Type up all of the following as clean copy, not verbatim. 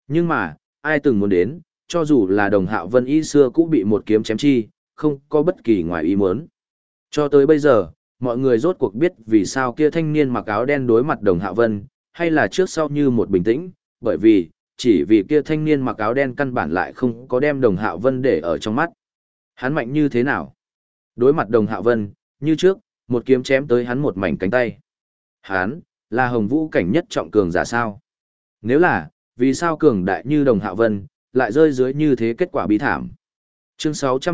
Nhưng mà, ai từng muốn đến, cho dù là Đồng Hạo Vân y xưa cũng bị một kiếm chém chi, không có bất kỳ ngoài ý muốn. Cho tới bây giờ, mọi người rốt cuộc biết vì sao kia thanh niên mặc áo đen đối mặt Đồng Hạo Vân, hay là trước sau như một bình tĩnh, bởi vì, chỉ vì kia thanh niên mặc áo đen căn bản lại không có đem Đồng Hạo Vân để ở trong mắt. Hắn mạnh như thế nào? Đối mặt Đồng Hạo Vân, như trước, một kiếm chém tới hắn một mảnh cánh tay. Hắn, là Hồng Vũ cảnh nhất trọng cường giả sao? Nếu là, vì sao cường đại như Đồng Hạo Vân, lại rơi dưới như thế kết quả bi thảm? Chương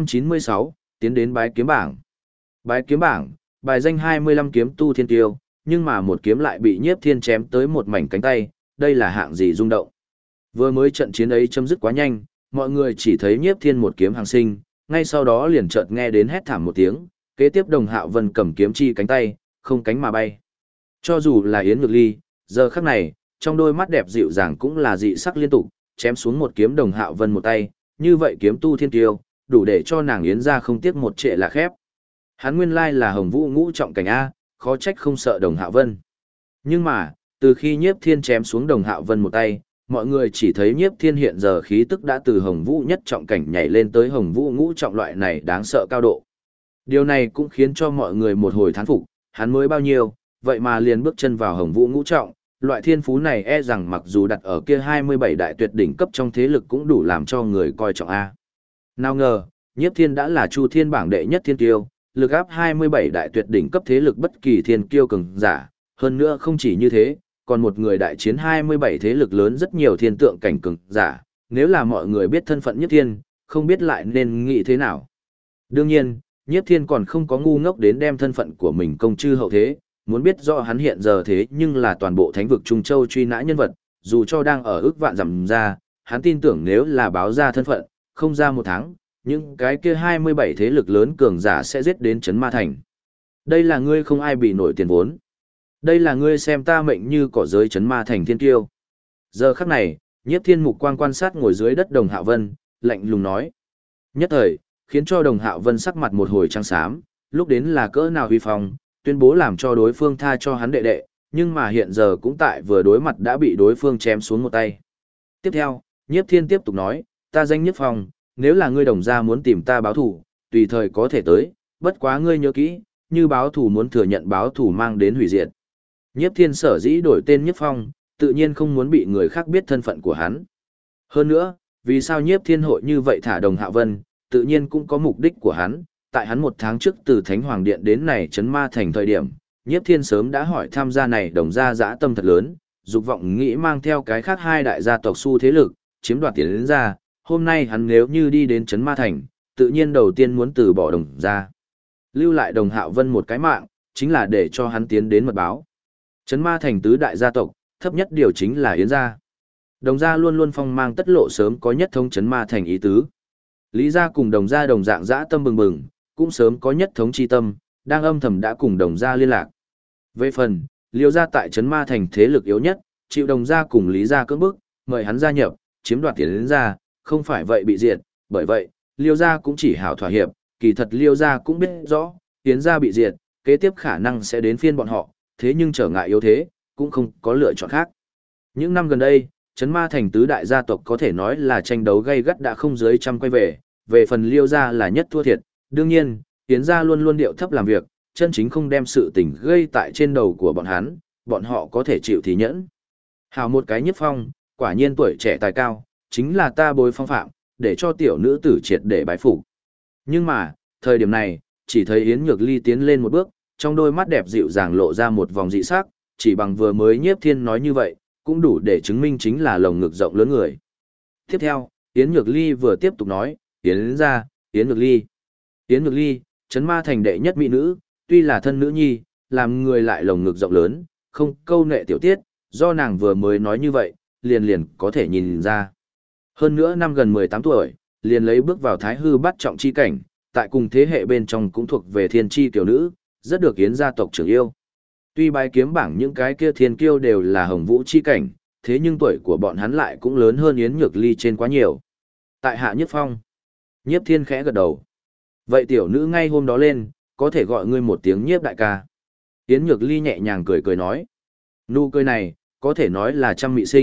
696, tiến đến bái kiếm bảng. Bái kiếm bảng, bài danh 25 kiếm tu thiên tiêu, nhưng mà một kiếm lại bị Nhiếp Thiên chém tới một mảnh cánh tay, đây là hạng gì rung động. Vừa mới trận chiến ấy chấm dứt quá nhanh, mọi người chỉ thấy Nhiếp Thiên một kiếm hàng sinh, ngay sau đó liền chợt nghe đến hét thảm một tiếng, kế tiếp Đồng Hạo Vân cầm kiếm chi cánh tay, không cánh mà bay. Cho dù là Yến Nhược Ly, giờ khắc này, trong đôi mắt đẹp dịu dàng cũng là dị sắc liên tục, chém xuống một kiếm Đồng Hạo Vân một tay, như vậy kiếm tu thiên tiêu, đủ để cho nàng Yến ra không tiếc một trệ là khép. Hắn nguyên lai là Hồng Vũ ngũ trọng cảnh A, khó trách không sợ Đồng Hạo Vân. Nhưng mà, từ khi Nhiếp Thiên chém xuống Đồng Hạo Vân một tay, mọi người chỉ thấy Nhiếp Thiên hiện giờ khí tức đã từ Hồng Vũ nhất trọng cảnh nhảy lên tới Hồng Vũ ngũ trọng loại này đáng sợ cao độ. Điều này cũng khiến cho mọi người một hồi thán phục, hắn mới bao nhiêu, vậy mà liền bước chân vào Hồng Vũ ngũ trọng, loại thiên phú này e rằng mặc dù đặt ở kia 27 đại tuyệt đỉnh cấp trong thế lực cũng đủ làm cho người coi trọng A. Nào ngờ, Nhiếp Thiên đã là Chu Thiên bảng đệ nhất thiên tiêu, lực áp 27 đại tuyệt đỉnh cấp thế lực bất kỳ thiên kiêu cường giả, hơn nữa không chỉ như thế, còn một người đại chiến 27 thế lực lớn rất nhiều thiên tượng cảnh cường giả, nếu là mọi người biết thân phận Nhiếp Thiên, không biết lại nên nghĩ thế nào. Đương nhiên, Nhiếp Thiên còn không có ngu ngốc đến đem thân phận của mình công chư hậu thế, muốn biết rõ hắn hiện giờ thế nhưng là toàn bộ thánh vực Trung Châu truy nã nhân vật, dù cho đang ở ước vạn dặm ra, hắn tin tưởng nếu là báo ra thân phận, không ra một tháng, những cái kia 27 thế lực lớn cường giả sẽ giết đến Trấn Ma Thành. Đây là ngươi không ai bị nổi tiền vốn. Đây là ngươi xem ta mệnh như cỏ giới Trấn Ma Thành thiên kiêu. Giờ khắc này, Nhiếp Thiên mục quang quan sát ngồi dưới đất Đồng Hạo Vân, lạnh lùng nói. Nhất thời, khiến cho Đồng Hạo Vân sắc mặt một hồi trắng xám, lúc đến là cỡ nào huy phong, tuyên bố làm cho đối phương tha cho hắn đệ đệ, nhưng mà hiện giờ cũng tại vừa đối mặt đã bị đối phương chém xuống một tay. Tiếp theo, Nhiếp Thiên tiếp tục nói, ta danh Nhiếp Phong, nếu là ngươi Đồng gia muốn tìm ta báo thù, tùy thời có thể tới, bất quá ngươi nhớ kỹ, như báo thù muốn thừa nhận báo thù mang đến hủy diệt. Nhiếp Thiên sở dĩ đổi tên Nhiếp Phong, tự nhiên không muốn bị người khác biết thân phận của hắn. Hơn nữa, vì sao Nhiếp Thiên hội như vậy thả Đồng Hạo Vân, tự nhiên cũng có mục đích của hắn, tại hắn một tháng trước từ Thánh Hoàng Điện đến này Trấn Ma Thành thời điểm, Nhiếp Thiên sớm đã hỏi tham gia này Đồng gia dã tâm thật lớn, dục vọng nghĩ mang theo cái khác hai đại gia tộc xu thế lực, chiếm đoạt tiền đến ra, hôm nay hắn nếu như đi đến Trấn Ma Thành, tự nhiên đầu tiên muốn từ bỏ Đồng gia. Lưu lại Đồng Hạo Vân một cái mạng, chính là để cho hắn tiến đến mật báo. Trấn Ma Thành tứ đại gia tộc, thấp nhất điều chính là Yến gia. Đồng gia luôn luôn phong mang tất lộ sớm có nhất thống Trấn Ma Thành ý tứ. Lý gia cùng Đồng gia đồng dạng dã tâm bừng bừng, cũng sớm có nhất thống chi tâm, đang âm thầm đã cùng Đồng gia liên lạc. Về phần, Liêu gia tại Trấn Ma Thành thế lực yếu nhất, chịu Đồng gia cùng Lý gia cưỡng bức, mời hắn gia nhập, chiếm đoạt tiền đến gia, không phải vậy bị diệt, bởi vậy, Liêu gia cũng chỉ hảo thỏa hiệp, kỳ thật Liêu gia cũng biết rõ, Yến gia bị diệt, kế tiếp khả năng sẽ đến phiên bọn họ, thế nhưng trở ngại yếu thế, cũng không có lựa chọn khác. Những năm gần đây, Trấn Ma Thành tứ đại gia tộc có thể nói là tranh đấu gay gắt đã không dưới trăm quay về phần Liêu gia là nhất thua thiệt, đương nhiên, Yến gia luôn luôn điệu thấp làm việc, chân chính không đem sự tình gây tại trên đầu của bọn hắn, bọn họ có thể chịu thì nhẫn. Hào một cái Nhiếp Phong, quả nhiên tuổi trẻ tài cao, chính là ta bối phong phạm, để cho tiểu nữ tử triệt để bái phục. Nhưng mà, thời điểm này, chỉ thấy Yến Nhược Ly tiến lên một bước, trong đôi mắt đẹp dịu dàng lộ ra một vòng dị sắc, chỉ bằng vừa mới Nhiếp Thiên nói như vậy, cũng đủ để chứng minh chính là lồng ngực rộng lớn người. Tiếp theo, Yến Nhược Ly vừa tiếp tục nói, Yến gia, Yến Nhược Ly. Yến Nhược Ly, Trấn Ma Thành đệ nhất mỹ nữ, tuy là thân nữ nhi, làm người lại lồng ngực rộng lớn, không câu nệ tiểu tiết, do nàng vừa mới nói như vậy, liền có thể nhìn ra. Hơn nữa năm gần 18 tuổi, liền lấy bước vào thái hư bắt trọng chi cảnh, tại cùng thế hệ bên trong cũng thuộc về thiên chi tiểu nữ, rất được Yến gia tộc trưởng yêu. Tuy bái kiếm bảng những cái kia thiên kiêu đều là hồng vũ chi cảnh, thế nhưng tuổi của bọn hắn lại cũng lớn hơn Yến Nhược Ly trên quá nhiều. Tại hạ Nhất Phong, Nhiếp Thiên khẽ gật đầu. Vậy tiểu nữ ngay hôm đó lên, có thể gọi ngươi một tiếng Nhiếp đại ca. Yến Nhược Ly nhẹ nhàng cười cười nói. Nụ cười này, có thể nói là trăm mị sinh,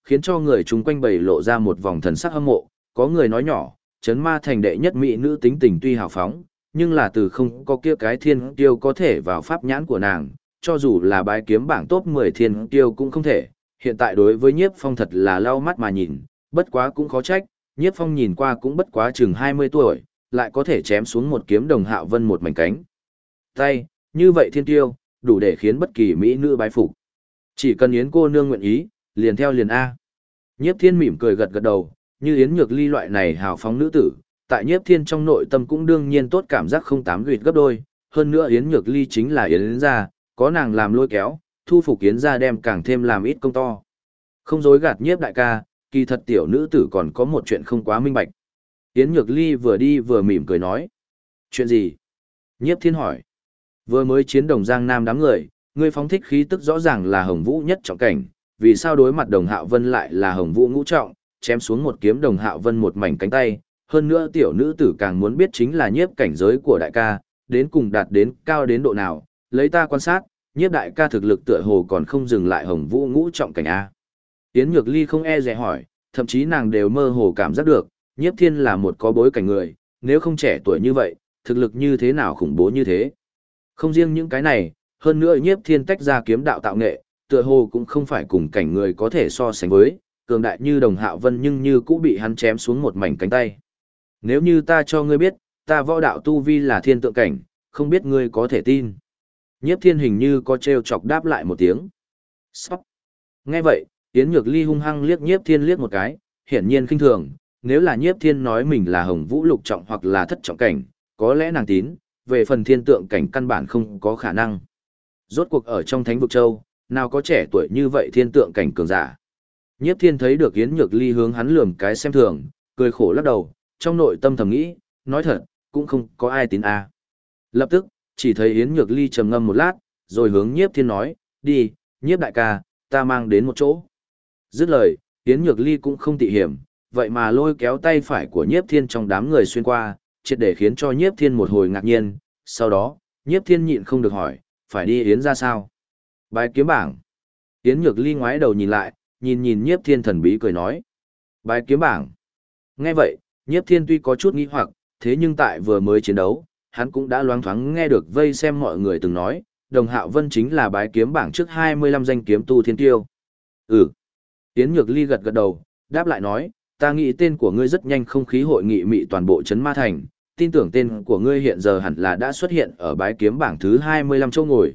khiến cho người chung quanh bày lộ ra một vòng thần sắc hâm mộ, có người nói nhỏ, Trấn Ma Thành đệ nhất mỹ nữ tính tình tuy hào phóng, nhưng là từ không có kia cái thiên tiêu có thể vào pháp nhãn của nàng, cho dù là bái kiếm bảng top 10 thiên tiêu cũng không thể. Hiện tại đối với Nhiếp Phong thật là lau mắt mà nhìn, bất quá cũng khó trách, Nhiếp Phong nhìn qua cũng bất quá chừng 20 tuổi, lại có thể chém xuống một kiếm Đồng Hạo Vân một mảnh cánh tay, như vậy thiên tiêu, đủ để khiến bất kỳ mỹ nữ bái phục. Chỉ cần Yến cô nương nguyện ý, liền theo liền A. Nhiếp Thiên mỉm cười gật gật đầu, như Yến Nhược Ly loại này hào phóng nữ tử, tại Nhiếp Thiên trong nội tâm cũng đương nhiên tốt cảm giác không tám gịt gấp đôi, hơn nữa Yến Nhược Ly chính là Yến gia, có nàng làm lôi kéo, thu phục Yến gia đem càng thêm làm ít công to. Không dối gạt Nhiếp đại ca, kỳ thật tiểu nữ tử còn có một chuyện không quá minh bạch. Yến Nhược Ly vừa đi vừa mỉm cười nói. Chuyện gì? Nhiếp Thiên hỏi. Vừa mới chiến Đồng Giang Nam đám người, ngươi phóng thích khí tức rõ ràng là Hồng Vũ nhất trọng cảnh, vì sao đối mặt Đồng Hạo Vân lại là Hồng Vũ ngũ trọng, chém xuống một kiếm Đồng Hạo Vân một mảnh cánh tay, hơn nữa tiểu nữ tử càng muốn biết chính là nhiếp cảnh giới của đại ca, đến cùng đạt đến cao đến độ nào, lấy ta quan sát, nhiếp đại ca thực lực tựa hồ còn không dừng lại Hồng Vũ ngũ trọng cảnh A. Yến Nhược Ly không e dè hỏi, thậm chí nàng đều mơ hồ cảm giác được, Nhiếp Thiên là một có bối cảnh người, nếu không trẻ tuổi như vậy, thực lực như thế nào khủng bố như thế. Không riêng những cái này, hơn nữa Nhiếp Thiên tách ra kiếm đạo tạo nghệ, tựa hồ cũng không phải cùng cảnh người có thể so sánh với, cường đại như Đồng Hạo Vân nhưng như cũng bị hắn chém xuống một mảnh cánh tay. Nếu như ta cho ngươi biết, ta võ đạo tu vi là thiên tượng cảnh, không biết ngươi có thể tin. Nhiếp Thiên hình như có trêu chọc đáp lại một tiếng. Sóc. Nghe vậy, Yến Nhược Ly hung hăng liếc Nhiếp Thiên liếc một cái, hiển nhiên khinh thường, nếu là Nhiếp Thiên nói mình là Hồng Vũ lục trọng hoặc là thất trọng cảnh, có lẽ nàng tín, về phần thiên tượng cảnh căn bản không có khả năng. Rốt cuộc ở trong Thánh vực châu, nào có trẻ tuổi như vậy thiên tượng cảnh cường giả. Nhiếp Thiên thấy được Yến Nhược Ly hướng hắn lườm cái xem thường, cười khổ lắc đầu, trong nội tâm thầm nghĩ, nói thật, cũng không có ai tín a. Lập tức, chỉ thấy Yến Nhược Ly trầm ngâm một lát, rồi hướng Nhiếp Thiên nói, đi, Nhiếp đại ca, ta mang đến một chỗ. Dứt lời, Yến Nhược Ly cũng không tị hiểm, vậy mà lôi kéo tay phải của Nhiếp Thiên trong đám người xuyên qua, triệt để khiến cho Nhiếp Thiên một hồi ngạc nhiên, sau đó, Nhiếp Thiên nhịn không được hỏi, phải đi Yến ra sao? Bái kiếm bảng. Yến Nhược Ly ngoái đầu nhìn lại, nhìn Nhiếp Thiên thần bí cười nói. Bái kiếm bảng. Nghe vậy, Nhiếp Thiên tuy có chút nghi hoặc, thế nhưng tại vừa mới chiến đấu, hắn cũng đã loáng thoáng nghe được vây xem mọi người từng nói, Đồng Hạo Vân chính là bái kiếm bảng trước 25 danh kiếm tu thiên tiêu. Ừ. Yến Nhược Ly gật gật đầu, đáp lại nói, ta nghĩ tên của ngươi rất nhanh không khí hội nghị mị toàn bộ Trấn Ma Thành, tin tưởng tên của ngươi hiện giờ hẳn là đã xuất hiện ở bái kiếm bảng thứ 25 chỗ ngồi.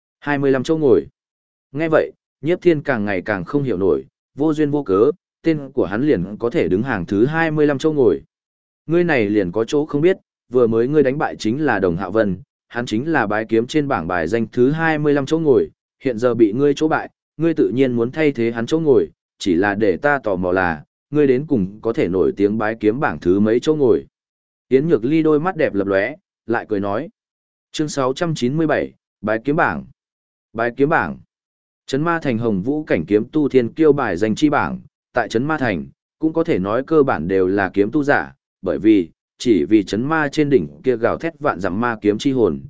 25 chỗ ngồi. Nghe vậy, Nhiếp Thiên càng ngày càng không hiểu nổi, vô duyên vô cớ, tên của hắn liền có thể đứng hàng thứ 25 chỗ ngồi. Ngươi này liền có chỗ không biết, vừa mới ngươi đánh bại chính là Đồng Hạo Vân, hắn chính là bái kiếm trên bảng bài danh thứ 25 chỗ ngồi, hiện giờ bị ngươi chỗ bại, ngươi tự nhiên muốn thay thế hắn chỗ ngồi, chỉ là để ta tò mò là, ngươi đến cùng có thể nổi tiếng bái kiếm bảng thứ mấy chỗ ngồi. Yến Nhược Ly đôi mắt đẹp lập lóe, lại cười nói. Chương 697, bái kiếm bảng. Bái kiếm bảng. Trấn Ma Thành Hồng Vũ cảnh kiếm tu thiên kiêu bài danh chi bảng, tại Trấn Ma Thành, cũng có thể nói cơ bản đều là kiếm tu giả, bởi vì, chỉ vì Trấn Ma trên đỉnh kia gào thét vạn dặm ma kiếm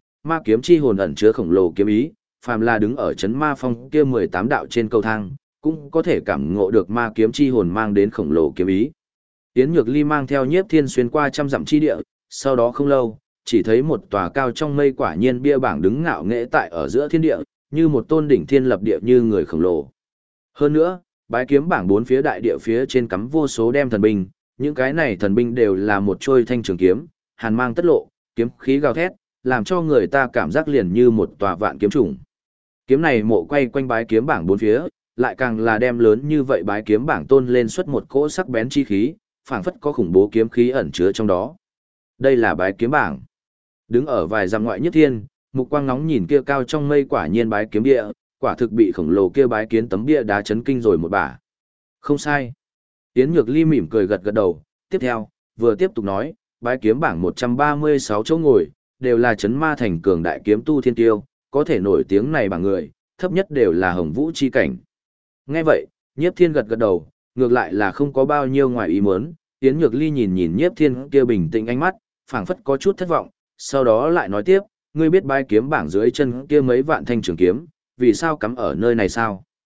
chi hồn ẩn chứa khổng lồ kiếm ý, phàm là đứng ở Trấn Ma Phong kia 18 đạo trên cầu thang, cũng có thể cảm ngộ được ma kiếm chi hồn mang đến khổng lồ kiếm ý. Yến Nhược Ly mang theo Nhiếp Thiên xuyên qua trăm dặm chi địa, sau đó không lâu, chỉ thấy một tòa cao trong mây quả nhiên bia bảng đứng ngạo nghễ tại ở giữa thiên địa, như một tôn đỉnh thiên lập địa như người khổng lồ. Hơn nữa, bái kiếm bảng bốn phía đại địa phía trên cắm vô số đem thần binh, những cái này thần binh đều là một trôi thanh trường kiếm, hàn mang tất lộ, kiếm khí gào thét, làm cho người ta cảm giác liền như một tòa vạn kiếm trùng. Kiếm này mộ quay quanh bái kiếm bảng bốn phía, lại càng là đem lớn như vậy bái kiếm bảng tôn lên xuất một cỗ sắc bén chi khí, phảng phất có khủng bố kiếm khí ẩn chứa trong đó. Đây là bái kiếm bảng. Đứng ở vài dặm ngoại Nhất Thiên, mục quang nóng nhìn kia cao trong mây quả nhiên bái kiếm địa, quả thực bị khổng lồ kia bái kiến tấm bia đá chấn kinh rồi một bả. Không sai. Yến Nhược Ly mỉm cười gật gật đầu, tiếp theo, vừa tiếp tục nói, bái kiếm bảng 136 chỗ ngồi, đều là Trấn Ma Thành cường đại kiếm tu thiên tiêu, có thể nổi tiếng này bằng người, thấp nhất đều là Hồng Vũ chi cảnh. Nghe vậy, Nhiếp Thiên gật gật đầu, ngược lại là không có bao nhiêu ngoài ý muốn, Yến Nhược Ly nhìn Nhiếp Thiên kia bình tĩnh ánh mắt, phảng phất có chút thất vọng, sau đó lại nói tiếp, ngươi biết bái kiếm bảng dưới chân kia mấy vạn thanh trường kiếm, vì sao cắm ở nơi này sao?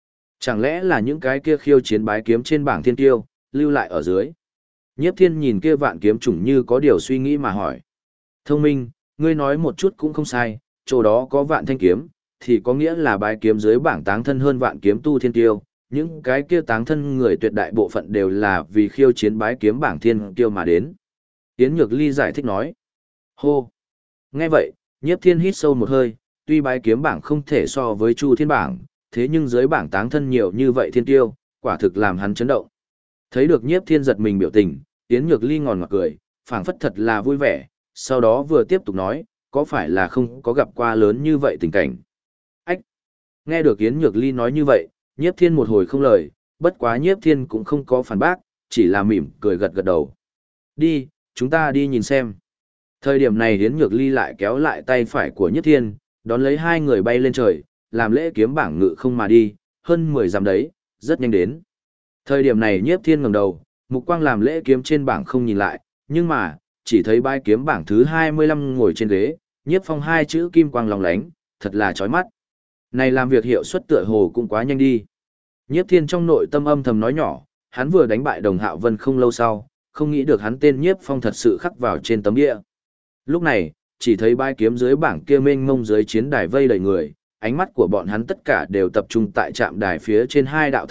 Chẳng lẽ là những cái kia khiêu chiến bái kiếm trên bảng thiên tiêu, lưu lại ở dưới? Nhiếp Thiên nhìn kia vạn kiếm chủng như có điều suy nghĩ mà hỏi. Thông minh, ngươi nói một chút cũng không sai, chỗ đó có vạn thanh kiếm, thì có nghĩa là bái kiếm dưới bảng táng thân hơn vạn kiếm tu thiên tiêu. Những cái kia táng thân người tuyệt đại bộ phận đều là vì khiêu chiến bái kiếm bảng thiên tiêu mà đến. Yến Nhược Ly giải thích nói. Hô! Nghe vậy, Nhiếp Thiên hít sâu một hơi, tuy bái kiếm bảng không thể so với Chu Thiên bảng, thế nhưng dưới bảng táng thân nhiều như vậy thiên tiêu, quả thực làm hắn chấn động. Thấy được Nhiếp Thiên giật mình biểu tình, Yến Nhược Ly ngòn ngọt cười, phảng phất thật là vui vẻ, sau đó vừa tiếp tục nói, có phải là không có gặp qua lớn như vậy tình cảnh. Ách! Nghe được Yến Nhược Ly nói như vậy, Nhiếp Thiên một hồi không lời, bất quá Nhiếp Thiên cũng không có phản bác, chỉ là mỉm cười gật gật đầu. Đi, chúng ta đi nhìn xem. Thời điểm này Yến Nhược Ly lại kéo lại tay phải của Nhiếp Thiên, đón lấy hai người bay lên trời, làm lễ kiếm bảng ngự không mà đi, hơn 10 dặm đấy, rất nhanh đến. Thời điểm này Nhiếp Thiên ngẩng đầu, mục quang làm lễ kiếm trên bảng không nhìn lại, nhưng mà, chỉ thấy bái kiếm bảng thứ 25 ngồi trên ghế, Nhiếp Phong hai chữ kim quang lóng lánh, thật là chói mắt. Này làm việc hiệu suất tựa hồ cũng quá nhanh đi. Nhiếp Thiên trong nội tâm âm thầm nói nhỏ, hắn vừa đánh bại Đồng Hạo Vân không lâu sau, không nghĩ được hắn tên Nhiếp Phong thật sự khắc vào trên tấm bia. Lúc này, chỉ thấy bái kiếm dưới bảng kia mênh mông dưới chiến đài vây đầy người, ánh mắt của bọn hắn tất cả đều tập trung tại trạm đài phía trên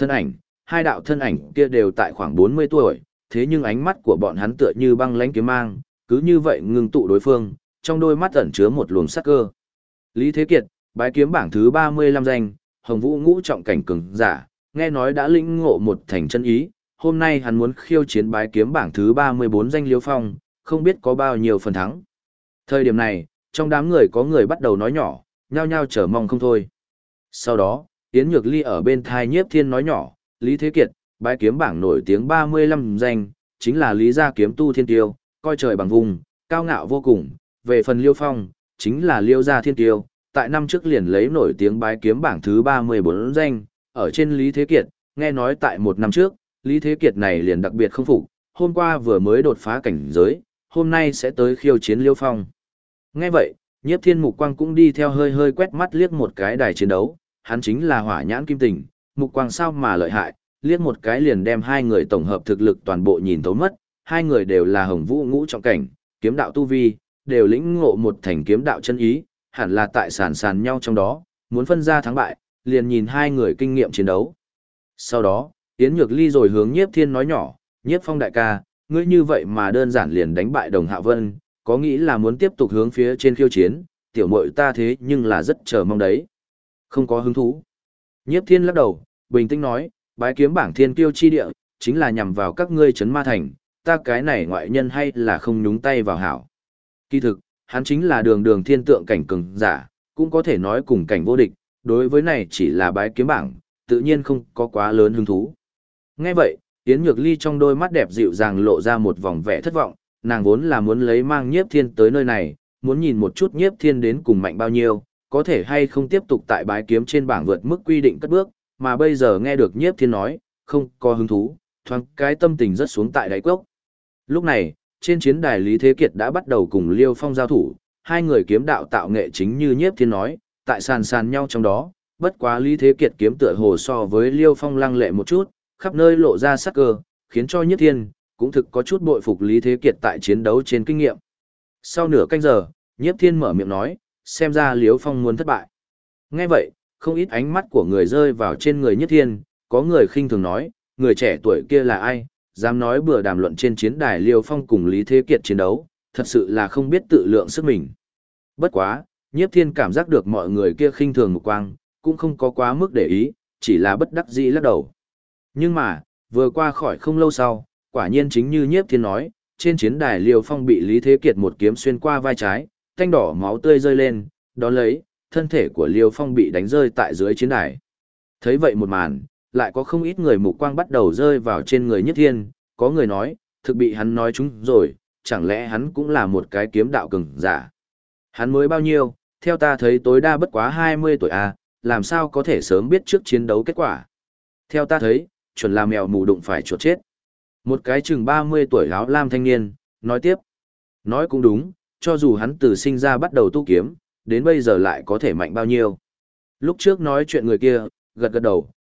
hai đạo thân ảnh kia đều tại khoảng 40 tuổi, thế nhưng ánh mắt của bọn hắn tựa như băng lãnh kiếm mang, cứ như vậy ngưng tụ đối phương, trong đôi mắt ẩn chứa một luồng sắc cơ. Lý Thế Kiệt, bái kiếm bảng thứ 35 danh, Hồng Vũ ngũ trọng cảnh cường giả, nghe nói đã lĩnh ngộ một thành chân ý, hôm nay hắn muốn khiêu chiến bái kiếm bảng thứ 34 danh Liêu Phong, không biết có bao nhiêu phần thắng. Thời điểm này, trong đám người có người bắt đầu nói nhỏ, nhao nhao chờ mong không thôi. Sau đó, Yến Nhược Ly ở bên thai Nhiếp Thiên nói nhỏ, Lý Thế Kiệt, bái kiếm bảng nổi tiếng 35 danh, chính là Lý gia kiếm tu thiên tiêu, coi trời bằng vùng, cao ngạo vô cùng. Về phần Liêu Phong, chính là Liêu gia thiên tiêu, tại năm trước liền lấy nổi tiếng bái kiếm bảng thứ 34 danh, ở trên Lý Thế Kiệt, nghe nói tại một năm trước, Lý Thế Kiệt này liền đặc biệt không phục, hôm qua vừa mới đột phá cảnh giới, hôm nay sẽ tới khiêu chiến Liêu Phong. Nghe vậy, Nhiếp Thiên mục quang cũng đi theo hơi hơi quét mắt liếc một cái đài chiến đấu, hắn chính là Hỏa Nhãn Kim Tình, mục quang sao mà lợi hại, liếc một cái liền đem hai người tổng hợp thực lực toàn bộ nhìn thấu mất, hai người đều là Hồng Vũ ngũ trọng cảnh, kiếm đạo tu vi, đều lĩnh ngộ một thành kiếm đạo chân ý, hẳn là tại sàn nhau trong đó, muốn phân ra thắng bại, liền nhìn hai người kinh nghiệm chiến đấu. Sau đó, Yến Nhược Ly rồi hướng Nhiếp Thiên nói nhỏ, Nhiếp Phong đại ca, ngươi như vậy mà đơn giản liền đánh bại Đồng Hạ Vân, có nghĩ là muốn tiếp tục hướng phía trên khiêu chiến, tiểu muội ta thế nhưng là rất chờ mong đấy. Không có hứng thú. Nhiếp Thiên lắc đầu, bình tĩnh nói, bái kiếm bảng thiên kiêu chi địa, chính là nhằm vào các ngươi trấn ma thành, ta cái này ngoại nhân hay là không nhúng tay vào hảo. Kỳ thực, hắn chính là đường thiên tượng cảnh cường giả, cũng có thể nói cùng cảnh vô địch, đối với này chỉ là bái kiếm bảng, tự nhiên không có quá lớn hứng thú. Nghe vậy, Yến Nhược Ly trong đôi mắt đẹp dịu dàng lộ ra một vòng vẻ thất vọng, nàng vốn là muốn lấy mang Nhiếp Thiên tới nơi này, muốn nhìn một chút Nhiếp Thiên đến cùng mạnh bao nhiêu, có thể hay không tiếp tục tại bái kiếm trên bảng vượt mức quy định cất bước, mà bây giờ nghe được Nhiếp Thiên nói, không có hứng thú, thoáng cái tâm tình rất xuống tại đáy cốc. Lúc này, trên chiến đài Lý Thế Kiệt đã bắt đầu cùng Liêu Phong giao thủ, hai người kiếm đạo tạo nghệ chính như Nhiếp Thiên nói, tại sàn nhau trong đó, bất quá Lý Thế Kiệt kiếm tựa hồ so với Liêu Phong lăng lệ một chút, khắp nơi lộ ra sắc cơ, khiến cho Nhiếp Thiên cũng thực có chút bội phục Lý Thế Kiệt tại chiến đấu trên kinh nghiệm. Sau nửa canh giờ, Nhiếp Thiên mở miệng nói, xem ra Liêu Phong muốn thất bại. Nghe vậy, không ít ánh mắt của người rơi vào trên người Nhiếp Thiên, có người khinh thường nói, người trẻ tuổi kia là ai, dám nói bừa đàm luận trên chiến đài Liêu Phong cùng Lý Thế Kiệt chiến đấu, thật sự là không biết tự lượng sức mình. Bất quá, Nhiếp Thiên cảm giác được mọi người kia khinh thường một quang, cũng không có quá mức để ý, chỉ là bất đắc dĩ lắc đầu. Nhưng mà, vừa qua khỏi không lâu sau, quả nhiên chính như Nhiếp Thiên nói, trên chiến đài Liêu Phong bị Lý Thế Kiệt một kiếm xuyên qua vai trái, tanh đỏ máu tươi rơi lên, đón lấy, thân thể của Liêu Phong bị đánh rơi tại dưới chiến đài. Thấy vậy một màn, lại có không ít người mục quang bắt đầu rơi vào trên người Nhiếp Thiên, có người nói, thực bị hắn nói chúng rồi, chẳng lẽ hắn cũng là một cái kiếm đạo cường giả. Hắn mới bao nhiêu, theo ta thấy tối đa bất quá 20 tuổi à, làm sao có thể sớm biết trước chiến đấu kết quả. Theo ta thấy, chuẩn là mèo mù đụng phải chuột chết. Một cái chừng 30 tuổi áo lam thanh niên, nói tiếp. Nói cũng đúng, cho dù hắn từ sinh ra bắt đầu tu kiếm, đến bây giờ lại có thể mạnh bao nhiêu. Lúc trước nói chuyện người kia, gật gật đầu,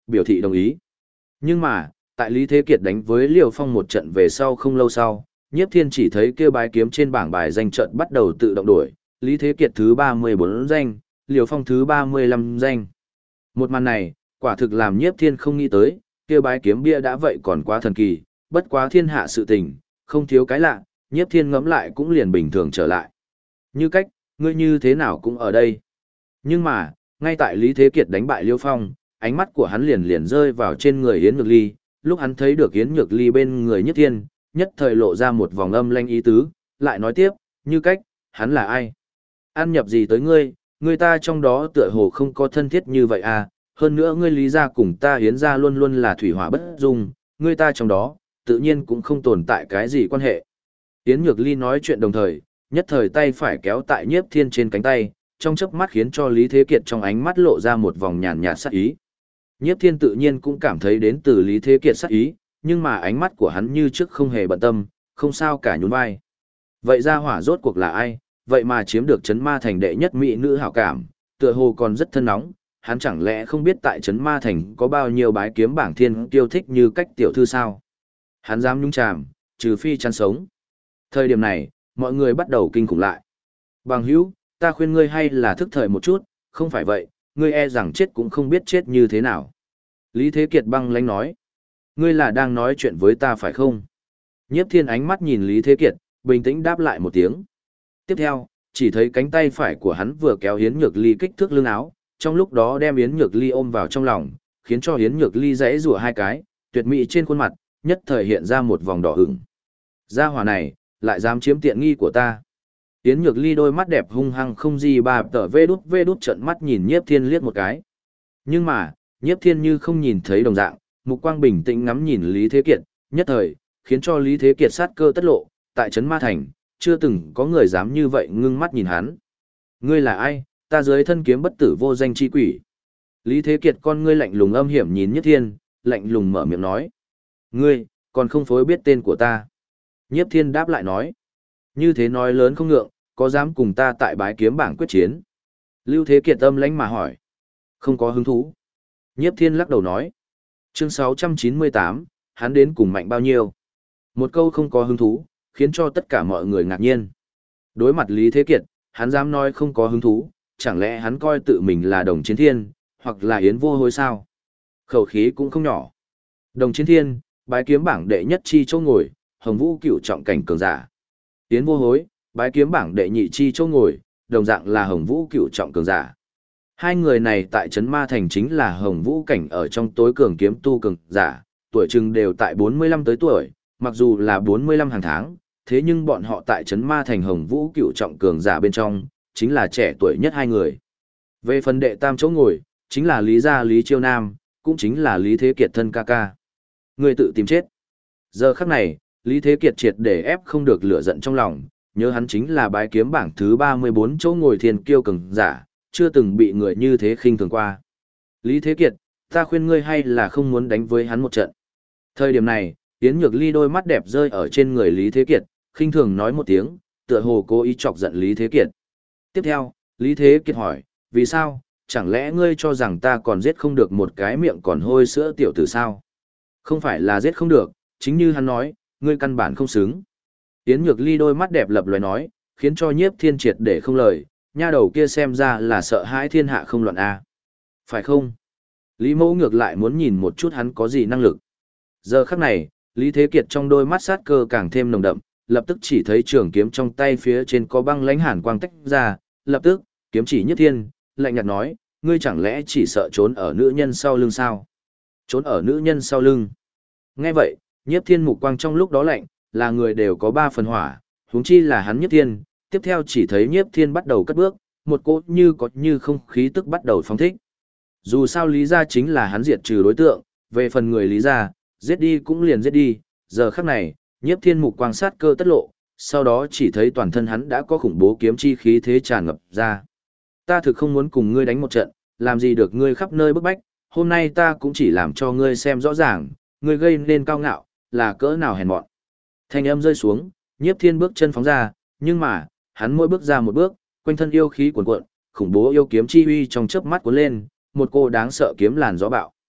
biểu thị đồng ý. Nhưng mà, tại Lý Thế Kiệt đánh với Liêu Phong một trận về sau không lâu sau, Nhiếp Thiên chỉ thấy kêu bái kiếm trên bảng bài danh trận bắt đầu tự động đổi, Lý Thế Kiệt thứ 34 danh, Liêu Phong thứ 35 danh. Một màn này, quả thực làm Nhiếp Thiên không nghĩ tới, kêu bái kiếm bia đã vậy còn quá thần kỳ, bất quá thiên hạ sự tình, không thiếu cái lạ, Nhiếp Thiên ngẫm lại cũng liền bình thường trở lại. Như cách, ngươi như thế nào cũng ở đây. Nhưng mà, ngay tại Lý Thế Kiệt đánh bại Liêu Phong, ánh mắt của hắn liền rơi vào trên người Yến Nhược Ly, lúc hắn thấy được Yến Nhược Ly bên người Nhiếp Thiên, nhất thời lộ ra một vòng âm lanh ý tứ, lại nói tiếp, như cách, hắn là ai? Ăn nhập gì tới ngươi, người ta trong đó tựa hồ không có thân thiết như vậy à, hơn nữa ngươi Lý gia cùng ta Yến gia luôn luôn là thủy hỏa bất dung, người ta trong đó, tự nhiên cũng không tồn tại cái gì quan hệ. Yến Nhược Ly nói chuyện đồng thời, nhất thời tay phải kéo tại Nhiếp Thiên trên cánh tay, trong chớp mắt khiến cho Lý Thế Kiệt trong ánh mắt lộ ra một vòng nhàn nhạt sát ý. Nhiếp Thiên tự nhiên cũng cảm thấy đến từ Lý Thế Kiệt sát ý, nhưng mà ánh mắt của hắn như trước không hề bận tâm, không sao cả nhún vai. Vậy ra hỏa rốt cuộc là ai, vậy mà chiếm được Trấn Ma Thành đệ nhất mỹ nữ hảo cảm, tựa hồ còn rất thân nóng, hắn chẳng lẽ không biết tại Trấn Ma Thành có bao nhiêu bái kiếm bảng thiên kiêu thích như cách tiểu thư sao? Hắn dám nhúng chàm, trừ phi chăn sống. Thời điểm này, mọi người bắt đầu kinh khủng lại. Bằng hữu, ta khuyên ngươi hay là thức thời một chút, không phải vậy, ngươi e rằng chết cũng không biết chết như thế nào. Lý Thế Kiệt băng lãnh nói. Ngươi là đang nói chuyện với ta phải không? Nhiếp Thiên ánh mắt nhìn Lý Thế Kiệt, bình tĩnh đáp lại một tiếng. Tiếp theo, chỉ thấy cánh tay phải của hắn vừa kéo Yến Nhược Ly kích thước lưng áo, trong lúc đó đem Yến Nhược Ly ôm vào trong lòng, khiến cho Yến Nhược Ly giãy giụa hai cái, tuyệt mỹ trên khuôn mặt, nhất thời hiện ra một vòng đỏ ửng. Gia hỏa này, lại dám chiếm tiện nghi của ta. Yến Nhược Ly đôi mắt đẹp hung hăng không gì bà tở vê đút trận mắt nhìn Nhiếp Thiên liếc một cái. Nhưng mà, Nhiếp Thiên như không nhìn thấy đồng dạng, mục quang bình tĩnh ngắm nhìn Lý Thế Kiệt, nhất thời, khiến cho Lý Thế Kiệt sát cơ tất lộ, tại Trấn Ma Thành, chưa từng có người dám như vậy ngưng mắt nhìn hắn. Ngươi là ai, ta dưới thân kiếm bất tử vô danh chi quỷ. Lý Thế Kiệt con ngươi lạnh lùng âm hiểm nhìn Nhiếp Thiên, lạnh lùng mở miệng nói. Ngươi, còn không phối biết tên của ta. Nhiếp Thiên đáp lại nói. Như thế nói lớn không ngượng, có dám cùng ta tại bái kiếm bảng quyết chiến? Lưu Thế Kiệt âm lãnh mà hỏi. Không có hứng thú. Nhiếp Thiên lắc đầu nói. Chương 698, hắn đến cùng mạnh bao nhiêu? Một câu không có hứng thú, khiến cho tất cả mọi người ngạc nhiên. Đối mặt Lý Thế Kiệt, hắn dám nói không có hứng thú, chẳng lẽ hắn coi tự mình là Đồng Chiến Thiên, hoặc là Yến Vô Hối sao? Khẩu khí cũng không nhỏ. Đồng Chiến Thiên, bái kiếm bảng đệ nhất chi chỗ ngồi, Hồng Vũ cựu trọng cảnh cường giả. Yến Vô Hối, bái kiếm bảng đệ nhị chi chỗ ngồi, đồng dạng là Hồng Vũ cựu trọng cường giả. Hai người này tại Trấn Ma Thành chính là Hồng Vũ cảnh ở trong tối cường kiếm tu cường giả, tuổi chừng đều tại 45 tới tuổi, mặc dù là 45 hàng tháng, thế nhưng bọn họ tại Trấn Ma Thành Hồng Vũ cựu trọng cường giả bên trong, chính là trẻ tuổi nhất hai người. Về phần đệ tam chỗ ngồi, chính là Lý gia Lý Chiêu Nam, cũng chính là Lý Thế Kiệt thân ca ca. Người tự tìm chết. Giờ khắc này, Lý Thế Kiệt triệt để ép không được lửa giận trong lòng, nhớ hắn chính là bái kiếm bảng thứ 34 chỗ ngồi thiên kiêu cường giả, chưa từng bị người như thế khinh thường qua. Lý Thế Kiệt, ta khuyên ngươi hay là không muốn đánh với hắn một trận. Thời điểm này, Yến Nhược Ly đôi mắt đẹp rơi ở trên người Lý Thế Kiệt, khinh thường nói một tiếng, tựa hồ cố ý chọc giận Lý Thế Kiệt. Tiếp theo, Lý Thế Kiệt hỏi, vì sao, chẳng lẽ ngươi cho rằng ta còn giết không được một cái miệng còn hôi sữa tiểu tử sao? Không phải là giết không được, chính như hắn nói, ngươi căn bản không xứng. Yến Nhược Ly đôi mắt đẹp lập loài nói, khiến cho Nhiếp Thiên triệt để không lời, nha đầu kia xem ra là sợ hãi thiên hạ không loạn a. Phải không? Lý Mẫu ngược lại muốn nhìn một chút hắn có gì năng lực. Giờ khắc này, Lý Thế Kiệt trong đôi mắt sát cơ càng thêm nồng đậm, lập tức chỉ thấy trường kiếm trong tay phía trên có băng lãnh hàn quang tách ra, lập tức, kiếm chỉ Nhiếp Thiên, lạnh nhạt nói, ngươi chẳng lẽ chỉ sợ trốn ở nữ nhân sau lưng sao? Trốn ở nữ nhân sau lưng. Nghe vậy, Nhiếp Thiên mục quang trong lúc đó lạnh, là người đều có 3 phần hỏa, huống chi là hắn Nhiếp Thiên, tiếp theo chỉ thấy Nhiếp Thiên bắt đầu cất bước, một cỗ như có như không khí tức bắt đầu phóng thích. Dù sao Lý gia chính là hắn diệt trừ đối tượng, về phần người Lý gia, giết đi cũng liền giết đi, giờ khắc này, Nhiếp Thiên mục quang sát cơ tất lộ, sau đó chỉ thấy toàn thân hắn đã có khủng bố kiếm chi khí thế tràn ngập ra. Ta thực không muốn cùng ngươi đánh một trận, làm gì được ngươi khắp nơi bức bách, hôm nay ta cũng chỉ làm cho ngươi xem rõ ràng, ngươi gây nên cao ngạo, là cỡ nào hèn mọn. Thanh âm rơi xuống, Nhiếp Thiên bước chân phóng ra, nhưng mà, hắn mỗi bước ra một bước, quanh thân yêu khí cuồn cuộn, khủng bố yêu kiếm chi uy trong chớp mắt cuốn lên, một cô đáng sợ kiếm làn gió bạo.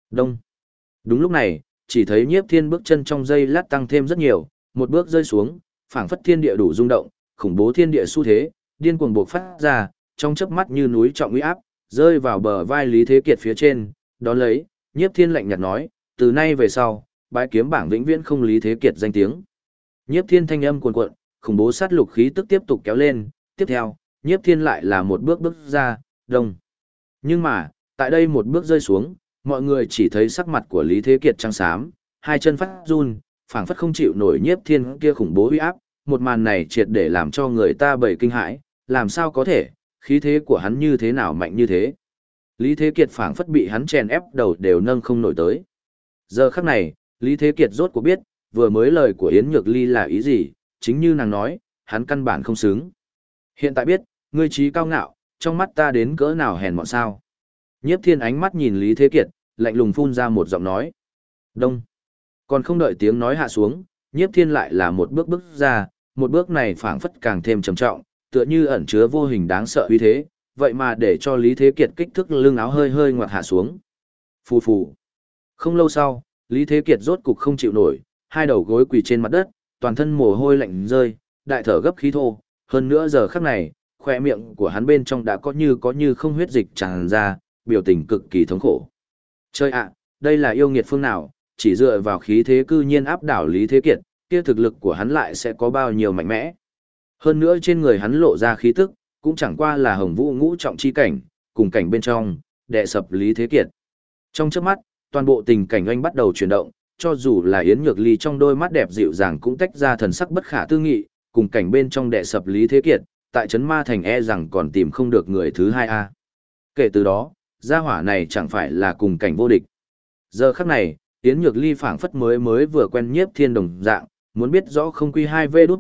Đông. Đúng lúc này, chỉ thấy Nhiếp Thiên bước chân trong giây lát tăng thêm rất nhiều, một bước rơi xuống, phảng phất thiên địa đủ rung động, khủng bố thiên địa xu thế, điên cuồng bộc phát ra, trong chớp mắt như núi trọng uy áp, rơi vào bờ vai Lý Thế Kiệt phía trên, đón lấy, Nhiếp Thiên lạnh nhạt nói, từ nay về sau, bái kiếm bảng vĩnh viễn không Lý Thế Kiệt danh tiếng. Nhiếp Thiên thanh âm cuồn cuộn, khủng bố sát lục khí tức tiếp tục kéo lên, tiếp theo, Nhiếp Thiên lại là một bước bước ra, đông. Nhưng mà, tại đây một bước rơi xuống, mọi người chỉ thấy sắc mặt của Lý Thế Kiệt trắng xám, hai chân phát run, phảng phất không chịu nổi Nhiếp Thiên kia khủng bố uy áp, một màn này triệt để làm cho người ta bầy kinh hãi, làm sao có thể, khí thế của hắn như thế nào mạnh như thế. Lý Thế Kiệt phảng phất bị hắn chèn ép đầu đều nâng không nổi tới. Giờ khắc này, Lý Thế Kiệt rốt cuộc biết, vừa mới lời của Yến Nhược Ly là ý gì, chính như nàng nói, hắn căn bản không xứng. Hiện tại biết, ngươi trí cao ngạo, trong mắt ta đến cỡ nào hèn mọn sao. Nhiếp Thiên ánh mắt nhìn Lý Thế Kiệt, lạnh lùng phun ra một giọng nói. Đông. Còn không đợi tiếng nói hạ xuống, Nhiếp Thiên lại là một bước bước ra, một bước này phảng phất càng thêm trầm trọng, tựa như ẩn chứa vô hình đáng sợ uy thế, vậy mà để cho Lý Thế Kiệt kích thước lưng áo hơi hơi ngoặt hạ xuống. Phù phù. Không lâu sau, Lý Thế Kiệt rốt cục không chịu nổi, hai đầu gối quỳ trên mặt đất, toàn thân mồ hôi lạnh rơi, đại thở gấp khí thô, hơn nữa giờ khắc này, khoe miệng của hắn bên trong đã có như không huyết dịch tràn ra, biểu tình cực kỳ thống khổ. Chơi ạ, đây là yêu nghiệt phương nào, chỉ dựa vào khí thế cư nhiên áp đảo Lý Thế Kiệt, kia thực lực của hắn lại sẽ có bao nhiêu mạnh mẽ. Hơn nữa trên người hắn lộ ra khí tức, cũng chẳng qua là hồng vũ ngũ trọng chi cảnh, cùng cảnh bên trong, đè sập Lý Thế Kiệt. Trong chớp mắt, toàn bộ tình cảnh anh bắt đầu chuyển động, cho dù là Yến Nhược Ly trong đôi mắt đẹp dịu dàng cũng tách ra thần sắc bất khả tư nghị, cùng cảnh bên trong đè sập Lý Thế Kiệt, tại Trấn Ma Thành e rằng còn tìm không được người thứ hai a. Kể từ đó, gia hỏa này chẳng phải là cùng cảnh vô địch. Giờ khắc này, Yến Nhược Ly phảng phất mới vừa quen Nhiếp Thiên đồng dạng, muốn biết rõ không quy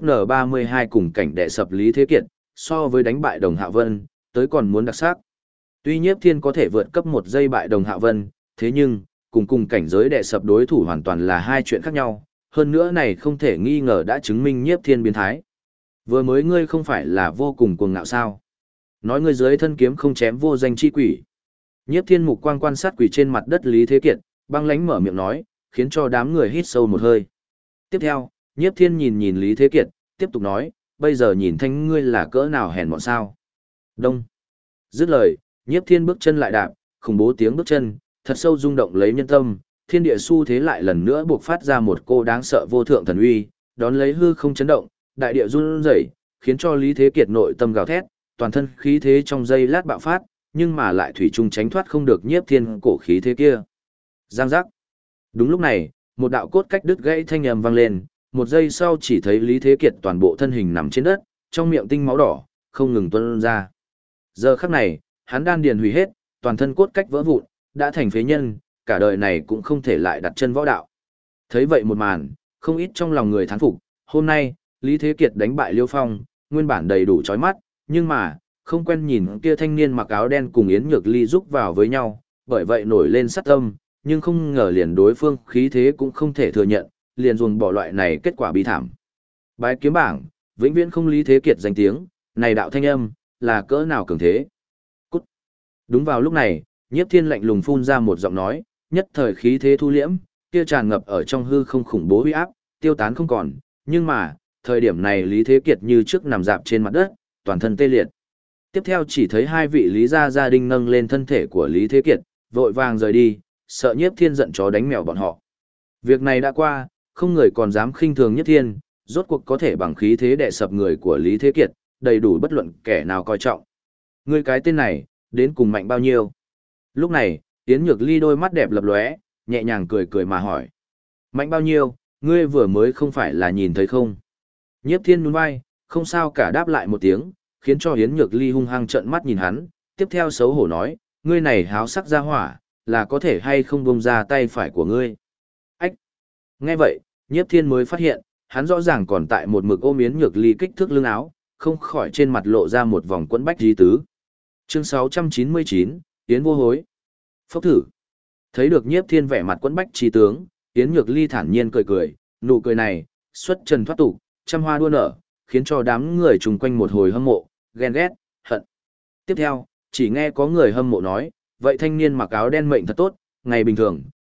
2V-N32 cùng cảnh đè sập Lý Thế Kiệt, so với đánh bại Đồng Hạ Vân, tới còn muốn đặc sắc. Tuy Nhiếp Thiên có thể vượt cấp 1 giây bại Đồng Hạ Vân, thế nhưng, cùng cảnh giới đè sập đối thủ hoàn toàn là hai chuyện khác nhau, hơn nữa này không thể nghi ngờ đã chứng minh Nhiếp Thiên biến thái. Vừa mới ngươi không phải là vô cùng cuồng ngạo sao? Nói ngươi dưới thân kiếm không chém vô danh chi quỷ. Nhiếp Thiên mục quang quan sát quỷ trên mặt đất Lý Thế Kiệt, băng lãnh mở miệng nói, khiến cho đám người hít sâu một hơi. Tiếp theo, Nhiếp Thiên nhìn Lý Thế Kiệt, tiếp tục nói, bây giờ nhìn thanh ngươi là cỡ nào hèn mọn sao. Đông. Dứt lời, Nhiếp Thiên bước chân lại đạp, khủng bố tiếng bước chân, thật sâu rung động lấy nhân tâm, thiên địa xu thế lại lần nữa buộc phát ra một cô đáng sợ vô thượng thần uy, đón lấy hư không chấn động, đại địa run rẩy, khiến cho Lý Thế Kiệt nội tâm gào thét, toàn thân khí thế trong giây lát bạo phát, nhưng mà lại thủy chung tránh thoát không được Nhiếp Thiên cổ khí thế kia. Giang giác. Đúng lúc này, một đạo cốt cách đứt gãy thanh âm vang lên, một giây sau chỉ thấy Lý Thế Kiệt toàn bộ thân hình nằm trên đất, trong miệng tinh máu đỏ, không ngừng tuôn ra. Giờ khắc này, hắn đan điền hủy hết, toàn thân cốt cách vỡ vụn, đã thành phế nhân, cả đời này cũng không thể lại đặt chân võ đạo. Thấy vậy một màn, không ít trong lòng người thán phục, hôm nay, Lý Thế Kiệt đánh bại Liêu Phong, nguyên bản đầy đủ chói mắt, nhưng mà, không quen nhìn kia thanh niên mặc áo đen cùng Yến Nhược Ly giúp vào với nhau, bởi vậy nổi lên sát tâm, nhưng không ngờ liền đối phương khí thế cũng không thể thừa nhận, liền ruồng bỏ loại này kết quả bi thảm. Bái kiếm bảng, vĩnh viễn không Lý Thế Kiệt danh tiếng, này đạo thanh âm, là cỡ nào cường thế. Cút. Đúng vào lúc này, Nhiếp Thiên lạnh lùng phun ra một giọng nói, nhất thời khí thế thu liễm, kia tràn ngập ở trong hư không khủng bố uy áp, tiêu tán không còn, nhưng mà, thời điểm này Lý Thế Kiệt như trước nằm dạp trên mặt đất, toàn thân tê liệt. Tiếp theo chỉ thấy hai vị Lý gia đình nâng lên thân thể của Lý Thế Kiệt, vội vàng rời đi, sợ Nhiếp Thiên giận chó đánh mèo bọn họ. Việc này đã qua, không người còn dám khinh thường Nhiếp Thiên, rốt cuộc có thể bằng khí thế đè sập người của Lý Thế Kiệt, đầy đủ bất luận kẻ nào coi trọng. Ngươi cái tên này, đến cùng mạnh bao nhiêu? Lúc này, Yến Nhược Ly đôi mắt đẹp lập lóe, nhẹ nhàng cười cười mà hỏi. Mạnh bao nhiêu, ngươi vừa mới không phải là nhìn thấy không? Nhiếp Thiên nhún vai, không sao cả đáp lại một tiếng, khiến cho Yến Nhược Ly hung hăng trợn mắt nhìn hắn, tiếp theo xấu hổ nói, ngươi này háo sắc ra hỏa, là có thể hay không buông ra tay phải của ngươi. Ách! Nghe vậy, Nhiếp Thiên mới phát hiện, hắn rõ ràng còn tại một mực ôm Yến Nhược Ly kích thước lưng áo, không khỏi trên mặt lộ ra một vòng quẫn bách di tứ. Chương 699, Yến vô hối. Phốc thử. Thấy được Nhiếp Thiên vẻ mặt quẫn bách trí tướng, Yến Nhược Ly thản nhiên cười cười, nụ cười này, xuất trần thoát tục, trăm hoa đua nở, khiến cho đám người chung quanh một hồi hâm mộ, ghen ghét, hận. Tiếp theo, chỉ nghe có người hâm mộ nói, vậy thanh niên mặc áo đen mệnh thật tốt, ngày bình thường,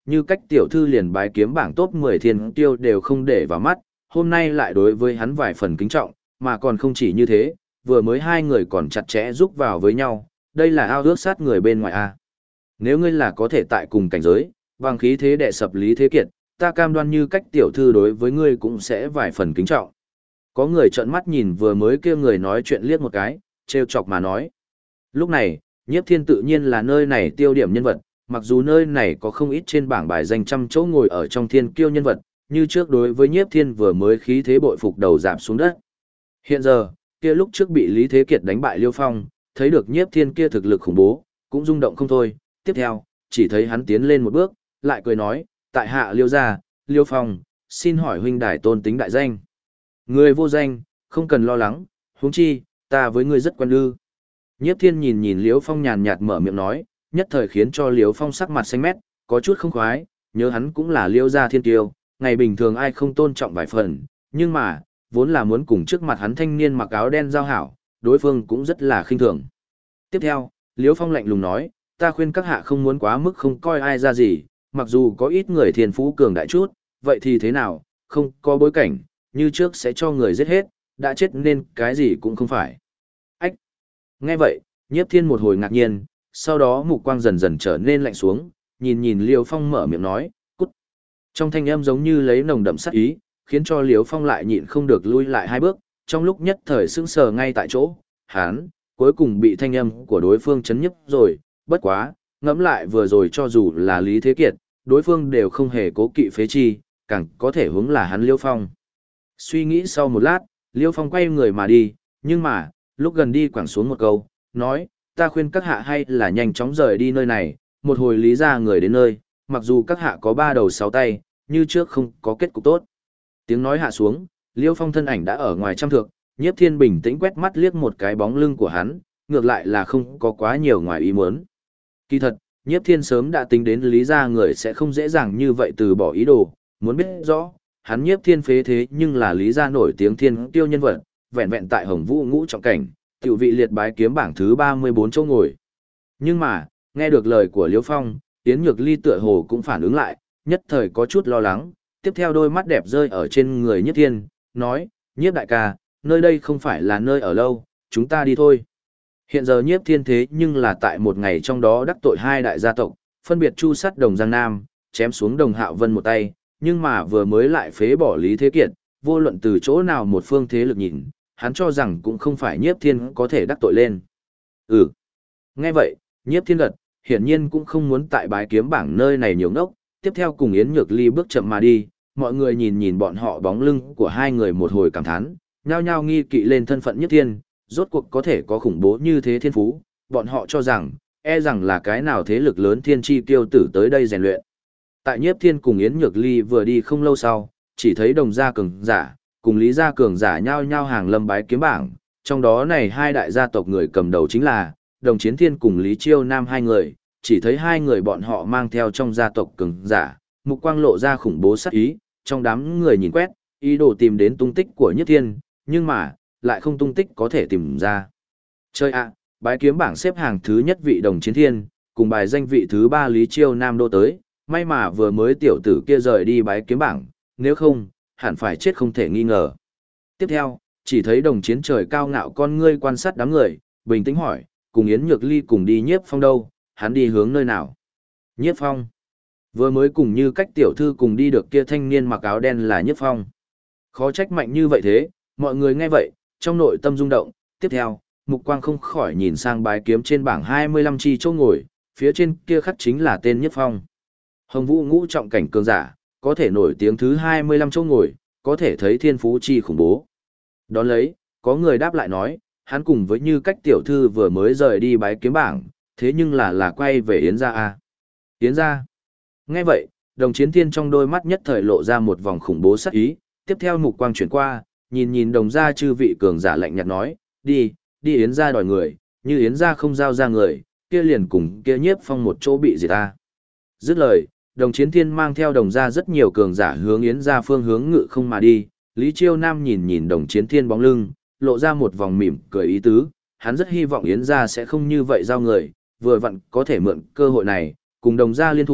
như cách tiểu thư liền bái kiếm bảng top 10 thiên tiêu đều không để vào mắt, hôm nay lại đối với hắn vài phần kính trọng, mà còn không chỉ như thế, vừa mới hai người còn chặt chẽ giúp vào với nhau, đây là ao ước sát người bên ngoài a. Nếu ngươi là có thể tại cùng cảnh giới, bằng khí thế đệ sập Lý Thế Kiệt, ta cam đoan như cách tiểu thư đối với ngươi cũng sẽ vài phần kính trọng. Có người trợn mắt nhìn vừa mới kia người nói chuyện liếc một cái, trêu chọc mà nói. Lúc này, Nhiếp Thiên tự nhiên là nơi này tiêu điểm nhân vật, mặc dù nơi này có không ít trên bảng bài danh trăm chỗ ngồi ở trong thiên kiêu nhân vật, như trước đối với Nhiếp Thiên vừa mới khí thế bội phục đầu giảm xuống đất. Hiện giờ, kia lúc trước bị Lý Thế Kiệt đánh bại Liêu Phong, thấy được Nhiếp Thiên kia thực lực khủng bố, cũng rung động không thôi. Tiếp theo, chỉ thấy hắn tiến lên một bước, lại cười nói, tại hạ Liêu gia, Liêu Phong, xin hỏi huynh đài tôn tính đại danh. Người vô danh, không cần lo lắng, huống chi, ta với ngươi rất quen ư. Nhiếp Thiên nhìn nhìn Liêu Phong nhàn nhạt mở miệng nói, nhất thời khiến cho Liêu Phong sắc mặt xanh mét, có chút không khoái, nhớ hắn cũng là Liêu gia thiên tiêu, ngày bình thường ai không tôn trọng vài phần, nhưng mà, vốn là muốn cùng trước mặt hắn thanh niên mặc áo đen giao hảo, đối phương cũng rất là khinh thường. Tiếp theo, Liêu Phong lạnh lùng nói, ta khuyên các hạ không muốn quá mức không coi ai ra gì, mặc dù có ít người thiên phú cường đại chút, vậy thì thế nào, không có bối cảnh, như trước sẽ cho người giết hết, đã chết nên cái gì cũng không phải. Ách! Nghe vậy, Nhiếp Thiên một hồi ngạc nhiên, sau đó mục quang dần dần trở nên lạnh xuống, nhìn nhìn Liêu Phong mở miệng nói, cút. Trong thanh âm giống như lấy nồng đậm sát ý, khiến cho Liêu Phong lại nhịn không được lui lại hai bước, trong lúc nhất thời sững sờ ngay tại chỗ, hắn cuối cùng bị thanh âm của đối phương chấn nhức rồi, bất quá, ngẫm lại vừa rồi cho dù là Lý Thế Kiệt, đối phương đều không hề cố kỵ phế chi, càng có thể hướng là hắn Liêu Phong. Suy nghĩ sau một lát, Liêu Phong quay người mà đi, nhưng mà, lúc gần đi quẳng xuống một câu, nói, ta khuyên các hạ hay là nhanh chóng rời đi nơi này, một hồi lý ra người đến nơi, mặc dù các hạ có ba đầu sáu tay, như trước không có kết cục tốt. Tiếng nói hạ xuống, Liêu Phong thân ảnh đã ở ngoài trăm thước, Nhiếp Thiên bình tĩnh quét mắt liếc một cái bóng lưng của hắn, ngược lại là không có quá nhiều ngoài ý muốn. Kỳ thật, Nhiếp Thiên sớm đã tính đến lý ra người sẽ không dễ dàng như vậy từ bỏ ý đồ, muốn biết rõ, hắn Nhiếp Thiên phế thế nhưng là lý ra nổi tiếng thiên tiêu nhân vật, vẹn vẹn tại Hồng Vũ ngũ trọng cảnh, tiểu vị liệt bái kiếm bảng thứ 34 chỗ ngồi. Nhưng mà, nghe được lời của Liêu Phong, Yến Nhược Ly tựa hồ cũng phản ứng lại, nhất thời có chút lo lắng, tiếp theo đôi mắt đẹp rơi ở trên người Nhiếp Thiên, nói, Nhiếp đại ca, nơi đây không phải là nơi ở lâu, chúng ta đi thôi. Hiện giờ Nhiếp Thiên thế nhưng là tại một ngày trong đó đắc tội hai đại gia tộc, phân biệt chu sát Đồng Giang Nam, chém xuống Đồng Hạo Vân một tay, nhưng mà vừa mới lại phế bỏ Lý Thế Kiệt, vô luận từ chỗ nào một phương thế lực nhìn, hắn cho rằng cũng không phải Nhiếp Thiên có thể đắc tội lên. Nghe vậy, Nhiếp Thiên gật, hiển nhiên cũng không muốn tại bái kiếm bảng nơi này nhiều ngốc, tiếp theo cùng Yến Nhược Ly bước chậm mà đi, mọi người nhìn nhìn bọn họ bóng lưng của hai người một hồi cảm thán, nhao nhao nghi kỵ lên thân phận Nhiếp Thiên, rốt cuộc có thể có khủng bố như thế thiên phú, bọn họ cho rằng, e rằng là cái nào thế lực lớn thiên chi tiêu tử tới đây rèn luyện. Tại Nhiếp Thiên cùng Yến Nhược Ly vừa đi không lâu sau, chỉ thấy Đồng gia cường giả, cùng Lý gia cường giả nhao nhao hàng lâm bái kiếm bảng, trong đó này hai đại gia tộc người cầm đầu chính là Đồng Chiến Thiên cùng Lý Chiêu Nam hai người, chỉ thấy hai người bọn họ mang theo trong gia tộc cường giả, mục quang lộ ra khủng bố sát ý, trong đám người nhìn quét, ý đồ tìm đến tung tích của Nhiếp Thiên, nhưng mà, lại không tung tích có thể tìm ra. Chơi ạ, bái kiếm bảng xếp hàng thứ nhất vị Đồng Chiến Thiên, cùng bài danh vị thứ 3 Lý Chiêu Nam đô tới, may mà vừa mới tiểu tử kia rời đi bái kiếm bảng, nếu không, hẳn phải chết không thể nghi ngờ. Tiếp theo, chỉ thấy Đồng Chiến trời cao ngạo con ngươi quan sát đám người, bình tĩnh hỏi, cùng Yến Nhược Ly cùng đi Nhiếp Phong đâu, hắn đi hướng nơi nào? Nhiếp Phong. Vừa mới cùng như cách tiểu thư cùng đi được kia thanh niên mặc áo đen là Nhiếp Phong. Khó trách mạnh như vậy thế, mọi người nghe vậy, trong nội tâm rung động, tiếp theo, mục quang không khỏi nhìn sang bái kiếm trên bảng 25 chi chỗ ngồi, phía trên kia khắc chính là tên Nhiếp Phong. Hồng Vũ ngũ trọng cảnh cường giả, có thể nổi tiếng thứ 25 chỗ ngồi, có thể thấy thiên phú chi khủng bố. Đón lấy, có người đáp lại nói, hắn cùng với như cách tiểu thư vừa mới rời đi bái kiếm bảng, thế nhưng là quay về Yến gia à. Yến gia. Nghe vậy, Đồng Chiến Thiên trong đôi mắt nhất thời lộ ra một vòng khủng bố sắc ý, tiếp theo mục quang chuyển qua, nhìn nhìn Đồng gia chư vị cường giả lạnh nhạt nói, đi Yến gia đòi người, như Yến gia không giao ra người, kia liền cùng kia Nhiếp Phong một chỗ bị diệt ta. Dứt lời, Đồng Chiến Thiên mang theo Đồng gia rất nhiều cường giả hướng Yến gia phương hướng ngự không mà đi, Lý Chiêu Nam nhìn nhìn Đồng Chiến Thiên bóng lưng, lộ ra một vòng mỉm cười ý tứ, hắn rất hy vọng Yến gia sẽ không như vậy giao người, vừa vặn có thể mượn cơ hội này, cùng Đồng gia liên thủ,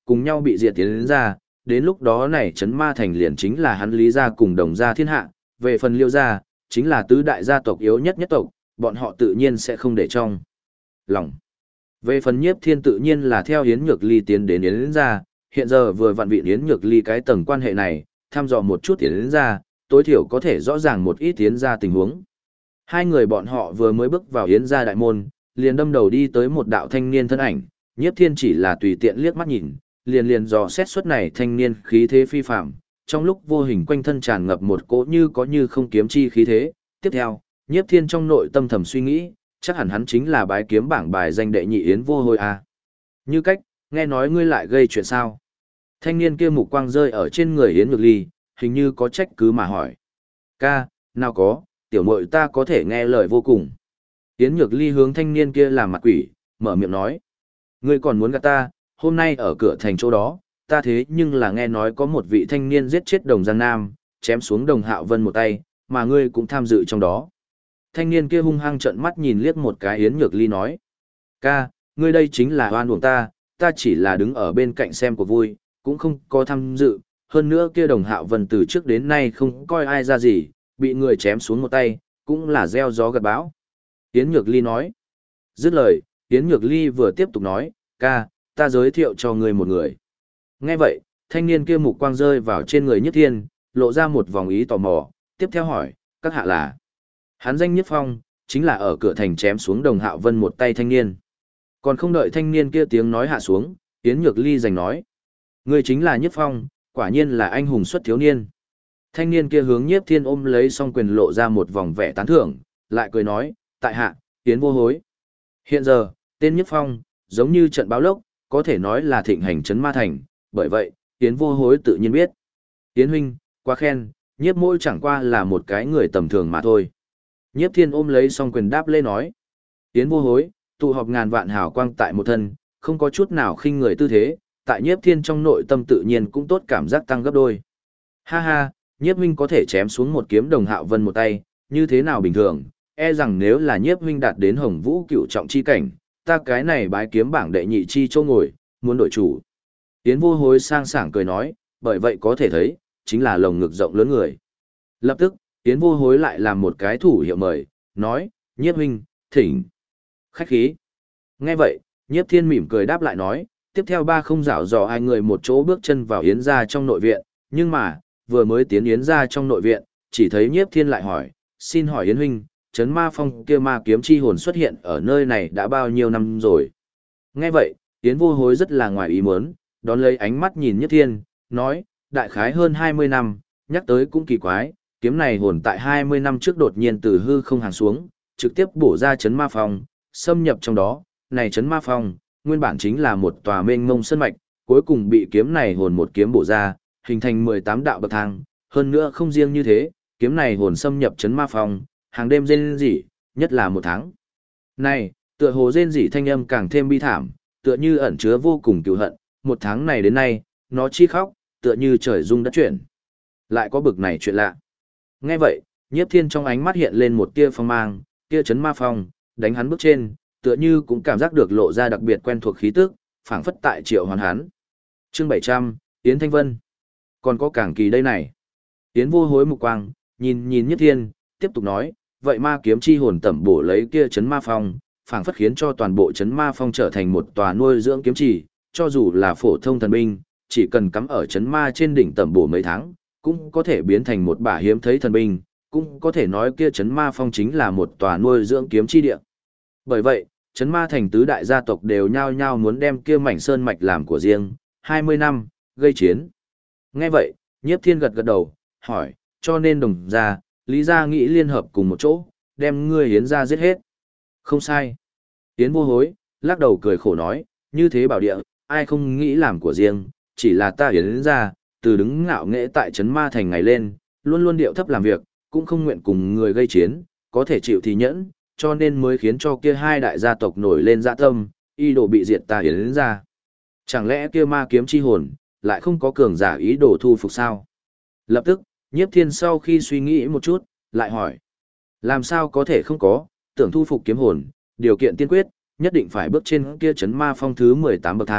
cùng nhau bị diệt tiến đến ra, đến lúc đó này trấn ma thành liền chính là hắn Lý gia cùng Đồng gia thiên hạ, về phần Liêu gia, chính là tứ đại gia tộc yếu nhất nhất tộc, bọn họ tự nhiên sẽ không để trong lòng. Về phần Nhiếp Thiên tự nhiên là theo Yến Nhược Ly tiến đến Yến gia, hiện giờ vừa vặn vị Yến Nhược Ly cái tầng quan hệ này, thăm dò một chút Yến gia, tối thiểu có thể rõ ràng một ít Yến gia tình huống. Hai người bọn họ vừa mới bước vào Yến gia đại môn, liền đâm đầu đi tới một đạo thanh niên thân ảnh, Nhiếp Thiên chỉ là tùy tiện liếc mắt nhìn, liền dò xét xuất này thanh niên khí thế phi phàm, trong lúc vô hình quanh thân tràn ngập một cỗ như có như không kiếm chi khí thế. Tiếp theo, Nhiếp Thiên trong nội tâm thầm suy nghĩ, chắc hẳn hắn chính là bái kiếm bảng bài danh đệ nhị Yến Vô Hối à. Như cách, nghe nói ngươi lại gây chuyện sao? Thanh niên kia mục quang rơi ở trên người Yến Nhược Ly, hình như có trách cứ mà hỏi. Ca, nào có, tiểu muội ta có thể nghe lời vô cùng. Yến Nhược Ly hướng thanh niên kia làm mặt quỷ, mở miệng nói. Ngươi còn muốn gạt ta, hôm nay ở cửa thành chỗ đó, ta thế nhưng là nghe nói có một vị thanh niên giết chết Đồng Giang Nam, chém xuống Đồng Hạo Vân một tay, mà ngươi cũng tham dự trong đó. Thanh niên kia hung hăng trợn mắt nhìn liếc một cái Yến Nhược Ly nói. Ca, ngươi đây chính là oan uổng ta, ta chỉ là đứng ở bên cạnh xem của vui, cũng không có tham dự. Hơn nữa kia Đồng Hạo Vân từ trước đến nay không coi ai ra gì, bị người chém xuống một tay, cũng là gieo gió gặt bão. Yến Nhược Ly nói. Dứt lời, Yến Nhược Ly vừa tiếp tục nói, ca, ta giới thiệu cho ngươi một người. Nghe vậy, thanh niên kia mục quang rơi vào trên người Nhất Thiên, lộ ra một vòng ý tò mò, tiếp theo hỏi, các hạ là. Hắn danh Nhất Phong, chính là ở cửa thành chém xuống Đồng Hạo Vân một tay thanh niên. Còn không đợi thanh niên kia tiếng nói hạ xuống, Yến Nhược Ly giành nói. Ngươi chính là Nhất Phong, quả nhiên là anh hùng xuất thiếu niên. Thanh niên kia hướng Nhiếp Thiên ôm lấy song quyền lộ ra một vòng vẻ tán thưởng, lại cười nói, tại hạ, Yến Vô Hối. Hiện giờ, tên Nhất Phong, giống như trận báo lốc, có thể nói là thịnh hành trấn ma thành, bởi vậy, Yến Vô Hối tự nhiên biết. Yến huynh, quá khen, Nhiếp môi chẳng qua là một cái người tầm thường mà thôi. Nhiếp Thiên ôm lấy song quyền đáp lễ nói. Yến Vô Hối, tụ họp ngàn vạn hào quang tại một thân, không có chút nào khinh người tư thế, tại Nhiếp Thiên trong nội tâm tự nhiên cũng tốt cảm giác tăng gấp đôi. Ha ha, Nhiếp huynh có thể chém xuống một kiếm Đồng Hạo Vân một tay, như thế nào bình thường, e rằng nếu là Nhiếp huynh đạt đến Hồng Vũ cựu trọng chi cảnh, ta cái này bái kiếm bảng đệ nhị chi châu ngồi, muốn đổi chủ. Yến Vô Hối sang sảng cười nói, bởi vậy có thể thấy, chính là lồng ngực rộng lớn người. Lập tức, Yến Vô Hối lại làm một cái thủ hiệu mời, nói, Nhiếp huynh, thỉnh. Khách khí. Nghe vậy, Nhiếp Thiên mỉm cười đáp lại nói, tiếp theo ba không rảo dò hai người một chỗ bước chân vào Yến gia trong nội viện, nhưng mà, vừa mới tiến Yến gia trong nội viện, chỉ thấy Nhiếp Thiên lại hỏi, xin hỏi Yến huynh, Trấn Ma Phong kia ma kiếm chi hồn xuất hiện ở nơi này đã bao nhiêu năm rồi? Nghe vậy, Yến Vô Hối rất là ngoài ý muốn, đón lấy ánh mắt nhìn Nhiếp Thiên, nói, đại khái hơn 20 năm, nhắc tới cũng kỳ quái, kiếm này hồn tại 20 năm trước đột nhiên từ hư không hàng xuống, trực tiếp bổ ra Trấn Ma Phong, xâm nhập trong đó, này Trấn Ma Phong, nguyên bản chính là một tòa mênh mông sơn mạch, cuối cùng bị kiếm này hồn một kiếm bổ ra, hình thành 18 đạo bậc thang, hơn nữa không riêng như thế, kiếm này hồn xâm nhập Trấn Ma Phong, hàng đêm rên rỉ, nhất là một tháng. Này, tựa hồ rên rỉ thanh âm càng thêm bi thảm, tựa như ẩn chứa vô cùng cừu hận, một tháng này đến nay, nó chi khóc, tựa như trời rung đất chuyển. Lại có bực này chuyện lạ. Nghe vậy, Nhiếp Thiên trong ánh mắt hiện lên một tia phong mang, tia Trấn Ma Phong, đánh hắn bước trên, tựa như cũng cảm giác được lộ ra đặc biệt quen thuộc khí tức, phảng phất tại triệu hoàn hắn. Chương 700, Yến Thanh Vân. Còn có càng kỳ đây này. Yến Vô Hối mục quang, nhìn Nhiếp Thiên, tiếp tục nói, vậy ma kiếm chi hồn tẩm bổ lấy kia Trấn Ma Phong, phảng phất khiến cho toàn bộ Trấn Ma Phong trở thành một tòa nuôi dưỡng kiếm chỉ, cho dù là phổ thông thần binh, chỉ cần cắm ở Trấn Ma trên đỉnh tẩm bổ mấy tháng, cũng có thể biến thành một bả hiếm thấy thần binh, cũng có thể nói kia Trấn Ma Phong chính là một tòa nuôi dưỡng kiếm chi địa. Bởi vậy, Trấn Ma thành tứ đại gia tộc đều nhao nhao muốn đem kia mảnh sơn mạch làm của riêng, 20 năm, gây chiến. Nghe vậy, Nhiếp Thiên gật gật đầu, hỏi, cho nên Đồng gia, Lý gia nghĩ liên hợp cùng một chỗ, đem ngươi Yến gia giết hết. Không sai. Yến Vô Hối, lắc đầu cười khổ nói, như thế bảo địa, ai không nghĩ làm của riêng, chỉ là ta Yến gia, từ đứng ngạo nghễ tại Trấn Ma thành ngày lên, luôn luôn điệu thấp làm việc, cũng không nguyện cùng người gây chiến, có thể chịu thì nhẫn, cho nên mới khiến cho kia hai đại gia tộc nổi lên dạ tâm, ý đồ bị diệt ta Yến gia. Chẳng lẽ kia ma kiếm chi hồn, lại không có cường giả ý đồ thu phục sao? Lập tức, Nhiếp Thiên sau khi suy nghĩ một chút, lại hỏi. Làm sao có thể không có, tưởng thu phục kiếm hồn, điều kiện tiên quyết, nhất định phải bước trên kia Trấn Ma Phong thứ 18 bậc thang,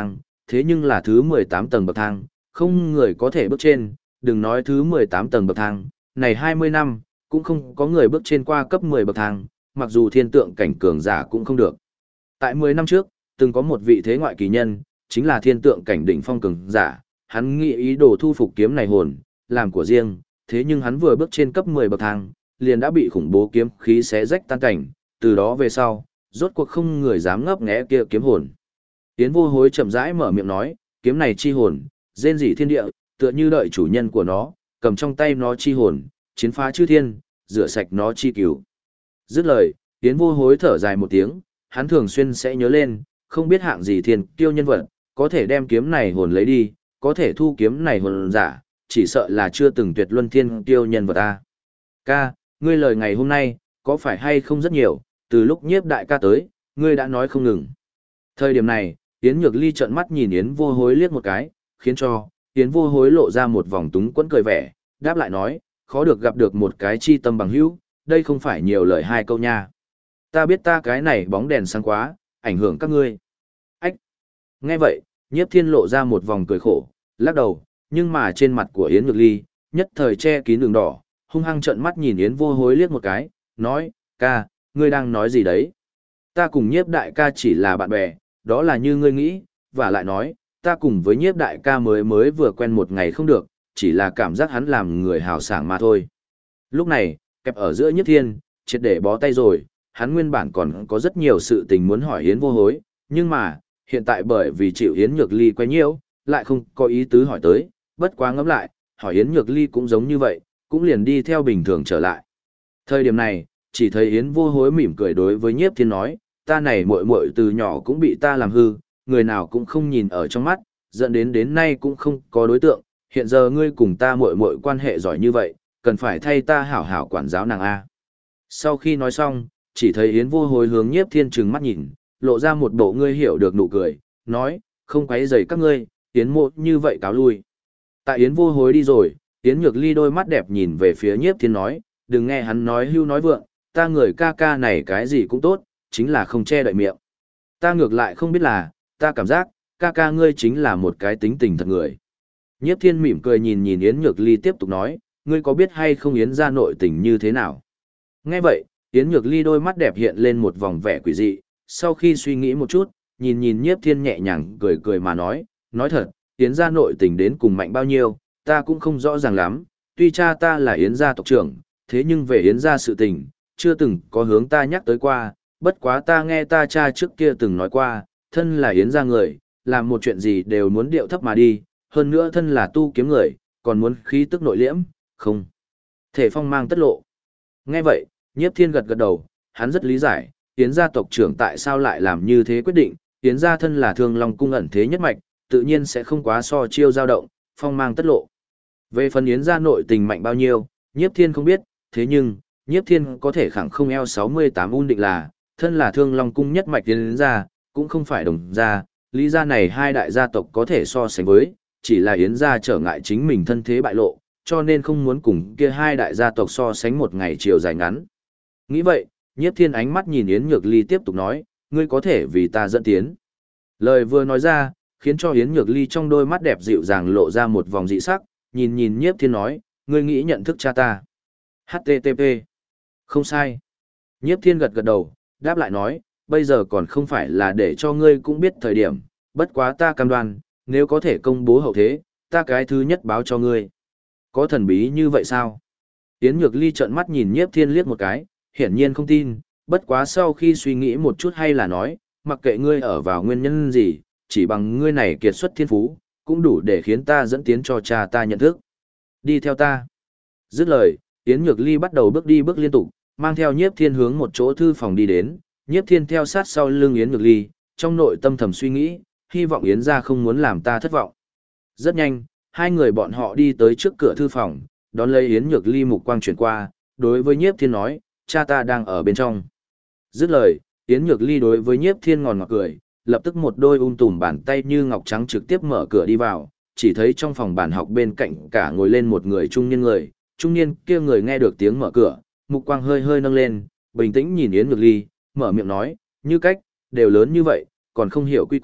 thế nhưng là thứ 18 tầng bậc thang, không người có thể bước trên, đừng nói thứ 18 tầng bậc thang, này 20 năm, cũng không có người bước trên qua cấp 10 bậc thang, mặc dù thiên tượng cảnh cường giả cũng không được. Tại 10 năm trước, từng có một vị thế ngoại kỳ nhân, chính là thiên tượng cảnh đỉnh phong cường giả, hắn nghĩ ý đồ thu phục kiếm này hồn, làm của riêng, thế nhưng hắn vừa bước trên cấp 10 bậc thang, liền đã bị khủng bố kiếm khí xé rách tan cảnh, từ đó về sau, rốt cuộc không người dám ngấp nghé kia kiếm hồn. Yến Vô Hối chậm rãi mở miệng nói, kiếm này chi hồn, rên rỉ thiên địa, tựa như đợi chủ nhân của nó, cầm trong tay nó chi hồn, chiến phá chư thiên, rửa sạch nó chi cửu. Dứt lời, Yến Vô Hối thở dài một tiếng, hắn thường xuyên sẽ nhớ lên, không biết hạng gì thiên kiêu nhân vật, có thể đem kiếm này hồn lấy đi, có thể thu kiếm này hồn giả, chỉ sợ là chưa từng tuyệt luân thiên kiêu nhân vật ta. Ca, ngươi lời ngày hôm nay, có phải hay không rất nhiều, từ lúc Nhiếp đại ca tới, ngươi đã nói không ngừng. Thời điểm này, Yến Nhược Ly trợn mắt nhìn Yến Vô Hối liếc một cái, khiến cho Yến Vô Hối lộ ra một vòng túng quẫn cười vẻ, đáp lại nói, khó được gặp được một cái chi tâm bằng hữu, đây không phải nhiều lời hai câu nha. Ta biết ta cái này bóng đèn sáng quá, ảnh hưởng các ngươi. Ách! Nghe vậy, Nhiếp Thiên lộ ra một vòng cười khổ, lắc đầu, nhưng mà trên mặt của Yến Nhược Ly, nhất thời che kín đường đỏ, hung hăng trợn mắt nhìn Yến Vô Hối liếc một cái, nói, ca, ngươi đang nói gì đấy? Ta cùng Nhiếp đại ca chỉ là bạn bè, đó là như ngươi nghĩ, và lại nói, ta cùng với Nhiếp đại ca mới vừa quen một ngày không được, chỉ là cảm giác hắn làm người hào sảng mà thôi. Lúc này, kẹp ở giữa Nhiếp Thiên, triệt để bó tay rồi, hắn nguyên bản còn có rất nhiều sự tình muốn hỏi Yến Vô Hối, nhưng mà, hiện tại bởi vì chịu Yến Nhược Ly quay nhiễu, lại không có ý tứ hỏi tới, bất quá ngẫm lại, hỏi Yến Nhược Ly cũng giống như vậy, cũng liền đi theo bình thường trở lại. Thời điểm này, chỉ thấy Yến Vô Hối mỉm cười đối với Nhiếp Thiên nói, ta này muội muội từ nhỏ cũng bị ta làm hư, người nào cũng không nhìn ở trong mắt, dẫn đến nay cũng không có đối tượng, hiện giờ ngươi cùng ta muội muội quan hệ giỏi như vậy, cần phải thay ta hảo hảo quản giáo nàng a. Sau khi nói xong, chỉ thấy Yến Vô Hối hướng Nhiếp Thiên trừng mắt nhìn, lộ ra một bộ ngươi hiểu được nụ cười, nói, không quấy rầy các ngươi, Yến mộ như vậy cáo lui. Tại Yến Vô Hối đi rồi, Yến Nhược Ly đôi mắt đẹp nhìn về phía Nhiếp Thiên nói, đừng nghe hắn nói hưu nói vượng, ta người ca ca này cái gì cũng tốt, chính là không che đậy miệng. Ta ngược lại không biết là, ta cảm giác, ca ca ngươi chính là một cái tính tình thật người. Nhiếp Thiên mỉm cười nhìn nhìn Yến Nhược Ly tiếp tục nói, ngươi có biết hay không Yến gia nội tình như thế nào? Nghe vậy, Yến Nhược Ly đôi mắt đẹp hiện lên một vòng vẻ quỷ dị, sau khi suy nghĩ một chút, nhìn nhìn Nhiếp Thiên nhẹ nhàng cười cười mà nói thật, Yến gia nội tình đến cùng mạnh bao nhiêu, ta cũng không rõ ràng lắm, tuy cha ta là Yến gia tộc trưởng, thế nhưng về Yến gia sự tình, chưa từng có hướng ta nhắc tới qua, bất quá ta nghe ta cha trước kia từng nói qua, thân là Yến gia người, làm một chuyện gì đều muốn điệu thấp mà đi, hơn nữa thân là tu kiếm người, còn muốn khí tức nội liễm, không thể phong mang tất lộ. Nghe vậy, Nhiếp Thiên gật gật đầu, hắn rất lý giải, Yến gia tộc trưởng tại sao lại làm như thế quyết định, Yến gia thân là Thương Long cung ẩn thế nhất mạch, tự nhiên sẽ không quá so chiêu dao động, phong mang tất lộ. Về phần Yến gia nội tình mạnh bao nhiêu, Nhiếp Thiên không biết, thế nhưng, Nhiếp Thiên có thể khẳng không eo 68 ung định là, thân là Thương Long cung nhất mạch Yến gia, cũng không phải Đồng gia, Lý gia này hai đại gia tộc có thể so sánh với, chỉ là Yến gia trở ngại chính mình thân thế bại lộ, cho nên không muốn cùng kia hai đại gia tộc so sánh một ngày chiều dài ngắn. Nghĩ vậy, Nhiếp Thiên ánh mắt nhìn Yến Nhược Ly tiếp tục nói, ngươi có thể vì ta dẫn tiến. Lời vừa nói ra, khiến cho Yến Nhược Ly trong đôi mắt đẹp dịu dàng lộ ra một vòng dị sắc, nhìn nhìn Nhiếp Thiên nói, ngươi nghĩ nhận thức cha ta. HTTP. Không sai. Nhiếp Thiên gật gật đầu, đáp lại nói, bây giờ còn không phải là để cho ngươi cũng biết thời điểm, bất quá ta cam đoan, nếu có thể công bố hậu thế, ta cái thứ nhất báo cho ngươi. Có thần bí như vậy sao? Yến Nhược Ly trợn mắt nhìn Nhiếp Thiên liếc một cái, hiển nhiên không tin, bất quá sau khi suy nghĩ một chút hay là nói, mặc kệ ngươi ở vào nguyên nhân gì, chỉ bằng ngươi này kiệt xuất thiên phú, cũng đủ để khiến ta dẫn tiến cho cha ta nhận thức. Đi theo ta. Dứt lời, Yến Nhược Ly bắt đầu bước đi bước liên tục, mang theo Nhiếp Thiên hướng một chỗ thư phòng đi đến, Nhiếp Thiên theo sát sau lưng Yến Nhược Ly, trong nội tâm thầm suy nghĩ, hy vọng Yến gia không muốn làm ta thất vọng. Rất nhanh, hai người bọn họ đi tới trước cửa thư phòng, đón lấy Yến Nhược Ly mục quang chuyển qua, đối với Nhiếp Thiên nói, cha ta đang ở bên trong. Dứt lời, Yến Nhược Ly đối với Nhiếp Thiên ngòn ngọt cười, lập tức một đôi tùm bàn tay như ngọc trắng trực tiếp mở cửa đi vào, chỉ thấy trong phòng bàn học bên cạnh cả ngồi lên một người, trung niên kia người nghe được tiếng mở cửa, mục quang hơi hơi nâng lên, bình tĩnh nhìn Yến Nhược Ly, mở miệng nói, như cách, đều lớn như vậy, còn không hiểu quy củ,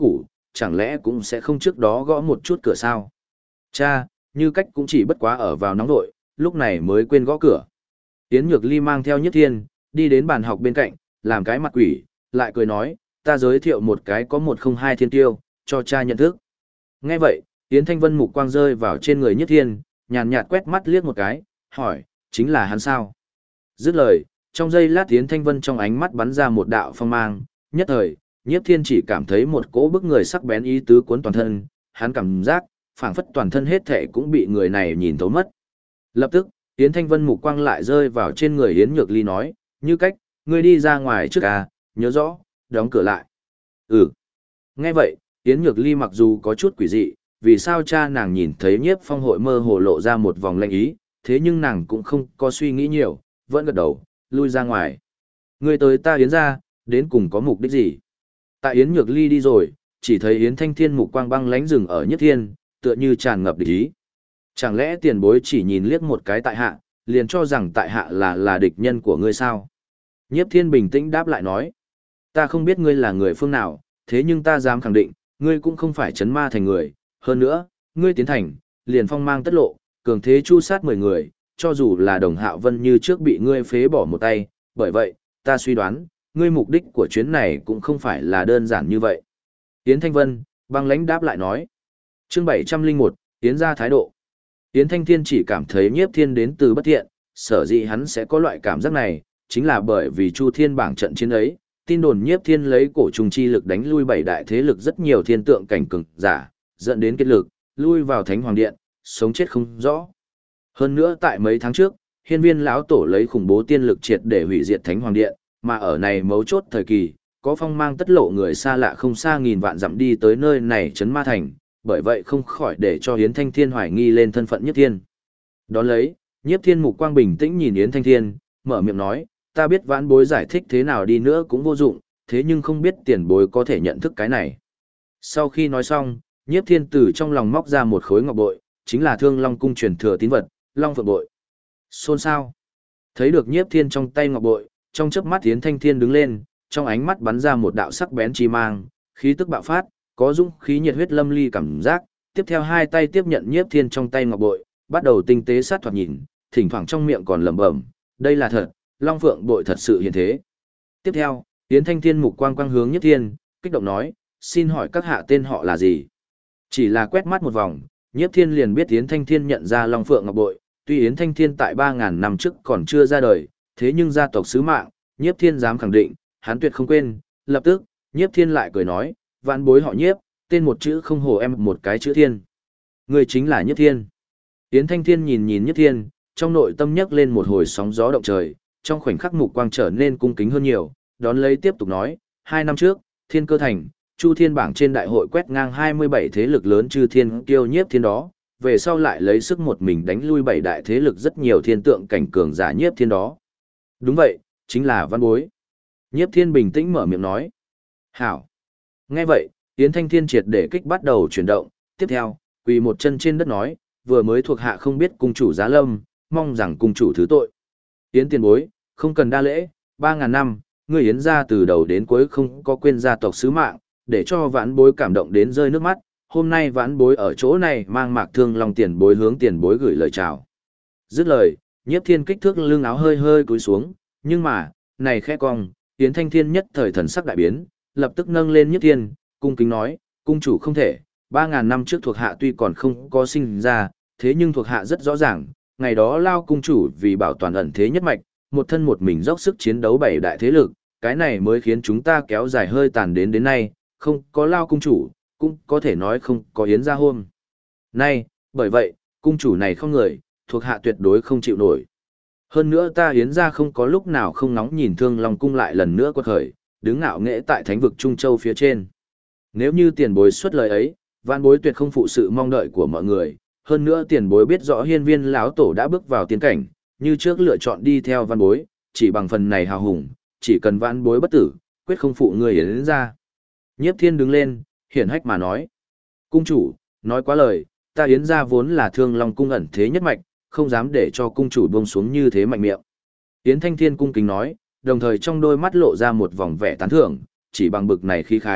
chẳng lẽ cũng sẽ không trước đó gõ một chút cửa sao? Cha, Như Cách cũng chỉ bất quá ở vào nóng nội, lúc này mới quên gõ cửa. Yến Nhược Ly mang theo Nhiếp Thiên, đi đến bàn học bên cạnh, làm cái mặt quỷ, lại cười nói, ta giới thiệu một cái có 102 thiên tiêu, cho cha nhận thức. Nghe vậy, Yến Thanh Vân mục quang rơi vào trên người Nhiếp Thiên, nhàn nhạt quét mắt liếc một cái, hỏi, chính là hắn sao? Dứt lời, trong giây lát Yến Thanh Vân trong ánh mắt bắn ra một đạo phong mang, nhất thời, Nhiếp Thiên chỉ cảm thấy một cỗ bức người sắc bén ý tứ cuốn toàn thân, hắn cảm giác, phảng phất toàn thân hết thể cũng bị người này nhìn thấu mất. Lập tức, Yến Thanh Vân mục quang lại rơi vào trên người Yến Nhược Ly nói, Như Cách, ngươi đi ra ngoài trước à, nhớ rõ, đóng cửa lại. Ừ. Nghe vậy, Yến Nhược Ly mặc dù có chút quỷ dị, vì sao cha nàng nhìn thấy Nhiếp Phong hội mơ hồ lộ ra một vòng lanh ý, thế nhưng nàng cũng không có suy nghĩ nhiều, vẫn gật đầu, lui ra ngoài. Ngươi tới ta Yến ra, đến cùng có mục đích gì? Tại Yến Nhược Ly đi rồi, chỉ thấy Yến Thanh Thiên mục quang băng lánh rừng ở Nhất Thiên, tựa như tràn ngập địch ý. Chẳng lẽ tiền bối chỉ nhìn liếc một cái tại hạ, liền cho rằng tại hạ là địch nhân của ngươi sao? Nhiếp Thiên bình tĩnh đáp lại nói, ta không biết ngươi là người phương nào, thế nhưng ta dám khẳng định, ngươi cũng không phải chấn ma thành người, hơn nữa, ngươi tiến thành, liền phong mang tất lộ, cường thế chu sát 10 người, cho dù là Đồng Hạo Vân như trước bị ngươi phế bỏ một tay, bởi vậy, ta suy đoán, ngươi mục đích của chuyến này cũng không phải là đơn giản như vậy. Yến Thanh Vân, băng lãnh đáp lại nói. Chương 701, Yến ra thái độ. Yến Thanh Thiên chỉ cảm thấy Nhiếp Thiên đến từ bất thiện, sở dĩ hắn sẽ có loại cảm giác này, chính là bởi vì Chu Thiên bảng trận chiến ấy, tin đồn Nhiếp Thiên lấy cổ trùng chi lực đánh lui 7 đại thế lực rất nhiều thiên tượng cảnh cường giả, dẫn đến kết lực, lui vào Thánh Hoàng Điện, sống chết không rõ. Hơn nữa tại mấy tháng trước, Hiên Viên lão tổ lấy khủng bố tiên lực triệt để hủy diệt Thánh Hoàng Điện, mà ở này mấu chốt thời kỳ, có phong mang tất lộ người xa lạ không xa nghìn vạn dặm đi tới nơi này trấn ma thành, bởi vậy không khỏi để cho Yến Thanh Thiên hoài nghi lên thân phận Nhiếp Thiên. Đón lấy, Nhiếp Thiên mục quang bình tĩnh nhìn Yến Thanh Thiên, mở miệng nói, ta biết vãn bối giải thích thế nào đi nữa cũng vô dụng, thế nhưng không biết tiền bối có thể nhận thức cái này. Sau khi nói xong, Nhiếp Thiên từ trong lòng móc ra một khối ngọc bội, chính là Thương Long cung truyền thừa tín vật, Long Phượng bội. Xôn xao. Thấy được Nhiếp Thiên trong tay ngọc bội, trong chớp mắt Yến Thanh Thiên đứng lên, trong ánh mắt bắn ra một đạo sắc bén chi mang, khí tức bạo phát, có dũng khí nhiệt huyết lâm ly cảm giác, tiếp theo hai tay tiếp nhận Nhiếp Thiên trong tay ngọc bội, bắt đầu tinh tế sát thoạt nhìn, thỉnh thoảng trong miệng còn lẩm bẩm, đây là thật, Long Phượng bội thật sự hiện thế. Tiếp theo, Yến Thanh Thiên mục quang quang hướng Nhiếp Thiên, kích động nói, xin hỏi các hạ tên họ là gì? Chỉ là quét mắt một vòng, Nhiếp Thiên liền biết Yến Thanh Thiên nhận ra Long Phượng ngọc bội, tuy Yến Thanh Thiên tại 3.000 năm trước còn chưa ra đời, thế nhưng gia tộc sứ mạng, Nhiếp Thiên dám khẳng định, hắn tuyệt không quên, lập tức, Nhiếp Thiên lại cười nói, vạn bối họ Nhiếp, tên một chữ không hồ em một cái chữ Thiên. Người chính là Nhiếp Thiên. Yến Thanh Thiên nhìn Nhiếp Thiên, trong nội tâm nhấc lên một hồi sóng gió động trời, trong khoảnh khắc mục quang trở nên cung kính hơn nhiều, đón lấy tiếp tục nói, 2 năm trước, Thiên Cơ Thành, Chu Thiên bảng trên đại hội quét ngang 27 thế lực lớn chư thiên kiêu Nhiếp Thiên đó, về sau lại lấy sức một mình đánh lui 7 đại thế lực rất nhiều thiên tượng cảnh cường giả Nhiếp Thiên đó. Đúng vậy, chính là văn bối. Nhiếp Thiên bình tĩnh mở miệng nói. Hảo. Nghe vậy, Yến Thanh Thiên triệt để kích bắt đầu chuyển động, tiếp theo, quỳ một chân trên đất nói, vừa mới thuộc hạ không biết cung chủ Giá Lâm, mong rằng cung chủ thứ tội. Yến tiền bối, không cần đa lễ, 3.000 năm, ngươi Yến gia từ đầu đến cuối không có quên gia tộc sứ mạng, để cho vãn bối cảm động đến rơi nước mắt, hôm nay vãn bối ở chỗ này mang Mạc Thương Long tiền bối hướng tiền bối gửi lời chào. Dứt lời, Nhiếp Thiên kích thước lưng áo hơi hơi cúi xuống, nhưng mà, này khẽ cong, Yến Thanh Thiên nhất thời thần sắc đại biến, lập tức nâng lên Nhiếp Thiên, cung kính nói, cung chủ không thể, 3.000 năm trước thuộc hạ tuy còn không có sinh ra, thế nhưng thuộc hạ rất rõ ràng, ngày đó Lao cung chủ vì bảo toàn ẩn thế nhất mạch, một thân một mình dốc sức chiến đấu 7 đại thế lực, cái này mới khiến chúng ta kéo dài hơi tàn đến nay, không có Lao cung chủ, cũng có thể nói không có Yến gia hôm nay, bởi vậy, cung chủ này không người, thuộc hạ tuyệt đối không chịu nổi. Hơn nữa ta Yến gia không có lúc nào không nóng nhìn Thương Long cung lại lần nữa quật khởi, đứng ngạo nghễ tại thánh vực Trung Châu phía trên. Nếu như tiền bối xuất lời ấy, vạn bối tuyệt không phụ sự mong đợi của mọi người, hơn nữa tiền bối biết rõ Hiên Viên lão tổ đã bước vào tiến cảnh, như trước lựa chọn đi theo vạn bối, chỉ bằng phần này hào hùng, chỉ cần vạn bối bất tử, quyết không phụ người Yến gia. Nhiếp Thiên đứng lên, hiển hách mà nói: "Cung chủ, nói quá lời, ta Yến gia vốn là Thương Long cung ẩn thế nhất mạch, không dám để cho cung chủ buông xuống như thế mạnh miệng." Yến Thanh Thiên cung kính nói, đồng thời trong đôi mắt lộ ra một vòng vẻ tán thưởng, chỉ bằng bực này khí khái,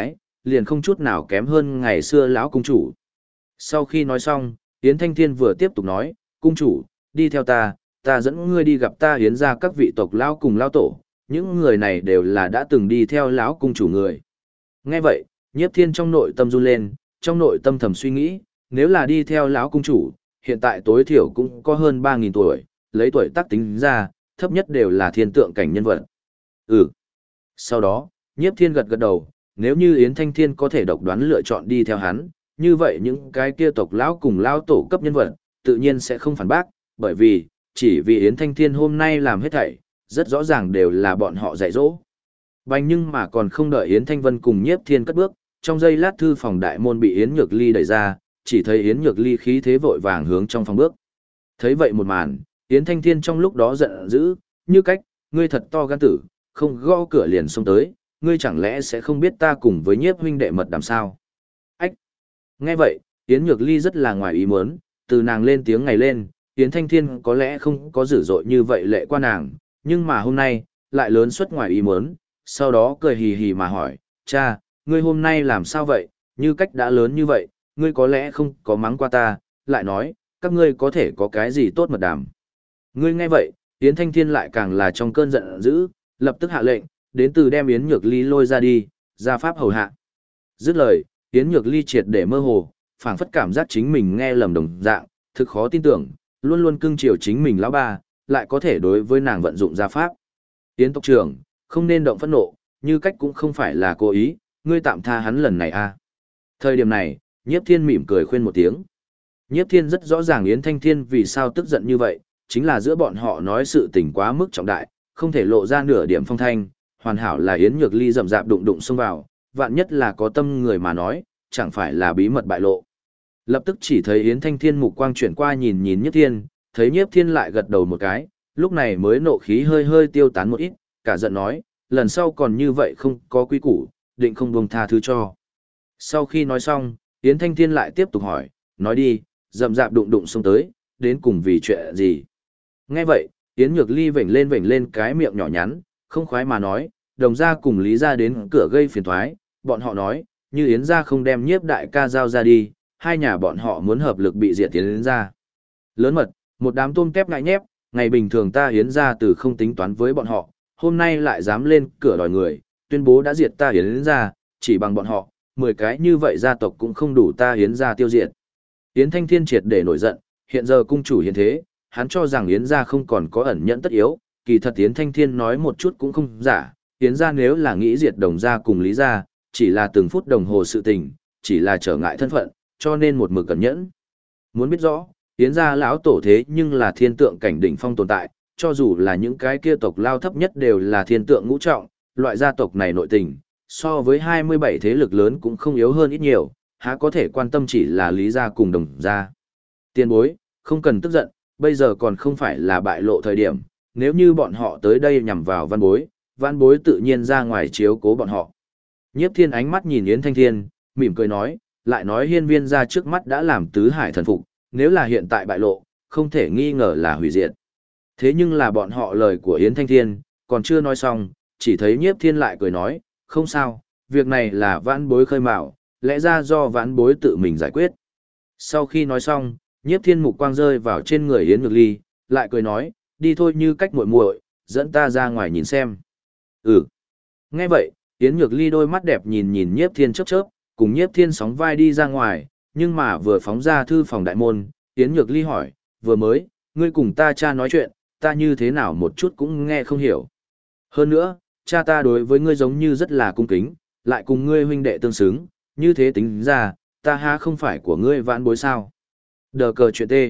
liền không chút nào kém hơn ngày xưa lão cung chủ. Sau khi nói xong, Yến Thanh Thiên vừa tiếp tục nói, cung chủ, đi theo ta dẫn ngươi đi gặp ta Yến gia các vị tộc lão cùng lão tổ, những người này đều là đã từng đi theo lão cung chủ người. Nghe vậy, Nhiếp Thiên trong nội tâm run lên, trong nội tâm thầm suy nghĩ, nếu là đi theo lão cung chủ, hiện tại tối thiểu cũng có hơn 3.000 tuổi, lấy tuổi tác tính ra, thấp nhất đều là thiên tượng cảnh nhân vật. Ừ. Sau đó, Nhiếp Thiên gật gật đầu, nếu như Yến Thanh Thiên có thể độc đoán lựa chọn đi theo hắn, như vậy những cái kia tộc lão cùng lão tổ cấp nhân vật, tự nhiên sẽ không phản bác, bởi vì, chỉ vì Yến Thanh Thiên hôm nay làm hết thảy, rất rõ ràng đều là bọn họ dạy dỗ. Bành nhưng mà còn không đợi Yến Thanh Vân cùng Nhiếp Thiên cất bước, trong giây lát thư phòng đại môn bị Yến Nhược Ly đẩy ra, chỉ thấy Yến Nhược Ly khí thế vội vàng hướng trong phòng bước. Thấy vậy một màn, Yến Thanh Thiên trong lúc đó giận dữ, như cách, ngươi thật to gan tử, không gõ cửa liền xông tới, ngươi chẳng lẽ sẽ không biết ta cùng với Nhiếp huynh đệ mật đàm sao? Ách! Nghe vậy, Yến Nhược Ly rất là ngoài ý muốn, từ nàng lên tiếng ngày lên, Yến Thanh Thiên có lẽ không có dữ dội như vậy lệ qua nàng, nhưng mà hôm nay, lại lớn suất ngoài ý muốn, sau đó cười hì hì mà hỏi, cha, ngươi hôm nay làm sao vậy, như cách đã lớn như vậy, ngươi có lẽ không có mắng qua ta, lại nói, các ngươi có thể có cái gì tốt mật đàm. Ngươi nghe vậy, Yến Thanh Thiên lại càng là trong cơn giận dữ, lập tức hạ lệnh, đến từ đem Yến Nhược Ly lôi ra đi, ra pháp hầu hạ. Dứt lời, Yến Nhược Ly triệt để mơ hồ, phảng phất cảm giác chính mình nghe lầm đồng dạng, thực khó tin tưởng, luôn luôn cưng chiều chính mình lão ba, lại có thể đối với nàng vận dụng gia pháp. Yến tộc trưởng, không nên động phẫn nộ, như cách cũng không phải là cố ý, ngươi tạm tha hắn lần này a. Thời điểm này, Nhiếp Thiên mỉm cười khuyên một tiếng. Nhiếp Thiên rất rõ ràng Yến Thanh Thiên vì sao tức giận như vậy, chính là giữa bọn họ nói sự tình quá mức trọng đại, không thể lộ ra nửa điểm phong thanh, hoàn hảo là Yến Nhược Ly rậm rạp đụng đụng xông vào, vạn nhất là có tâm người mà nói, chẳng phải là bí mật bại lộ. Lập tức chỉ thấy Yến Thanh Thiên mục quang chuyển qua nhìn Nhiếp Thiên, thấy Nhiếp Thiên lại gật đầu một cái, lúc này mới nộ khí hơi hơi tiêu tán một ít, cả giận nói, lần sau còn như vậy không có quy củ, định không buông tha thứ cho. Sau khi nói xong, Yến Thanh Thiên lại tiếp tục hỏi, nói đi, rậm rạp đụng đụng xông tới, đến cùng vì chuyện gì? Nghe vậy, Yến Nhược Ly vểnh lên cái miệng nhỏ nhắn, không khoái mà nói, đồng gia cùng Lý gia đến cửa gây phiền toái, bọn họ nói, như Yến gia không đem Nhiếp đại ca giao ra đi, hai nhà bọn họ muốn hợp lực bị diệt Yến gia. Lớn mật, một đám tôm tép ngại nhép, ngày bình thường ta Yến gia từ không tính toán với bọn họ, hôm nay lại dám lên cửa đòi người, tuyên bố đã diệt ta Yến gia, chỉ bằng bọn họ, 10 cái như vậy gia tộc cũng không đủ ta Yến gia tiêu diệt. Yến Thanh Thiên triệt để nổi giận, hiện giờ cung chủ hiện thế, hắn cho rằng Yến gia không còn có ẩn nhẫn tất yếu, kỳ thật Yến Thanh Thiên nói một chút cũng không giả, Yến gia nếu là nghĩ diệt đồng gia cùng Lý gia, chỉ là từng phút đồng hồ sự tình, chỉ là trở ngại thân phận, cho nên một mực cẩn nhẫn. Muốn biết rõ, Yến gia lão tổ thế nhưng là thiên tượng cảnh đỉnh phong tồn tại, cho dù là những cái kia tộc lao thấp nhất đều là thiên tượng ngũ trọng, loại gia tộc này nội tình, so với 27 thế lực lớn cũng không yếu hơn ít nhiều, há có thể quan tâm chỉ là Lý gia cùng đồng gia. Tiền bối, không cần tức giận, bây giờ còn không phải là bại lộ thời điểm, nếu như bọn họ tới đây nhằm vào văn bối tự nhiên ra ngoài chiếu cố bọn họ. Nhiếp Thiên ánh mắt nhìn Yến Thanh Thiên, mỉm cười nói, lại nói hiên viên gia trước mắt đã làm tứ hải thần phục, nếu là hiện tại bại lộ, không thể nghi ngờ là hủy diệt. Thế nhưng là bọn họ lời của Yến Thanh Thiên, còn chưa nói xong, chỉ thấy Nhiếp Thiên lại cười nói, không sao, việc này là vãn bối khơi mào, lẽ ra do vãn bối tự mình giải quyết. Sau khi nói xong, Nhiếp Thiên mục quang rơi vào trên người Yến Nhược Ly, lại cười nói, đi thôi như cách muội muội, dẫn ta ra ngoài nhìn xem. Ừ. Nghe vậy, Yến Nhược Ly đôi mắt đẹp nhìn nhìn Nhiếp Thiên chớp chớp, cùng Nhiếp Thiên sóng vai đi ra ngoài, nhưng mà vừa phóng ra thư phòng đại môn, Yến Nhược Ly hỏi, vừa mới, ngươi cùng ta cha nói chuyện, ta như thế nào một chút cũng nghe không hiểu. Hơn nữa, cha ta đối với ngươi giống như rất là cung kính, lại cùng ngươi huynh đệ tương xứng, như thế tính ra, ta há không phải của ngươi vãn bối sao. Đờ cờ chuyện tê.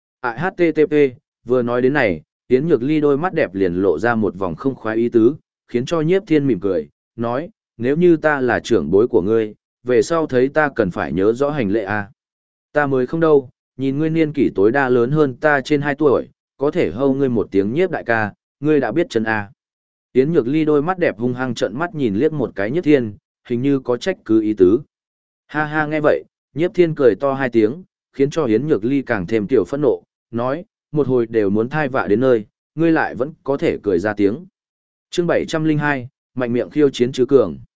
HTTP, vừa nói đến này, Yến Nhược Ly đôi mắt đẹp liền lộ ra một vòng không khoái ý tứ, khiến cho Nhiếp Thiên mỉm cười, nói, nếu như ta là trưởng bối của ngươi, về sau thấy ta cần phải nhớ rõ hành lệ à. Ta mới không đâu, nhìn ngươi niên kỷ tối đa lớn hơn ta trên 2 tuổi, có thể hâu ngươi một tiếng Nhiếp đại ca, ngươi đã biết chân à. Yến Nhược Ly đôi mắt đẹp hung hăng trợn mắt nhìn liếc một cái Nhiếp Thiên, hình như có trách cứ ý tứ. Ha ha nghe vậy, Nhiếp Thiên cười to 2 tiếng, khiến cho Yến Nhược Ly càng thêm tiểu phẫn nộ, nói, một hồi đều muốn thai vạ đến nơi, ngươi lại vẫn có thể cười ra tiếng. Chương 702, mạnh miệng khiêu chiến chứ cường.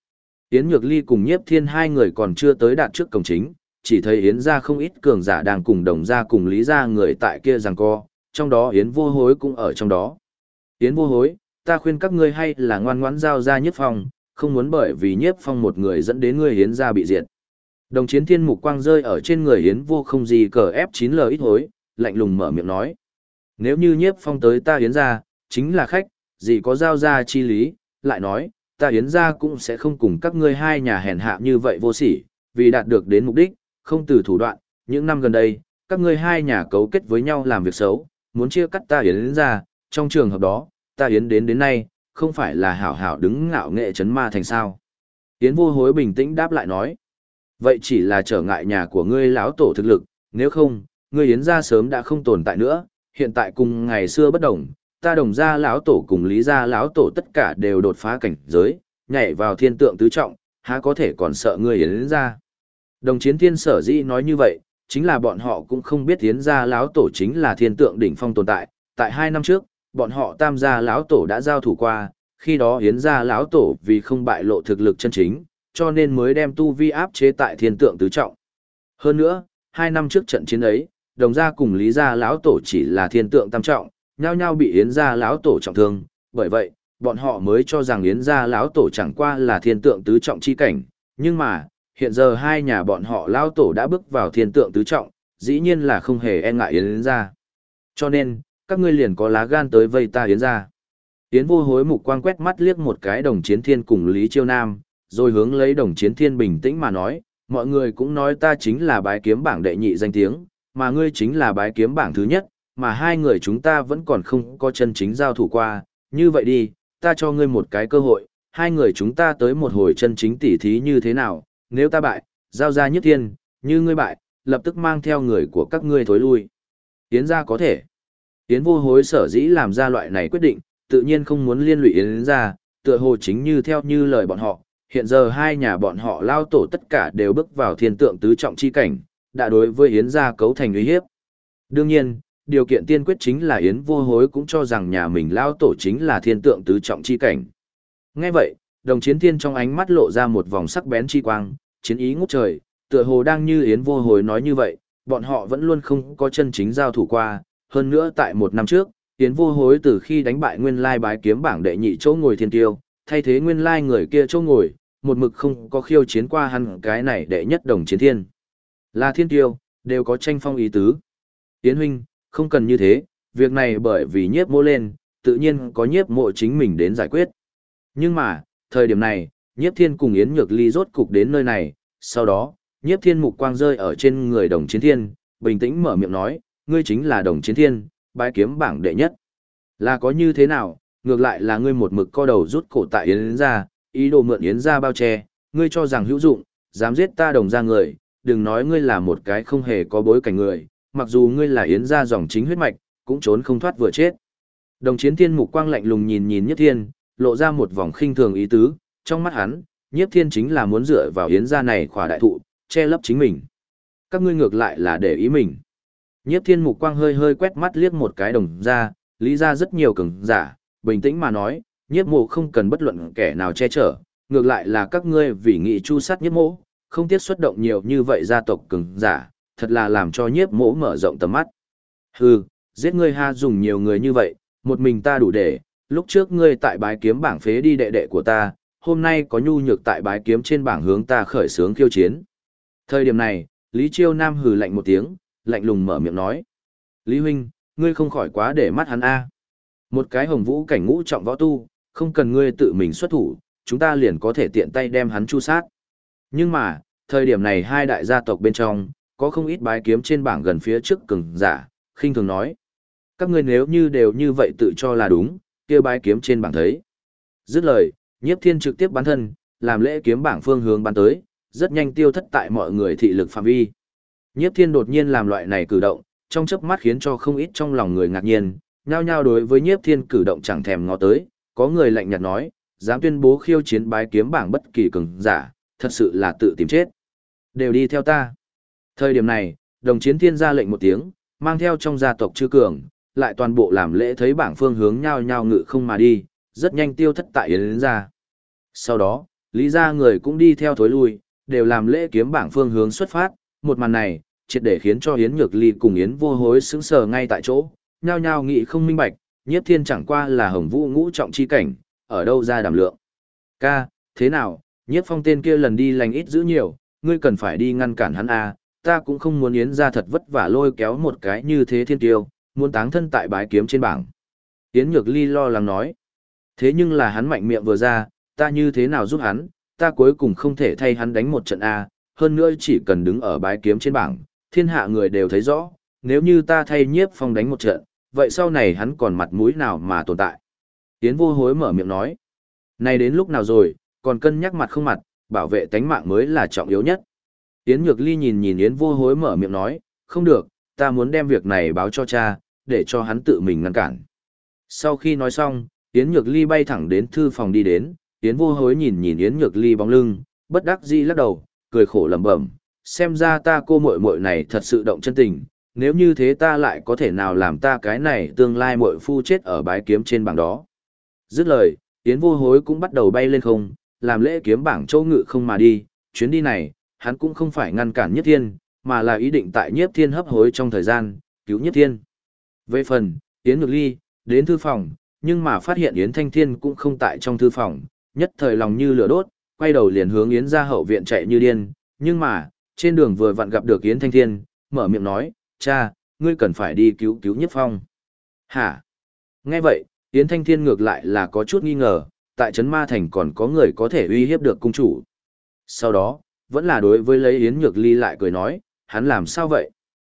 Yến Nhược Ly cùng Nhiếp Thiên hai người còn chưa tới đạt trước cổng chính, chỉ thấy Yến gia không ít cường giả đang cùng Đồng gia cùng Lý gia người tại kia giằng co, trong đó Yến Vô Hối cũng ở trong đó. Yến Vô Hối, ta khuyên các ngươi hay là ngoan ngoãn giao ra Nhiếp Phong, không muốn bởi vì Nhiếp Phong một người dẫn đến ngươi Yến gia bị diệt. Đồng Chiến Thiên mục quang rơi ở trên người Yến Vô không gì cờ ép 9 lời ít hối, lạnh lùng mở miệng nói: "Nếu như Nhiếp Phong tới ta Yến gia, chính là khách, gì có giao ra chi lý, lại nói, ta Yến gia cũng sẽ không cùng các ngươi hai nhà hèn hạ như vậy vô sỉ, vì đạt được đến mục đích, không từ thủ đoạn, những năm gần đây, các ngươi hai nhà cấu kết với nhau làm việc xấu, muốn chia cắt ta Yến gia, trong trường hợp đó, ta Yến đến nay, không phải là hảo hảo đứng ngạo nghệ chấn ma thành sao?" Yến Vô Hối bình tĩnh đáp lại nói: "Vậy chỉ là trở ngại nhà của ngươi lão tổ thực lực, nếu không, ngươi Yến gia sớm đã không tồn tại nữa, hiện tại cùng ngày xưa bất đồng, ta Đồng gia lão tổ cùng Lý gia lão tổ tất cả đều đột phá cảnh giới, nhảy vào thiên tượng tứ trọng, há có thể còn sợ ngươi Yến gia?" Đồng Chiến Thiên sở dĩ nói như vậy, chính là bọn họ cũng không biết Yến gia lão tổ chính là thiên tượng đỉnh phong tồn tại, tại 2 năm trước, bọn họ Tam gia lão tổ đã giao thủ qua, khi đó Yến gia lão tổ vì không bại lộ thực lực chân chính, cho nên mới đem tu vi áp chế tại thiên tượng tứ trọng. Hơn nữa, 2 năm trước trận chiến ấy, Đồng gia cùng Lý gia lão tổ chỉ là thiên tượng tam trọng, nhao nhao bị Yến gia lão tổ trọng thương, bởi vậy, bọn họ mới cho rằng Yến gia lão tổ chẳng qua là thiên tượng tứ trọng chi cảnh, nhưng mà, hiện giờ hai nhà bọn họ lão tổ đã bước vào thiên tượng tứ trọng, dĩ nhiên là không hề e ngại Yến gia. Cho nên, các ngươi liền có lá gan tới vây ta Yến gia. Yến Vô Hối mục quang quét mắt liếc một cái Đồng Chiến Thiên cùng Lý Chiêu Nam, rồi hướng lấy Đồng Chiến Thiên bình tĩnh mà nói, mọi người cũng nói ta chính là bái kiếm bảng đệ nhị danh tiếng, mà ngươi chính là bái kiếm bảng thứ nhất, mà hai người chúng ta vẫn còn không có chân chính giao thủ qua, như vậy đi, ta cho ngươi một cái cơ hội, hai người chúng ta tới một hồi chân chính tỉ thí như thế nào, nếu ta bại, giao ra Nhất Thiên, như ngươi bại, lập tức mang theo người của các ngươi thối lui. Yến gia có thể. Yến Vô Hối sở dĩ làm ra loại này quyết định, tự nhiên không muốn liên lụy Yến gia, tựa hồ chính như theo như lời bọn họ, hiện giờ hai nhà bọn họ lao tổ tất cả đều bước vào thiên tượng tứ trọng chi cảnh, đã đối với Yến gia cấu thành uy hiếp. Đương nhiên, điều kiện tiên quyết chính là Yến Vô Hối cũng cho rằng nhà mình lao tổ chính là thiên tượng tứ trọng chi cảnh. Nghe vậy, Đồng Chiến Thiên trong ánh mắt lộ ra một vòng sắc bén chi quang, chiến ý ngút trời, tựa hồ đang như Yến Vô Hối nói như vậy, bọn họ vẫn luôn không có chân chính giao thủ qua, hơn nữa tại 1 năm trước, Yến Vô Hối từ khi đánh bại nguyên lai bái kiếm bảng đệ nhị chỗ ngồi thiên tiêu, thay thế nguyên lai người kia chỗ ngồi, một mực không có khiêu chiến qua hắn cái này đệ nhất Đồng Chiến Thiên. Là thiên tiêu, đều có tranh phong ý tứ. Yến huynh, không cần như thế, việc này bởi vì Nhiếp Mộ lên, tự nhiên có Nhiếp Mộ chính mình đến giải quyết. Nhưng mà, thời điểm này, Nhiếp Thiên cùng Yến Nhược Ly rốt cục đến nơi này, sau đó, Nhiếp Thiên mục quang rơi ở trên người Đồng Chiến Thiên, bình tĩnh mở miệng nói, ngươi chính là Đồng Chiến Thiên, bái kiếm bảng đệ nhất. Là có như thế nào, ngược lại là ngươi một mực co đầu rút cổ tại Yến gia, ý đồ mượn Yến gia bao che, ngươi cho rằng hữu dụng, dám giết ta Đồng gia người, đừng nói ngươi là một cái không hề có bối cảnh người, mặc dù ngươi là Yến gia dòng chính huyết mạch, cũng trốn không thoát vừa chết. Đồng Chiến Thiên mục quang lạnh lùng nhìn Nhiếp Thiên, lộ ra một vòng khinh thường ý tứ, trong mắt hắn, Nhiếp Thiên chính là muốn dựa vào Yến gia này khỏa đại thụ, che lấp chính mình. Các ngươi ngược lại là để ý mình. Nhiếp Thiên mục quang hơi hơi quét mắt liếc một cái Đồng gia, Lý gia rất nhiều cường giả, bình tĩnh mà nói, Nhiếp Mộ không cần bất luận kẻ nào che chở, ngược lại là các ngươi vì nghị chu sát Nhiếp Mộ, không tiếc xuất động nhiều như vậy gia tộc cường giả, thật là làm cho Nhiếp Mộ mở rộng tầm mắt. Hừ, giết ngươi ha dùng nhiều người như vậy, một mình ta đủ để, lúc trước ngươi tại bái kiếm bảng phế đi đệ đệ của ta, hôm nay có nhu nhược tại bái kiếm trên bảng hướng ta khởi xướng khiêu chiến. Thời điểm này, Lý Chiêu Nam hừ lạnh một tiếng, lạnh lùng mở miệng nói. Lý huynh, ngươi không khỏi quá để mắt hắn a. Một cái hồng vũ cảnh ngũ trọng võ tu, không cần ngươi tự mình xuất thủ, chúng ta liền có thể tiện tay đem hắn chu sát. Nhưng mà, thời điểm này hai đại gia tộc bên trong, có không ít bái kiếm trên bảng gần phía trước cường giả, khinh thường nói. Các ngươi nếu như đều như vậy tự cho là đúng, kia bái kiếm trên bảng thấy. Dứt lời, Nhiếp Thiên trực tiếp bắn thân, làm lễ kiếm bảng phương hướng bắn tới, rất nhanh tiêu thất tại mọi người thị lực phạm vi. Nhiếp Thiên đột nhiên làm loại này cử động, trong chớp mắt khiến cho không ít trong lòng người ngạc nhiên, nhao nhao đối với Nhiếp Thiên cử động chẳng thèm ngó tới, có người lạnh nhạt nói, dám tuyên bố khiêu chiến bái kiếm bảng bất kỳ cường giả, thật sự là tự tìm chết. Đều đi theo ta. Thời điểm này, Đồng Chiến Thiên ra lệnh một tiếng, mang theo trong gia tộc chư cường, lại toàn bộ làm lễ thấy bảng phương hướng nhao nhao ngự không mà đi, rất nhanh tiêu thất tại Yến gia. Sau đó, Lý gia người cũng đi theo thối lui, đều làm lễ kiếm bảng phương hướng xuất phát, một màn này, triệt để khiến cho Yến Nhược Ly cùng Yến Vô Hối sững sờ ngay tại chỗ, nhao nhao nghĩ không minh bạch, Nhiếp Thiên chẳng qua là Hồng Vũ ngũ trọng chi cảnh, ở đâu ra đảm lượng. Ca, thế nào, Nhiếp Phong tên kia lần đi lành ít giữ nhiều, ngươi cần phải đi ngăn cản hắn à, ta cũng không muốn Yến ra thật vất vả lôi kéo một cái như thế thiên tiêu, muốn táng thân tại bái kiếm trên bảng. Yến Nhược Ly lo lắng nói, thế nhưng là hắn mạnh miệng vừa ra, ta như thế nào giúp hắn, ta cuối cùng không thể thay hắn đánh một trận à, hơn nữa chỉ cần đứng ở bái kiếm trên bảng, thiên hạ người đều thấy rõ, nếu như ta thay Nhiếp Phong đánh một trận, vậy sau này hắn còn mặt mũi nào mà tồn tại. Yến Vô Hối mở miệng nói, này đến lúc nào rồi, còn cân nhắc mặt không mặt, bảo vệ tánh mạng mới là trọng yếu nhất. Yến Nhược Ly nhìn nhìn Yến Vô Hối mở miệng nói, không được, ta muốn đem việc này báo cho cha, để cho hắn tự mình ngăn cản. Sau khi nói xong, Yến Nhược Ly bay thẳng đến thư phòng đi đến, Yến Vô Hối nhìn nhìn Yến Nhược Ly bóng lưng, bất đắc dĩ lắc đầu, cười khổ lẩm bẩm, xem ra ta cô muội muội này thật sự động chân tình, nếu như thế ta lại có thể nào làm ta cái này tương lai muội phu chết ở bái kiếm trên bảng đó. Dứt lời, Yến Vô Hối cũng bắt đầu bay lên không, làm lễ kiếm bảng châu ngự không mà đi, chuyến đi này, hắn cũng không phải ngăn cản Nhiếp Thiên, mà là ý định tại Nhiếp Thiên hấp hối trong thời gian, cứu Nhiếp Thiên. Về phần, Yến Nhược Ly, đến thư phòng, nhưng mà phát hiện Yến Thanh Thiên cũng không tại trong thư phòng, nhất thời lòng như lửa đốt, quay đầu liền hướng Yến ra hậu viện chạy như điên, nhưng mà, trên đường vừa vặn gặp được Yến Thanh Thiên, mở miệng nói, cha, ngươi cần phải đi cứu cứu Nhiếp Phong. Hả? Nghe vậy, Yến Thanh Thiên ngược lại là có chút nghi ngờ, tại Trấn Ma Thành còn có người có thể uy hiếp được cung chủ. Sau đó, vẫn là đối với lấy Yến Nhược Ly lại cười nói, hắn làm sao vậy?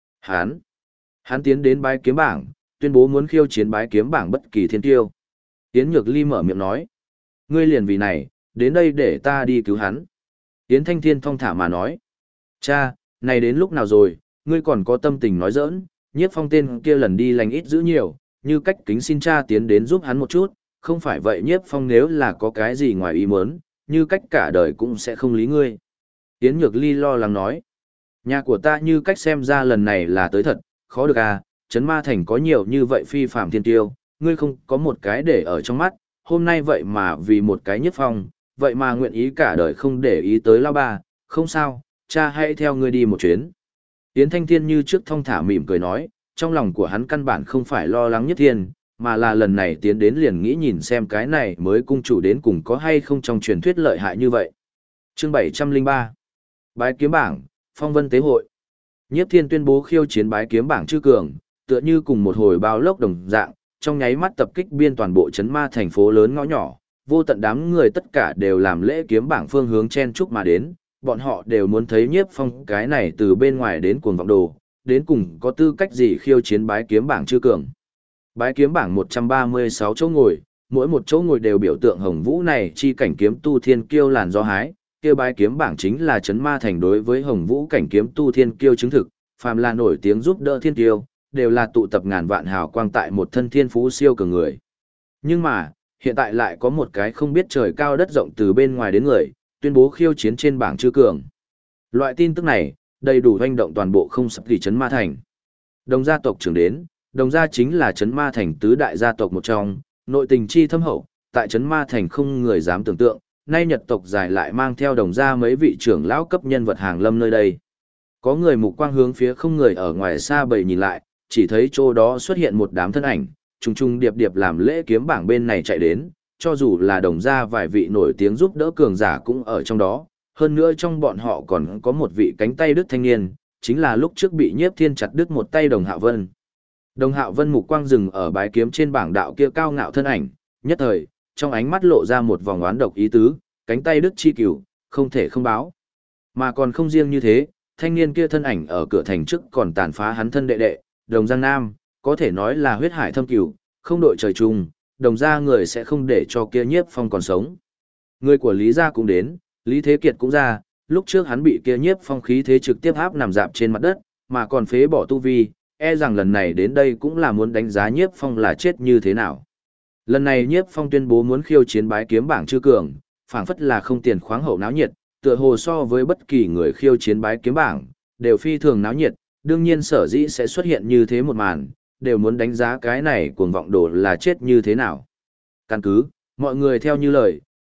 Hắn tiến đến bái kiếm bảng, tuyên bố muốn khiêu chiến bái kiếm bảng bất kỳ thiên tiêu. Yến Nhược Ly mở miệng nói, ngươi liền vì này, đến đây để ta đi cứu hắn. Yến Thanh Thiên thong thả mà nói, cha, này đến lúc nào rồi, ngươi còn có tâm tình nói giỡn, Nhiếp Phong tên kia lần đi lành ít giữ nhiều, như cách kính xin cha tiến đến giúp hắn một chút, không phải vậy Nhiếp Phong nếu là có cái gì ngoài ý muốn, như cách cả đời cũng sẽ không lý ngươi. Yến Nhược Ly lo lắng nói, nhà của ta như cách xem ra lần này là tới thật, khó được à, Trấn Ma Thành có nhiều như vậy phi phạm thiên tiêu, ngươi không có một cái để ở trong mắt, hôm nay vậy mà vì một cái Nhiếp Phong, vậy mà nguyện ý cả đời không để ý tới lao ba, không sao, cha hãy theo ngươi đi một chuyến. Yến Thanh Thiên như trước thong thả mỉm cười nói, trong lòng của hắn căn bản không phải lo lắng Nhất Thiên, mà là lần này tiến đến liền nghĩ nhìn xem cái này mới cung chủ đến cùng có hay không trong truyền thuyết lợi hại như vậy. Chương 703 Bái kiếm bảng, phong vân tế hội. Nhiếp Thiên tuyên bố khiêu chiến bái kiếm bảng chư cường, tựa như cùng một hồi bao lốc đồng dạng, trong nháy mắt tập kích biên toàn bộ Trấn Ma thành phố lớn ngõ nhỏ, vô tận đám người tất cả đều làm lễ kiếm bảng phương hướng chen chúc mà đến, bọn họ đều muốn thấy Nhiếp Phong cái này từ bên ngoài đến cuồng vọng đồ, đến cùng có tư cách gì khiêu chiến bái kiếm bảng chư cường. Bái kiếm bảng 136 chỗ ngồi, mỗi một chỗ ngồi đều biểu tượng Hồng Vũ này chi cảnh kiếm tu thiên kiêu làn gió hái, kia bái kiếm bảng chính là Trấn Ma thành đối với Hồng Vũ cảnh kiếm tu thiên kiêu chứng thực, phàm là nổi tiếng giúp đỡ thiên kiêu, đều là tụ tập ngàn vạn hào quang tại một thân thiên phú siêu cường người. Nhưng mà, hiện tại lại có một cái không biết trời cao đất rộng từ bên ngoài đến người, tuyên bố khiêu chiến trên bảng chư cường. Loại tin tức này, đầy đủ hoành động toàn bộ không sập kỳ Trấn Ma thành. Đồng gia tộc trưởng đến, Đồng gia chính là Trấn Ma thành tứ đại gia tộc một trong, nội tình chi thâm hậu, tại Trấn Ma thành không người dám tưởng tượng, nay Nhật tộc dài lại mang theo Đồng gia mấy vị trưởng lão cấp nhân vật hàng lâm nơi đây. Có người mục quang hướng phía không người ở ngoài xa bầy nhìn lại, chỉ thấy chỗ đó xuất hiện một đám thân ảnh, trùng trùng điệp điệp làm lễ kiếm bảng bên này chạy đến, cho dù là Đồng gia vài vị nổi tiếng giúp đỡ cường giả cũng ở trong đó, hơn nữa trong bọn họ còn có một vị cánh tay đứt thanh niên, chính là lúc trước bị Nhiếp Thiên chặt đứt một tay Đồng Hạo Vân. Đồng Hạo Vân mục quang dừng ở bái kiếm trên bảng đạo kia cao ngạo thân ảnh, nhất thời, trong ánh mắt lộ ra một vòng oán độc ý tứ, cánh tay đứt chi cửu, không thể không báo. Mà còn không riêng như thế, thanh niên kia thân ảnh ở cửa thành trước còn tàn phá hắn thân đệ đệ, Đồng Giang Nam, có thể nói là huyết hải thâm cửu, không đội trời chung, Đồng gia người sẽ không để cho kia Nhiếp Phong còn sống. Người của Lý gia cũng đến, Lý Thế Kiệt cũng ra, lúc trước hắn bị kia Nhiếp Phong khí thế trực tiếp áp nằm dạp trên mặt đất, mà còn phế bỏ tu vi, e rằng lần này đến đây cũng là muốn đánh giá Nhiếp Phong là chết như thế nào. Lần này Nhiếp Phong tuyên bố muốn khiêu chiến bái kiếm bảng chư cường, phảng phất là không tiền khoáng hậu náo nhiệt, tựa hồ so với bất kỳ người khiêu chiến bái kiếm bảng, đều phi thường náo nhiệt, đương nhiên sở dĩ sẽ xuất hiện như thế một màn, đều muốn đánh giá cái này cuồng vọng đồ là chết như thế nào. Căn cứ, mọi người theo như lời,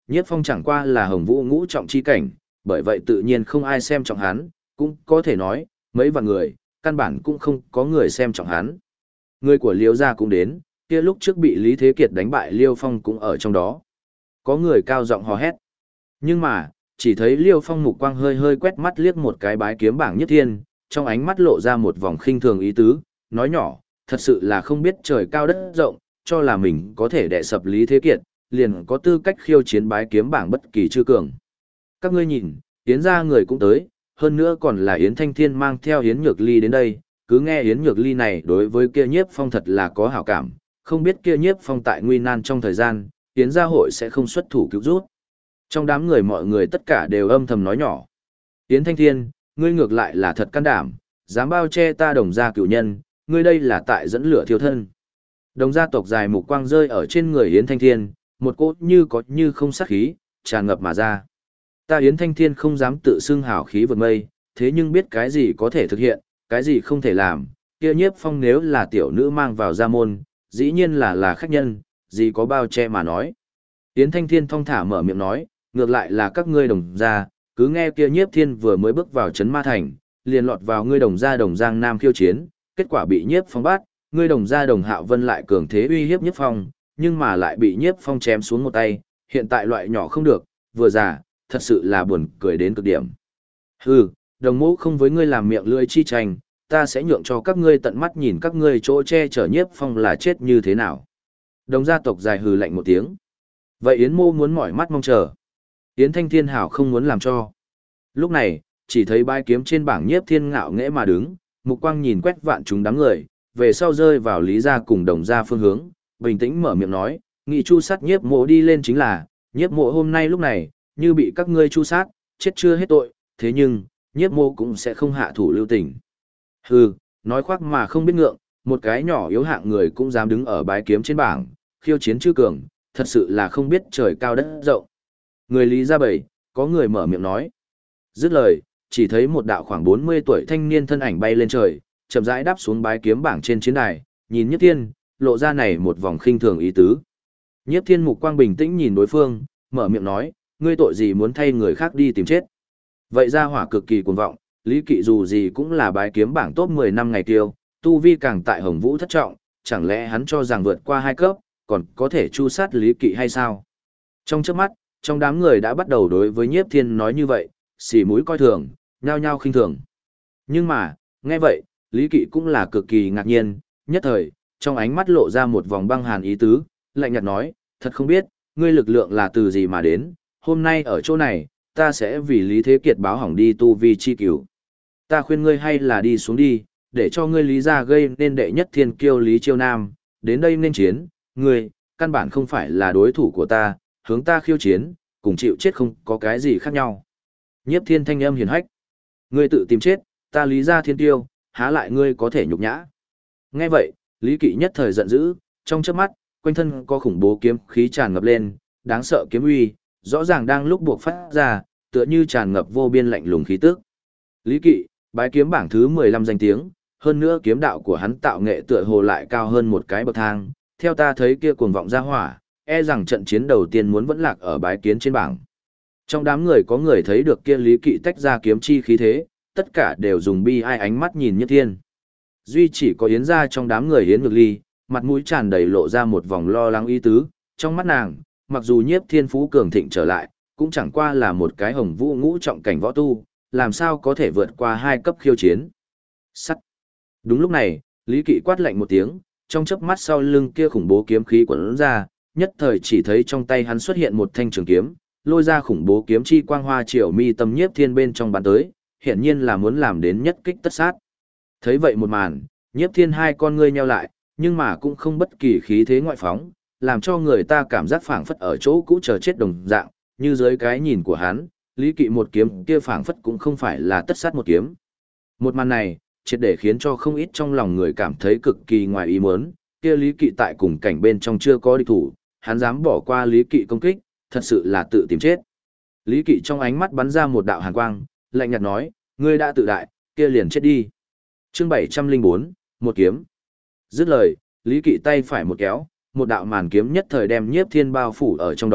Nhiếp Phong chẳng qua là Hồng Vũ ngũ trọng chi cảnh, bởi vậy tự nhiên không ai xem trọng hắn, cũng có thể nói, mấy vạn người, căn bản cũng không có người xem trọng hắn. Người của Liêu gia cũng đến, kia lúc trước bị Lý Thế Kiệt đánh bại Liêu Phong cũng ở trong đó. Có người cao giọng hò hét. Nhưng mà, chỉ thấy Liêu Phong mục quang hơi hơi quét mắt liếc một cái bái kiếm bảng Nhất Thiên, trong ánh mắt lộ ra một vòng khinh thường ý tứ, nói nhỏ, thật sự là không biết trời cao đất rộng, cho là mình có thể đè sập Lý Thế Kiệt, liền có tư cách khiêu chiến bái kiếm bảng bất kỳ chư cường. Các ngươi nhìn, Yến gia người cũng tới, hơn nữa còn là Yến Thanh Thiên mang theo Yến Nhược Ly đến đây, cứ nghe Yến Nhược Ly này đối với kia Nhiếp Phong thật là có hảo cảm, không biết kia Nhiếp Phong tại nguy nan trong thời gian, Yến gia hội sẽ không xuất thủ cứu rút. Trong đám người mọi người tất cả đều âm thầm nói nhỏ. Yến Thanh Thiên, ngươi ngược lại là thật can đảm, dám bao che ta Đồng gia cửu nhân, ngươi đây là tại dẫn lửa thiêu thân. Đồng gia tộc dài mục quang rơi ở trên người Yến Thanh Thiên, một cỗ như có như không sát khí, tràn ngập mà ra. Ta Yến Thanh Thiên không dám tự xưng hào khí vượt mây, thế nhưng biết cái gì có thể thực hiện, cái gì không thể làm, kia Nhiếp Phong nếu là tiểu nữ mang vào gia môn, dĩ nhiên là khách nhân, gì có bao che mà nói. Yến Thanh Thiên thong thả mở miệng nói, ngược lại là các ngươi Đồng gia, cứ nghe kia Nhiếp Thiên vừa mới bước vào trấn Ma Thành, liền lọt vào ngươi Đồng gia Đồng Giang Nam khiêu chiến, kết quả bị Nhiếp Phong bắt, ngươi Đồng gia Đồng Hạo Vân lại cường thế uy hiếp Nhiếp Phong, nhưng mà lại bị Nhiếp Phong chém xuống một tay, hiện tại loại nhỏ không được, vừa già, thật sự là buồn cười đến cực điểm. Hừ, Đồng mẫu không với ngươi làm miệng lưỡi chi tranh, ta sẽ nhượng cho các ngươi tận mắt nhìn các ngươi chỗ che chở Nhiếp Phong là chết như thế nào. Đồng gia tộc dài hừ lạnh một tiếng. Vậy Yến mô muốn mỏi mắt mong chờ. Yến Thanh Thiên hảo không muốn làm cho. Lúc này, chỉ thấy bái kiếm trên bảng Nhiếp Thiên ngạo nghễ mà đứng, mục quang nhìn quét vạn chúng đám người, về sau rơi vào Lý gia cùng Đồng gia phương hướng, bình tĩnh mở miệng nói, nghị chu sát Nhiếp mộ đi lên chính là, Nhiếp mộ hôm nay lúc này, như bị các ngươi chu sát, chết chưa hết tội, thế nhưng, Nhiếp mộ cũng sẽ không hạ thủ lưu tình. Hừ, nói khoác mà không biết ngượng, một cái nhỏ yếu hạng người cũng dám đứng ở bái kiếm trên bảng, khiêu chiến chư cường, thật sự là không biết trời cao đất rộng. Người Lý gia bảy, có người mở miệng nói. Dứt lời, chỉ thấy một đạo khoảng 40 tuổi thanh niên thân ảnh bay lên trời, chậm rãi đáp xuống bái kiếm bảng trên chiến đài, nhìn Nhiếp Thiên, lộ ra này một vòng khinh thường ý tứ. Nhiếp Thiên mục quang bình tĩnh nhìn đối phương, mở miệng nói, ngươi tội gì muốn thay người khác đi tìm chết. Vậy ra hỏa cực kỳ cuồng vọng, Lý Kỵ dù gì cũng là bái kiếm bảng top 10 năm ngày tiêu, tu vi càng tại Hồng Vũ thất trọng, chẳng lẽ hắn cho rằng vượt qua 2 cấp, còn có thể chu sát Lý Kỵ hay sao? Trong chớp mắt, trong đám người đã bắt đầu đối với Nhiếp Thiên nói như vậy, xì mũi coi thường, nhao nhao khinh thường. Nhưng mà, nghe vậy, Lý Kỵ cũng là cực kỳ ngạc nhiên, nhất thời, trong ánh mắt lộ ra một vòng băng hàn ý tứ, lạnh nhạt nói, thật không biết, ngươi lực lượng là từ gì mà đến, hôm nay ở chỗ này, ta sẽ vì Lý Thế Kiệt báo hỏng đi tu vi chi cửu. Ta khuyên ngươi hay là đi xuống đi, để cho ngươi Lý gia gây nên đệ nhất thiên kiêu Lý Chiêu Nam, đến đây nên chiến, ngươi, căn bản không phải là đối thủ của ta, hướng ta khiêu chiến, cùng chịu chết không có cái gì khác nhau. Nhiếp Thiên thanh âm hiền hách, ngươi tự tìm chết, ta Lý gia thiên tiêu, há lại ngươi có thể nhục nhã. Nghe vậy, Lý Kỵ nhất thời giận dữ, trong chớp mắt, quanh thân có khủng bố kiếm khí tràn ngập lên, đáng sợ kiếm uy, rõ ràng đang lúc buộc phát ra, tựa như tràn ngập vô biên lạnh lùng khí tức. Lý Kỵ, bái kiếm bảng thứ 15 danh tiếng, hơn nữa kiếm đạo của hắn tạo nghệ tựa hồ lại cao hơn một cái bậc thang, theo ta thấy kia cuồng vọng ra hỏa, e rằng trận chiến đầu tiên muốn vẫn lạc ở bái kiến trên bảng. Trong đám người có người thấy được kia Lý Kỵ tách ra kiếm chi khí thế, tất cả đều dùng bi ai ánh mắt nhìn Nhiếp Thiên. Duy chỉ có Yến gia trong đám người Yến Nhược Ly, mặt mũi tràn đầy lộ ra một vòng lo lắng ý tứ, trong mắt nàng, mặc dù Nhiếp Thiên phú cường thịnh trở lại, cũng chẳng qua là một cái Hồng Vũ ngũ trọng cảnh võ tu, làm sao có thể vượt qua 2 cấp khiêu chiến. Sắt. Đúng lúc này, Lý Kỵ quát lạnh một tiếng, trong chớp mắt sau lưng kia khủng bố kiếm khí quấn ra, nhất thời chỉ thấy trong tay hắn xuất hiện một thanh trường kiếm, lôi ra khủng bố kiếm chi quang hoa triều mi tâm Nhiếp Thiên bên trong bắn tới, hiển nhiên là muốn làm đến nhất kích tất sát. Thấy vậy một màn, Nhiếp Thiên hai con ngươi nheo lại, nhưng mà cũng không bất kỳ khí thế ngoại phóng, làm cho người ta cảm giác phảng phất ở chỗ cũ chờ chết đồng dạng, như dưới cái nhìn của hắn, Lý Kỵ một kiếm kia phảng phất cũng không phải là tất sát một kiếm. Một màn này, triệt để khiến cho không ít trong lòng người cảm thấy cực kỳ ngoài ý muốn, kia Lý Kỵ tại cùng cảnh bên trong chưa có địch thủ, hắn dám bỏ qua Lý Kỵ công kích, thật sự là tự tìm chết. Lý Kỵ trong ánh mắt bắn ra một đạo hàn quang, lạnh nhạt nói, ngươi đã tự đại, kia liền chết đi. Chương 704, một kiếm. Dứt lời, Lý Kỵ tay phải một kéo, một đạo màn kiếm nhất thời đem Nhiếp Thiên bao phủ ở trong đó,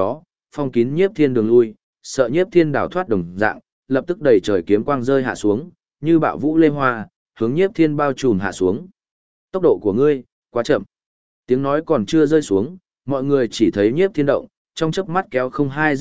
phong kín Nhiếp Thiên đường lui, sợ Nhiếp Thiên đào thoát đồng dạng, lập tức đầy trời kiếm quang rơi hạ xuống, như bạo vũ lê hoa, hướng Nhiếp Thiên bao trùm hạ xuống. Tốc độ của ngươi, quá chậm. Tiếng nói còn chưa rơi xuống, mọi người chỉ thấy Nhiếp Thiên động, trong chớp mắt kéo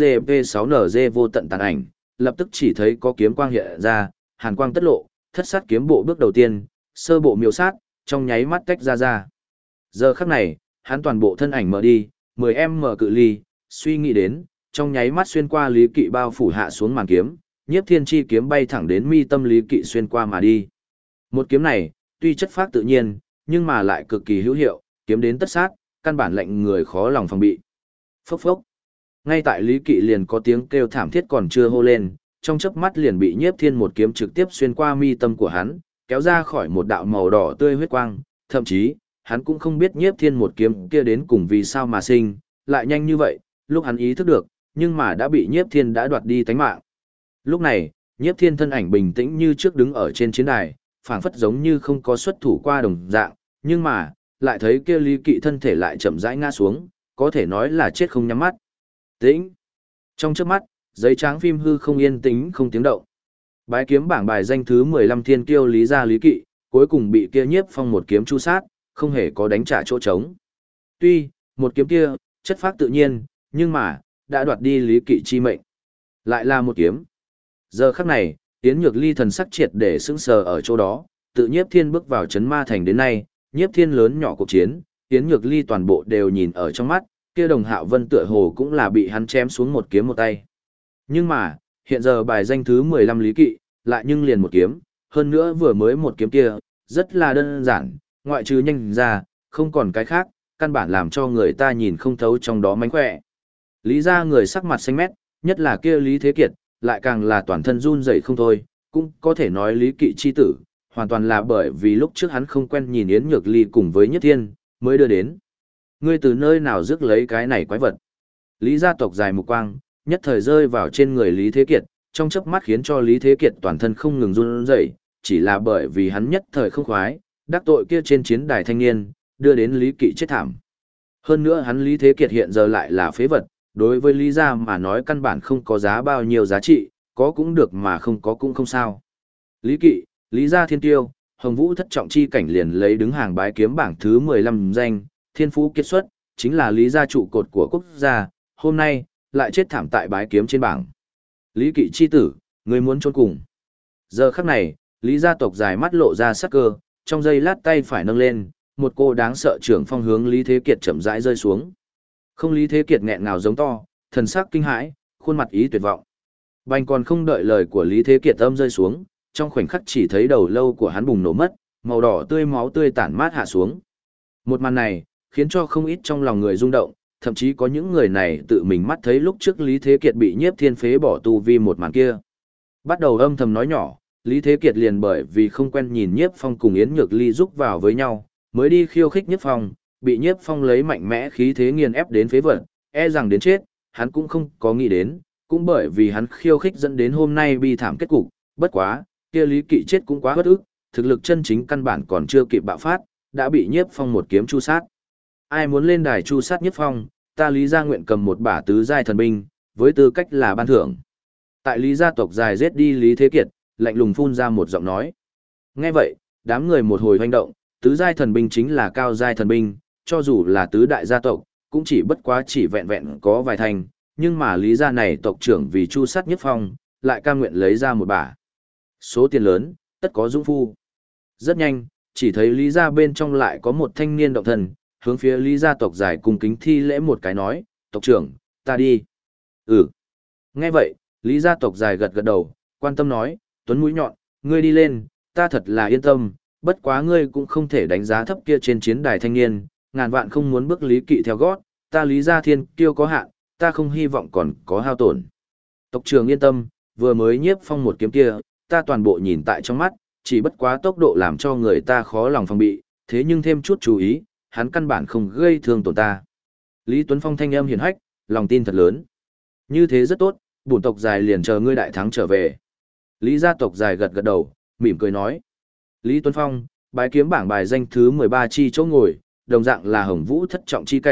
02GP6NG vô tận tàn ảnh, lập tức chỉ thấy có kiếm quang hiện ra, hàn quang tất lộ, thất sát kiếm bộ bước đầu tiên, sơ bộ miêu sát, trong nháy mắt tách ra. Giờ khắc này, hắn toàn bộ thân ảnh mở đi, 10m cự ly, suy nghĩ đến, trong nháy mắt xuyên qua Lý Kỵ bao phủ hạ xuống màn kiếm, Nhiếp Thiên chi kiếm bay thẳng đến mi tâm Lý Kỵ xuyên qua mà đi. Một kiếm này, tuy chất phác tự nhiên, nhưng mà lại cực kỳ hữu hiệu, kiếm đến tất sát, căn bản lệnh người khó lòng phòng bị. Phốc phốc. Ngay tại Lý Kỵ liền có tiếng kêu thảm thiết còn chưa hô lên, trong chớp mắt liền bị Nhiếp Thiên một kiếm trực tiếp xuyên qua mi tâm của hắn, kéo ra khỏi một đạo màu đỏ tươi huyết quang, thậm chí, hắn cũng không biết Nhiếp Thiên một kiếm kia đến cùng vì sao mà sinh, lại nhanh như vậy, lúc hắn ý thức được, nhưng mà đã bị Nhiếp Thiên đã đoạt đi tánh mạng. Lúc này, Nhiếp Thiên thân ảnh bình tĩnh như trước đứng ở trên chiến đài, phảng phất giống như không có xuất thủ qua đồng dạng, nhưng mà, lại thấy kia Lý Kỵ thân thể lại chậm rãi ngã xuống, có thể nói là chết không nhắm mắt. Tĩnh. Trong chớp mắt, giấy trắng phim hư không yên tĩnh không tiếng động. Bái kiếm bảng bài danh thứ 15 thiên kiêu Lý gia Lý Kỵ, cuối cùng bị kia Nhiếp Phong một kiếm chu sát, không hề có đánh trả chỗ trống. Tuy, một kiếm kia, chất phác tự nhiên, nhưng mà, đã đoạt đi Lý Kỵ chi mệnh. Lại là một kiếm. Giờ khắc này, Yến Nhược Ly thần sắc triệt để sững sờ ở chỗ đó, tự Nhiếp Thiên bước vào Trấn Ma Thành đến nay, Nhiếp Thiên lớn nhỏ cuộc chiến, Yến Nhược Ly toàn bộ đều nhìn ở trong mắt, kia Đồng Hạo Vân tựa hồ cũng là bị hắn chém xuống một kiếm một tay. Nhưng mà, hiện giờ bài danh thứ 15 Lý Kỵ, lại nhưng liền một kiếm, hơn nữa vừa mới một kiếm kia, rất là đơn giản, ngoại trừ nhanh ra, không còn cái khác, căn bản làm cho người ta nhìn không thấu trong đó mánh khỏe. Lý ra người sắc mặt xanh mét, nhất là kia Lý Thế Kiệt, lại càng là toàn thân run rẩy không thôi, cũng có thể nói Lý Kỵ chi tử, hoàn toàn là bởi vì lúc trước hắn không quen nhìn Yến Nhược Ly cùng với Nhất Thiên, mới đưa đến. Ngươi từ nơi nào rước lấy cái này quái vật? Lý gia tộc dài mục quang, nhất thời rơi vào trên người Lý Thế Kiệt, trong chớp mắt khiến cho Lý Thế Kiệt toàn thân không ngừng run rẩy, chỉ là bởi vì hắn nhất thời không khoái, đắc tội kia trên chiến đài thanh niên, đưa đến Lý Kỵ chết thảm. Hơn nữa hắn Lý Thế Kiệt hiện giờ lại là phế vật, đối với Lý gia mà nói căn bản không có giá bao nhiêu giá trị, có cũng được mà không có cũng không sao. Lý Kỵ, Lý gia thiên tiêu, Hồng Vũ thất trọng chi cảnh liền lấy đứng hàng bái kiếm bảng thứ 15 danh, thiên phú kiệt xuất, chính là Lý gia trụ cột của quốc gia, hôm nay, lại chết thảm tại bái kiếm trên bảng. Lý Kỵ chi tử, người muốn trốn cùng. Giờ khắc này, Lý gia tộc dài mắt lộ ra sắc cơ, trong giây lát tay phải nâng lên, một cô đáng sợ trưởng phong hướng Lý Thế Kiệt chậm rãi rơi xuống. Không Lý Thế Kiệt nghẹn ngào giống to, thần sắc kinh hãi, khuôn mặt ý tuyệt vọng. Bành còn không đợi lời của Lý Thế Kiệt âm rơi xuống, trong khoảnh khắc chỉ thấy đầu lâu của hắn bùng nổ mất, màu đỏ tươi máu tươi tản mát hạ xuống. Một màn này, khiến cho không ít trong lòng người rung động, thậm chí có những người này tự mình mắt thấy lúc trước Lý Thế Kiệt bị Nhiếp Thiên phế bỏ tu vi một màn kia. Bắt đầu âm thầm nói nhỏ, Lý Thế Kiệt liền bởi vì không quen nhìn Nhiếp Phong cùng Yến Nhược Ly giúp vào với nhau, mới đi khiêu khích Nhiếp Phong, bị Nhiếp Phong lấy mạnh mẽ khí thế nghiền ép đến phế vật, e rằng đến chết, hắn cũng không có nghĩ đến, cũng bởi vì hắn khiêu khích dẫn đến hôm nay bi thảm kết cục, bất quá, kia Lý Kỵ chết cũng quá bất ức, thực lực chân chính căn bản còn chưa kịp bạo phát, đã bị Nhiếp Phong một kiếm chu sát. Ai muốn lên đài chu sát Nhiếp Phong, ta Lý gia nguyện cầm một bả tứ giai thần binh, với tư cách là ban thưởng. Tại Lý gia tộc dài giết đi Lý Thế Kiệt, lạnh lùng phun ra một giọng nói. Nghe vậy, đám người một hồi hoành động, tứ giai thần binh chính là cao giai thần binh, cho dù là tứ đại gia tộc, cũng chỉ bất quá chỉ vẹn vẹn có vài thành, nhưng mà Lý gia này tộc trưởng vì chu sát Nhiếp Phong, lại cam nguyện lấy ra một bả. Số tiền lớn, tất có dũng phu. Rất nhanh, chỉ thấy Lý gia bên trong lại có một thanh niên động thần, hướng phía Lý gia tộc dài cung kính thi lễ một cái nói, tộc trưởng, ta đi. Ừ. Nghe vậy, Lý gia tộc dài gật gật đầu, quan tâm nói, Tuấn mũi nhọn, ngươi đi lên, ta thật là yên tâm, bất quá ngươi cũng không thể đánh giá thấp kia trên chiến đài thanh niên, ngàn vạn không muốn bước Lý Kỵ theo gót, ta Lý gia thiên kiêu có hạn, ta không hy vọng còn có hao tổn. Tộc trưởng yên tâm, vừa mới Nhiếp Phong một kiếm kia, ta toàn bộ nhìn tại trong mắt, chỉ bất quá tốc độ làm cho người ta khó lòng phòng bị, thế nhưng thêm chút chú ý, hắn căn bản không gây thương tổn ta. Lý Tuấn Phong thanh âm hiền hách, lòng tin thật lớn. Như thế rất tốt, bổn tộc dài liền chờ ngươi đại thắng trở về. Lý gia tộc dài gật gật đầu, mỉm cười nói. Lý Tuấn Phong, bái kiếm bảng bài danh thứ 13 chi chỗ ngồi, đồng dạng là Hồng Vũ thất trọng chi cảnh,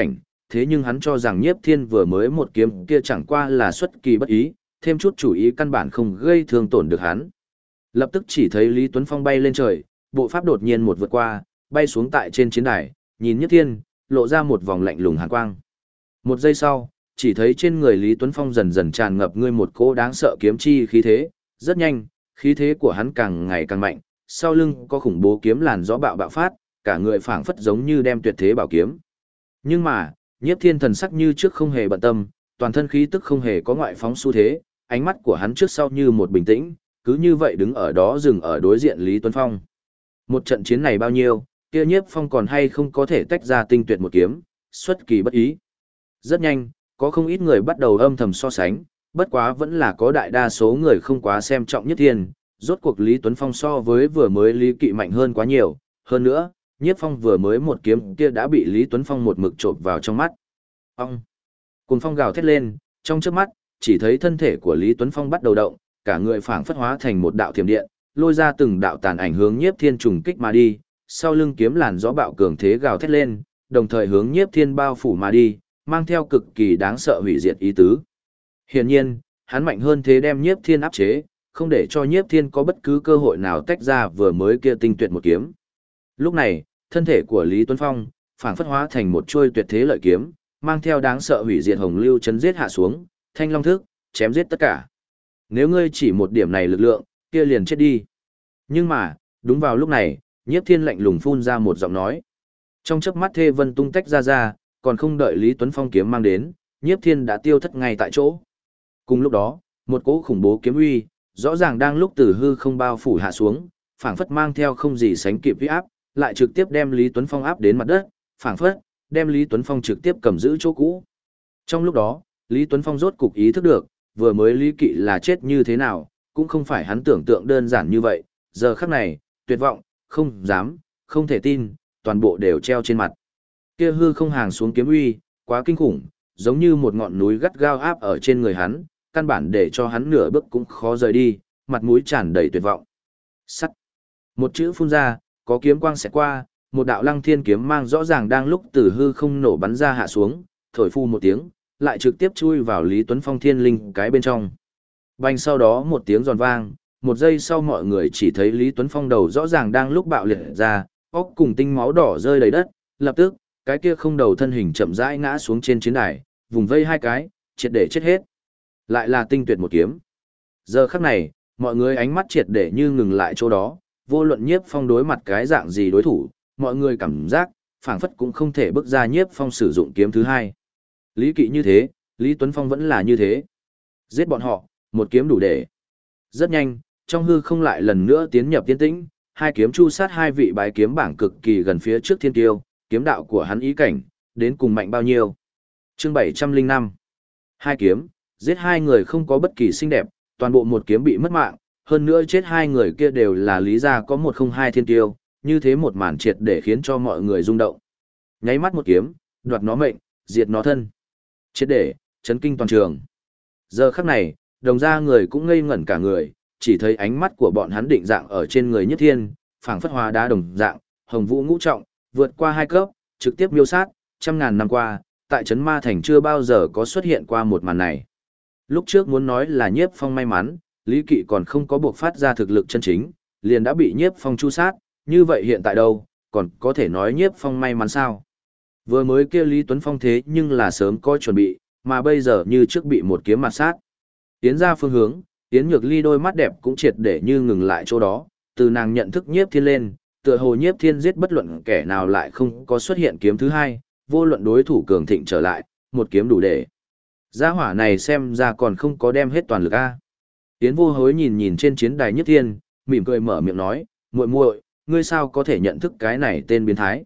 thế nhưng hắn cho rằng Nhiếp Thiên vừa mới một kiếm kia chẳng qua là xuất kỳ bất ý, thêm chút chủ ý căn bản không gây thương tổn được hắn. Lập tức chỉ thấy Lý Tuấn Phong bay lên trời, bộ pháp đột nhiên một vượt qua, bay xuống tại trên chiến đài, nhìn Nhiếp Thiên, lộ ra một vòng lạnh lùng hàn quang. Một giây sau, chỉ thấy trên người Lý Tuấn Phong dần dần tràn ngập ngươi một cỗ đáng sợ kiếm chi khí thế, rất nhanh, khí thế của hắn càng ngày càng mạnh, sau lưng có khủng bố kiếm làn gió bạo bạo phát, cả người phảng phất giống như đem tuyệt thế bảo kiếm. Nhưng mà, Nhiếp Thiên thần sắc như trước không hề bận tâm, toàn thân khí tức không hề có ngoại phóng xu thế, ánh mắt của hắn trước sau như một bình tĩnh, cứ như vậy đứng ở đó dừng ở đối diện Lý Tuấn Phong. Một trận chiến này bao nhiêu, kia Nhiếp Phong còn hay không có thể tách ra tinh tuyệt một kiếm, xuất kỳ bất ý. Rất nhanh, có không ít người bắt đầu âm thầm so sánh, bất quá vẫn là có đại đa số người không quá xem trọng Nhiếp Thiên, rốt cuộc Lý Tuấn Phong so với vừa mới Lý Kỵ mạnh hơn quá nhiều, hơn nữa, Nhiếp Phong vừa mới một kiếm kia đã bị Lý Tuấn Phong một mực chộp vào trong mắt. Ông! Cùng phong gào thét lên, trong chớp mắt, chỉ thấy thân thể của Lý Tuấn Phong bắt đầu động, cả người phảng phất hóa thành một đạo thiểm điện, lôi ra từng đạo tàn ảnh hướng Nhiếp Thiên trùng kích mà đi, sau lưng kiếm làn gió bạo cường thế gào thét lên, đồng thời hướng Nhiếp Thiên bao phủ mà đi, mang theo cực kỳ đáng sợ hủy diệt ý tứ. Hiển nhiên, hắn mạnh hơn thế đem Nhiếp Thiên áp chế, không để cho Nhiếp Thiên có bất cứ cơ hội nào tách ra vừa mới kia tinh tuyệt một kiếm. Lúc này, thân thể của Lý Tuấn Phong phảng phất hóa thành một chuôi tuyệt thế lợi kiếm, mang theo đáng sợ hủy diệt hồng lưu chấn giết hạ xuống, thanh long thức, chém giết tất cả. Nếu ngươi chỉ một điểm này lực lượng, kia liền chết đi. Nhưng mà, đúng vào lúc này, Nhiếp Thiên lạnh lùng phun ra một giọng nói. Trong chớp mắt thê vân tung tách ra, còn không đợi Lý Tuấn Phong kiếm mang đến, Nhiếp Thiên đã tiêu thất ngay tại chỗ. Cùng lúc đó, một cỗ khủng bố kiếm uy, rõ ràng đang lúc từ hư không bao phủ hạ xuống, phảng phất mang theo không gì sánh kịp uy áp, lại trực tiếp đem Lý Tuấn Phong áp đến mặt đất, phảng phất đem Lý Tuấn Phong trực tiếp cầm giữ chỗ cũ. Trong lúc đó, Lý Tuấn Phong rốt cục ý thức được, vừa mới Lý Kỵ là chết như thế nào, cũng không phải hắn tưởng tượng đơn giản như vậy, giờ khắc này, tuyệt vọng, không dám, không thể tin, toàn bộ đều treo trên mặt. Kia hư không hàng xuống kiếm uy, quá kinh khủng, giống như một ngọn núi gắt gao áp ở trên người hắn, căn bản để cho hắn nửa bước cũng khó rời đi, mặt mũi tràn đầy tuyệt vọng. Sắt. Một chữ phun ra, có kiếm quang xẹt qua, một đạo lăng thiên kiếm mang rõ ràng đang lúc từ hư không nổ bắn ra hạ xuống, thổi phu một tiếng, lại trực tiếp chui vào Lý Tuấn Phong thiên linh cái bên trong. Bành sau đó một tiếng giòn vang, một giây sau mọi người chỉ thấy Lý Tuấn Phong đầu rõ ràng đang lúc bạo liệt ra, óc cùng tinh máu đỏ rơi đầy đất, lập tức, cái kia không đầu thân hình chậm rãi ngã xuống trên chiến đài, vùng vây hai cái, triệt để chết hết. Lại là tinh tuyệt một kiếm. Giờ khắc này, mọi người ánh mắt triệt để như ngừng lại chỗ đó, vô luận Nhiếp Phong đối mặt cái dạng gì đối thủ, mọi người cảm giác, phảng phất cũng không thể bước ra Nhiếp Phong sử dụng kiếm thứ hai. Lý Kỵ như thế, Lý Tuấn Phong vẫn là như thế. Giết bọn họ, một kiếm đủ để. Rất nhanh, trong hư không lại lần nữa tiến nhập tiến tĩnh, hai kiếm chu sát hai vị bái kiếm bảng cực kỳ gần phía trước thiên tiêu, kiếm đạo của hắn ý cảnh, đến cùng mạnh bao nhiêu. Chương 705. Hai kiếm, giết hai người không có bất kỳ xinh đẹp, toàn bộ một kiếm bị mất mạng, hơn nữa chết hai người kia đều là lý gia có 102 thiên tiêu, như thế một màn triệt để khiến cho mọi người rung động. Nháy mắt một kiếm, đoạt nó mệnh, diệt nó thân. Triệt để, chấn kinh toàn trường. Giờ khắc này, đồng gia người cũng ngây ngẩn cả người, chỉ thấy ánh mắt của bọn hắn định dạng ở trên người Nhất Thiên, phảng phất hóa đá đồng dạng, hồng vũ ngũ trọng, vượt qua hai cấp, trực tiếp miêu sát, trăm ngàn năm qua, tại Trấn Ma Thành chưa bao giờ có xuất hiện qua một màn này. Lúc trước muốn nói là Nhiếp Phong may mắn, Lý Kỵ còn không có buộc phát ra thực lực chân chính, liền đã bị Nhiếp Phong chu sát, như vậy hiện tại đâu, còn có thể nói Nhiếp Phong may mắn sao? Vừa mới kia Lý Tuấn Phong thế nhưng là sớm có chuẩn bị, mà bây giờ như trước bị một kiếm mặt sát. Tiến ra phương hướng, Tiến Nhược Ly đôi mắt đẹp cũng triệt để như ngừng lại chỗ đó, từ nàng nhận thức Nhiếp Thiên lên, tựa hồ Nhiếp Thiên giết bất luận kẻ nào lại không có xuất hiện kiếm thứ hai, vô luận đối thủ cường thịnh trở lại, một kiếm đủ để. Gia hỏa này xem ra còn không có đem hết toàn lực a. Tiến Vô Hối nhìn nhìn trên chiến đài Nhiếp Thiên, mỉm cười mở miệng nói, muội muội, ngươi sao có thể nhận thức cái này tên biến thái?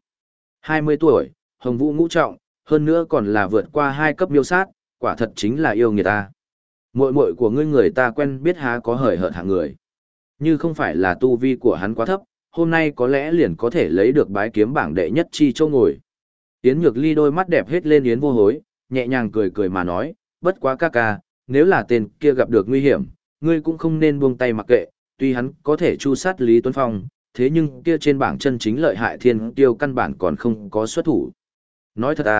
20 tuổi, hồng vũ ngũ trọng, hơn nữa còn là vượt qua 2 cấp miêu sát, quả thật chính là yêu người ta. Muội muội của ngươi người ta quen biết há có hời hợt hạng người. Như không phải là tu vi của hắn quá thấp, hôm nay có lẽ liền có thể lấy được bái kiếm bảng đệ nhất chi châu ngồi. Yến Nhược Ly đôi mắt đẹp hết lên Yến Vô Hối, nhẹ nhàng cười cười mà nói, bất quá ca ca, nếu là tên kia gặp được nguy hiểm, ngươi cũng không nên buông tay mặc kệ, tuy hắn có thể chu sát Lý Tuấn Phong, thế nhưng kia trên bảng chân chính lợi hại thiên tiêu căn bản còn không có xuất thủ. Nói thật à,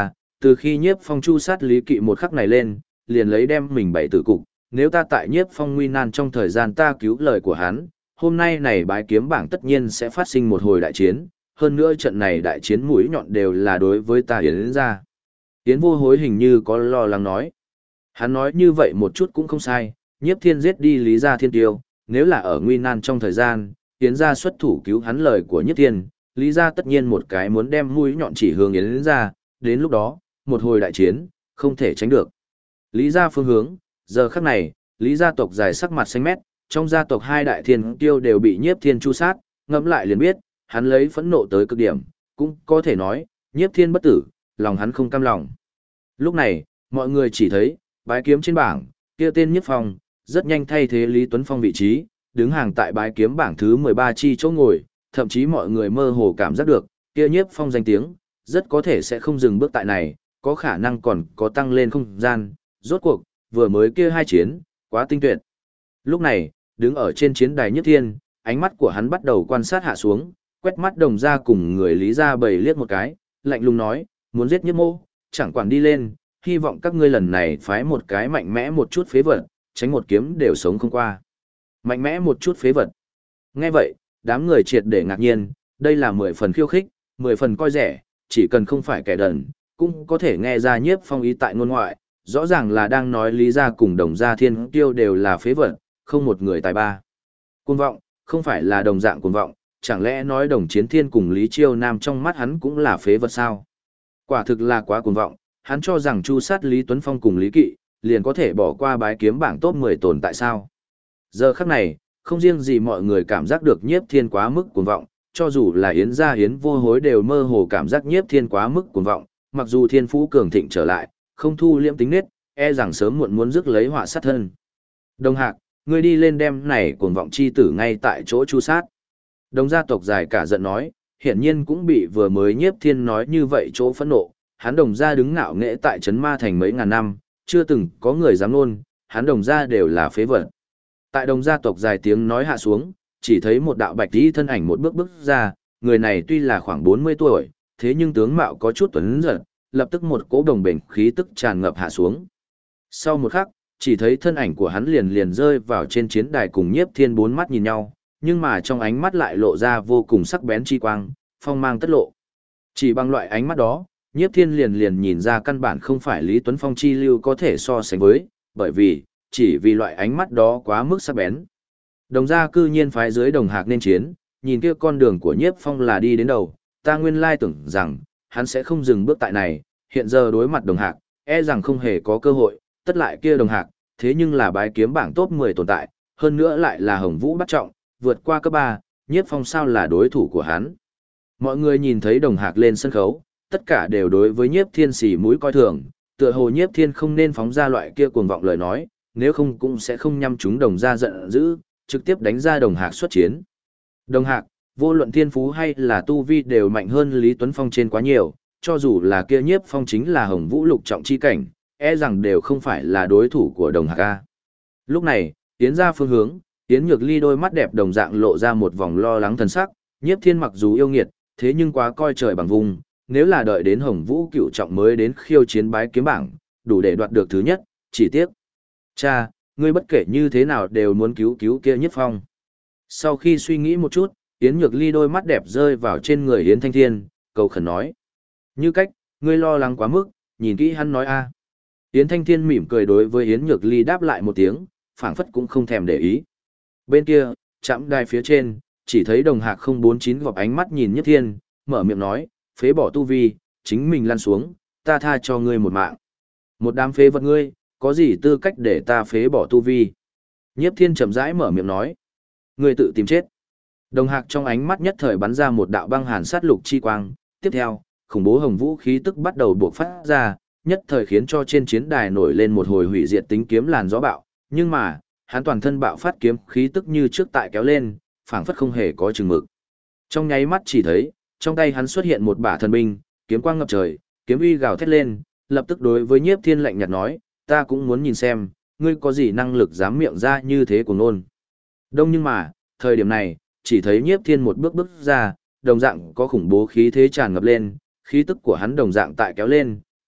từ khi Nhiếp Phong chu sát Lý Kỵ một khắc này lên, liền lấy đem mình bảy tử cục, nếu ta tại Nhiếp Phong nguy nan trong thời gian ta cứu lời của hắn, hôm nay này bái kiếm bảng tất nhiên sẽ phát sinh một hồi đại chiến, hơn nữa trận này đại chiến mũi nhọn đều là đối với ta Yến ra. Yến Vô Hối hình như có lo lắng nói. Hắn nói như vậy một chút cũng không sai, Nhiếp Thiên giết đi Lý Gia Thiên Tiêu, nếu là ở nguy nan trong thời gian, Yến gia xuất thủ cứu hắn lời của Nhiếp Thiên, Lý Gia tất nhiên một cái muốn đem mũi nhọn chỉ hướng Yến gia, đến lúc đó, một hồi đại chiến, không thể tránh được. Lý Gia phương hướng, giờ khắc này, Lý gia tộc dài sắc mặt xanh mét, trong gia tộc hai đại thiên tiêu đều bị Nhiếp Thiên chu sát, ngẫm lại liền biết, hắn lấy phẫn nộ tới cực điểm, cũng có thể nói, Nhiếp Thiên bất tử, lòng hắn không cam lòng. Lúc này, mọi người chỉ thấy, bái kiếm trên bảng, kia tên Nhiếp Phong, rất nhanh thay thế Lý Tuấn Phong vị trí, đứng hàng tại bái kiếm bảng thứ 13 chi chỗ ngồi, thậm chí mọi người mơ hồ cảm giác được, kia Nhiếp Phong danh tiếng, rất có thể sẽ không dừng bước tại này, có khả năng còn có tăng lên không gian, rốt cuộc, vừa mới kia hai chiến, quá tinh tuyệt. Lúc này, đứng ở trên chiến đài Nhiếp Thiên, ánh mắt của hắn bắt đầu quan sát hạ xuống, quét mắt Đồng gia cùng người Lý gia bầy liếc một cái, lạnh lùng nói, muốn giết Nhiếp Mô, chẳng quản đi lên, hy vọng các ngươi lần này phái một cái mạnh mẽ một chút phế vật, tránh một kiếm đều sống không qua. Mạnh mẽ một chút phế vật. Nghe vậy, đám người triệt để ngạc nhiên, đây là 10 phần khiêu khích, 10 phần coi rẻ, chỉ cần không phải kẻ đần, cũng có thể nghe ra Nhiếp Phong ý tại ngôn ngoại, rõ ràng là đang nói Lý gia cùng Đồng gia Thiên Tiêu đều là phế vật, không một người tài ba. Cuồng vọng, không phải là đồng dạng cuồng vọng, chẳng lẽ nói Đồng Chiến Thiên cùng Lý Chiêu Nam trong mắt hắn cũng là phế vật sao? Quả thực là quá cuồng vọng, hắn cho rằng chu sát Lý Tuấn Phong cùng Lý Kỵ, liền có thể bỏ qua bái kiếm bảng top 10 tồn tại sao? Giờ khắc này, không riêng gì mọi người cảm giác được Nhiếp Thiên quá mức cuồng vọng, cho dù là Yến gia Yến Vô Hối đều mơ hồ cảm giác Nhiếp Thiên quá mức cuồng vọng, mặc dù thiên phú cường thịnh trở lại, không thu liễm tính nết, e rằng sớm muộn muốn rước lấy họa sát thân. Đồng Hạc, ngươi đi lên đem này cuồng vọng chi tử ngay tại chỗ chu sát. Đồng gia tộc dài cả giận nói, hiển nhiên cũng bị vừa mới Nhiếp Thiên nói như vậy chỗ phẫn nộ, hắn Đồng gia đứng ngạo nghễ tại trấn Ma Thành mấy ngàn năm, chưa từng có người dám luôn, hắn Đồng gia đều là phế vật. Tại Đồng gia tộc dài tiếng nói hạ xuống, chỉ thấy một đạo bạch y thân ảnh một bước bước ra, người này tuy là khoảng 40 tuổi, thế nhưng tướng mạo có chút tuấn giật, lập tức một cỗ đồng bền khí tức tràn ngập hạ xuống. Sau một khắc, chỉ thấy thân ảnh của hắn liền liền rơi vào trên chiến đài cùng Nhiếp Thiên bốn mắt nhìn nhau, nhưng mà trong ánh mắt lại lộ ra vô cùng sắc bén chi quang, phong mang tất lộ. Chỉ bằng loại ánh mắt đó, Nhiếp Thiên liền liền nhìn ra căn bản không phải Lý Tuấn Phong chi lưu có thể so sánh với, bởi vì, chỉ vì loại ánh mắt đó quá mức sắc bén. Đồng gia cư nhiên phái dưới Đồng Hạc nên chiến, nhìn kia con đường của Nhiếp Phong là đi đến đầu, ta nguyên lai tưởng rằng, hắn sẽ không dừng bước tại này, hiện giờ đối mặt Đồng Hạc, e rằng không hề có cơ hội, tất lại kia Đồng Hạc, thế nhưng là bái kiếm bảng top 10 tồn tại, hơn nữa lại là Hồng Vũ bắt trọng, vượt qua cấp 3, Nhiếp Phong sao là đối thủ của hắn. Mọi người nhìn thấy Đồng Hạc lên sân khấu, tất cả đều đối với Nhiếp Thiên xì mũi coi thường, tựa hồ Nhiếp Thiên không nên phóng ra loại kia cuồng vọng lời nói, nếu không cũng sẽ không nhăm chúng Đồng gia giận dữ, trực tiếp đánh ra Đồng Hạc xuất chiến. Đồng Hạc, vô luận thiên phú hay là tu vi đều mạnh hơn Lý Tuấn Phong trên quá nhiều, cho dù là kia Nhiếp Phong chính là Hồng Vũ lục trọng chi cảnh, e rằng đều không phải là đối thủ của Đồng Hạc a. Lúc này, tiến ra phương hướng, Tiến Nhược Ly đôi mắt đẹp đồng dạng lộ ra một vòng lo lắng thần sắc, Nhiếp Thiên mặc dù yêu nghiệt, thế nhưng quá coi trời bằng vùng, nếu là đợi đến Hồng Vũ cựu trọng mới đến khiêu chiến bái kiếm bảng, đủ để đoạt được thứ nhất, chỉ tiếc. Cha, ngươi bất kể như thế nào đều muốn cứu cứu kia Nhiếp Phong. Sau khi suy nghĩ một chút, Yến Nhược Ly đôi mắt đẹp rơi vào trên người Yến Thanh Thiên, cầu khẩn nói. Như cách, ngươi lo lắng quá mức, nhìn kỹ hắn nói a. Yến Thanh Thiên mỉm cười đối với Yến Nhược Ly đáp lại một tiếng, phảng phất cũng không thèm để ý. Bên kia, chạm đài phía trên, chỉ thấy Đồng Hạc 049 gọp ánh mắt nhìn Nhiếp Thiên, mở miệng nói, phế bỏ tu vi, chính mình lăn xuống, ta tha cho ngươi một mạng. Một đám phế vật ngươi, có gì tư cách để ta phế bỏ tu vi? Nhiếp Thiên chậm rãi mở miệng nói, ngươi tự tìm chết. Đồng Hạc trong ánh mắt nhất thời bắn ra một đạo băng hàn sát lục chi quang, tiếp theo, khủng bố hồng vũ khí tức bắt đầu buộc phát ra, nhất thời khiến cho trên chiến đài nổi lên một hồi hủy diệt tính kiếm làn gió bạo, nhưng mà, hắn toàn thân bạo phát kiếm khí tức như trước tại kéo lên, phảng phất không hề có chừng mực. Trong nháy mắt chỉ thấy, trong tay hắn xuất hiện một bả thần binh, kiếm quang ngập trời, kiếm uy gào thét lên, lập tức đối với Nhiếp Thiên lạnh nhạt nói, ta cũng muốn nhìn xem, ngươi có gì năng lực dám miệng ra như thế của nôn. Đông nhưng mà, thời điểm này, chỉ thấy Nhiếp Thiên một bước bước ra, đồng dạng có khủng bố khí thế tràn ngập lên, khí tức của hắn đồng dạng tại kéo lên,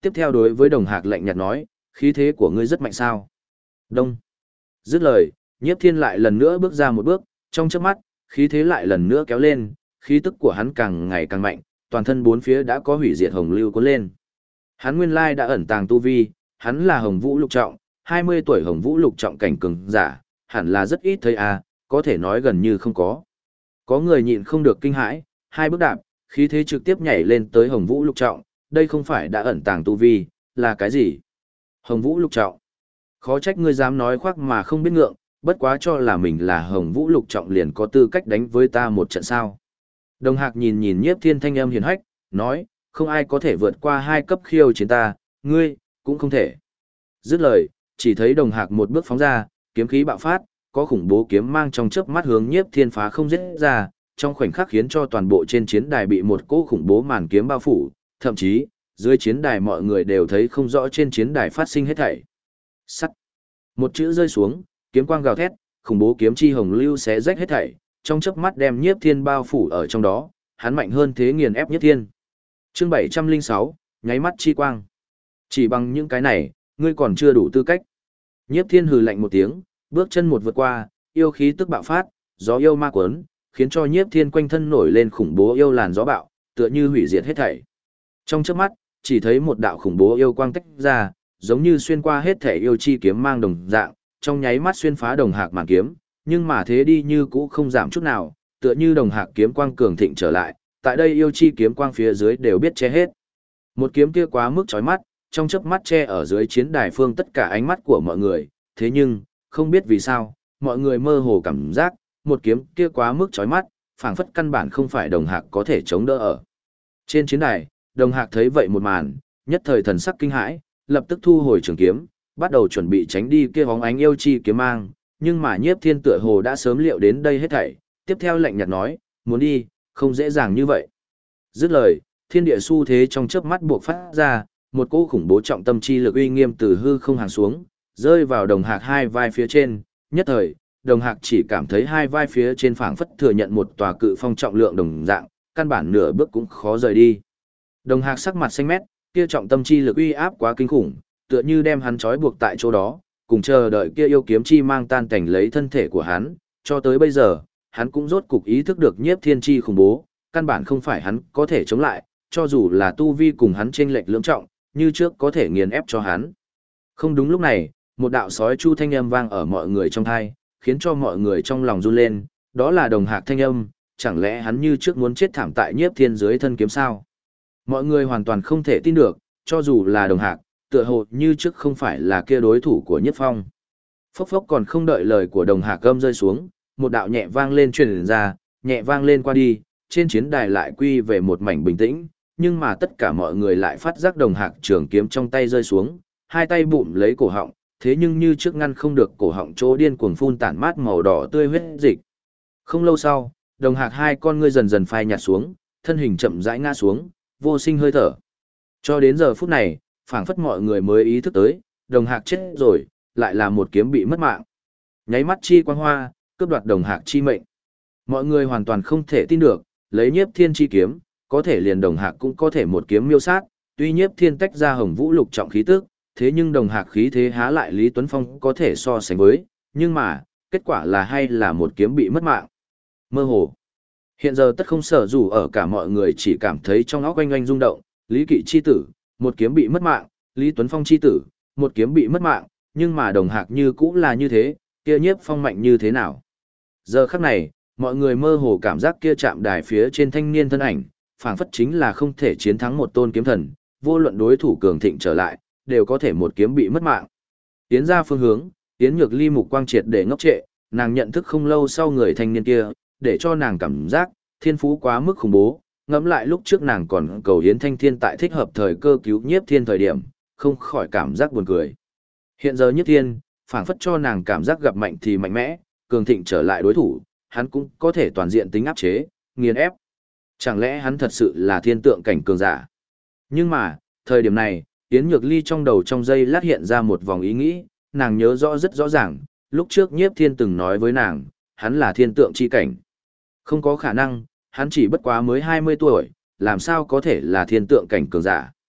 tiếp theo đối với Đồng Hạc lạnh nhạt nói, khí thế của ngươi rất mạnh sao. Đông. Dứt lời, Nhiếp Thiên lại lần nữa bước ra một bước, trong chớp mắt, khí thế lại lần nữa kéo lên, khí tức của hắn càng ngày càng mạnh, toàn thân bốn phía đã có hủy diệt hồng lưu cuốn lên. Hắn nguyên lai đã ẩn tàng tu vi, hắn là Hồng Vũ Lục Trọng, 20 tuổi Hồng Vũ Lục Trọng cảnh cường giả, hẳn là rất ít thấy có thể nói gần như không có. Có người nhịn không được kinh hãi, hai bước đạp, khí thế trực tiếp nhảy lên tới Hồng Vũ Lục Trọng, đây không phải đã ẩn tàng tu vi, là cái gì? Hồng Vũ Lục Trọng. Khó trách ngươi dám nói khoác mà không biết ngượng, bất quá cho là mình là Hồng Vũ Lục Trọng liền có tư cách đánh với ta một trận sao. Đồng Hạc nhìn nhìn Nhiếp Thiên thanh âm hiền hách, nói, không ai có thể vượt qua 2 cấp khiêu chiến ta, ngươi, cũng không thể. Dứt lời, chỉ thấy Đồng Hạc một bước phóng ra, kiếm khí bạo phát, có khủng bố kiếm mang trong chớp mắt hướng Nhiếp Thiên phá không giết ra, trong khoảnh khắc khiến cho toàn bộ trên chiến đài bị một cỗ khủng bố màn kiếm bao phủ, thậm chí, dưới chiến đài mọi người đều thấy không rõ trên chiến đài phát sinh hết thảy. Sắt. Một chữ rơi xuống, kiếm quang gào thét, khủng bố kiếm chi hồng lưu xé rách hết thảy, trong chớp mắt đem Nhiếp Thiên bao phủ ở trong đó, hắn mạnh hơn thế nghiền ép Nhiếp Thiên. Chương 706, nháy mắt chi quang. Chỉ bằng những cái này, ngươi còn chưa đủ tư cách. Nhiếp Thiên hừ lạnh một tiếng, bước chân một vượt qua, yêu khí tức bạo phát, gió yêu ma cuốn, khiến cho Nhiếp Thiên quanh thân nổi lên khủng bố yêu làn gió bạo, tựa như hủy diệt hết thảy. Trong chớp mắt, chỉ thấy một đạo khủng bố yêu quang tách ra, giống như xuyên qua hết thảy yêu chi kiếm mang đồng dạng, trong nháy mắt xuyên phá Đồng Hạc màn kiếm, nhưng mà thế đi như cũ không giảm chút nào, tựa như Đồng Hạc kiếm quang cường thịnh trở lại, tại đây yêu chi kiếm quang phía dưới đều biết che hết. Một kiếm kia quá mức chói mắt, trong chớp mắt che ở dưới chiến đài phương tất cả ánh mắt của mọi người, thế nhưng, không biết vì sao, mọi người mơ hồ cảm giác, một kiếm kia quá mức chói mắt, phảng phất căn bản không phải Đồng Hạc có thể chống đỡ ở. Trên chiến đài, Đồng Hạc thấy vậy một màn, nhất thời thần sắc kinh hãi, lập tức thu hồi trường kiếm, bắt đầu chuẩn bị tránh đi kia bóng ánh yêu chi kiếm mang, nhưng mà Nhiếp Thiên tựa hồ đã sớm liệu đến đây hết thảy, tiếp theo lạnh nhạt nói, muốn đi, không dễ dàng như vậy. Dứt lời, thiên địa xu thế trong chớp mắt buộc phát ra, một cỗ khủng bố trọng tâm chi lực uy nghiêm từ hư không hàng xuống, rơi vào Đồng Hạc hai vai phía trên, nhất thời, Đồng Hạc chỉ cảm thấy hai vai phía trên phảng phất thừa nhận một tòa cự phong trọng lượng đồng dạng, căn bản nửa bước cũng khó rời đi. Đồng Hạc sắc mặt xanh mét, kia trọng tâm chi lực uy áp quá kinh khủng, tựa như đem hắn trói buộc tại chỗ đó, cùng chờ đợi kia yêu kiếm chi mang tan cảnh lấy thân thể của hắn, cho tới bây giờ, hắn cũng rốt cục ý thức được Nhiếp Thiên chi khủng bố, căn bản không phải hắn có thể chống lại, cho dù là tu vi cùng hắn chênh lệch lưỡng trọng, như trước có thể nghiền ép cho hắn. Không đúng lúc này, một đạo sói chu thanh âm vang ở mọi người trong tai, khiến cho mọi người trong lòng run lên, đó là Đồng Hạc thanh âm, chẳng lẽ hắn như trước muốn chết thảm tại Nhiếp Thiên dưới thân kiếm sao? Mọi người hoàn toàn không thể tin được, cho dù là Đồng Hạc, tựa hồ như trước không phải là kia đối thủ của Nhiếp Phong. Phốc phốc còn không đợi lời của Đồng Hạc âm rơi xuống, một đạo nhẹ vang lên truyền ra, nhẹ vang lên qua đi, trên chiến đài lại quy về một mảnh bình tĩnh, nhưng mà tất cả mọi người lại phát giác Đồng Hạc trường kiếm trong tay rơi xuống, hai tay bụm lấy cổ họng, thế nhưng như trước ngăn không được cổ họng chỗ điên cuồng phun tản mát màu đỏ tươi huyết dịch. Không lâu sau, Đồng Hạc hai con ngươi dần dần phai nhạt xuống, thân hình chậm rãi ngã xuống, vô sinh hơi thở. Cho đến giờ phút này, phảng phất mọi người mới ý thức tới, Đồng Hạc chết rồi, lại là một kiếm bị mất mạng. Nháy mắt chi quang hoa, cướp đoạt Đồng Hạc chi mệnh. Mọi người hoàn toàn không thể tin được, lấy Nhiếp Thiên chi kiếm, có thể liền Đồng Hạc cũng có thể một kiếm miêu sát, tuy Nhiếp Thiên tách ra Hồng Vũ Lục Trọng khí tức, thế nhưng Đồng Hạc khí thế há lại Lý Tuấn Phong có thể so sánh với, nhưng mà, kết quả là hay là một kiếm bị mất mạng. Mơ hồ. Hiện giờ tất không sở dù ở cả mọi người chỉ cảm thấy trong óc oanh oanh rung động, Lý Kỵ chi tử, một kiếm bị mất mạng, Lý Tuấn Phong chi tử, một kiếm bị mất mạng, nhưng mà Đồng Hạc như cũng là như thế, kia Nhiếp Phong mạnh như thế nào. Giờ khắc này, mọi người mơ hồ cảm giác kia chạm đài phía trên thanh niên thân ảnh, phảng phất chính là không thể chiến thắng một tôn kiếm thần, vô luận đối thủ cường thịnh trở lại, đều có thể một kiếm bị mất mạng. Tiến ra phương hướng, Tiến Nhược Ly mục quang triệt để ngốc trệ, nàng nhận thức không lâu sau người thanh niên kia, để cho nàng cảm giác thiên phú quá mức khủng bố, ngẫm lại lúc trước nàng còn cầu Yến Thanh Thiên tại thích hợp thời cơ cứu Nhiếp Thiên thời điểm, không khỏi cảm giác buồn cười. Hiện giờ Nhiếp Thiên, phảng phất cho nàng cảm giác gặp mạnh thì mạnh mẽ, cường thịnh trở lại đối thủ, hắn cũng có thể toàn diện tính áp chế, nghiền ép. Chẳng lẽ hắn thật sự là thiên tượng cảnh cường giả? Nhưng mà, thời điểm này, Yến Nhược Ly trong đầu trong giây lát hiện ra một vòng ý nghĩ, nàng nhớ rõ rất rõ ràng, lúc trước Nhiếp Thiên từng nói với nàng, hắn là thiên tượng chi cảnh. Không có khả năng, hắn chỉ bất quá mới 20 tuổi, làm sao có thể là thiên tượng cảnh cường giả.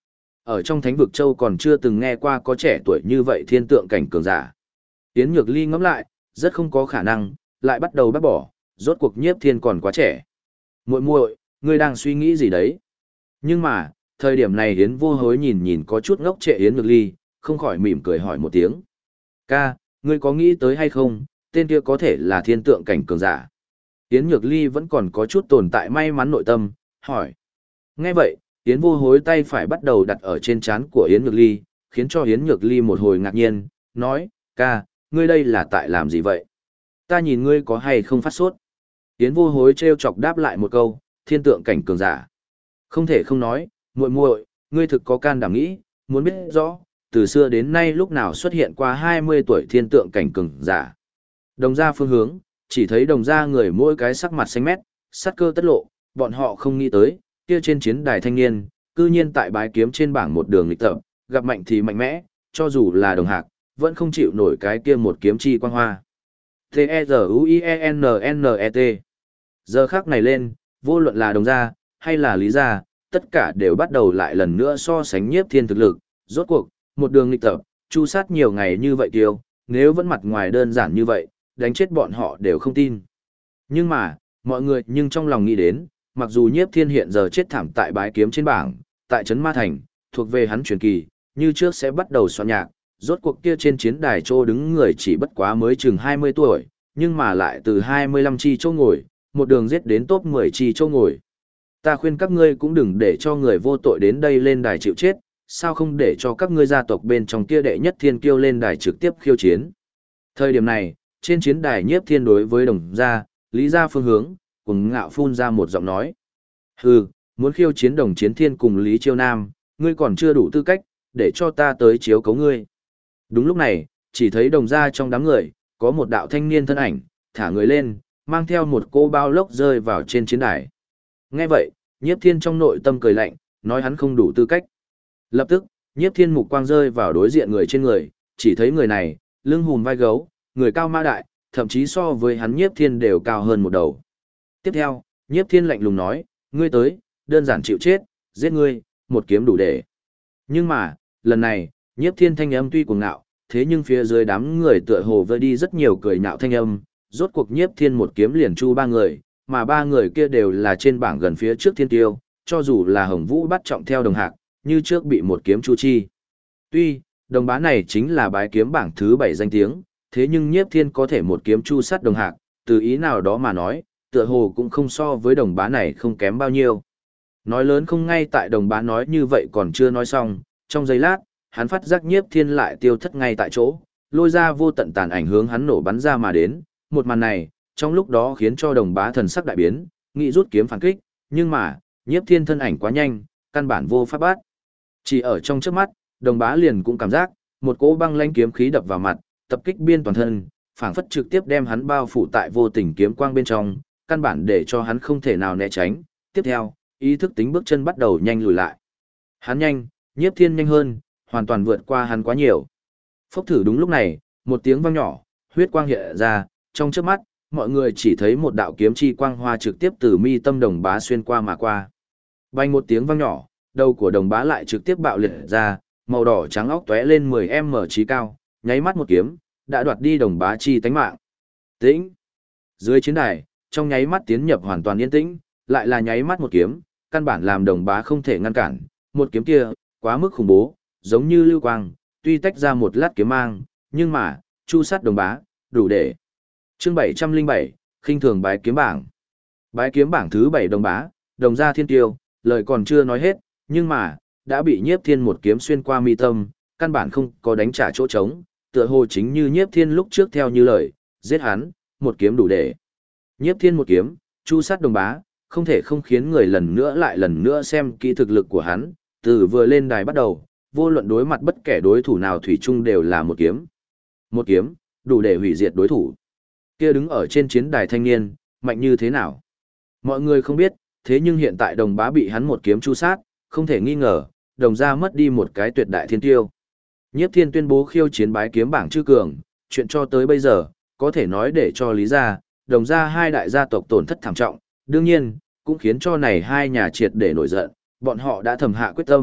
Ở trong Thánh vực châu còn chưa từng nghe qua có trẻ tuổi như vậy thiên tượng cảnh cường giả. Yến Nhược Ly ngẫm lại, rất không có khả năng, lại bắt đầu bác bỏ, rốt cuộc Nhiếp Thiên còn quá trẻ. Muội muội, ngươi đang suy nghĩ gì đấy? Nhưng mà, thời điểm này Yến Vô Hối nhìn nhìn có chút ngốc trệ Yến Nhược Ly, không khỏi mỉm cười hỏi một tiếng. Ca, ngươi có nghĩ tới hay không, tên kia có thể là thiên tượng cảnh cường giả? Yến Nhược Ly vẫn còn có chút tồn tại may mắn nội tâm, hỏi. Nghe vậy, Yến Vô Hối tay phải bắt đầu đặt ở trên trán của Yến Nhược Ly, khiến cho Yến Nhược Ly một hồi ngạc nhiên, nói, ca, ngươi đây là tại làm gì vậy? Ta nhìn ngươi có hay không phát sốt? Yến Vô Hối trêu chọc đáp lại một câu, thiên tượng cảnh cường giả. Không thể không nói, muội muội, ngươi thực có can đảm nghĩ, muốn biết rõ, từ xưa đến nay lúc nào xuất hiện qua 20 tuổi thiên tượng cảnh cường giả. Đồng gia phương hướng, chỉ thấy đồng gia người mỗi cái sắc mặt xanh mét, sát cơ tất lộ, bọn họ không nghĩ tới, kia trên chiến đài thanh niên, cư nhiên tại bái kiếm trên bảng một đường lịch tập, gặp mạnh thì mạnh mẽ, cho dù là đồng hạc, vẫn không chịu nổi cái kia một kiếm chi quang hoa. T-E-Z-U-I-E-N-N-E-T. Giờ khắc này lên, vô luận là đồng gia, hay là lý gia, tất cả đều bắt đầu lại lần nữa so sánh Nhiếp Thiên thực lực, rốt cuộc, một đường lịch tập, chu sát nhiều ngày như vậy kiêu, nếu vẫn mặt ngoài đơn giản như vậy, đánh chết bọn họ đều không tin. Nhưng mà, mọi người nhưng trong lòng nghĩ đến, mặc dù Nhiếp Thiên hiện giờ chết thảm tại bái kiếm trên bảng, tại Trấn Ma Thành, thuộc về hắn truyền kỳ, như trước sẽ bắt đầu soạn nhạc, rốt cuộc kia trên chiến đài trô đứng người chỉ bất quá mới chừng 20 tuổi, nhưng mà lại từ 25 chi chỗ ngồi, một đường giết đến top 10 chi chỗ ngồi. Ta khuyên các ngươi cũng đừng để cho người vô tội đến đây lên đài chịu chết, sao không để cho các ngươi gia tộc bên trong kia đệ nhất thiên kiêu lên đài trực tiếp khiêu chiến. Thời điểm này, trên chiến đài Nhiếp Thiên đối với đồng gia, lý gia phương hướng, cùng ngạo phun ra một giọng nói. Hừ, muốn khiêu chiến đồng chiến thiên cùng Lý Chiêu Nam, ngươi còn chưa đủ tư cách, để cho ta tới chiếu cấu ngươi. Đúng lúc này, chỉ thấy đồng gia trong đám người, có một đạo thanh niên thân ảnh, thả người lên, mang theo một cô bao lốc rơi vào trên chiến đài. Nghe vậy, Nhiếp Thiên trong nội tâm cười lạnh, nói hắn không đủ tư cách. Lập tức, Nhiếp Thiên mục quang rơi vào đối diện người trên người, chỉ thấy người này, lưng hùm vai gấu, người cao mã đại, thậm chí so với hắn Nhiếp Thiên đều cao hơn một đầu. Tiếp theo, Nhiếp Thiên lạnh lùng nói, ngươi tới, đơn giản chịu chết, giết ngươi, một kiếm đủ để. Nhưng mà, lần này, Nhiếp Thiên thanh âm tuy cuồng ngạo, thế nhưng phía dưới đám người tựa hồ vơi đi rất nhiều cười nhạo thanh âm, rốt cuộc Nhiếp Thiên một kiếm liền chu ba người, mà ba người kia đều là trên bảng gần phía trước thiên tiêu, cho dù là Hồng Vũ bắt trọng theo đồng hạc, như trước bị một kiếm chu chi. Tuy, đồng bá này chính là bái kiếm bảng thứ 7 danh tiếng, thế nhưng Nhiếp Thiên có thể một kiếm chu sát đồng hạc, từ ý nào đó mà nói, tựa hồ cũng không so với đồng bá này không kém bao nhiêu. Nói lớn không ngay tại đồng bá nói như vậy còn chưa nói xong, trong giây lát, hắn phát giác Nhiếp Thiên lại tiêu thất ngay tại chỗ, lôi ra vô tận tàn ảnh hướng hắn nổ bắn ra mà đến, một màn này, trong lúc đó khiến cho đồng bá thần sắc đại biến, nghĩ rút kiếm phản kích, nhưng mà, Nhiếp Thiên thân ảnh quá nhanh, căn bản vô pháp bắt. Chỉ ở trong trước mắt, đồng bá liền cũng cảm giác, một cỗ băng lãnh kiếm khí đập vào mặt, tập kích biên toàn thân, phảng phất trực tiếp đem hắn bao phủ tại vô tình kiếm quang bên trong, căn bản để cho hắn không thể nào né tránh. Tiếp theo, ý thức tính bước chân bắt đầu nhanh lùi lại. Hắn nhanh, Nhiếp Thiên nhanh hơn, hoàn toàn vượt qua hắn quá nhiều. Phốc thử đúng lúc này, một tiếng vang nhỏ, huyết quang hiện ra, trong chớp mắt, mọi người chỉ thấy một đạo kiếm chi quang hoa trực tiếp từ mi tâm đồng bá xuyên qua mà qua. Vang một tiếng vang nhỏ, đầu của đồng bá lại trực tiếp bạo liệt ra, màu đỏ trắng óc tóe lên 10m chí cao, nháy mắt một kiếm, đã đoạt đi đồng bá chi tánh mạng. Tĩnh. Dưới chiến đài, trong nháy mắt tiến nhập hoàn toàn yên tĩnh, lại là nháy mắt một kiếm, căn bản làm đồng bá không thể ngăn cản, một kiếm kia, quá mức khủng bố, giống như lưu quang, tuy tách ra một lát kiếm mang, nhưng mà, chu sát đồng bá, đủ để. Chương 707, khinh thường bái kiếm bảng. Bái kiếm bảng thứ 7 đồng bá, đồng gia thiên tiêu, lời còn chưa nói hết, nhưng mà, đã bị Nhiếp Thiên một kiếm xuyên qua mi tâm, căn bản không có đánh trả chỗ trống, tựa hồ chính như Nhiếp Thiên lúc trước theo như lời, giết hắn, một kiếm đủ để. Nhiếp Thiên một kiếm, chu sát đồng bá, không thể không khiến người lần nữa lại lần nữa xem kỹ thực lực của hắn, từ vừa lên đài bắt đầu, vô luận đối mặt bất kể đối thủ nào thủy chung đều là một kiếm. Một kiếm, đủ để hủy diệt đối thủ. Kia đứng ở trên chiến đài thanh niên, mạnh như thế nào? Mọi người không biết, thế nhưng hiện tại đồng bá bị hắn một kiếm chu sát, không thể nghi ngờ, đồng gia mất đi một cái tuyệt đại thiên tiêu. Nhiếp Thiên tuyên bố khiêu chiến bái kiếm bảng chư cường, chuyện cho tới bây giờ, có thể nói để cho lý gia, đồng gia hai đại gia tộc tổn thất thảm trọng, đương nhiên, cũng khiến cho này hai nhà triệt để nổi giận, bọn họ đã thầm hạ quyết tâm,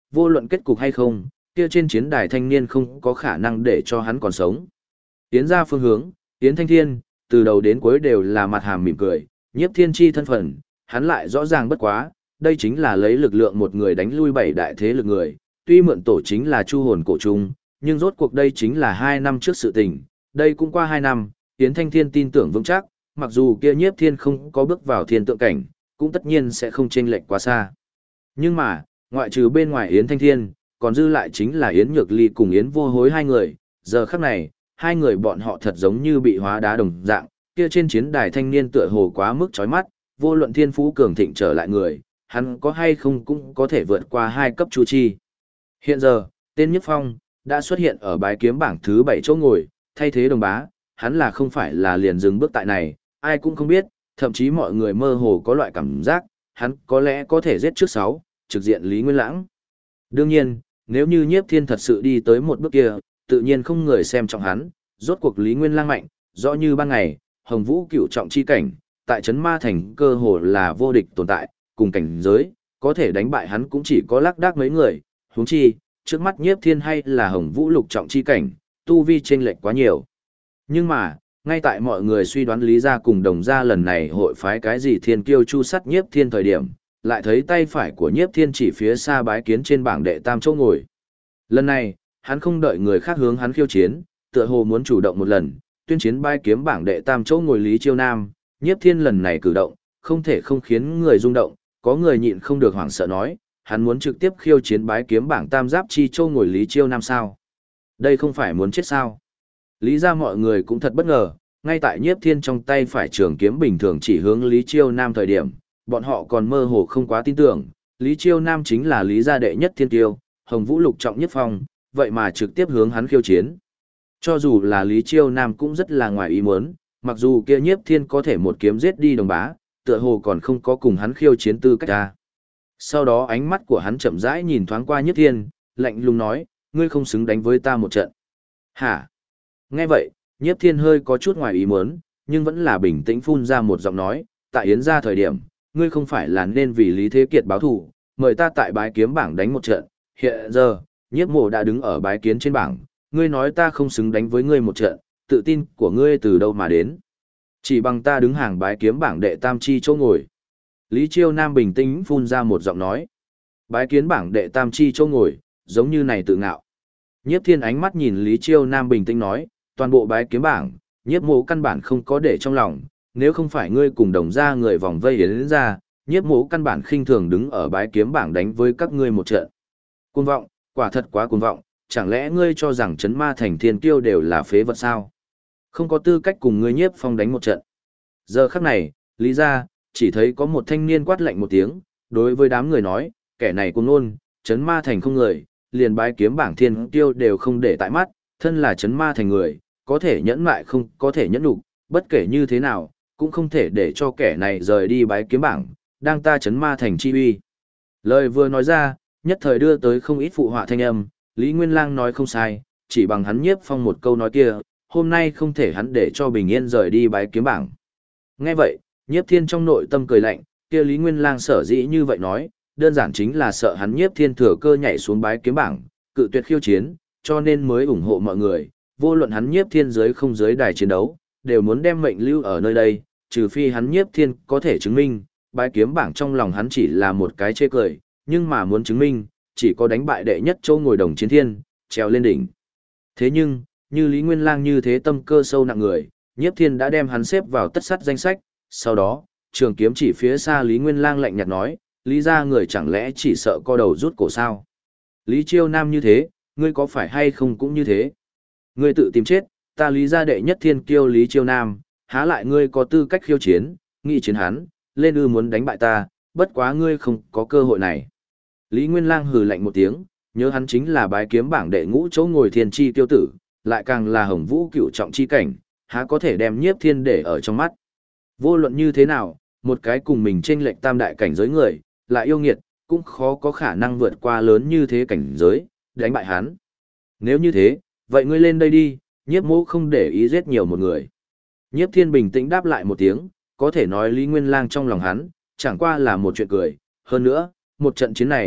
vô luận kết cục hay không, kia trên chiến đài thanh niên không có khả năng để cho hắn còn sống. Yến ra phương hướng, Yến Thanh Thiên, từ đầu đến cuối đều là mặt hàm mỉm cười, Nhiếp Thiên Chi thân phận, hắn lại rõ ràng bất quá, đây chính là lấy lực lượng một người đánh lui 7 đại thế lực người, tuy mượn tổ chính là chu hồn cổ trùng, nhưng rốt cuộc đây chính là 2 năm trước sự tình, đây cũng qua 2 năm, Yến Thanh Thiên tin tưởng vững chắc, mặc dù kia Nhiếp Thiên không có bước vào thiên tượng cảnh, cũng tất nhiên sẽ không chênh lệch quá xa. Nhưng mà, ngoại trừ bên ngoài Yến Thanh Thiên, còn dư lại chính là Yến Nhược Ly cùng Yến Vô Hối hai người, giờ khắc này, hai người bọn họ thật giống như bị hóa đá đồng dạng, kia trên chiến đài thanh niên tựa hồ quá mức chói mắt, vô luận thiên phú cường thịnh trở lại người, hắn có hay không cũng có thể vượt qua 2 cấp chu chi. Hiện giờ, tên Nhất Phong đã xuất hiện ở bái kiếm bảng thứ 7 chỗ ngồi, thay thế Đồng Bá, hắn là không phải là liền dừng bước tại này, ai cũng không biết, thậm chí mọi người mơ hồ có loại cảm giác, hắn có lẽ có thể giết trước 6, trực diện Lý Nguyên Lãng. Đương nhiên, nếu như Nhiếp Thiên thật sự đi tới một bước kia, tự nhiên không người xem trọng hắn, rốt cuộc Lý Nguyên Lãng mạnh, rõ như ban ngày, Hồng Vũ cựu trọng chi cảnh, tại Trấn Ma Thành cơ hồ là vô địch tồn tại, cùng cảnh giới, có thể đánh bại hắn cũng chỉ có lác đác mấy người, huống chi, trước mắt Nhiếp Thiên hay là Hồng Vũ lục trọng chi cảnh, tu vi chênh lệch quá nhiều. Nhưng mà, ngay tại mọi người suy đoán Lý gia cùng Đồng gia lần này hội phái cái gì thiên kiêu chu sắt Nhiếp Thiên thời điểm, lại thấy tay phải của Nhiếp Thiên chỉ phía xa bái kiến trên bảng đệ tam chỗ ngồi. Lần này, hắn không đợi người khác hướng hắn khiêu chiến, tựa hồ muốn chủ động một lần, tuyên chiến bái kiếm bảng đệ tam chỗ ngồi Lý Chiêu Nam, Nhiếp Thiên lần này cử động, không thể không khiến người rung động, có người nhịn không được hoảng sợ nói, hắn muốn trực tiếp khiêu chiến bái kiếm bảng tam giáp chi chỗ ngồi Lý Chiêu Nam sao? Đây không phải muốn chết sao? Lý ra mọi người cũng thật bất ngờ, ngay tại Nhiếp Thiên trong tay phải trường kiếm bình thường chỉ hướng Lý Chiêu Nam thời điểm, bọn họ còn mơ hồ không quá tin tưởng, Lý Chiêu Nam chính là Lý gia đệ nhất thiên tiêu, Hồng Vũ lục trọng nhất phong, vậy mà trực tiếp hướng hắn khiêu chiến. Cho dù là Lý Chiêu Nam cũng rất là ngoài ý muốn, mặc dù kia Nhiếp Thiên có thể một kiếm giết đi Đồng Bá, tựa hồ còn không có cùng hắn khiêu chiến tư cách ra. Sau đó ánh mắt của hắn chậm rãi nhìn thoáng qua Nhiếp Thiên, lạnh lùng nói, ngươi không xứng đánh với ta một trận. Hả? Nghe vậy, Nhiếp Thiên hơi có chút ngoài ý muốn, nhưng vẫn là bình tĩnh phun ra một giọng nói, tại Yến gia thời điểm, ngươi không phải là nên vì Lý Thế Kiệt báo thù, mời ta tại bái kiếm bảng đánh một trận, hiện giờ, Nhiếp Mộ đã đứng ở bái kiến trên bảng, ngươi nói ta không xứng đánh với ngươi một trận, tự tin của ngươi từ đâu mà đến? Chỉ bằng ta đứng hàng bái kiếm bảng đệ tam chi chỗ ngồi. Lý Chiêu Nam bình tĩnh phun ra một giọng nói, bái kiến bảng đệ tam chi chỗ ngồi, giống như này tự ngạo. Nhiếp Thiên ánh mắt nhìn Lý Chiêu Nam bình tĩnh nói, toàn bộ bái kiếm bảng, Nhiếp Mộ căn bản không có để trong lòng, nếu không phải ngươi cùng Đồng gia người vòng vây Yến ra, Nhiếp Mộ căn bản khinh thường đứng ở bái kiếm bảng đánh với các ngươi một trận. Cuồng vọng, quả thật quá cuồng vọng, chẳng lẽ ngươi cho rằng Trấn Ma Thành thiên kiêu đều là phế vật sao? Không có tư cách cùng ngươi Nhiếp Phong đánh một trận. Giờ khắc này, Lý gia chỉ thấy có một thanh niên quát lạnh một tiếng, đối với đám người nói, kẻ này cuồng ngôn, Trấn Ma Thành không người, liền bái kiếm bảng thiên kiêu đều không để tại mắt, thân là Trấn Ma Thành người, có thể nhẫn mại không có thể nhẫn nhục, bất kể như thế nào, cũng không thể để cho kẻ này rời đi bái kiếm bảng, đang ta Trấn Ma Thành chi uy. Lời vừa nói ra, nhất thời đưa tới không ít phụ họa thanh âm, Lý Nguyên Lang nói không sai, chỉ bằng hắn Nhiếp Phong một câu nói kia, hôm nay không thể hắn để cho bình yên rời đi bái kiếm bảng. Nghe vậy, Nhiếp Thiên trong nội tâm cười lạnh, kia Lý Nguyên Lang sở dĩ như vậy nói, đơn giản chính là sợ hắn Nhiếp Thiên thừa cơ nhảy xuống bái kiếm bảng, cự tuyệt khiêu chiến, cho nên mới ủng hộ mọi người, vô luận hắn Nhiếp Thiên dưới không dưới đài chiến đấu, đều muốn đem mệnh lưu ở nơi đây, trừ phi hắn Nhiếp Thiên có thể chứng minh, bái kiếm bảng trong lòng hắn chỉ là một cái chê cười, nhưng mà muốn chứng minh, chỉ có đánh bại đệ nhất châu ngồi đồng chiến thiên, trèo lên đỉnh. Thế nhưng, như Lý Nguyên Lang như thế tâm cơ sâu nặng người, Nhiếp Thiên đã đem hắn xếp vào tất sắt danh sách, sau đó, trường kiếm chỉ phía xa Lý Nguyên Lang lạnh nhạt nói, Lý gia người chẳng lẽ chỉ sợ co đầu rút cổ sao? Lý Chiêu Nam như thế, ngươi có phải hay không cũng như thế? Ngươi tự tìm chết, ta Lý gia đệ nhất thiên kiêu Lý Chiêu Nam, há lại ngươi có tư cách khiêu chiến, nghị chiến hắn, lên ư muốn đánh bại ta, bất quá ngươi không có cơ hội này. Lý Nguyên Lang hừ lạnh một tiếng, nhớ hắn chính là bái kiếm bảng đệ ngũ chỗ ngồi thiên chi tiêu tử, lại càng là Hồng Vũ cựu trọng chi cảnh, há có thể đem Nhiếp Thiên để ở trong mắt. Vô luận như thế nào, một cái cùng mình chênh lệch tam đại cảnh giới người, lại yêu nghiệt, cũng khó có khả năng vượt qua lớn như thế cảnh giới, đánh bại hắn. Nếu như thế, vậy ngươi lên đây đi, Nhiếp Mộ không để ý giết nhiều một người. Nhiếp Thiên bình tĩnh đáp lại một tiếng, có thể nói Lý Nguyên Lang trong lòng hắn, chẳng qua là một chuyện cười, hơn nữa, một trận chiến này,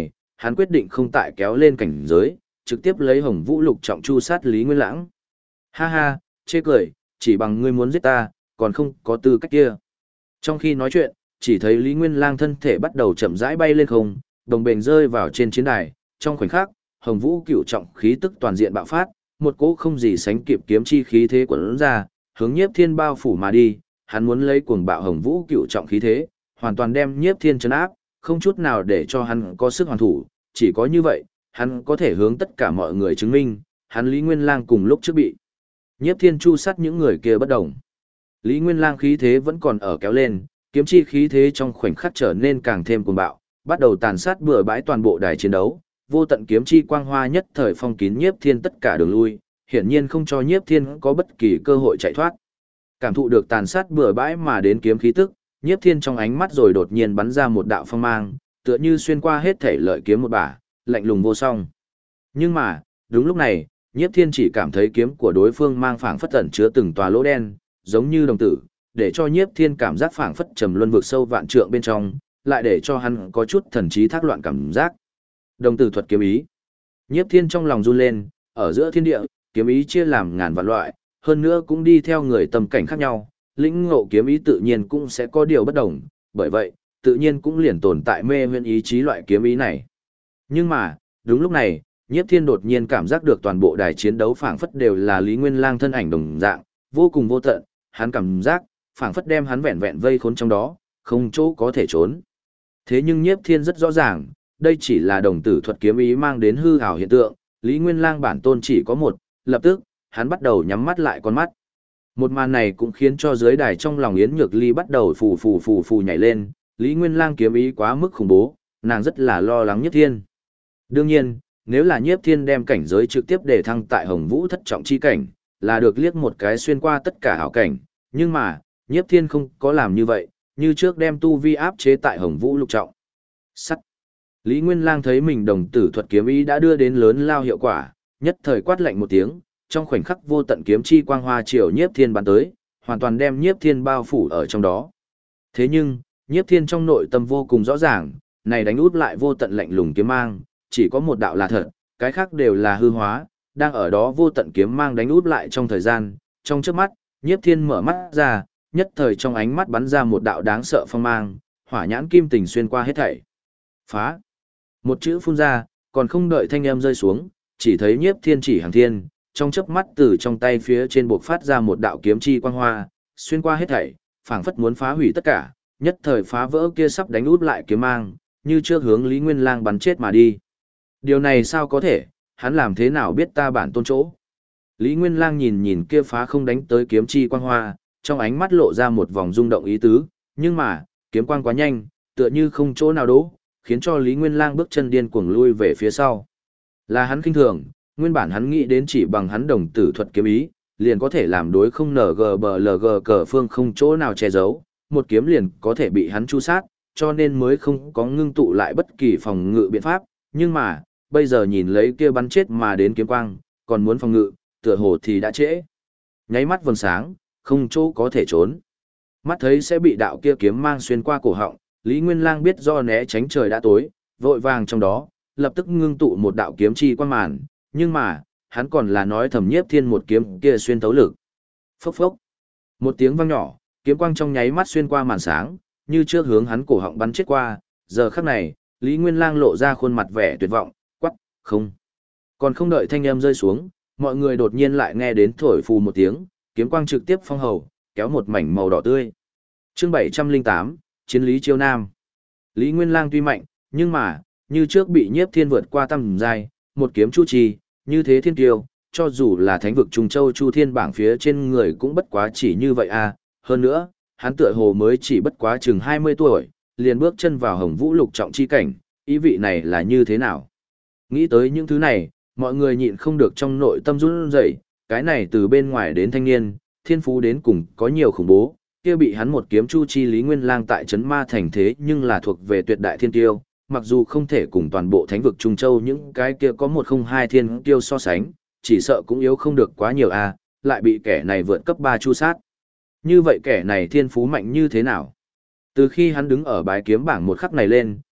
hắn quyết định không tại kéo lên cảnh giới, trực tiếp lấy Hồng Vũ lục trọng chu sát Lý Nguyên Lãng. Ha ha, chê cười, chỉ bằng ngươi muốn giết ta, còn không có tư cách kia. Trong khi nói chuyện, chỉ thấy Lý Nguyên Lang thân thể bắt đầu chậm rãi bay lên không, đồng bền rơi vào trên chiến đài, trong khoảnh khắc, Hồng Vũ cửu trọng khí tức toàn diện bạo phát, một cỗ không gì sánh kịp kiếm chi khí thế quấn ra, hướng Nhiếp Thiên bao phủ mà đi, hắn muốn lấy cuồng bạo Hồng Vũ cửu trọng khí thế, hoàn toàn đem Nhiếp Thiên trấn áp, không chút nào để cho hắn có sức hoàn thủ, chỉ có như vậy, hắn có thể hướng tất cả mọi người chứng minh, hắn Lý Nguyên Lang cùng lúc trước bị Nhiếp Thiên chu sát những người kia bất đồng. Lý Nguyên Lang khí thế vẫn còn ở kéo lên, kiếm chi khí thế trong khoảnh khắc trở nên càng thêm cuồng bạo, bắt đầu tàn sát bừa bãi toàn bộ đài chiến đấu, vô tận kiếm chi quang hoa nhất thời phong kín Nhiếp Thiên tất cả đường lui, hiển nhiên không cho Nhiếp Thiên có bất kỳ cơ hội chạy thoát. Cảm thụ được tàn sát bừa bãi mà đến kiếm khí tức, Nhiếp Thiên trong ánh mắt rồi đột nhiên bắn ra một đạo phong mang, tựa như xuyên qua hết thể lợi kiếm một bả, lạnh lùng vô song. Nhưng mà, đúng lúc này, Nhiếp Thiên chỉ cảm thấy kiếm của đối phương mang phảng phất ẩn chứa từng tòa lỗ đen, giống như đồng tử, để cho Nhiếp Thiên cảm giác phảng phất trầm luân vực sâu vạn trượng bên trong, lại để cho hắn có chút thần trí thác loạn cảm giác. Đồng tử thuật kiếm ý. Nhiếp Thiên trong lòng run lên, ở giữa thiên địa, kiếm ý chia làm ngàn vạn loại, hơn nữa cũng đi theo người tâm cảnh khác nhau, lĩnh ngộ kiếm ý tự nhiên cũng sẽ có điều bất đồng, bởi vậy, tự nhiên cũng liền tồn tại mê huyễn ý chí loại kiếm ý này. Nhưng mà, đúng lúc này, Nhiếp Thiên đột nhiên cảm giác được toàn bộ đài chiến đấu phảng phất đều là Lý Nguyên Lang thân ảnh đồng dạng, vô cùng vô tận, hắn cảm giác, phảng phất đem hắn vẹn vẹn vây khốn trong đó, không chỗ có thể trốn. Thế nhưng Nhiếp Thiên rất rõ ràng, đây chỉ là đồng tử thuật kiếm ý mang đến hư ảo hiện tượng, Lý Nguyên Lang bản tôn chỉ có một, lập tức, hắn bắt đầu nhắm mắt lại con mắt. Một màn này cũng khiến cho dưới đài trong lòng Yến Nhược Ly bắt đầu phù nhảy lên, Lý Nguyên Lang kiếm ý quá mức khủng bố, nàng rất là lo lắng Nhiếp Thiên. Đương nhiên, nếu là Nhiếp Thiên đem cảnh giới trực tiếp để thăng tại Hồng Vũ thất trọng chi cảnh, là được liếc một cái xuyên qua tất cả hảo cảnh, nhưng mà, Nhiếp Thiên không có làm như vậy, như trước đem tu vi áp chế tại Hồng Vũ lục trọng. Sắt. Lý Nguyên Lang thấy mình đồng tử thuật kiếm ý đã đưa đến lớn lao hiệu quả, nhất thời quát lạnh một tiếng, trong khoảnh khắc vô tận kiếm chi quang hoa chiều Nhiếp Thiên bắn tới, hoàn toàn đem Nhiếp Thiên bao phủ ở trong đó. Thế nhưng, Nhiếp Thiên trong nội tâm vô cùng rõ ràng, này đánh út lại vô tận lạnh lùng kiếm mang, chỉ có một đạo là thật, cái khác đều là hư hóa, đang ở đó vô tận kiếm mang đánh út lại trong thời gian, trong chớp mắt, Nhiếp Thiên mở mắt ra, nhất thời trong ánh mắt bắn ra một đạo đáng sợ phong mang, hỏa nhãn kim tình xuyên qua hết thảy. Phá! Một chữ phun ra, còn không đợi thanh âm rơi xuống, chỉ thấy Nhiếp Thiên chỉ hàng thiên, trong chớp mắt từ trong tay phía trên buộc phát ra một đạo kiếm chi quang hoa, xuyên qua hết thảy, phảng phất muốn phá hủy tất cả, nhất thời phá vỡ kia sắp đánh út lại kiếm mang, như trước hướng Lý Nguyên Lang bắn chết mà đi. Điều này sao có thể, hắn làm thế nào biết ta bản tôn chỗ? Lý Nguyên Lang nhìn nhìn kia phá không đánh tới kiếm chi quang hoa, trong ánh mắt lộ ra một vòng rung động ý tứ, nhưng mà, kiếm quang quá nhanh, tựa như không chỗ nào đỗ, khiến cho Lý Nguyên Lang bước chân điên cuồng lui về phía sau. Là hắn khinh thường, nguyên bản hắn nghĩ đến chỉ bằng hắn đồng tử thuật kiếm ý, liền có thể làm đối không NGBLG cờ phương không chỗ nào che giấu, một kiếm liền có thể bị hắn chu sát, cho nên mới không có ngưng tụ lại bất kỳ phòng ngự biện pháp, nhưng mà, bây giờ nhìn lấy kia bắn chết mà đến kiếm quang, còn muốn phòng ngự, tựa hồ thì đã trễ. Nháy mắt vầng sáng, không chỗ có thể trốn. Mắt thấy sẽ bị đạo kia kiếm mang xuyên qua cổ họng, Lý Nguyên Lang biết do né tránh trời đã tối, vội vàng trong đó, lập tức ngưng tụ một đạo kiếm chi quang màn, nhưng mà, hắn còn là nói thầm Nhiếp Thiên một kiếm kia xuyên thấu lực. Phốc phốc. Một tiếng vang nhỏ, kiếm quang trong nháy mắt xuyên qua màn sáng, như trước hướng hắn cổ họng bắn chết qua, giờ khắc này, Lý Nguyên Lang lộ ra khuôn mặt vẻ tuyệt vọng, quắc, không. Còn không đợi thanh âm rơi xuống, mọi người đột nhiên lại nghe đến thổi phù một tiếng, kiếm quang trực tiếp phong hầu, kéo một mảnh màu đỏ tươi. Chương 708, Chiến lý chiêu nam. Lý Nguyên Lang tuy mạnh, nhưng mà, như trước bị Nhiếp Thiên vượt qua tầm giai, một kiếm chu trì, như thế thiên kiêu, cho dù là thánh vực Trung Châu Chu Thiên bảng phía trên người cũng bất quá chỉ như vậy à, hơn nữa, hắn tựa hồ mới chỉ bất quá chừng 20 tuổi, liền bước chân vào Hồng Vũ lục trọng chi cảnh, ý vị này là như thế nào? Nghĩ tới những thứ này, mọi người nhịn không được trong nội tâm run rẩy, cái này từ bên ngoài đến thanh niên, thiên phú đến cùng có nhiều khủng bố, kia bị hắn một kiếm chu chi Lý Nguyên Lang tại trấn ma thành thế nhưng là thuộc về tuyệt đại thiên tiêu, mặc dù không thể cùng toàn bộ thánh vực Trung Châu những cái kia có một không hai thiên tiêu so sánh, chỉ sợ cũng yếu không được quá nhiều a, lại bị kẻ này vượt cấp 3 chu sát. Như vậy kẻ này thiên phú mạnh như thế nào? Từ khi hắn đứng ở bái kiếm bảng một khắc này lên,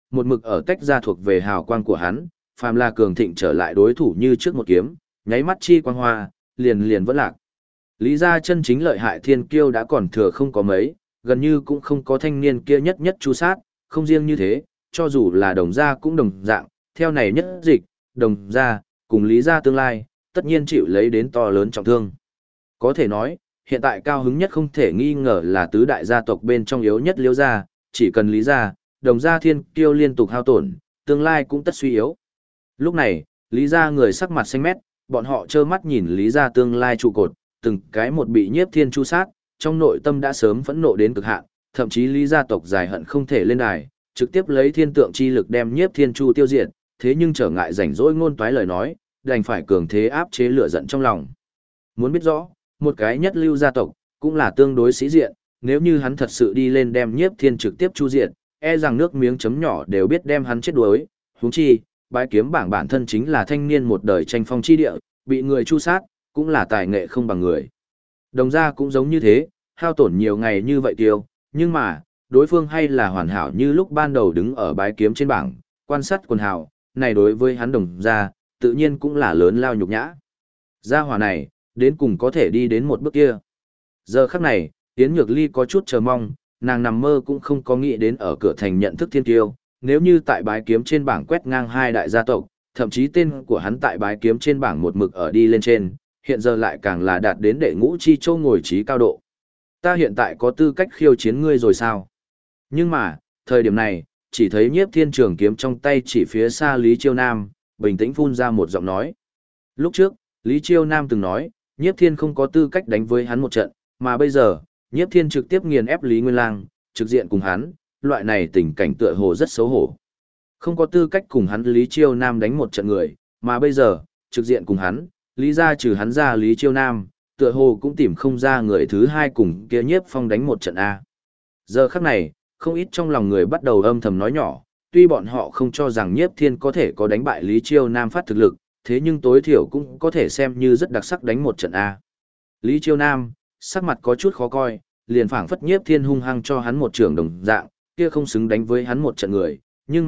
một mực ở tách ra thuộc về hào quang của hắn, phàm là cường thịnh trở lại đối thủ như trước một kiếm, nháy mắt chi quang hoa, liền liền vẫn lạc. Lý gia chân chính lợi hại thiên kiêu đã còn thừa không có mấy, gần như cũng không có thanh niên kia nhất nhất chu sát, không riêng như thế, cho dù là đồng gia cũng đồng dạng, theo này nhất dịch, đồng gia, cùng Lý gia tương lai, tất nhiên chịu lấy đến to lớn trọng thương. Có thể nói, hiện tại cao hứng nhất không thể nghi ngờ là tứ đại gia tộc bên trong yếu nhất Liễu gia, chỉ cần Lý gia, đồng gia thiên kiêu liên tục hao tổn, tương lai cũng tất suy yếu. Lúc này, Lý gia người sắc mặt xanh mét, bọn họ trơ mắt nhìn Lý gia tương lai trụ cột, từng cái một bị Nhiếp Thiên chu sát, trong nội tâm đã sớm phẫn nộ đến cực hạn, thậm chí Lý gia tộc dài hận không thể lên đài, trực tiếp lấy thiên tượng chi lực đem Nhiếp Thiên chu tiêu diệt, thế nhưng trở ngại rảnh rỗi ngôn toái lời nói, đành phải cường thế áp chế lửa giận trong lòng. Muốn biết rõ, một cái nhất lưu gia tộc, cũng là tương đối sĩ diện, nếu như hắn thật sự đi lên đem Nhiếp Thiên trực tiếp chu diệt, e rằng nước miếng chấm nhỏ đều biết đem hắn chết đuối, huống chi, bái kiếm bảng bản thân chính là thanh niên một đời tranh phong chi địa, bị người chu sát, cũng là tài nghệ không bằng người. Đồng gia cũng giống như thế, hao tổn nhiều ngày như vậy tiêu, nhưng mà, đối phương hay là hoàn hảo như lúc ban đầu đứng ở bái kiếm trên bảng, quan sát quần hào, này đối với hắn đồng gia, tự nhiên cũng là lớn lao nhục nhã. Gia hỏa này, đến cùng có thể đi đến một bước kia. Giờ khắc này, Yến Nhược Ly có chút chờ mong, nàng nằm mơ cũng không có nghĩ đến ở cửa thành nhận thức thiên kiêu, nếu như tại bái kiếm trên bảng quét ngang hai đại gia tộc, thậm chí tên của hắn tại bái kiếm trên bảng một mực ở đi lên trên, hiện giờ lại càng là đạt đến đệ ngũ chi châu ngồi trí cao độ. Ta hiện tại có tư cách khiêu chiến ngươi rồi sao? Nhưng mà, thời điểm này, chỉ thấy Nhiếp Thiên trường kiếm trong tay chỉ phía xa Lý Chiêu Nam, bình tĩnh phun ra một giọng nói. Lúc trước, Lý Chiêu Nam từng nói, Nhiếp Thiên không có tư cách đánh với hắn một trận, mà bây giờ, Nhiếp Thiên trực tiếp nghiền ép Lý Nguyên Lang, trực diện cùng hắn, loại này tình cảnh tựa hồ rất xấu hổ. Không có tư cách cùng hắn Lý Chiêu Nam đánh một trận người, mà bây giờ, trực diện cùng hắn, Lý gia trừ hắn ra Lý Chiêu Nam, tựa hồ cũng tìm không ra người thứ hai cùng kia Nhiếp Phong đánh một trận A. Giờ khắc này, không ít trong lòng người bắt đầu âm thầm nói nhỏ, tuy bọn họ không cho rằng Nhiếp Thiên có thể có đánh bại Lý Chiêu Nam phát thực lực, thế nhưng tối thiểu cũng có thể xem như rất đặc sắc đánh một trận A. Lý Chiêu Nam, sắc mặt có chút khó coi, liền phảng phất Nhiếp Thiên hung hăng cho hắn một trường đồng dạng, kia không xứng đánh với hắn một trận người,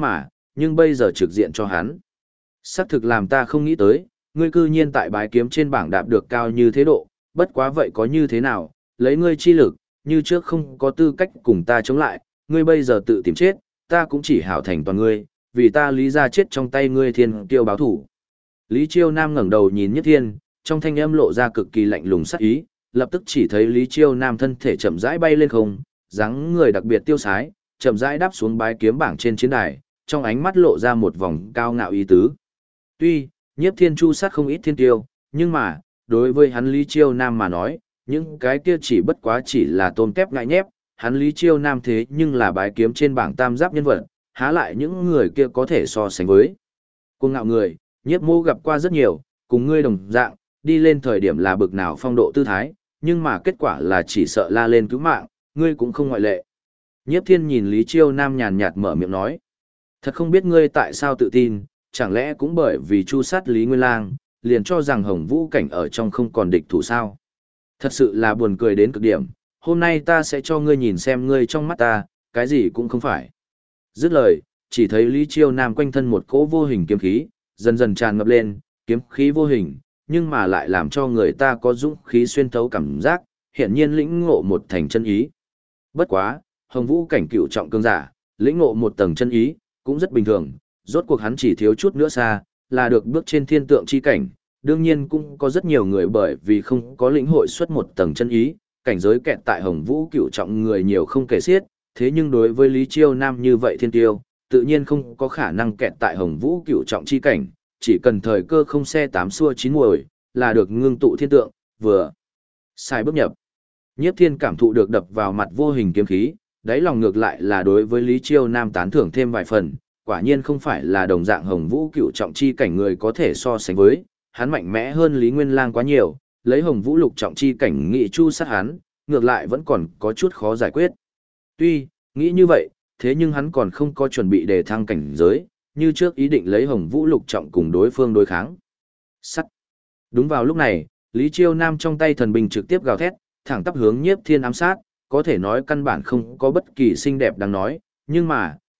nhưng bây giờ trực diện cho hắn. Sắc thực làm ta không nghĩ tới, ngươi cư nhiên tại bái kiếm trên bảng đạp được cao như thế độ, bất quá vậy có như thế nào, lấy ngươi chi lực, như trước không có tư cách cùng ta chống lại, ngươi bây giờ tự tìm chết, ta cũng chỉ hảo thành toàn ngươi, vì ta Lý gia chết trong tay ngươi thiên kiêu báo thủ. Lý Chiêu Nam ngẩng đầu nhìn Nhất Thiên, trong thanh âm lộ ra cực kỳ lạnh lùng sắc ý, lập tức chỉ thấy Lý Chiêu Nam thân thể chậm rãi bay lên không, dáng người đặc biệt tiêu sái, chậm rãi đáp xuống bái kiếm bảng trên chiến đài, trong ánh mắt lộ ra một vòng cao ngạo ý tứ. Tuy, Nhiếp Thiên chu sát không ít thiên tiêu, nhưng mà, đối với hắn Lý Chiêu Nam mà nói, những cái kia chỉ bất quá chỉ là tôm tép ngại nhép, hắn Lý Chiêu Nam thế nhưng là bái kiếm trên bảng tam giáp nhân vật, há lại những người kia có thể so sánh với. Cuồng ngạo người, Nhiếp Mô gặp qua rất nhiều, cùng ngươi đồng dạng, đi lên thời điểm là bực nào phong độ tư thái, nhưng mà kết quả là chỉ sợ la lên cứu mạng, ngươi cũng không ngoại lệ. Nhiếp Thiên nhìn Lý Chiêu Nam nhàn nhạt mở miệng nói. Thật không biết ngươi tại sao tự tin, chẳng lẽ cũng bởi vì chu sát Lý Nguyên Lang, liền cho rằng Hồng Vũ Cảnh ở trong không còn địch thủ sao. Thật sự là buồn cười đến cực điểm, hôm nay ta sẽ cho ngươi nhìn xem ngươi trong mắt ta, cái gì cũng không phải. Dứt lời, chỉ thấy Lý Chiêu Nam quanh thân một cỗ vô hình kiếm khí, dần dần tràn ngập lên, kiếm khí vô hình, nhưng mà lại làm cho người ta có dũng khí xuyên thấu cảm giác, hiện nhiên lĩnh ngộ một thành chân ý. Bất quá, Hồng Vũ Cảnh cựu trọng cương giả, lĩnh ngộ một tầng chân ý, cũng rất bình thường, rốt cuộc hắn chỉ thiếu chút nữa xa, là được bước trên thiên tượng chi cảnh, đương nhiên cũng có rất nhiều người bởi vì không có lĩnh hội xuất một tầng chân ý, cảnh giới kẹt tại Hồng Vũ cựu trọng người nhiều không kể xiết, thế nhưng đối với Lý Chiêu Nam như vậy thiên tiêu, tự nhiên không có khả năng kẹt tại Hồng Vũ cựu trọng chi cảnh, chỉ cần thời cơ không xe tám xua chín muồi, là được ngưng tụ thiên tượng, vừa sai bước nhập. Nhiếp Thiên cảm thụ được đập vào mặt vô hình kiếm khí, đáy lòng ngược lại là đối với Lý Chiêu Nam tán thưởng thêm vài phần, quả nhiên không phải là đồng dạng Hồng Vũ cựu trọng chi cảnh người có thể so sánh với, hắn mạnh mẽ hơn Lý Nguyên Lang quá nhiều, lấy Hồng Vũ lục trọng chi cảnh nghị chu sát hắn, ngược lại vẫn còn có chút khó giải quyết. Tuy, nghĩ như vậy, thế nhưng hắn còn không có chuẩn bị đề thăng cảnh giới, như trước ý định lấy Hồng Vũ lục trọng cùng đối phương đối kháng. Sắt. Đúng vào lúc này, Lý Chiêu Nam trong tay thần binh trực tiếp gào thét, thẳng tắp hướng Nhiếp Thiên ám sát, có thể nói căn bản không có bất kỳ xinh đẹp đáng nói, nhưng mà,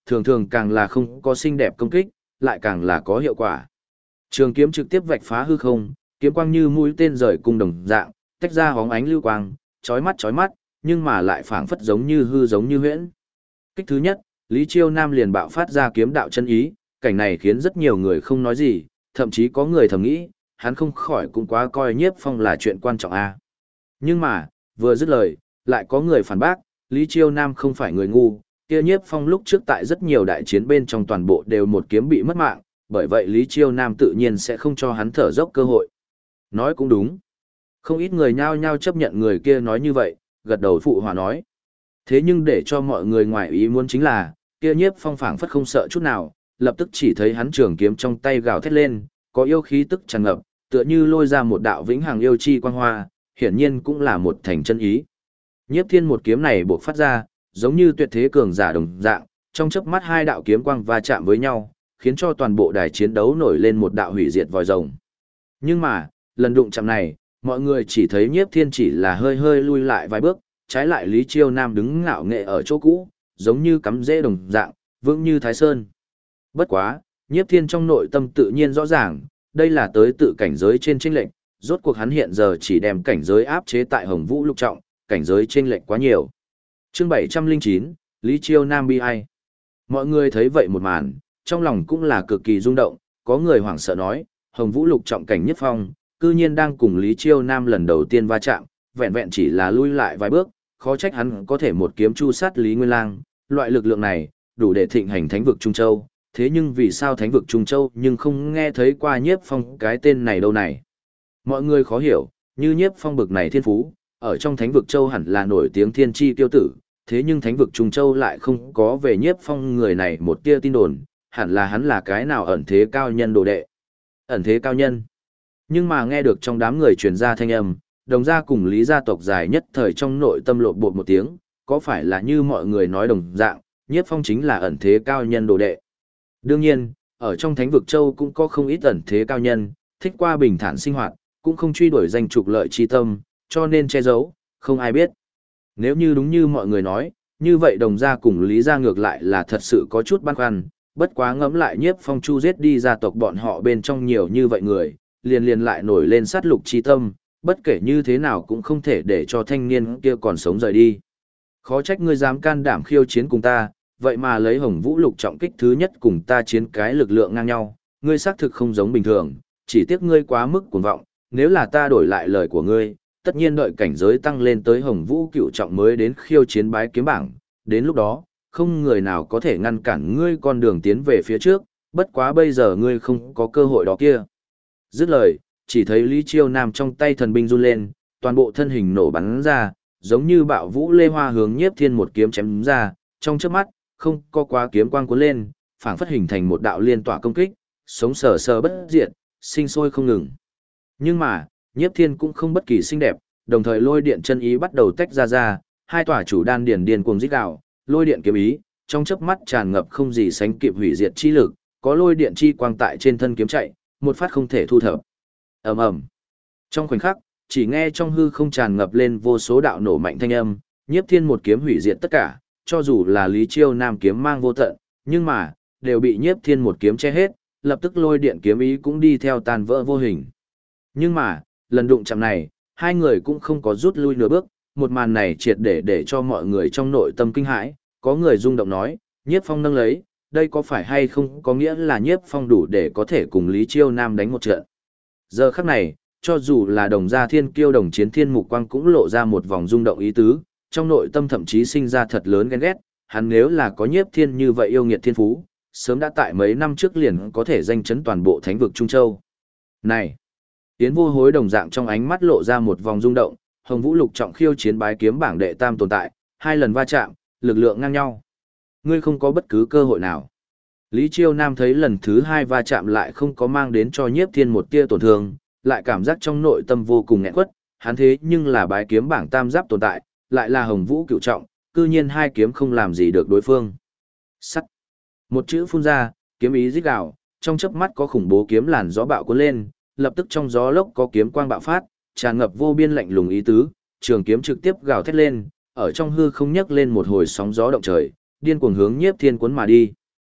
thường thường càng là không có xinh đẹp công kích, lại càng là có hiệu quả. Trường kiếm trực tiếp vạch phá hư không, kiếm quang như mũi tên rời cung đồng dạng, tách ra hóng ánh lưu quang, chói mắt, nhưng mà lại phảng phất giống như hư giống như huyễn. Kích thứ nhất, Lý Chiêu Nam liền bạo phát ra kiếm đạo chân ý, cảnh này khiến rất nhiều người không nói gì, thậm chí có người thầm nghĩ, hắn không khỏi cũng quá coi Nhiếp Phong là chuyện quan trọng a. Nhưng mà, vừa dứt lời, lại có người phản bác, Lý Chiêu Nam không phải người ngu, kia Nhiếp Phong lúc trước tại rất nhiều đại chiến bên trong toàn bộ đều một kiếm bị mất mạng, bởi vậy Lý Chiêu Nam tự nhiên sẽ không cho hắn thở dốc cơ hội. Nói cũng đúng. Không ít người nhao nhao chấp nhận người kia nói như vậy, gật đầu phụ hòa nói. Thế nhưng để cho mọi người ngoài ý muốn chính là, kia Nhiếp Phong phảng phất không sợ chút nào, lập tức chỉ thấy hắn trường kiếm trong tay gào thét lên, có yêu khí tức tràn ngập, tựa như lôi ra một đạo vĩnh hằng yêu chi quang hoa, hiển nhiên cũng là một thành chân ý. Nhiếp Thiên một kiếm này bộc phát ra, giống như tuyệt thế cường giả đồng dạng, trong chớp mắt hai đạo kiếm quang va chạm với nhau, khiến cho toàn bộ đài chiến đấu nổi lên một đạo hủy diệt vòi rồng. Nhưng mà, lần đụng chạm này, mọi người chỉ thấy Nhiếp Thiên chỉ là hơi hơi lui lại vài bước, trái lại Lý Chiêu Nam đứng ngạo nghệ ở chỗ cũ, giống như cắm rễ đồng dạng, vững như Thái Sơn. Bất quá, Nhiếp Thiên trong nội tâm tự nhiên rõ ràng, đây là tới tự cảnh giới trên chênh lệnh, rốt cuộc hắn hiện giờ chỉ đem cảnh giới áp chế tại Hồng Vũ Lục Trọng, cảnh giới chênh lệnh quá nhiều. Chương 709, Lý Chiêu Nam bi ai. Mọi người thấy vậy một màn, trong lòng cũng là cực kỳ rung động, có người hoảng sợ nói, Hồng Vũ Lục Trọng cảnh Nhất Phong, cư nhiên đang cùng Lý Chiêu Nam lần đầu tiên va chạm, vẹn vẹn chỉ là lui lại vài bước, khó trách hắn có thể một kiếm chu sát Lý Nguyên Lang, loại lực lượng này, đủ để thịnh hành thánh vực Trung Châu, thế nhưng vì sao thánh vực Trung Châu nhưng không nghe thấy qua Nhiếp Phong cái tên này đâu này. Mọi người khó hiểu, như Nhiếp Phong bực này thiên phú, ở trong thánh vực Châu hẳn là nổi tiếng thiên chi tiêu tử, thế nhưng thánh vực Trung Châu lại không có về Nhiếp Phong người này một tia tin đồn, hẳn là hắn là cái nào ẩn thế cao nhân đồ đệ. Ẩn thế cao nhân. Nhưng mà nghe được trong đám người truyền ra thanh âm, đồng gia cùng Lý gia tộc dài nhất thời trong nội tâm lộn bột một tiếng, có phải là như mọi người nói đồng dạng, Nhiếp Phong chính là ẩn thế cao nhân đồ đệ. Đương nhiên, ở trong thánh vực Châu cũng có không ít ẩn thế cao nhân, thích qua bình thản sinh hoạt, cũng không truy đuổi danh trục lợi chi tâm, cho nên che giấu, không ai biết. Nếu như đúng như mọi người nói, như vậy đồng gia cùng Lý gia ngược lại là thật sự có chút băn khoăn, bất quá ngẫm lại Nhiếp Phong chu giết đi gia tộc bọn họ bên trong nhiều như vậy người, liền lại nổi lên sát lục chi tâm, bất kể như thế nào cũng không thể để cho thanh niên kia còn sống rời đi. Khó trách ngươi dám can đảm khiêu chiến cùng ta, vậy mà lấy Hồng Vũ Lục Trọng kích thứ nhất cùng ta chiến cái lực lượng ngang nhau, ngươi xác thực không giống bình thường, chỉ tiếc ngươi quá mức cuồng vọng, nếu là ta đổi lại lời của ngươi, tất nhiên đợi cảnh giới tăng lên tới Hồng Vũ Cựu Trọng mới đến khiêu chiến bái kiếm bảng, đến lúc đó, không người nào có thể ngăn cản ngươi con đường tiến về phía trước, bất quá bây giờ ngươi không có cơ hội đó kia. Dứt lời, chỉ thấy Lý Chiêu Nam trong tay thần binh run lên, toàn bộ thân hình nổ bắn ra, giống như bạo vũ lê hoa hướng Nhiếp Thiên một kiếm chém ra, trong chớp mắt, không có quá kiếm quang cuốn lên, phảng phất hình thành một đạo liên tỏa công kích, sống sờ sờ bất diệt, sinh sôi không ngừng. Nhưng mà, Nhiếp Thiên cũng không bất kỳ xinh đẹp, đồng thời lôi điện chân ý bắt đầu tách ra, hai tỏa chủ đan điển điên cuồng rít gào, lôi điện kiếm ý, trong chớp mắt tràn ngập không gì sánh kịp hủy diệt chi lực, có lôi điện chi quang tại trên thân kiếm chạy, một phát không thể thu thập. Ầm ầm. Trong khoảnh khắc, chỉ nghe trong hư không tràn ngập lên vô số đạo nổ mạnh thanh âm, Nhiếp Thiên một kiếm hủy diệt tất cả, cho dù là Lý Chiêu Nam kiếm mang vô tận, nhưng mà đều bị Nhiếp Thiên một kiếm che hết, lập tức lôi điện kiếm ý cũng đi theo tan vỡ vô hình. Nhưng mà, lần đụng chạm này, hai người cũng không có rút lui nửa bước, một màn này triệt để cho mọi người trong nội tâm kinh hãi, có người rung động nói, Nhiếp Phong nâng lấy, đây có phải hay không có nghĩa là Nhiếp Phong đủ để có thể cùng Lý Chiêu Nam đánh một trận. Giờ khắc này, cho dù là đồng gia thiên kiêu đồng chiến thiên mục quang cũng lộ ra một vòng rung động ý tứ, trong nội tâm thậm chí sinh ra thật lớn ghen ghét, hắn nếu là có Nhiếp Thiên như vậy yêu nghiệt thiên phú, sớm đã tại mấy năm trước liền có thể danh chấn toàn bộ thánh vực Trung Châu. Này! Yến Vô Hối đồng dạng trong ánh mắt lộ ra một vòng rung động, Hồng Vũ Lục Trọng khiêu chiến bái kiếm bảng đệ tam tồn tại, hai lần va chạm, lực lượng ngang nhau. Ngươi không có bất cứ cơ hội nào. Lý Chiêu Nam thấy lần thứ hai va chạm lại không có mang đến cho Nhiếp Thiên một tia tổn thương, lại cảm giác trong nội tâm vô cùng nghẹn quất, hắn thế nhưng là bái kiếm bảng tam giáp tồn tại, lại là Hồng Vũ Cựu Trọng, cư nhiên hai kiếm không làm gì được đối phương. Sắt. Một chữ phun ra, kiếm ý rít gào, trong chớp mắt có khủng bố kiếm làn gió bạo cuốn lên, lập tức trong gió lốc có kiếm quang bạo phát, tràn ngập vô biên lạnh lùng ý tứ, trường kiếm trực tiếp gào thét lên, ở trong hư không nhấc lên một hồi sóng gió động trời, điên cuồng hướng Nhiếp Thiên cuốn mà đi.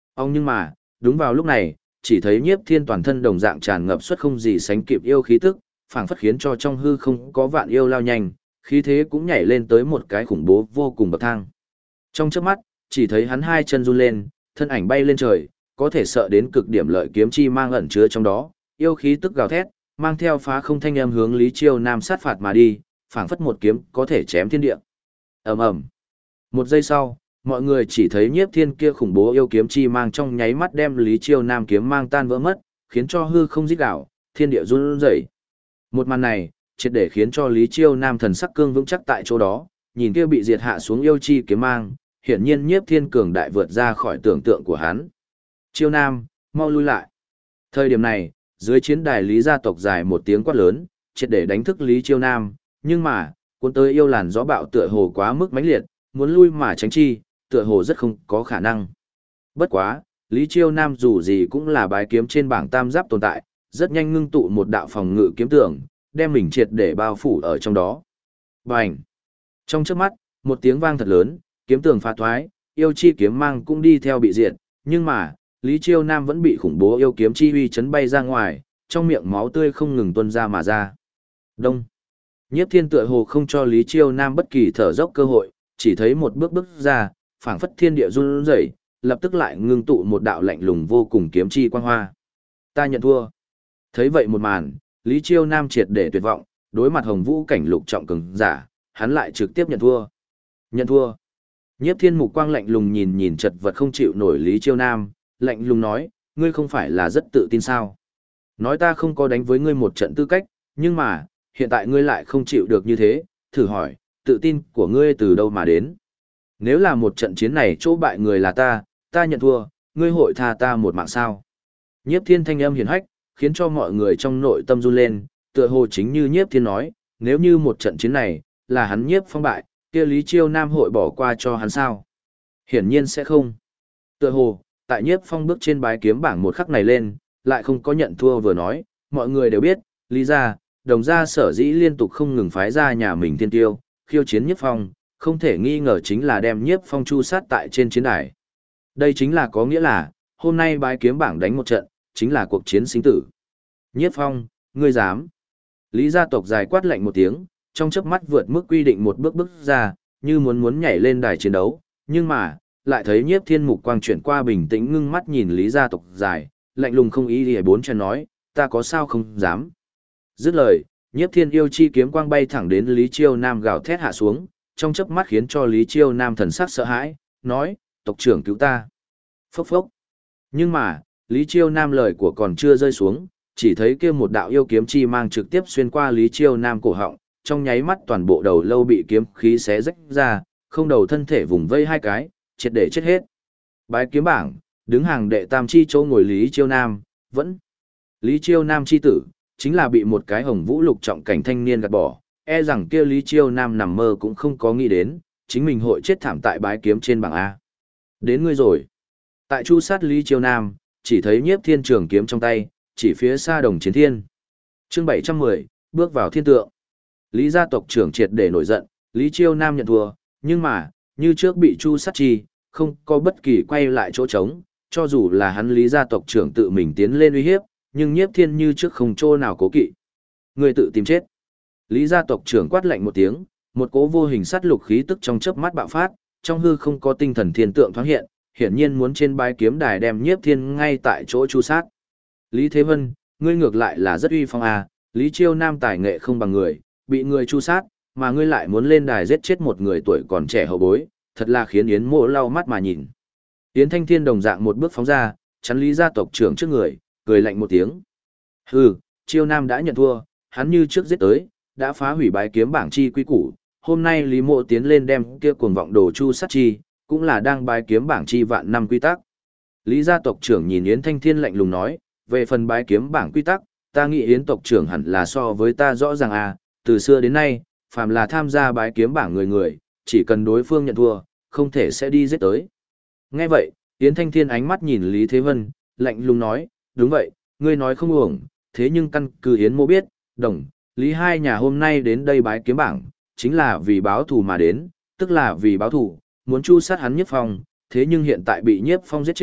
Ông nhưng mà, đúng vào lúc này, chỉ thấy Nhiếp Thiên toàn thân đồng dạng tràn ngập xuất không gì sánh kịp yêu khí tức, phảng phất khiến cho trong hư không có vạn yêu lao nhanh, khí thế cũng nhảy lên tới một cái khủng bố vô cùng bậc thang. Trong chớp mắt, chỉ thấy hắn hai chân run lên, thân ảnh bay lên trời, có thể sợ đến cực điểm lợi kiếm chi mang ẩn chứa trong đó, yêu khí tức gào thét, mang theo phá không thanh âm hướng Lý Chiêu Nam sát phạt mà đi, phảng phất một kiếm có thể chém thiên địa. Ầm ầm. Một giây sau, mọi người chỉ thấy Nhiếp Thiên kia khủng bố yêu kiếm chi mang trong nháy mắt đem Lý Chiêu Nam kiếm mang tan vỡ mất, khiến cho hư không rít gào, thiên địa run rẩy. Một màn này, triệt để khiến cho Lý Chiêu Nam thần sắc cương vững chắc tại chỗ đó, nhìn kia bị diệt hạ xuống yêu chi kiếm mang, hiển nhiên Nhiếp Thiên cường đại vượt ra khỏi tưởng tượng của hắn. Chiêu Nam, mau lui lại. Thời điểm này, dưới chiến đài Lý gia tộc dài một tiếng quát lớn, triệt để đánh thức Lý Chiêu Nam, nhưng mà, cuốn tới yêu làn gió bạo tựa hồ quá mức mãnh liệt, muốn lui mà tránh chi, tựa hồ rất không có khả năng. Bất quá, Lý Chiêu Nam dù gì cũng là bái kiếm trên bảng tam giáp tồn tại, rất nhanh ngưng tụ một đạo phòng ngự kiếm tường, đem mình triệt để bao phủ ở trong đó. Bành! Trong chớp mắt, một tiếng vang thật lớn, kiếm tường phá thoái, yêu chi kiếm mang cũng đi theo bị diệt, nhưng mà, Lý Chiêu Nam vẫn bị khủng bố yêu kiếm chi uy chấn bay ra ngoài, trong miệng máu tươi không ngừng tuôn ra mà ra. Đông! Nhiếp Thiên tựa hồ không cho Lý Chiêu Nam bất kỳ thở dốc cơ hội, chỉ thấy một bước bước ra, phảng phất thiên địa run rẩy, lập tức lại ngưng tụ một đạo lạnh lùng vô cùng kiếm chi quang hoa. Ta nhận thua. Thấy vậy một màn, Lý Chiêu Nam triệt để tuyệt vọng, đối mặt Hồng Vũ cảnh lục trọng cường giả, hắn lại trực tiếp nhận thua. Nhận thua. Nhiếp Thiên mục quang lạnh lùng nhìn nhìn chật vật không chịu nổi Lý Chiêu Nam, lạnh lùng nói, ngươi không phải là rất tự tin sao? Nói ta không có đánh với ngươi một trận tư cách, nhưng mà, hiện tại ngươi lại không chịu được như thế, thử hỏi, tự tin của ngươi từ đâu mà đến? Nếu là một trận chiến này chỗ bại người là ta nhận thua, ngươi hội tha ta một mạng sao? Nhiếp Thiên thanh âm hiển hách, khiến cho mọi người trong nội tâm run lên, tựa hồ chính như Nhiếp Thiên nói, nếu như một trận chiến này là hắn Nhiếp Phong bại, kia Lý Chiêu Nam hội bỏ qua cho hắn sao? Hiển nhiên sẽ không. Tựa hồ, tại Nhiếp Phong bước trên bái kiếm bảng một khắc này lên, lại không có nhận thua vừa nói, mọi người đều biết, Lý gia, Đồng gia sở dĩ liên tục không ngừng phái ra nhà mình thiên tiêu, khiêu chiến Nhiếp Phong, không thể nghi ngờ chính là đem Nhiếp Phong chu sát tại trên chiến đài. Đây chính là có nghĩa là, hôm nay bái kiếm bảng đánh một trận, chính là cuộc chiến sinh tử. Nhiếp Phong, ngươi dám. Lý gia tộc dài quát lạnh một tiếng, trong chớp mắt vượt mức quy định một bước bước ra, như muốn nhảy lên đài chiến đấu, nhưng mà, lại thấy Nhiếp Thiên mục quang chuyển qua bình tĩnh ngưng mắt nhìn Lý gia tộc dài, lạnh lùng không ý gì bốn chân nói, ta có sao không dám. Dứt lời, Nhiếp Thiên yêu chi kiếm quang bay thẳng đến Lý Chiêu Nam gào thét hạ xuống, trong chớp mắt khiến cho Lý Chiêu Nam thần sắc sợ hãi, nói, tộc trưởng cứu ta. Phốc phốc. Nhưng mà, Lý Chiêu Nam lời của còn chưa rơi xuống, chỉ thấy kia một đạo yêu kiếm chi mang trực tiếp xuyên qua Lý Chiêu Nam cổ họng, trong nháy mắt toàn bộ đầu lâu bị kiếm khí xé rách ra, không đầu thân thể vùng vây hai cái, triệt để chết hết. Bái kiếm bảng, đứng hàng đệ tam chi chỗ ngồi Lý Chiêu Nam, vẫn Lý Chiêu Nam chi tử, chính là bị một cái Hồng Vũ lục trọng cảnh thanh niên gạt bỏ, e rằng kia Lý Chiêu Nam nằm mơ cũng không có nghĩ đến, chính mình hội chết thảm tại bái kiếm trên bảng A. Đến ngươi rồi. Tại chu sát Lý Chiêu Nam, chỉ thấy Nhiếp Thiên trường kiếm trong tay, chỉ phía xa Đồng Chiến Thiên. Chương 710, bước vào thiên tượng. Lý gia tộc trưởng triệt để nổi giận, Lý Chiêu Nam nhận thua, nhưng mà, như trước bị chu sát chi, không có bất kỳ quay lại chỗ trống, cho dù là hắn Lý gia tộc trưởng tự mình tiến lên uy hiếp, nhưng Nhiếp Thiên như trước không chỗ nào cố kỵ. Người tự tìm chết. Lý gia tộc trưởng quát lạnh một tiếng, một cỗ vô hình sát lục khí tức trong chớp mắt bạo phát, trong hư không có tinh thần thiên tượng thoáng hiện, hiển nhiên muốn trên bái kiếm đài đem Nhiếp Thiên ngay tại chỗ chu sát. Lý Thế Vân, ngươi ngược lại là rất uy phong à, Lý Chiêu Nam tài nghệ không bằng người, bị người chu sát, mà ngươi lại muốn lên đài giết chết một người tuổi còn trẻ hậu bối, thật là khiến Yến Mộ lau mắt mà nhìn. Yến Thanh Thiên đồng dạng một bước phóng ra, chắn Lý gia tộc trưởng trước người, cười lạnh một tiếng. Hừ, Chiêu Nam đã nhận thua, hắn như trước giết tới, đã phá hủy bái kiếm bảng chi quy củ, hôm nay Lý Mộ tiến lên đem kia cuồng vọng đồ chu sát chi, cũng là đang bái kiếm bảng chi vạn năm quy tắc. Lý gia tộc trưởng nhìn Yến Thanh Thiên lạnh lùng nói, về phần bái kiếm bảng quy tắc, ta nghĩ Yến tộc trưởng hẳn là so với ta rõ ràng à, từ xưa đến nay, phàm là tham gia bái kiếm bảng người, chỉ cần đối phương nhận thua, không thể sẽ đi giết tới. Nghe vậy, Yến Thanh Thiên ánh mắt nhìn Lý Thế Vân, lạnh lùng nói, đúng vậy, ngươi nói không uổng, thế nhưng căn cứ Yến Mộ biết, Đồng, Lý hai nhà hôm nay đến đây bái kiếm bảng, chính là vì báo thù mà đến, tức là vì báo thù, muốn chu sát hắn Nhiếp Phong, thế nhưng hiện tại bị Nhiếp Phong giết chết,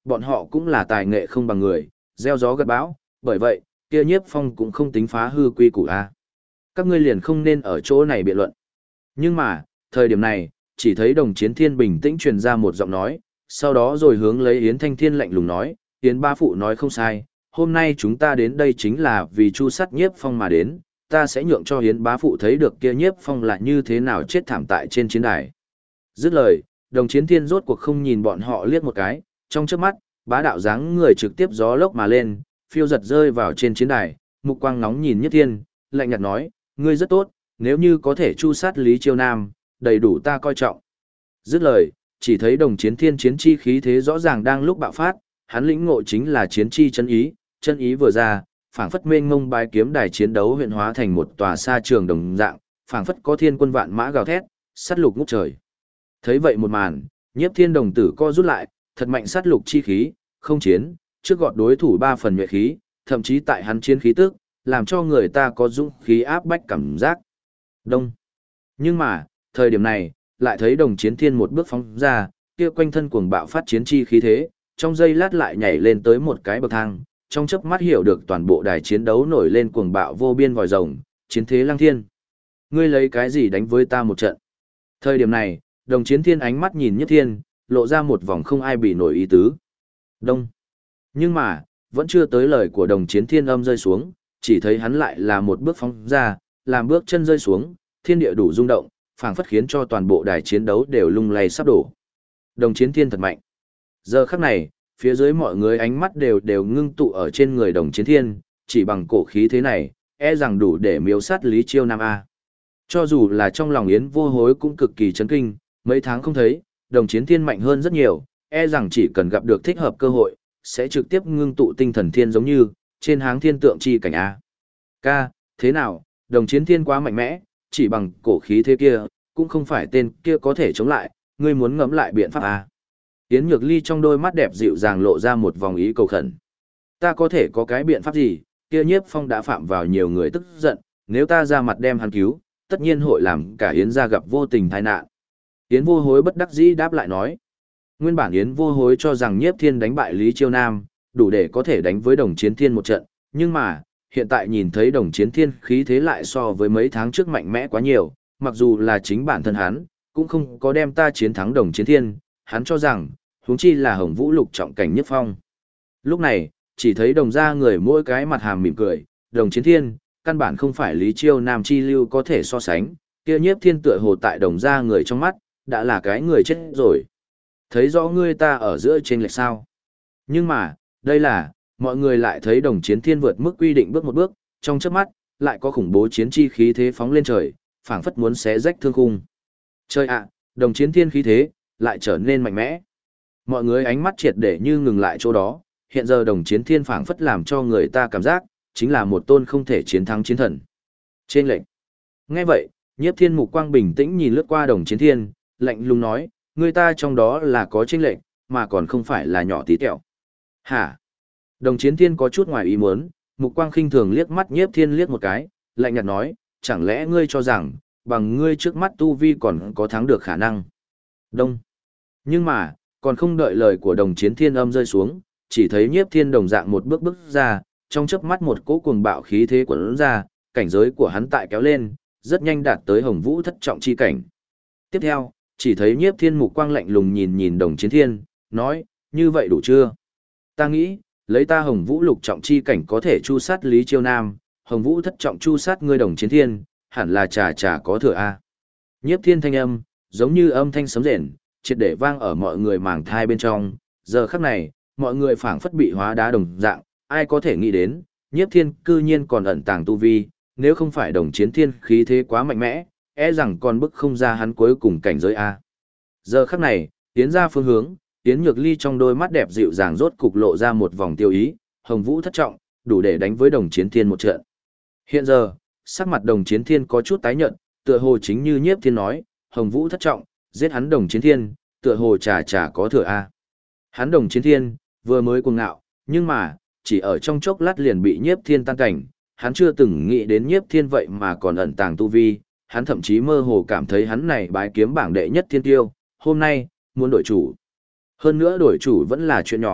Bọn họ cũng là tài nghệ không bằng người, gieo gió gặt bão, bởi vậy, kia Nhiếp Phong cũng không tính phá hư quy củ a. Các ngươi liền không nên ở chỗ này biện luận. Nhưng mà, thời điểm này, chỉ thấy Đồng Chiến Thiên bình tĩnh truyền ra một giọng nói, sau đó rồi hướng lấy Yến Thanh Thiên lạnh lùng nói, Yến bá phụ nói không sai, hôm nay chúng ta đến đây chính là vì chu sát Nhiếp Phong mà đến, ta sẽ nhượng cho Yến bá phụ thấy được kia Nhiếp Phong là như thế nào chết thảm tại trên chiến đài. Dứt lời, Đồng Chiến Thiên rốt cuộc không nhìn bọn họ liếc một cái, trong chớp mắt, bá đạo dáng người trực tiếp gió lốc mà lên, phiêu giật rơi vào trên chiến đài, mục quang nóng nhìn Nhất Thiên, lạnh nhạt nói, ngươi rất tốt, nếu như có thể chu sát Lý Chiêu Nam, đầy đủ ta coi trọng. Dứt lời, chỉ thấy Đồng Chiến Thiên chiến chi khí thế rõ ràng đang lúc bạo phát, hắn lĩnh ngộ chính là chiến chi chân ý vừa ra, phảng phất mênh mông bái kiếm đài chiến đấu huyện hóa thành một tòa sa trường đồng dạng, phảng phất có thiên quân vạn mã gào thét, sát lục ngút trời. Thấy vậy một màn, Nhiếp Thiên đồng tử co rút lại, thật mạnh sát lục chi khí, không chiến, trước gọt đối thủ 3 phần nhuệ khí, thậm chí tại hắn chiến khí tức, làm cho người ta có dũng khí áp bách cảm giác. Đông. Nhưng mà, thời điểm này, lại thấy Đồng Chiến Thiên một bước phóng ra, kia quanh thân cuồng bạo phát chiến chi khí thế, trong giây lát lại nhảy lên tới một cái bậc thang, trong chớp mắt hiểu được toàn bộ đài chiến đấu nổi lên cuồng bạo vô biên vòi rồng, chiến thế lăng thiên. Ngươi lấy cái gì đánh với ta một trận? Thời điểm này, Đồng Chiến Thiên ánh mắt nhìn Nhất Thiên, lộ ra một vòng không ai bị nổi ý tứ. Đông. Nhưng mà, vẫn chưa tới lời của Đồng Chiến Thiên âm rơi xuống, chỉ thấy hắn lại là một bước phóng ra, làm bước chân rơi xuống, thiên địa đủ rung động, phảng phất khiến cho toàn bộ đài chiến đấu đều lung lay sắp đổ. Đồng Chiến Thiên thật mạnh. Giờ khắc này, phía dưới mọi người ánh mắt đều ngưng tụ ở trên người Đồng Chiến Thiên, chỉ bằng cổ khí thế này, e rằng đủ để miêu sát Lý Chiêu Nam A. Cho dù là trong lòng Yến Vô Hối cũng cực kỳ chấn kinh, mấy tháng không thấy, Đồng Chiến Thiên mạnh hơn rất nhiều, e rằng chỉ cần gặp được thích hợp cơ hội, sẽ trực tiếp ngưng tụ tinh thần thiên giống như, trên háng thiên tượng chi cảnh A. Ca, thế nào, Đồng Chiến Thiên quá mạnh mẽ, chỉ bằng cổ khí thế kia, cũng không phải tên kia có thể chống lại, ngươi muốn ngẫm lại biện pháp A. Yến Nhược Ly trong đôi mắt đẹp dịu dàng lộ ra một vòng ý cầu khẩn. Ta có thể có cái biện pháp gì, kia Nhiếp Phong đã phạm vào nhiều người tức giận, nếu ta ra mặt đem hắn cứu, tất nhiên hội làm cả Yến gia gặp vô tình tai nạn. Yến Vô Hối bất đắc dĩ đáp lại nói. Nguyên bản Yến Vô Hối cho rằng Nhiếp Thiên đánh bại Lý Chiêu Nam, đủ để có thể đánh với Đồng Chiến Thiên một trận, nhưng mà, hiện tại nhìn thấy Đồng Chiến Thiên khí thế lại so với mấy tháng trước mạnh mẽ quá nhiều, mặc dù là chính bản thân hắn, cũng không có đem ta chiến thắng Đồng Chiến Thiên, hắn cho rằng, huống chi là Hồng Vũ lục trọng cảnh Nhất Phong. Lúc này, chỉ thấy Đồng gia người mỗi cái mặt hàm mỉm cười, Đồng Chiến Thiên, căn bản không phải Lý Chiêu Nam chi lưu có thể so sánh, kia Nhiếp Thiên tựa hồ tại Đồng gia người trong mắt, đã là cái người chết rồi. Thấy rõ ngươi ta ở giữa trên lệch sao. Nhưng mà, đây là, mọi người lại thấy Đồng Chiến Thiên vượt mức quy định bước một bước, trong chớp mắt, lại có khủng bố chiến chi khí thế phóng lên trời, phảng phất muốn xé rách thương khung. Trời ạ, Đồng Chiến Thiên khí thế, lại trở nên mạnh mẽ. Mọi người ánh mắt triệt để như ngừng lại chỗ đó, hiện giờ Đồng Chiến Thiên phảng phất làm cho người ta cảm giác, chính là một tôn không thể chiến thắng chiến thần. Trên lệnh. Nghe vậy, Nhiếp Thiên mục quang bình tĩnh nhìn lướt qua Đồng Chiến Thiên, lạnh lùng nói, người ta trong đó là có chênh lệnh, mà còn không phải là nhỏ tí tẹo. Hả? Đồng Chiến Thiên có chút ngoài ý muốn, mục quang khinh thường liếc mắt Nhiếp Thiên liếc một cái, lạnh nhạt nói, chẳng lẽ ngươi cho rằng, bằng ngươi trước mắt tu vi còn có thắng được khả năng. Đông. Nhưng mà, còn không đợi lời của Đồng Chiến Thiên âm rơi xuống, chỉ thấy Nhiếp Thiên đồng dạng một bước bước ra, trong chớp mắt một cỗ cuồng bạo khí thế quẩn ra, cảnh giới của hắn tại kéo lên, rất nhanh đạt tới Hồng Vũ thất trọng chi cảnh. Tiếp theo, chỉ thấy Nhiếp Thiên mục quang lạnh lùng nhìn Đồng Chiến Thiên, nói, như vậy đủ chưa? Ta nghĩ, lấy ta Hồng Vũ lục trọng chi cảnh có thể chu sát Lý Chiêu Nam, Hồng Vũ thất trọng chu sát ngươi Đồng Chiến Thiên, hẳn là chà có thừa a. Nhiếp Thiên thanh âm, giống như âm thanh sấm rền, triệt để vang ở mọi người màng thai bên trong, giờ khắc này, mọi người phảng phất bị hóa đá đồng dạng, ai có thể nghĩ đến, Nhiếp Thiên cư nhiên còn ẩn tàng tu vi, nếu không phải Đồng Chiến Thiên khí thế quá mạnh mẽ, e rằng còn bức không ra hắn cuối cùng cảnh giới A. Giờ khắc này, tiến ra phương hướng, Yến Nhược Ly trong đôi mắt đẹp dịu dàng rốt cục lộ ra một vòng tiêu ý, Hồng Vũ thất trọng, đủ để đánh với Đồng Chiến Thiên một trận. Hiện giờ, sắc mặt Đồng Chiến Thiên có chút tái nhợt, tựa hồ chính như Nhiếp Thiên nói, Hồng Vũ thất trọng, giết hắn Đồng Chiến Thiên, tựa hồ chà có thừa A. Hắn Đồng Chiến Thiên, vừa mới cuồng ngạo, nhưng mà, chỉ ở trong chốc lát liền bị Nhiếp Thiên tan cảnh, hắn chưa từng nghĩ đến Nhiếp Thiên vậy mà còn ẩn tàng tu vi, hắn thậm chí mơ hồ cảm thấy hắn này bái kiếm bảng đệ nhất thiên tiêu, hôm nay, muốn đổi chủ. Hơn nữa đổi chủ vẫn là chuyện nhỏ,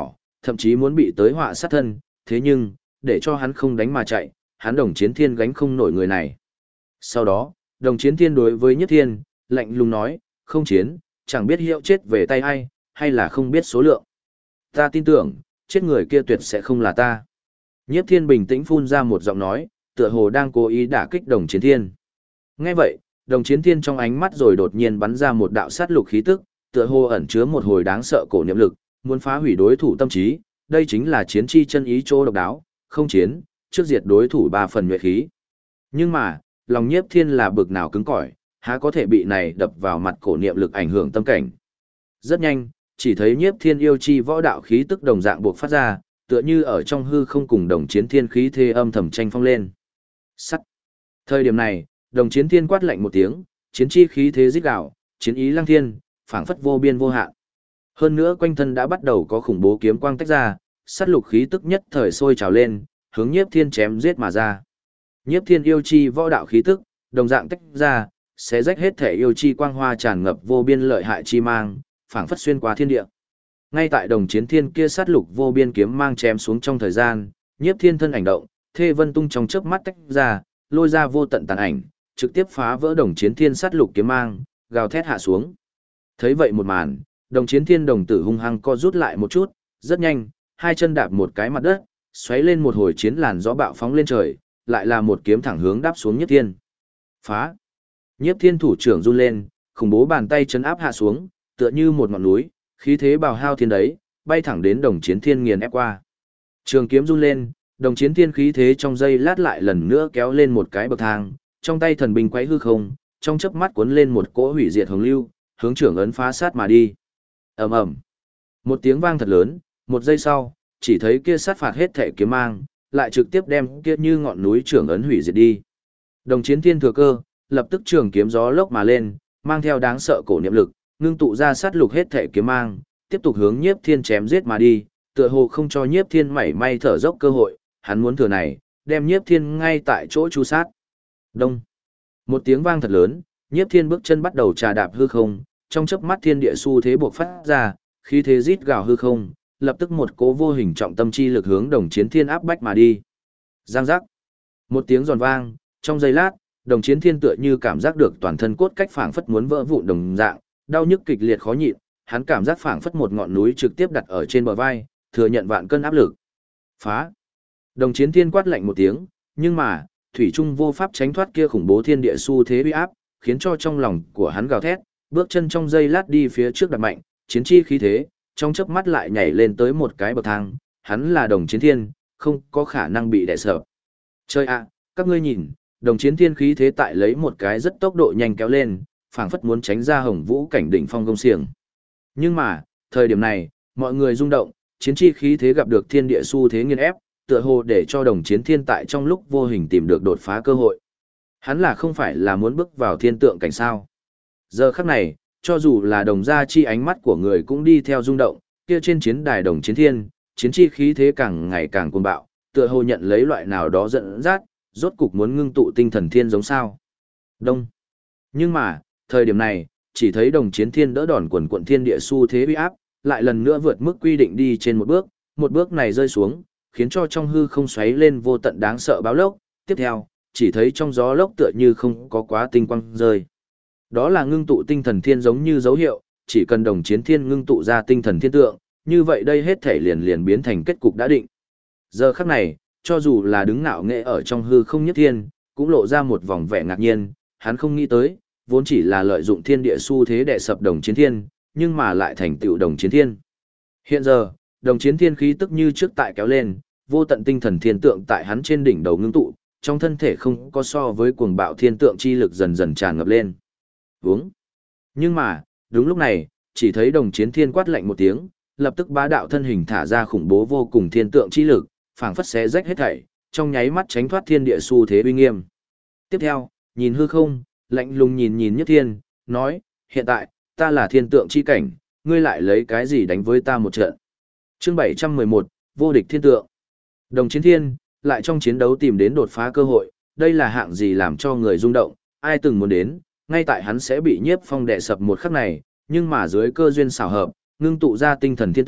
thậm chí muốn bị tới họa sát thân, thế nhưng, để cho hắn không đánh mà chạy, hắn Đồng Chiến Thiên gánh không nổi người này. Sau đó, Đồng Chiến Thiên đối với Nhiếp Thiên, lạnh lùng nói, không chiến, chẳng biết hiệu chết về tay ai, hay là không biết số lượng. Ta tin tưởng, chết người kia tuyệt sẽ không là ta. Nhiếp Thiên bình tĩnh phun ra một giọng nói, tựa hồ đang cố ý đả kích Đồng Chiến Thiên. Nghe vậy, Đồng Chiến Thiên trong ánh mắt rồi đột nhiên bắn ra một đạo sát lục khí tức, tựa hồ ẩn chứa một hồi đáng sợ cổ niệm lực, muốn phá hủy đối thủ tâm trí, đây chính là chiến chi chân ý chỗ độc đáo, không chiến, trước diệt đối thủ 3 phần nhuệ khí. Nhưng mà, lòng Nhiếp Thiên là bực nào cứng cỏi, há có thể bị này đập vào mặt cổ niệm lực ảnh hưởng tâm cảnh. Rất nhanh, chỉ thấy Nhiếp Thiên yêu chi võ đạo khí tức đồng dạng buộc phát ra, tựa như ở trong hư không cùng Đồng Chiến Thiên khí thế âm thầm tranh phong lên. Sắt. Thời điểm này, Đồng Chiến Thiên quát lạnh một tiếng, chiến chi khí thế rít gào, chiến ý lăng thiên, phảng phất vô biên vô hạn. Hơn nữa quanh thân đã bắt đầu có khủng bố kiếm quang tách ra, sát lục khí tức nhất thời sôi trào lên, hướng Nhiếp Thiên chém giết mà ra. Nhiếp Thiên yêu chi võ đạo khí tức, đồng dạng tách ra, sẽ rách hết thể yêu chi quang hoa tràn ngập vô biên lợi hại chi mang, phảng phất xuyên qua thiên địa. Ngay tại Đồng Chiến Thiên kia sát lục vô biên kiếm mang chém xuống trong thời gian, Nhiếp Thiên thân ảnh động, thê vân tung trong chớp mắt tách ra, lôi ra vô tận tàn ảnh, trực tiếp phá vỡ Đồng Chiến Thiên sát lục kiếm mang, gào thét hạ xuống. Thấy vậy một màn, Đồng Chiến Thiên đồng tử hung hăng co rút lại một chút, rất nhanh, hai chân đạp một cái mặt đất, xoáy lên một hồi chiến làn gió bạo phóng lên trời, lại là một kiếm thẳng hướng đáp xuống Nhiếp Thiên. Phá! Nhiếp Thiên thủ trưởng run lên, khủng bố bàn tay chấn áp hạ xuống, tựa như một ngọn núi, khí thế bào hao thiên đấy, bay thẳng đến Đồng Chiến Thiên nghiền ép qua. Trường kiếm run lên, Đồng Chiến Thiên khí thế trong giây lát lại lần nữa kéo lên một cái bậc thang, trong tay thần binh quấy hư không, trong chớp mắt cuốn lên một cỗ hủy diệt hồng lưu, hướng trưởng ấn phá sát mà đi. Ầm ầm. Một tiếng vang thật lớn, một giây sau, chỉ thấy kia sát phạt hết thể kiếm mang, lại trực tiếp đem kia như ngọn núi trưởng ấn hủy diệt đi. Đồng Chiến Thiên thừa cơ, lập tức trường kiếm gió lốc mà lên, mang theo đáng sợ cổ niệm lực, ngưng tụ ra sát lục hết thể kiếm mang, tiếp tục hướng Nhiếp Thiên chém giết mà đi, tựa hồ không cho Nhiếp Thiên mảy may thở dốc cơ hội, hắn muốn thừa này, đem Nhiếp Thiên ngay tại chỗ chu sát. Đông. Một tiếng vang thật lớn, Nhiếp Thiên bước chân bắt đầu trà đạp hư không, trong chớp mắt thiên địa xu thế bộc phát ra, khí thế rít gào hư không, lập tức một cỗ vô hình trọng tâm chi lực hướng Đồng Chiến Thiên áp bách mà đi. Giang giác. Một tiếng giòn vang, trong giây lát, Đồng Chiến Thiên tựa như cảm giác được toàn thân cốt cách phảng phất muốn vỡ vụn đồng dạng, đau nhức kịch liệt khó nhịn, hắn cảm giác phảng phất một ngọn núi trực tiếp đặt ở trên bờ vai, thừa nhận vạn cân áp lực. Phá. Đồng Chiến Thiên quát lạnh một tiếng, nhưng mà, thủy trung vô pháp tránh thoát kia khủng bố thiên địa xu thế uy áp, khiến cho trong lòng của hắn gào thét, bước chân trong giây lát đi phía trước đặt mạnh, chiến chi khí thế, trong chớp mắt lại nhảy lên tới một cái bậc thang, hắn là Đồng Chiến Thiên, không có khả năng bị đè sợ. Chơi ạ, các ngươi nhìn, Đồng Chiến Thiên khí thế tại lấy một cái rất tốc độ nhanh kéo lên, phảng phất muốn tránh ra Hồng Vũ cảnh đỉnh phong công xiềng. Nhưng mà, thời điểm này, mọi người rung động, chiến chi khí thế gặp được thiên địa xu thế nghiền ép, tựa hồ để cho Đồng Chiến Thiên tại trong lúc vô hình tìm được đột phá cơ hội. Hắn là không phải là muốn bước vào thiên tượng cảnh sao? Giờ khắc này, cho dù là Đồng gia chi ánh mắt của người cũng đi theo rung động, kia trên chiến đài Đồng Chiến Thiên, chiến chi khí thế càng ngày càng cuồng bạo, tựa hồ nhận lấy loại nào đó dẫn dắt, rốt cục muốn ngưng tụ tinh thần thiên giống sao. Đông. Nhưng mà, thời điểm này, chỉ thấy Đồng Chiến Thiên đỡ đòn quần quận thiên địa xu thế uy áp, lại lần nữa vượt mức quy định đi trên một bước này rơi xuống, khiến cho trong hư không xoáy lên vô tận đáng sợ báo lốc, tiếp theo, chỉ thấy trong gió lốc tựa như không có quá tinh quang rơi. Đó là ngưng tụ tinh thần thiên giống như dấu hiệu, chỉ cần Đồng Chiến Thiên ngưng tụ ra tinh thần thiên tượng, như vậy đây hết thể liền biến thành kết cục đã định. Giờ khắc này, cho dù là đứng ngạo nghệ ở trong hư không nhất thiên, cũng lộ ra một vòng vẻ ngạc nhiên, hắn không nghĩ tới, vốn chỉ là lợi dụng thiên địa xu thế để sập Đồng Chiến Thiên, nhưng mà lại thành tựu Đồng Chiến Thiên. Hiện giờ, Đồng Chiến Thiên khí tức như trước tại kéo lên, vô tận tinh thần thiên tượng tại hắn trên đỉnh đầu ngưng tụ, trong thân thể không có so với cuồng bạo thiên tượng chi lực dần dần tràn ngập lên. Vướng. Nhưng mà, đúng lúc này, chỉ thấy Đồng Chiến Thiên quát lạnh một tiếng, lập tức bá đạo thân hình thả ra khủng bố vô cùng thiên tượng chi lực, phảng phất xé rách hết thảy, trong nháy mắt tránh thoát thiên địa xu thế uy nghiêm. Tiếp theo, nhìn hư không, lạnh lùng nhìn Nhất Thiên, nói, hiện tại, ta là thiên tượng chi cảnh, ngươi lại lấy cái gì đánh với ta một trận. Chương 711, vô địch thiên tượng. Đồng Chiến Thiên, lại trong chiến đấu tìm đến đột phá cơ hội, đây là hạng gì làm cho người rung động, ai từng muốn đến, ngay tại hắn sẽ bị Nhiếp Phong đè sập một khắc này, nhưng mà dưới cơ duyên xảo hợp, ngưng tụ ra tinh thần thiên tượng,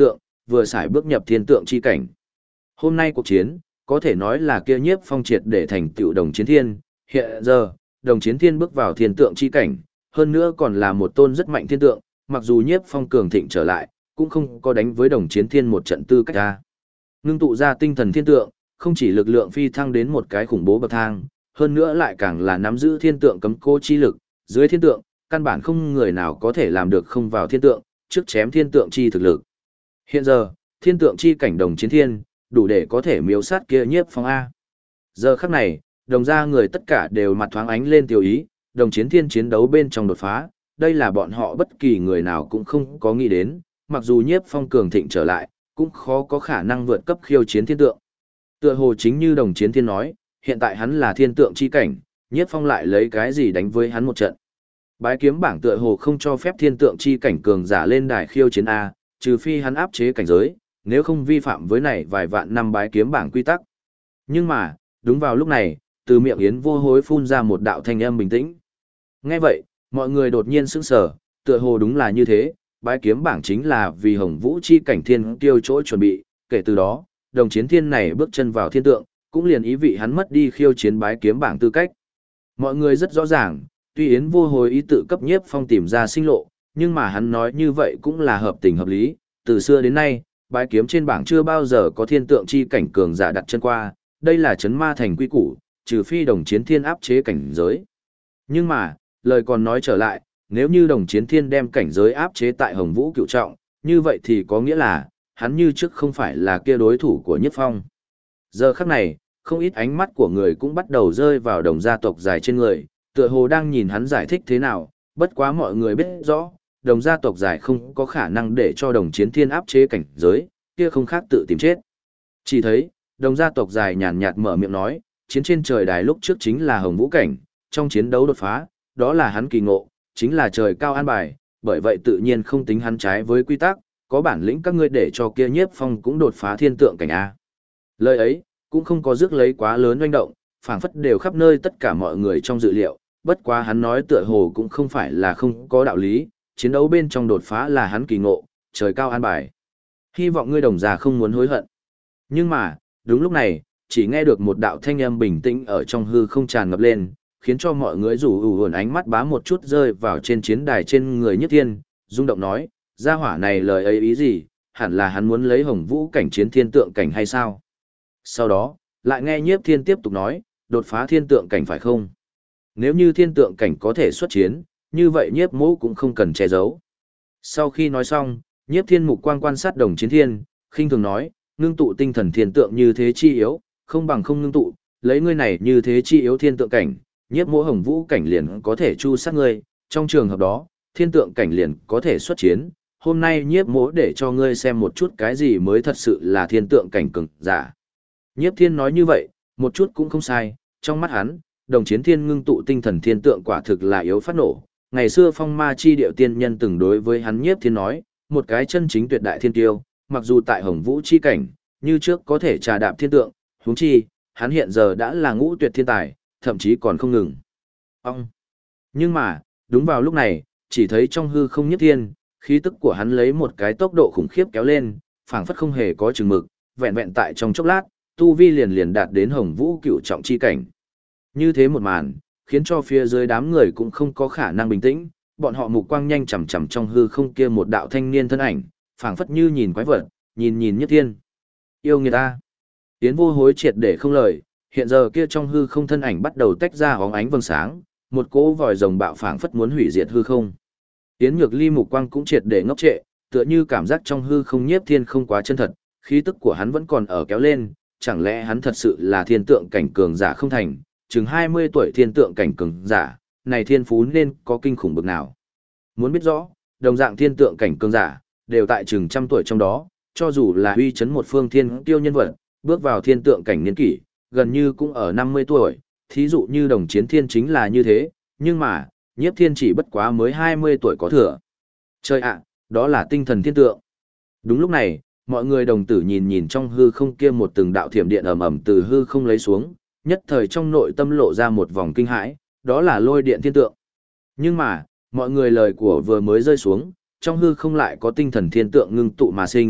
vừa sải bước nhập thiên tượng chi cảnh. Hôm nay cuộc chiến, có thể nói là kia Nhiếp Phong triệt để thành tựu Đồng Chiến Thiên, hiện giờ, Đồng Chiến Thiên bước vào thiên tượng chi cảnh, hơn nữa còn là một tôn rất mạnh thiên tượng, mặc dù Nhiếp Phong cường thịnh trở lại, cũng không có đánh với Đồng Chiến Thiên một trận tư cách ra. Ngưng tụ ra tinh thần thiên tượng, không chỉ lực lượng phi thăng đến một cái khủng bố bậc thang, hơn nữa lại càng là nắm giữ thiên tượng cấm cố chi lực, dưới thiên tượng, căn bản không người nào có thể làm được không vào thiên tượng, trước chém thiên tượng chi thực lực. Hiện giờ, thiên tượng chi cảnh Đồng Chiến Thiên, đủ để có thể miếu sát kia Nhiếp Phong A. Giờ khắc này, đồng ra người tất cả đều mặt thoáng ánh lên tiêu ý, Đồng Chiến Thiên chiến đấu bên trong đột phá, đây là bọn họ bất kỳ người nào cũng không có nghĩ đến, mặc dù Nhiếp Phong cường thịnh trở lại, cũng khó có khả năng vượt cấp khiêu chiến thiên tượng. Tựa hồ chính như Đồng Chiến Thiên nói, hiện tại hắn là thiên tượng chi cảnh, Nhiếp Phong lại lấy cái gì đánh với hắn một trận. Bái kiếm bảng tựa hồ không cho phép thiên tượng chi cảnh cường giả lên đài khiêu chiến A, trừ phi hắn áp chế cảnh giới, nếu không vi phạm với này vài vạn năm bái kiếm bảng quy tắc. Nhưng mà, đúng vào lúc này, từ miệng Yến Vô Hối phun ra một đạo thanh âm bình tĩnh. Nghe vậy, mọi người đột nhiên sững sờ, tựa hồ đúng là như thế, bái kiếm bảng chính là vì Hồng Vũ chi cảnh thiên tiêu chỗ chuẩn bị, kể từ đó, Đồng Chiến Thiên này bước chân vào thiên tượng, cũng liền ý vị hắn mất đi khiêu chiến bái kiếm bảng tư cách. Mọi người rất rõ ràng, tuy Yến Vô Hối ý tự cấp Nhiếp Phong tìm ra sinh lộ, nhưng mà hắn nói như vậy cũng là hợp tình hợp lý, từ xưa đến nay, bái kiếm trên bảng chưa bao giờ có thiên tượng chi cảnh cường giả đặt chân qua, đây là chấn ma thành quy củ, trừ phi Đồng Chiến Thiên áp chế cảnh giới. Nhưng mà, lời còn nói trở lại, nếu như Đồng Chiến Thiên đem cảnh giới áp chế tại Hồng Vũ Cựu Trọng, như vậy thì có nghĩa là, hắn như trước không phải là kia đối thủ của Nhiếp Phong. Giờ khắc này, không ít ánh mắt của người cũng bắt đầu rơi vào Đồng gia tộc dài trên người, tựa hồ đang nhìn hắn giải thích thế nào, bất quá mọi người biết rõ, Đồng gia tộc dài không có khả năng để cho Đồng Chiến Thiên áp chế cảnh giới, kia không khác tự tìm chết. Chỉ thấy, Đồng gia tộc dài nhàn nhạt mở miệng nói, chiến trên trời đài lúc trước chính là Hồng Vũ cảnh, trong chiến đấu đột phá, đó là hắn kỳ ngộ, chính là trời cao an bài, bởi vậy tự nhiên không tính hắn trái với quy tắc, có bản lĩnh các ngươi để cho kia Nhiếp Phong cũng đột phá thiên tượng cảnh A. Lời ấy, cũng không có rước lấy quá lớn oanh động, phảng phất đều khắp nơi tất cả mọi người trong dự liệu, bất quá hắn nói tựa hồ cũng không phải là không có đạo lý, chiến đấu bên trong đột phá là hắn kỳ ngộ, trời cao an bài. Hy vọng ngươi Đồng già không muốn hối hận. Nhưng mà, đúng lúc này, chỉ nghe được một đạo thanh âm bình tĩnh ở trong hư không tràn ngập lên, khiến cho mọi người rủ ủ hồn ánh mắt bá một chút rơi vào trên chiến đài trên người Nhất Thiên, rung động nói, gia hỏa này lời ấy ý gì, hẳn là hắn muốn lấy Hồng Vũ cảnh chiến thiên tượng cảnh hay sao? Sau đó, lại nghe Nhiếp Thiên tiếp tục nói, đột phá thiên tượng cảnh phải không? Nếu như thiên tượng cảnh có thể xuất chiến, như vậy Nhiếp Mỗ cũng không cần che giấu. Sau khi nói xong, Nhiếp Thiên mục quang quan sát Đồng Chiến Thiên, khinh thường nói, ngưng tụ tinh thần thiên tượng như thế chi yếu, không bằng không ngưng tụ, lấy ngươi này như thế chi yếu thiên tượng cảnh, Nhiếp Mỗ Hồng Vũ cảnh liền có thể chu sát ngươi, trong trường hợp đó, thiên tượng cảnh liền có thể xuất chiến. Hôm nay Nhiếp Mỗ để cho ngươi xem một chút cái gì mới thật sự là thiên tượng cảnh cường giả. Nhiếp Thiên nói như vậy, một chút cũng không sai, trong mắt hắn, Đồng Chiến Thiên ngưng tụ tinh thần thiên tượng quả thực là yếu phát nổ. Ngày xưa Phong Ma chi điệu tiên nhân từng đối với hắn Nhiếp Thiên nói, một cái chân chính tuyệt đại thiên tiêu, mặc dù tại Hồng Vũ chi cảnh, như trước có thể trà đạp thiên tượng, huống chi, hắn hiện giờ đã là ngũ tuyệt thiên tài, thậm chí còn không ngừng. Ông! Nhưng mà, đúng vào lúc này, chỉ thấy trong hư không Nhất Thiên, khí tức của hắn lấy một cái tốc độ khủng khiếp kéo lên, phảng phất không hề có chừng mực, vẹn vẹn tại trong chốc lát, tu vi liền đạt đến Hồng Vũ Cựu Trọng chi cảnh. Như thế một màn, khiến cho phía dưới đám người cũng không có khả năng bình tĩnh, bọn họ mục quang nhanh chằm chằm trong hư không kia một đạo thanh niên thân ảnh, phảng phất như nhìn quái vật, nhìn Nhất Thiên. Yêu người ta. Tiến Vô Hối triệt để không lời, hiện giờ kia trong hư không thân ảnh bắt đầu tách ra óng ánh vầng sáng, một cỗ vòi rồng bạo phảng phất muốn hủy diệt hư không. Tiến Nhược Ly mục quang cũng triệt để ngốc trệ, tựa như cảm giác trong hư không Nhiếp Thiên không quá chân thật, khí tức của hắn vẫn còn ở kéo lên, chẳng lẽ hắn thật sự là thiên tượng cảnh cường giả không thành, chừng 20 tuổi thiên tượng cảnh cường giả, này thiên phú nên có kinh khủng bực nào. Muốn biết rõ, đồng dạng thiên tượng cảnh cường giả, đều tại chừng trăm tuổi trong đó, cho dù là uy chấn một phương thiên tiêu nhân vật, bước vào thiên tượng cảnh niên kỷ, gần như cũng ở 50 tuổi, thí dụ như Đồng Chiến Thiên chính là như thế, nhưng mà, Nhiếp Thiên chỉ bất quá mới 20 tuổi có thừa. Trời ạ, đó là tinh thần thiên tượng. Đúng lúc này, mọi người đồng tử nhìn trong hư không kia một từng đạo thiểm điện ầm ầm từ hư không lấy xuống, nhất thời trong nội tâm lộ ra một vòng kinh hãi, đó là lôi điện thiên tượng. Nhưng mà, mọi người lời của vừa mới rơi xuống, trong hư không lại có tinh thần thiên tượng ngưng tụ mà sinh,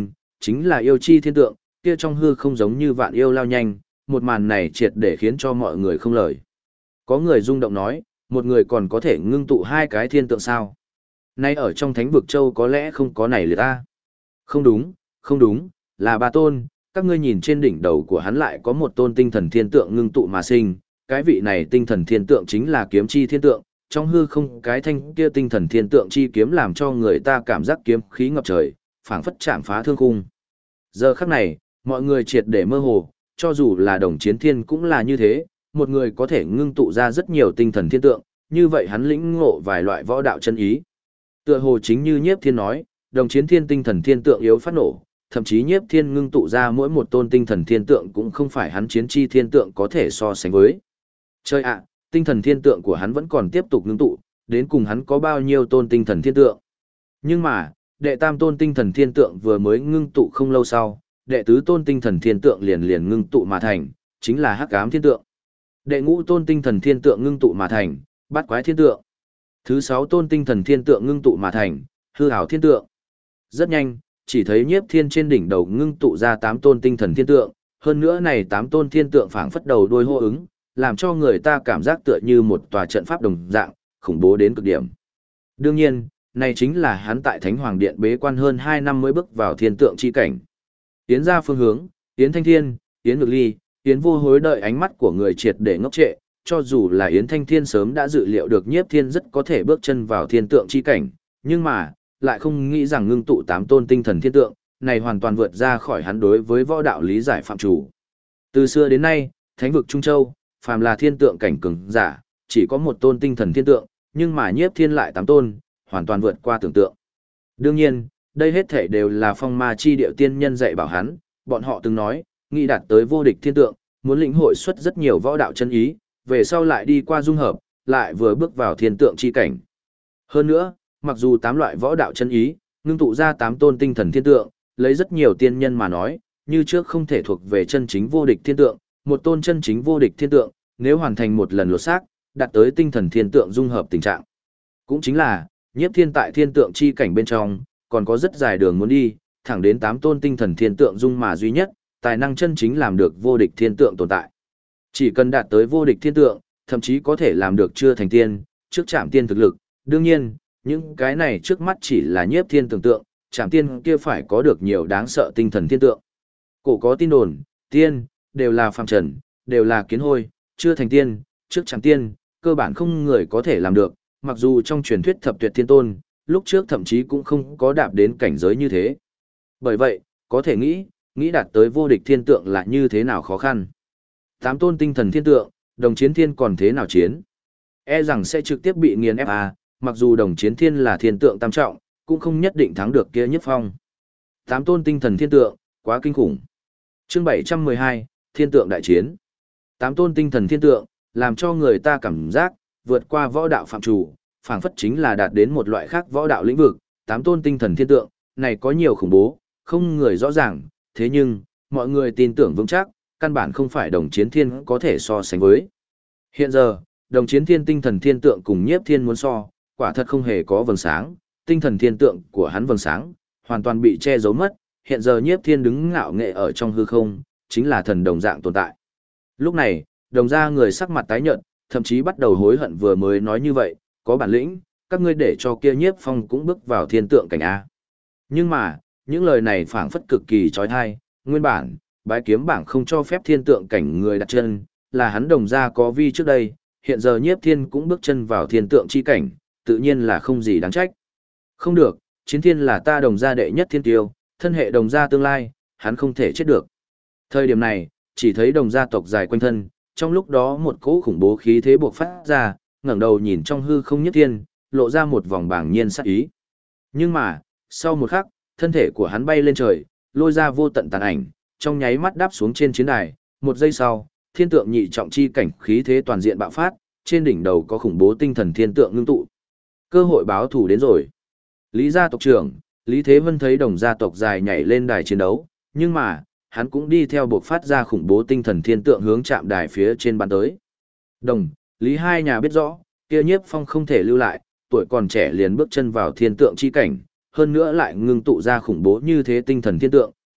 chính là yêu chi thiên tượng, kia trong hư không giống như vạn yêu lao nhanh, một màn này triệt để khiến cho mọi người không lời. Có người rung động nói, một người còn có thể ngưng tụ hai cái thiên tượng sao? Nay ở trong Thánh vực châu có lẽ không có này liệt ta. Không đúng, không đúng, là ba tôn, các ngươi nhìn trên đỉnh đầu của hắn lại có một tôn tinh thần thiên tượng ngưng tụ mà sinh, cái vị này tinh thần thiên tượng chính là kiếm chi thiên tượng, trong hư không cái thanh kia tinh thần thiên tượng chi kiếm làm cho người ta cảm giác kiếm khí ngập trời, phảng phất chạm phá thương khung. Giờ khắc này, mọi người triệt để mơ hồ, cho dù là Đồng Chiến Thiên cũng là như thế, một người có thể ngưng tụ ra rất nhiều tinh thần thiên tượng, như vậy hắn lĩnh ngộ vài loại võ đạo chân ý. Tựa hồ chính như Nhiếp Thiên nói, Đồng Chiến Thiên tinh thần thiên tượng yếu phát nổ, thậm chí Nhiếp Thiên ngưng tụ ra mỗi một tôn tinh thần thiên tượng cũng không phải hắn chiến chi thiên tượng có thể so sánh với. Chơi ạ, tinh thần thiên tượng của hắn vẫn còn tiếp tục ngưng tụ, đến cùng hắn có bao nhiêu tôn tinh thần thiên tượng. Nhưng mà, đệ tam tôn tinh thần thiên tượng vừa mới ngưng tụ không lâu sau, đệ tứ tôn tinh thần thiên tượng liền liền ngưng tụ mà thành, chính là hắc ám thiên tượng. Đệ ngũ tôn tinh thần thiên tượng ngưng tụ mà thành, bát quái thiên tượng. Thứ sáu tôn tinh thần thiên tượng ngưng tụ mà thành, hư ảo thiên tượng. Rất nhanh, chỉ thấy Nhiếp Thiên trên đỉnh đầu ngưng tụ ra 8 tôn tinh thần thiên tượng, hơn nữa này 8 tôn thiên tượng phảng phất đầu đuôi hô ứng, làm cho người ta cảm giác tựa như một tòa trận pháp đồng dạng, khủng bố đến cực điểm. Đương nhiên, này chính là hắn tại Thánh Hoàng Điện bế quan hơn 2 năm mới bước vào thiên tượng chi cảnh. Tiến ra phương hướng, Yến Thanh Thiên, Yến Ngược Ly, Yến Vô Hối đợi ánh mắt của người triệt để ngốc trệ, cho dù là Yến Thanh Thiên sớm đã dự liệu được Nhiếp Thiên rất có thể bước chân vào thiên tượng chi cảnh, nhưng mà, lại không nghĩ rằng ngưng tụ 8 tôn tinh thần thiên tượng, này hoàn toàn vượt ra khỏi hắn đối với võ đạo lý giải phạm chủ. Từ xưa đến nay, Thánh vực Trung Châu, phàm là thiên tượng cảnh cường giả, chỉ có một tôn tinh thần thiên tượng, nhưng mà Nhiếp Thiên lại 8 tôn, hoàn toàn vượt qua tưởng tượng. Đương nhiên, đây hết thể đều là phong ma chi điệu tiên nhân dạy bảo hắn, bọn họ từng nói, nghĩ đạt tới vô địch thiên tượng, muốn lĩnh hội xuất rất nhiều võ đạo chân ý, về sau lại đi qua dung hợp, lại vừa bước vào thiên tượng chi cảnh. Hơn nữa, mặc dù 8 loại võ đạo chân ý, ngưng tụ ra 8 tôn tinh thần thiên tượng, lấy rất nhiều tiên nhân mà nói, như trước không thể thuộc về chân chính vô địch thiên tượng, một tôn chân chính vô địch thiên tượng, nếu hoàn thành một lần lột xác, đạt tới tinh thần thiên tượng dung hợp tình trạng. Cũng chính là, Nhiếp Thiên tại thiên tượng chi cảnh bên trong, còn có rất dài đường muốn đi, thẳng đến 8 tôn tinh thần thiên tượng dung mà duy nhất, tài năng chân chính làm được vô địch thiên tượng tồn tại. Chỉ cần đạt tới vô địch thiên tượng, thậm chí có thể làm được chưa thành tiên, trước chạm tiên thực lực. Đương nhiên, những cái này trước mắt chỉ là Nhiếp Thiên tưởng tượng, chạm tiên kia phải có được nhiều đáng sợ tinh thần thiên tượng. Cổ có tin đồn, tiên, đều là phàm trần, đều là kiến hôi, chưa thành tiên, trước chạm tiên, cơ bản không người có thể làm được, mặc dù trong truyền thuyết thập tuyệt thiên tôn, lúc trước thậm chí cũng không có đạp đến cảnh giới như thế. Bởi vậy, có thể nghĩ đạt tới vô địch thiên tượng là như thế nào khó khăn. 8 tôn tinh thần thiên tượng, Đồng Chiến Thiên còn thế nào chiến? E rằng sẽ trực tiếp bị nghiền ép à, mặc dù Đồng Chiến Thiên là thiên tượng tam trọng, cũng không nhất định thắng được kia Nhất Phong. 8 tôn tinh thần thiên tượng, quá kinh khủng. Chương 712, Thiên tượng đại chiến. 8 tôn tinh thần thiên tượng, làm cho người ta cảm giác, vượt qua võ đạo phạm chủ, phảng phất chính là đạt đến một loại khác võ đạo lĩnh vực. 8 tôn tinh thần thiên tượng, này có nhiều khủng bố, không người rõ ràng, thế nhưng, mọi người tin tưởng vững chắc, căn bản không phải Đồng Chiến Thiên có thể so sánh với. Hiện giờ, Đồng Chiến Thiên tinh thần thiên tượng cùng Nhiếp Thiên muốn so, quả thật không hề có vầng sáng, tinh thần thiên tượng của hắn vầng sáng, hoàn toàn bị che giấu mất, hiện giờ Nhiếp Thiên đứng ngạo nghệ ở trong hư không, chính là thần đồng dạng tồn tại. Lúc này, Đồng gia người sắc mặt tái nhợt, thậm chí bắt đầu hối hận vừa mới nói như vậy, có bản lĩnh, các ngươi để cho kia Nhiếp Phong cũng bước vào thiên tượng cảnh A. Nhưng mà, những lời này phảng phất cực kỳ trói thai, nguyên bản, bái kiếm bảng không cho phép thiên tượng cảnh người đặt chân, là hắn Đồng gia có vi trước đây, hiện giờ Nhiếp Thiên cũng bước chân vào thiên tượng chi cảnh, tự nhiên là không gì đáng trách. Không được, Chiến Thiên là ta Đồng gia đệ nhất thiên tiêu, thân hệ Đồng gia tương lai, hắn không thể chết được. Thời điểm này, chỉ thấy Đồng gia tộc dài quanh thân, trong lúc đó một cỗ khủng bố khí thế buộc phát ra, ngẩng đầu nhìn trong hư không Nhiếp Thiên, lộ ra một vòng bảng nhiên sát ý. Nhưng mà, sau một khắc, thân thể của hắn bay lên trời, lôi ra vô tận tàn ảnh, trong nháy mắt đáp xuống trên chiến đài, một giây sau, thiên tượng nhị trọng chi cảnh khí thế toàn diện bạo phát, trên đỉnh đầu có khủng bố tinh thần thiên tượng ngưng tụ. Cơ hội báo thù đến rồi. Lý gia tộc trưởng, Lý Thế Vân thấy Đồng gia tộc dài nhảy lên đài chiến đấu, nhưng mà, hắn cũng đi theo buộc phát ra khủng bố tinh thần thiên tượng hướng chạm đài phía trên bắn tới. Đồng, Lý hai nhà biết rõ, kia Nhiếp Phong không thể lưu lại, tuổi còn trẻ liền bước chân vào thiên tượng chi cảnh, hơn nữa lại ngưng tụ ra khủng bố như thế tinh thần thiên tượng,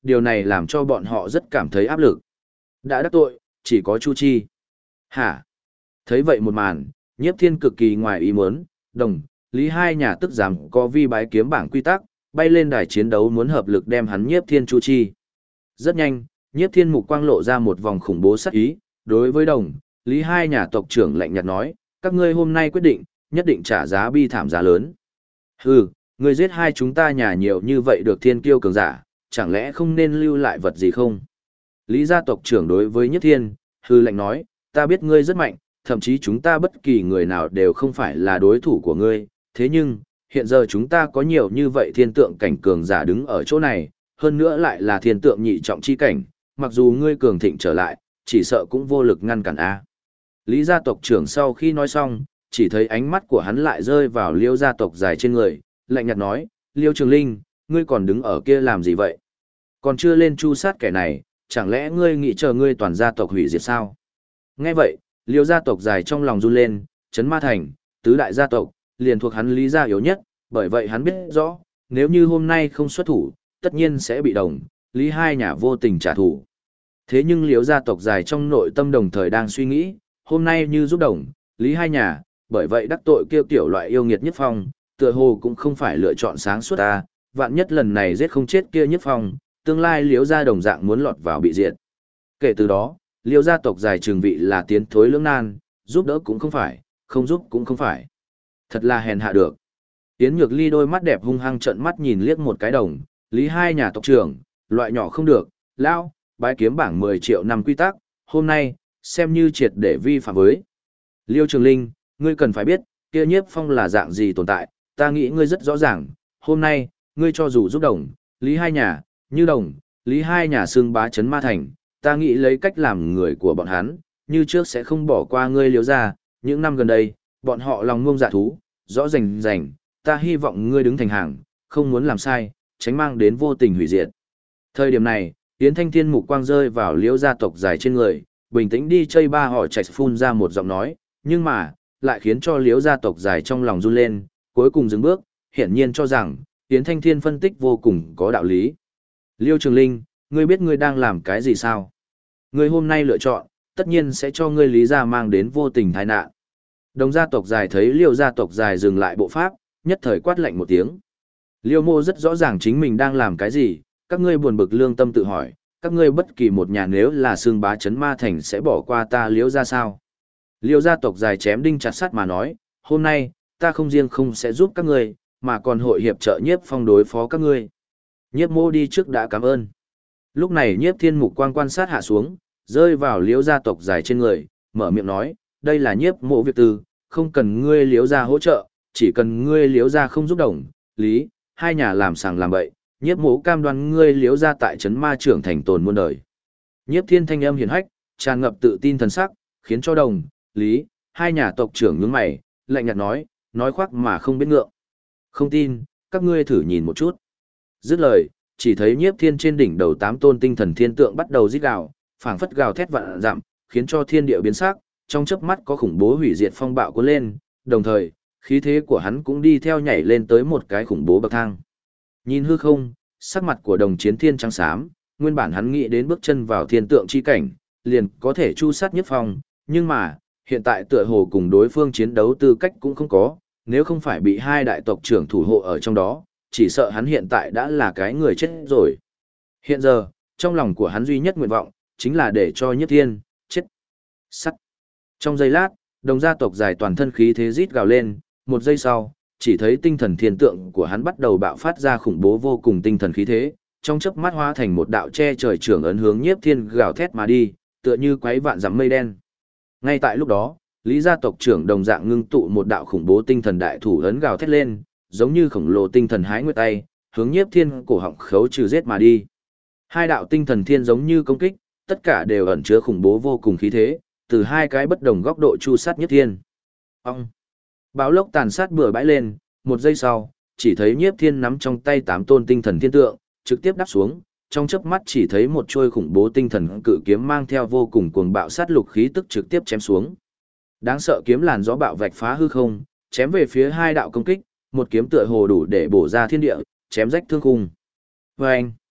điều này làm cho bọn họ rất cảm thấy áp lực. Đã đắc tội, chỉ có Chu Chi. Hả? Thấy vậy một màn, Nhiếp Thiên cực kỳ ngoài ý muốn, Đồng, Lý hai nhà tức dám có vi bái kiếm bảng quy tắc, bay lên đài chiến đấu muốn hợp lực đem hắn Nhiếp Thiên Chu Chi. Rất nhanh, Nhiếp Thiên mục quang lộ ra một vòng khủng bố sát ý, đối với Đồng, Lý hai nhà tộc trưởng lạnh nhạt nói, các ngươi hôm nay quyết định, nhất định trả giá bi thảm giá lớn. Hừ, ngươi giết hai chúng ta nhà nhiều như vậy được thiên kiêu cường giả, chẳng lẽ không nên lưu lại vật gì không? Lý gia tộc trưởng đối với Nhiếp Thiên, hừ lạnh nói, ta biết ngươi rất mạnh, thậm chí chúng ta bất kỳ người nào đều không phải là đối thủ của ngươi, thế nhưng, hiện giờ chúng ta có nhiều như vậy thiên tượng cảnh cường giả đứng ở chỗ này, hơn nữa lại là thiên tượng nhị trọng chi cảnh, mặc dù ngươi cường thịnh trở lại, chỉ sợ cũng vô lực ngăn cản a. Lý gia tộc trưởng sau khi nói xong, chỉ thấy ánh mắt của hắn lại rơi vào Liêu gia tộc dài trên người, lạnh nhạt nói, Liêu Trường Linh, ngươi còn đứng ở kia làm gì vậy? Còn chưa lên chu sát kẻ này, chẳng lẽ ngươi nghĩ chờ ngươi toàn gia tộc hủy diệt sao? Nghe vậy, Liêu gia tộc dài trong lòng run lên, Trấn Ma Thành, tứ đại gia tộc, liền thuộc hắn Lý gia yếu nhất, bởi vậy hắn biết rõ, nếu như hôm nay không xuất thủ, tất nhiên sẽ bị Đồng, Lý hai nhà vô tình trả thù. Thế nhưng Liêu gia tộc dài trong nội tâm đồng thời đang suy nghĩ, hôm nay như giúp Đồng, Lý hai nhà, bởi vậy đắc tội kêu tiểu loại yêu nghiệt Nhất Phong, tựa hồ cũng không phải lựa chọn sáng suốt ta, vạn nhất lần này giết không chết kia Nhất Phong, tương lai Liêu gia đồng dạng muốn lọt vào bị diệt. Kể từ đó, Liêu gia tộc dài trường vị là tiến thối lưỡng nan, giúp đỡ cũng không phải, không giúp cũng không phải. Thật là hèn hạ được. Yến Nhược Ly đôi mắt đẹp hung hăng trợn mắt nhìn liếc một cái Đồng, Lý hai nhà tộc trưởng, loại nhỏ không được, lão, bái kiếm bảng 10 triệu năm quy tắc, hôm nay, xem như triệt để vi phạm với. Liêu Trường Linh, ngươi cần phải biết, kia Nhiếp Phong là dạng gì tồn tại, ta nghĩ ngươi rất rõ ràng, hôm nay, ngươi cho dù giúp Đồng, Lý hai nhà, như Đồng, Lý hai nhà xương bá Trấn Ma Thành, ta nghĩ lấy cách làm người của bọn hắn, như trước sẽ không bỏ qua ngươi Liêu gia, những năm gần đây, bọn họ lòng ngông dạ thú, rõ rành rành, ta hy vọng ngươi đứng thành hàng, không muốn làm sai, tránh mang đến vô tình hủy diệt. Thời điểm này, Yến Thanh Thiên mục quang rơi vào Liêu gia tộc dài trên người, bình tĩnh đi chây ba họ chạy phun ra một giọng nói, nhưng mà, lại khiến cho Liêu gia tộc dài trong lòng run lên, cuối cùng dừng bước, hiển nhiên cho rằng, Yến Thanh Thiên phân tích vô cùng có đạo lý. Liêu Trường Linh, ngươi biết ngươi đang làm cái gì sao? Ngươi hôm nay lựa chọn, tất nhiên sẽ cho ngươi Lý gia mang đến vô tình tai nạn. Đồng gia tộc dài thấy Liêu gia tộc dài dừng lại bộ pháp, nhất thời quát lạnh một tiếng. Liêu Mô rất rõ ràng chính mình đang làm cái gì, các ngươi buồn bực lương tâm tự hỏi, các ngươi bất kỳ một nhà nếu là xương bá Trấn Ma Thành sẽ bỏ qua ta Liêu gia sao? Liêu gia tộc dài chém đinh chặt sắt mà nói, hôm nay, ta không riêng không sẽ giúp các ngươi, mà còn hội hiệp trợ Nhiếp Phong đối phó các ngươi. Nhiếp Mô đi trước đã cảm ơn. Lúc này Nhiếp Thiên mục quang quan sát hạ xuống, rơi vào Liêu gia tộc dài trên người, mở miệng nói, đây là Nhiếp Mộ việc tư, không cần ngươi Liêu gia hỗ trợ, chỉ cần ngươi Liêu gia không giúp Đồng, Lý, hai nhà làm sàng làm bậy, Nhiếp Mộ cam đoan ngươi Liêu gia tại Trấn Ma trưởng thành tồn muôn đời. Nhiếp Thiên thanh âm hiển hách, tràn ngập tự tin thần sắc, khiến cho Đồng, Lý, hai nhà tộc trưởng nhướng mày, lạnh nhạt nói khoác mà không biết ngượng. Không tin, các ngươi thử nhìn một chút. Dứt lời, chỉ thấy Nhiếp Thiên trên đỉnh đầu 8 tôn tinh thần thiên tượng bắt đầu rít gào, phảng phất gào thét vạn dặm, khiến cho thiên địa biến sắc, trong chớp mắt có khủng bố hủy diệt phong bạo cuốn lên, đồng thời, khí thế của hắn cũng đi theo nhảy lên tới một cái khủng bố bậc thang. Nhìn hư không, sắc mặt của Đồng Chiến Thiên trắng xám, nguyên bản hắn nghĩ đến bước chân vào thiên tượng chi cảnh, liền có thể chu sát Nhiếp Phong, nhưng mà, hiện tại tựa hồ cùng đối phương chiến đấu tư cách cũng không có, nếu không phải bị hai đại tộc trưởng thủ hộ ở trong đó, chỉ sợ hắn hiện tại đã là cái người chết rồi. Hiện giờ, trong lòng của hắn duy nhất nguyện vọng, chính là để cho Nhiếp Thiên, chết. Sắt. Trong giây lát, Đồng gia tộc dài toàn thân khí thế rít gào lên, một giây sau, chỉ thấy tinh thần thiên tượng của hắn bắt đầu bạo phát ra khủng bố vô cùng tinh thần khí thế, trong chớp mắt hóa thành một đạo che trời trưởng ấn hướng Nhiếp Thiên gào thét mà đi, tựa như quấy vạn dặm mây đen. Ngay tại lúc đó, Lý gia tộc trưởng đồng dạng ngưng tụ một đạo khủng bố tinh thần đại thủ ấn gào thét lên, giống như khổng lồ tinh thần hái nguyệt tay, hướng Nhiếp Thiên cổ họng khấu trừ giết mà đi. Hai đạo tinh thần thiên giống như công kích, tất cả đều ẩn chứa khủng bố vô cùng khí thế, từ hai cái bất đồng góc độ chu sát Nhiếp Thiên. Ông! Báo lốc tàn sát bừa bãi lên, một giây sau, chỉ thấy Nhiếp Thiên nắm trong tay 8 tôn tinh thần thiên tượng, trực tiếp đáp xuống, trong chớp mắt chỉ thấy một chuôi khủng bố tinh thần cự kiếm mang theo vô cùng cuồng bạo sát lục khí tức trực tiếp chém xuống. Đáng sợ kiếm làn gió bạo vạch phá hư không, chém về phía hai đạo công kích, một kiếm tựa hồ đủ để bổ ra thiên địa, chém rách thương khung. Vâng!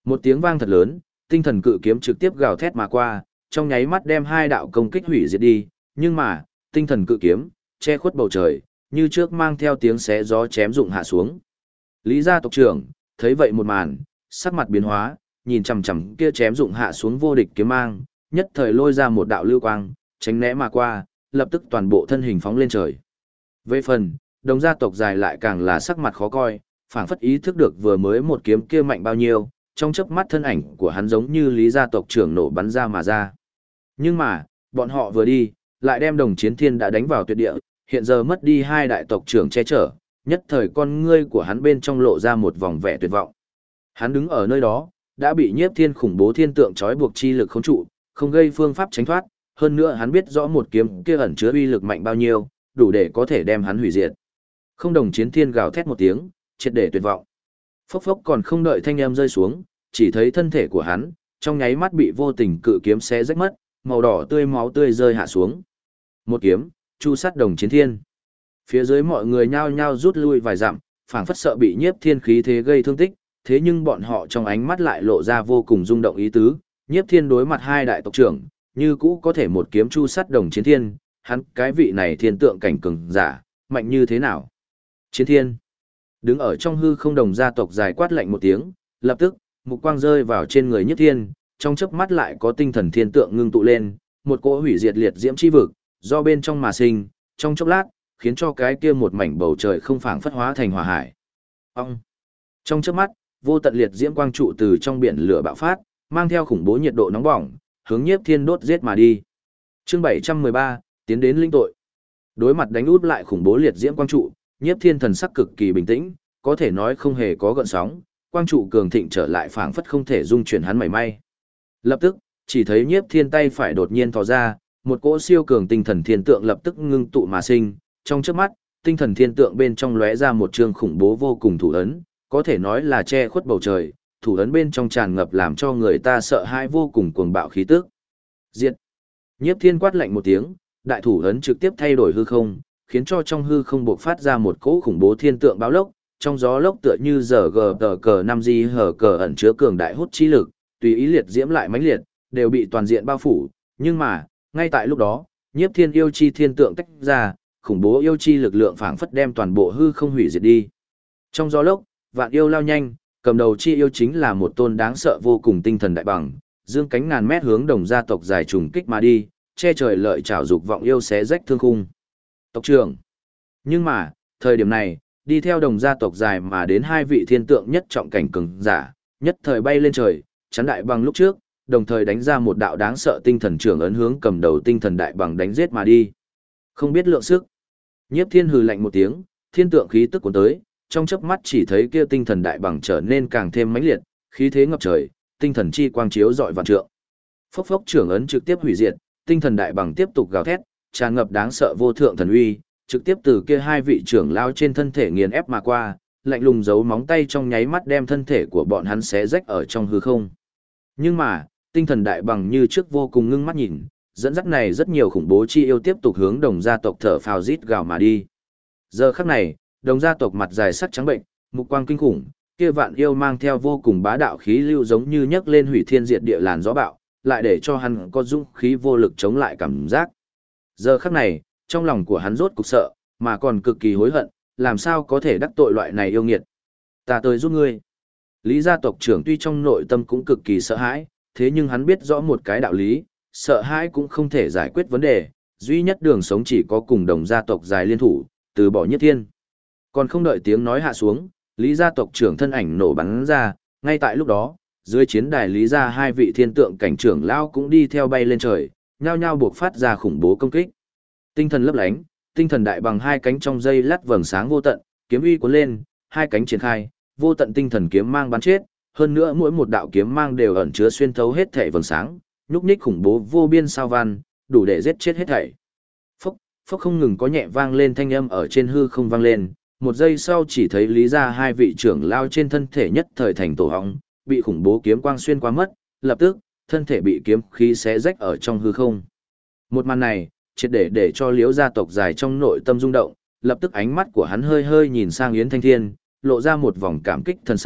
Một tiếng vang thật lớn, tinh thần cự kiếm trực tiếp gào thét mà qua, trong nháy mắt đem hai đạo công kích hủy diệt đi, nhưng mà, tinh thần cự kiếm che khuất bầu trời, như trước mang theo tiếng xé gió chém rụng hạ xuống. Lý gia tộc trưởng thấy vậy một màn, sắc mặt biến hóa, nhìn chằm chằm kia chém rụng hạ xuống vô địch kiếm mang, nhất thời lôi ra một đạo lưu quang, tránh né mà qua, lập tức toàn bộ thân hình phóng lên trời. Về phần, đồng gia tộc dài lại càng là sắc mặt khó coi, phảng phất ý thức được vừa mới một kiếm kia mạnh bao nhiêu, trong chớp mắt thân ảnh của hắn giống như Lý gia tộc trưởng nổ bắn ra mà ra. Nhưng mà, bọn họ vừa đi, lại đem Đồng Chiến Thiên đã đánh vào tuyệt địa, hiện giờ mất đi hai đại tộc trưởng che chở, nhất thời con ngươi của hắn bên trong lộ ra một vòng vẻ tuyệt vọng. Hắn đứng ở nơi đó, đã bị Nhiếp Thiên khủng bố thiên tượng trói buộc chi lực khống trụ, không gây phương pháp tránh thoát, hơn nữa hắn biết rõ một kiếm kia ẩn chứa uy lực mạnh bao nhiêu, đủ để có thể đem hắn hủy diệt. Không. Đồng Chiến Thiên gào thét một tiếng, triệt để tuyệt vọng. Phốc phốc còn không đợi thanh âm rơi xuống, chỉ thấy thân thể của hắn trong nháy mắt bị vô tình cự kiếm xé rách mất, màu đỏ tươi máu tươi rơi hạ xuống. Một kiếm, chu sát Đồng Chiến Thiên. Phía dưới mọi người nhao nhao rút lui vài dặm, phảng phất sợ bị Nhiếp Thiên khí thế gây thương tích, thế nhưng bọn họ trong ánh mắt lại lộ ra vô cùng rung động ý tứ. Nhiếp Thiên đối mặt hai đại tộc trưởng, như cũ có thể một kiếm chu sát Đồng Chiến Thiên, hắn cái vị này thiên tượng cảnh cường giả, mạnh như thế nào? Chiến Thiên. Đứng ở trong hư không Đồng gia tộc dài quát lạnh một tiếng, lập tức, mục quang rơi vào trên người Nhiếp Thiên, trong chớp mắt lại có tinh thần thiên tượng ngưng tụ lên, một cỗ hủy diệt liệt diễm chi vực, do bên trong mà sinh, trong chốc lát, khiến cho cái kia một mảnh bầu trời không phảng phất hóa thành hỏa hải. Ông. Trong chớp mắt, vô tận liệt diễm quang trụ từ trong biển lửa bạo phát, mang theo khủng bố nhiệt độ nóng bỏng, hướng Nhiếp Thiên đốt giết mà đi. Chương 713, tiến đến linh tội. Đối mặt đánh út lại khủng bố liệt diễm quang trụ, Nhiếp Thiên thần sắc cực kỳ bình tĩnh, có thể nói không hề có gợn sóng, quang trụ cường thịnh trở lại phảng phất không thể dung chuyển hắn mảy may. Lập tức, chỉ thấy Nhiếp Thiên tay phải đột nhiên thò ra, một cỗ siêu cường tinh thần thiên tượng lập tức ngưng tụ mà sinh, trong chớp mắt, tinh thần thiên tượng bên trong lóe ra một trường khủng bố vô cùng thủ ấn, có thể nói là che khuất bầu trời, thủ ấn bên trong tràn ngập làm cho người ta sợ hãi vô cùng cuồng bạo khí tức. Diệt. Nhiếp Thiên quát lạnh một tiếng, đại thủ ấn trực tiếp thay đổi hư không, khiến cho trong hư không bộc phát ra một cỗ khủng bố thiên tượng báo lốc, trong gió lốc tựa như giờ gờ cờ 5G hở cờ ẩn chứa cường đại hút chi lực, tùy ý liệt diễm lại mãnh liệt, đều bị toàn diện bao phủ, nhưng mà, ngay tại lúc đó, Nhiếp Thiên yêu chi thiên tượng tách ra, khủng bố yêu chi lực lượng phảng phất đem toàn bộ hư không hủy diệt đi. Trong gió lốc, vạn yêu lao nhanh, cầm đầu chi yêu chính là một tôn đáng sợ vô cùng tinh thần đại bằng, dương cánh ngàn mét hướng Đồng gia tộc dài trùng kích mà đi, che trời lợi chảo dục vọng yêu xé rách thương khung. Tộc trưởng. Nhưng mà, thời điểm này, đi theo Đồng gia tộc dài mà đến hai vị thiên tượng nhất trọng cảnh cường giả, nhất thời bay lên trời, chắn đại bằng lúc trước, đồng thời đánh ra một đạo đáng sợ tinh thần trưởng ấn hướng cầm đầu tinh thần đại bằng đánh giết mà đi. Không biết lượng sức. Nhiếp Thiên hừ lạnh một tiếng, thiên tượng khí tức cuốn tới, trong chớp mắt chỉ thấy kia tinh thần đại bằng trở nên càng thêm mãnh liệt, khí thế ngập trời, tinh thần chi quang chiếu rọi vạn trượng. Phốc phốc trưởng ấn trực tiếp hủy diệt, tinh thần đại bằng tiếp tục gào thét, tràn ngập đáng sợ vô thượng thần uy, trực tiếp từ kia hai vị trưởng lao trên thân thể nghiền ép mà qua, lạnh lùng giấu móng tay trong nháy mắt đem thân thể của bọn hắn xé rách ở trong hư không. Nhưng mà, tinh thần đại bằng như trước vô cùng ngưng mắt nhìn, dẫn dắt này rất nhiều khủng bố chi yêu tiếp tục hướng Đồng gia tộc thở phào rít gào mà đi. Giờ khắc này, Đồng gia tộc mặt dài sắc trắng bệnh, mục quang kinh khủng, kia vạn yêu mang theo vô cùng bá đạo khí lưu giống như nhấc lên hủy thiên diệt địa làn gió bạo, lại để cho hắn có dũng khí vô lực chống lại cảm giác. Giờ khắc này, trong lòng của hắn rốt cục sợ, mà còn cực kỳ hối hận, làm sao có thể đắc tội loại này yêu nghiệt. Ta tới giúp ngươi. Lý gia tộc trưởng tuy trong nội tâm cũng cực kỳ sợ hãi, thế nhưng hắn biết rõ một cái đạo lý, sợ hãi cũng không thể giải quyết vấn đề, duy nhất đường sống chỉ có cùng Đồng gia tộc dài liên thủ, từ bỏ Nhất Thiên. Còn không đợi tiếng nói hạ xuống, Lý gia tộc trưởng thân ảnh nổ bắn ra, ngay tại lúc đó, dưới chiến đài Lý gia hai vị thiên tượng cảnh trưởng lao cũng đi theo bay lên trời, nhao nhao buộc phát ra khủng bố công kích. Tinh thần lấp lánh, tinh thần đại bằng hai cánh trong dây lát vầng sáng vô tận, kiếm uy cuốn lên, hai cánh triển khai, vô tận tinh thần kiếm mang bắn chết, hơn nữa mỗi một đạo kiếm mang đều ẩn chứa xuyên thấu hết thảy vầng sáng, nhúc nhích khủng bố vô biên sao van, đủ để giết chết hết thảy. Phốc, phốc không ngừng có nhẹ vang lên thanh âm ở trên hư không vang lên, một giây sau chỉ thấy Lý gia hai vị trưởng lao trên thân thể nhất thời thành tổ hóng, bị khủng bố kiếm quang xuyên qua mất, lập tức, thân thể bị kiếm khí xé rách ở trong hư không. Một màn này, triệt để cho Liễu gia tộc dài trong nội tâm rung động, lập tức ánh mắt của hắn hơi hơi nhìn sang Yến Thanh Thiên, lộ ra một vòng cảm kích thần sắc,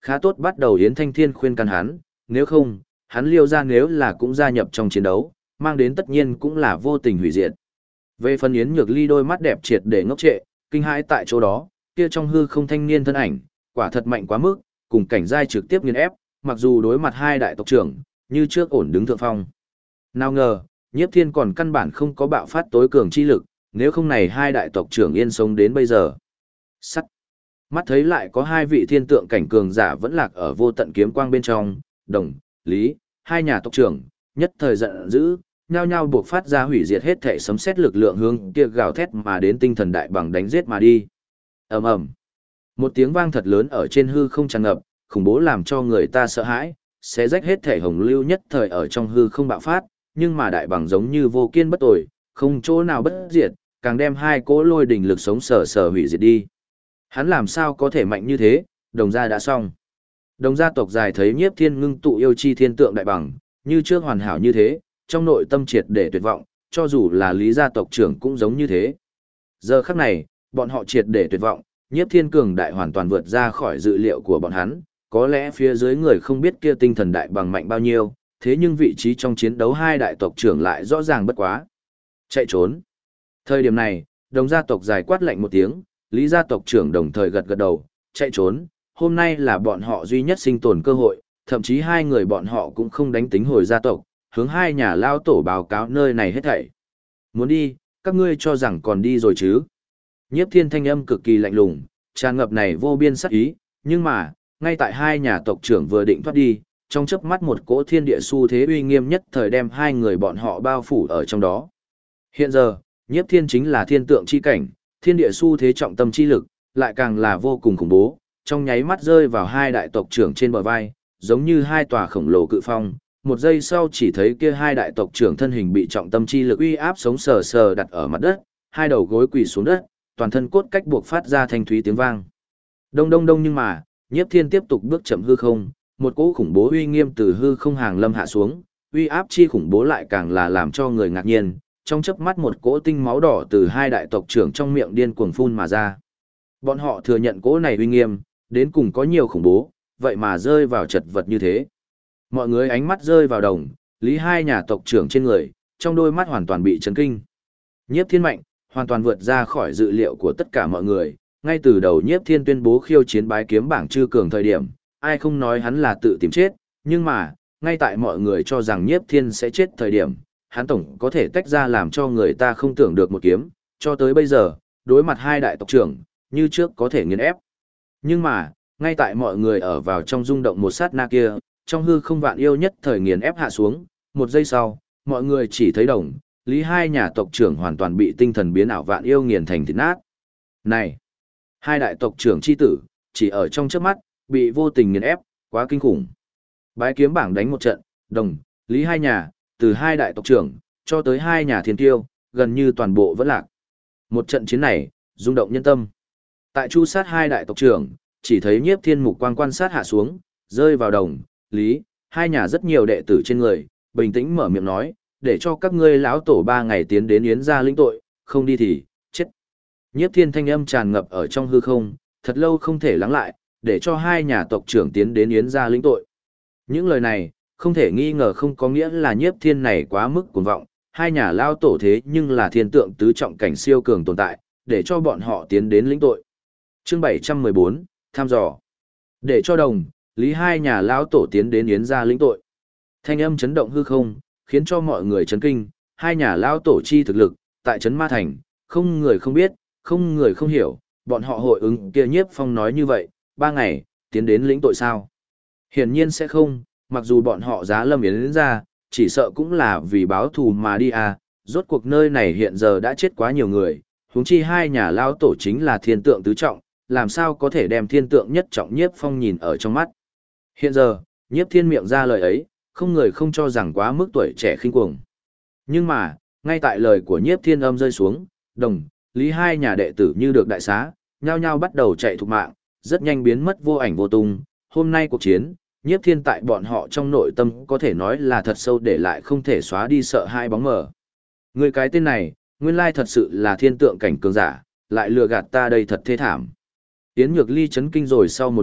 Khá tốt bắt đầu Yến Thanh Thiên khuyên can hắn, nếu không, hắn liêu ra nếu là cũng gia nhập trong chiến đấu, mang đến tất nhiên cũng là vô tình hủy diệt. Về phần Yến Nhược Ly đôi mắt đẹp triệt để ngốc trệ, kinh hãi tại chỗ đó, kia trong hư không thanh niên thân ảnh, quả thật mạnh quá mức, cùng cảnh giai trực tiếp nghiền ép, mặc dù đối mặt hai đại tộc trưởng, như trước ổn đứng thượng phong. Nào ngờ, Nhiếp Thiên còn căn bản không có bạo phát tối cường chi lực, nếu không này hai đại tộc trưởng yên sống đến bây giờ. Sắt. Mắt thấy lại có hai vị thiên tượng cảnh cường giả vẫn lạc ở vô tận kiếm quang bên trong, Đồng, Lý, hai nhà tộc trưởng, nhất thời giận dữ, nhao nhao buộc phát ra hủy diệt hết thể sấm sét lực lượng hướng kia gào thét mà đến tinh thần đại bằng đánh giết mà đi. Ầm ầm. Một tiếng vang thật lớn ở trên hư không tràn ngập, khủng bố làm cho người ta sợ hãi, xé rách hết thể hồng lưu nhất thời ở trong hư không bạo phát, nhưng mà đại bằng giống như vô kiên bất tồi, không chỗ nào bất diệt, càng đem hai cỗ lôi đỉnh lực sống sờ sờ hủy diệt đi. Hắn làm sao có thể mạnh như thế, Đồng gia đã xong. Đồng gia tộc dài thấy Nhiếp Thiên ngưng tụ yêu chi thiên tượng đại bằng, như trước hoàn hảo như thế, trong nội tâm triệt để tuyệt vọng, cho dù là Lý gia tộc trưởng cũng giống như thế. Giờ khắc này, bọn họ triệt để tuyệt vọng, Nhiếp Thiên cường đại hoàn toàn vượt ra khỏi dự liệu của bọn hắn, có lẽ phía dưới người không biết kia tinh thần đại bằng mạnh bao nhiêu, thế nhưng vị trí trong chiến đấu hai đại tộc trưởng lại rõ ràng bất quá. Chạy trốn. Thời điểm này, Đồng gia tộc dài quát lạnh một tiếng, Lý gia tộc trưởng đồng thời gật gật đầu, chạy trốn, hôm nay là bọn họ duy nhất sinh tồn cơ hội, thậm chí hai người bọn họ cũng không đánh tính hồi gia tộc, hướng hai nhà lao tổ báo cáo nơi này hết thảy. Muốn đi, các ngươi cho rằng còn đi rồi chứ? Nhiếp Thiên thanh âm cực kỳ lạnh lùng, tràn ngập này vô biên sát ý, nhưng mà, ngay tại hai nhà tộc trưởng vừa định thoát đi, trong chớp mắt một cỗ thiên địa xu thế uy nghiêm nhất thời đem hai người bọn họ bao phủ ở trong đó. Hiện giờ, Nhiếp Thiên chính là thiên tượng chi cảnh, thiên địa xu thế trọng tâm chi lực, lại càng là vô cùng khủng bố, trong nháy mắt rơi vào hai đại tộc trưởng trên bờ vai, giống như hai tòa khổng lồ cự phong. Một giây sau chỉ thấy kia hai đại tộc trưởng thân hình bị trọng tâm chi lực uy áp sống sờ sờ đặt ở mặt đất, hai đầu gối quỳ xuống đất, toàn thân cốt cách buộc phát ra thanh thúy tiếng vang. Đông đông đông, nhưng mà, Nhiếp Thiên tiếp tục bước chậm hư không, một cỗ khủng bố uy nghiêm từ hư không hàng lâm hạ xuống, uy áp chi khủng bố lại càng là làm cho người ngạc nhiên, trong chớp mắt một cỗ tinh máu đỏ từ hai đại tộc trưởng trong miệng điên cuồng phun mà ra. Bọn họ thừa nhận cỗ này uy nghiêm, đến cùng có nhiều khủng bố, vậy mà rơi vào chật vật như thế. Mọi người ánh mắt rơi vào Đồng, Lý hai nhà tộc trưởng trên người, trong đôi mắt hoàn toàn bị chấn kinh. Nhiếp Thiên mạnh, hoàn toàn vượt ra khỏi dự liệu của tất cả mọi người, ngay từ đầu Nhiếp Thiên tuyên bố khiêu chiến bái kiếm bảng chư cường thời điểm, ai không nói hắn là tự tìm chết, nhưng mà, ngay tại mọi người cho rằng Nhiếp Thiên sẽ chết thời điểm, hắn tổng có thể tách ra làm cho người ta không tưởng được một kiếm, cho tới bây giờ, đối mặt hai đại tộc trưởng, như trước có thể nghiền ép. Nhưng mà, ngay tại mọi người ở vào trong rung động một sát na kia, trong hư không vạn yêu nhất thời nghiền ép hạ xuống, một giây sau, mọi người chỉ thấy Đồng, Lý hai nhà tộc trưởng hoàn toàn bị tinh thần biến ảo vạn yêu nghiền thành thịt nát. Này, hai đại tộc trưởng chi tử, chỉ ở trong chớp mắt, bị vô tình nghiền ép, quá kinh khủng. Bái kiếm bảng đánh một trận, Đồng, Lý hai nhà, từ hai đại tộc trưởng, cho tới hai nhà thiên tiêu, gần như toàn bộ vẫn lạc. Một trận chiến này, rung động nhân tâm. Tại chu sát hai đại tộc trưởng, chỉ thấy Nhiếp Thiên mục quang quan sát hạ xuống, rơi vào Đồng, Lý, hai nhà rất nhiều đệ tử trên người, bình tĩnh mở miệng nói, để cho các ngươi lão tổ 3 ngày tiến đến yến gia lĩnh tội, không đi thì, chết. Nhiếp Thiên thanh âm tràn ngập ở trong hư không, thật lâu không thể lắng lại, để cho hai nhà tộc trưởng tiến đến yến gia lĩnh tội. Những lời này, không thể nghi ngờ không có nghĩa là Nhiếp Thiên này quá mức cuồng vọng, hai nhà lao tổ thế nhưng là thiên tượng tứ trọng cảnh siêu cường tồn tại, để cho bọn họ tiến đến lĩnh tội. Chương 714, thăm dò. Để cho Đồng, Lý hai nhà lão tổ tiến đến yến gia lĩnh tội. Thanh âm chấn động hư không, khiến cho mọi người chấn kinh, hai nhà lão tổ chi thực lực, tại trấn Ma Thành, không người không biết, không người không hiểu, bọn họ hội ứng kia Nhiếp Phong nói như vậy, 3 ngày, tiến đến lĩnh tội sao? Hiển nhiên sẽ không, mặc dù bọn họ giá lâm yến ra, chỉ sợ cũng là vì báo thù mà đi à, rốt cuộc nơi này hiện giờ đã chết quá nhiều người, huống chi hai nhà lão tổ chính là thiên tượng tứ trọng, làm sao có thể đem thiên tượng nhất trọng Nhiếp Phong nhìn ở trong mắt. Hiện giờ, Nhiếp Thiên miệng ra lời ấy, không người không cho rằng quá mức tuổi trẻ khinh cuồng. Nhưng mà, ngay tại lời của Nhiếp Thiên âm rơi xuống, Đồng, Lý hai nhà đệ tử như được đại xá, nhao nhao bắt đầu chạy thục mạng, rất nhanh biến mất vô ảnh vô tung. Hôm nay cuộc chiến, Nhiếp Thiên tại bọn họ trong nội tâm có thể nói là thật sâu để lại không thể xóa đi sợ hai bóng mờ. Người cái tên này, nguyên lai thật sự là thiên tượng cảnh cường giả, lại lừa gạt ta đây thật thê thảm. Yến Nhược Ly chấn kinh rồi sau một lát,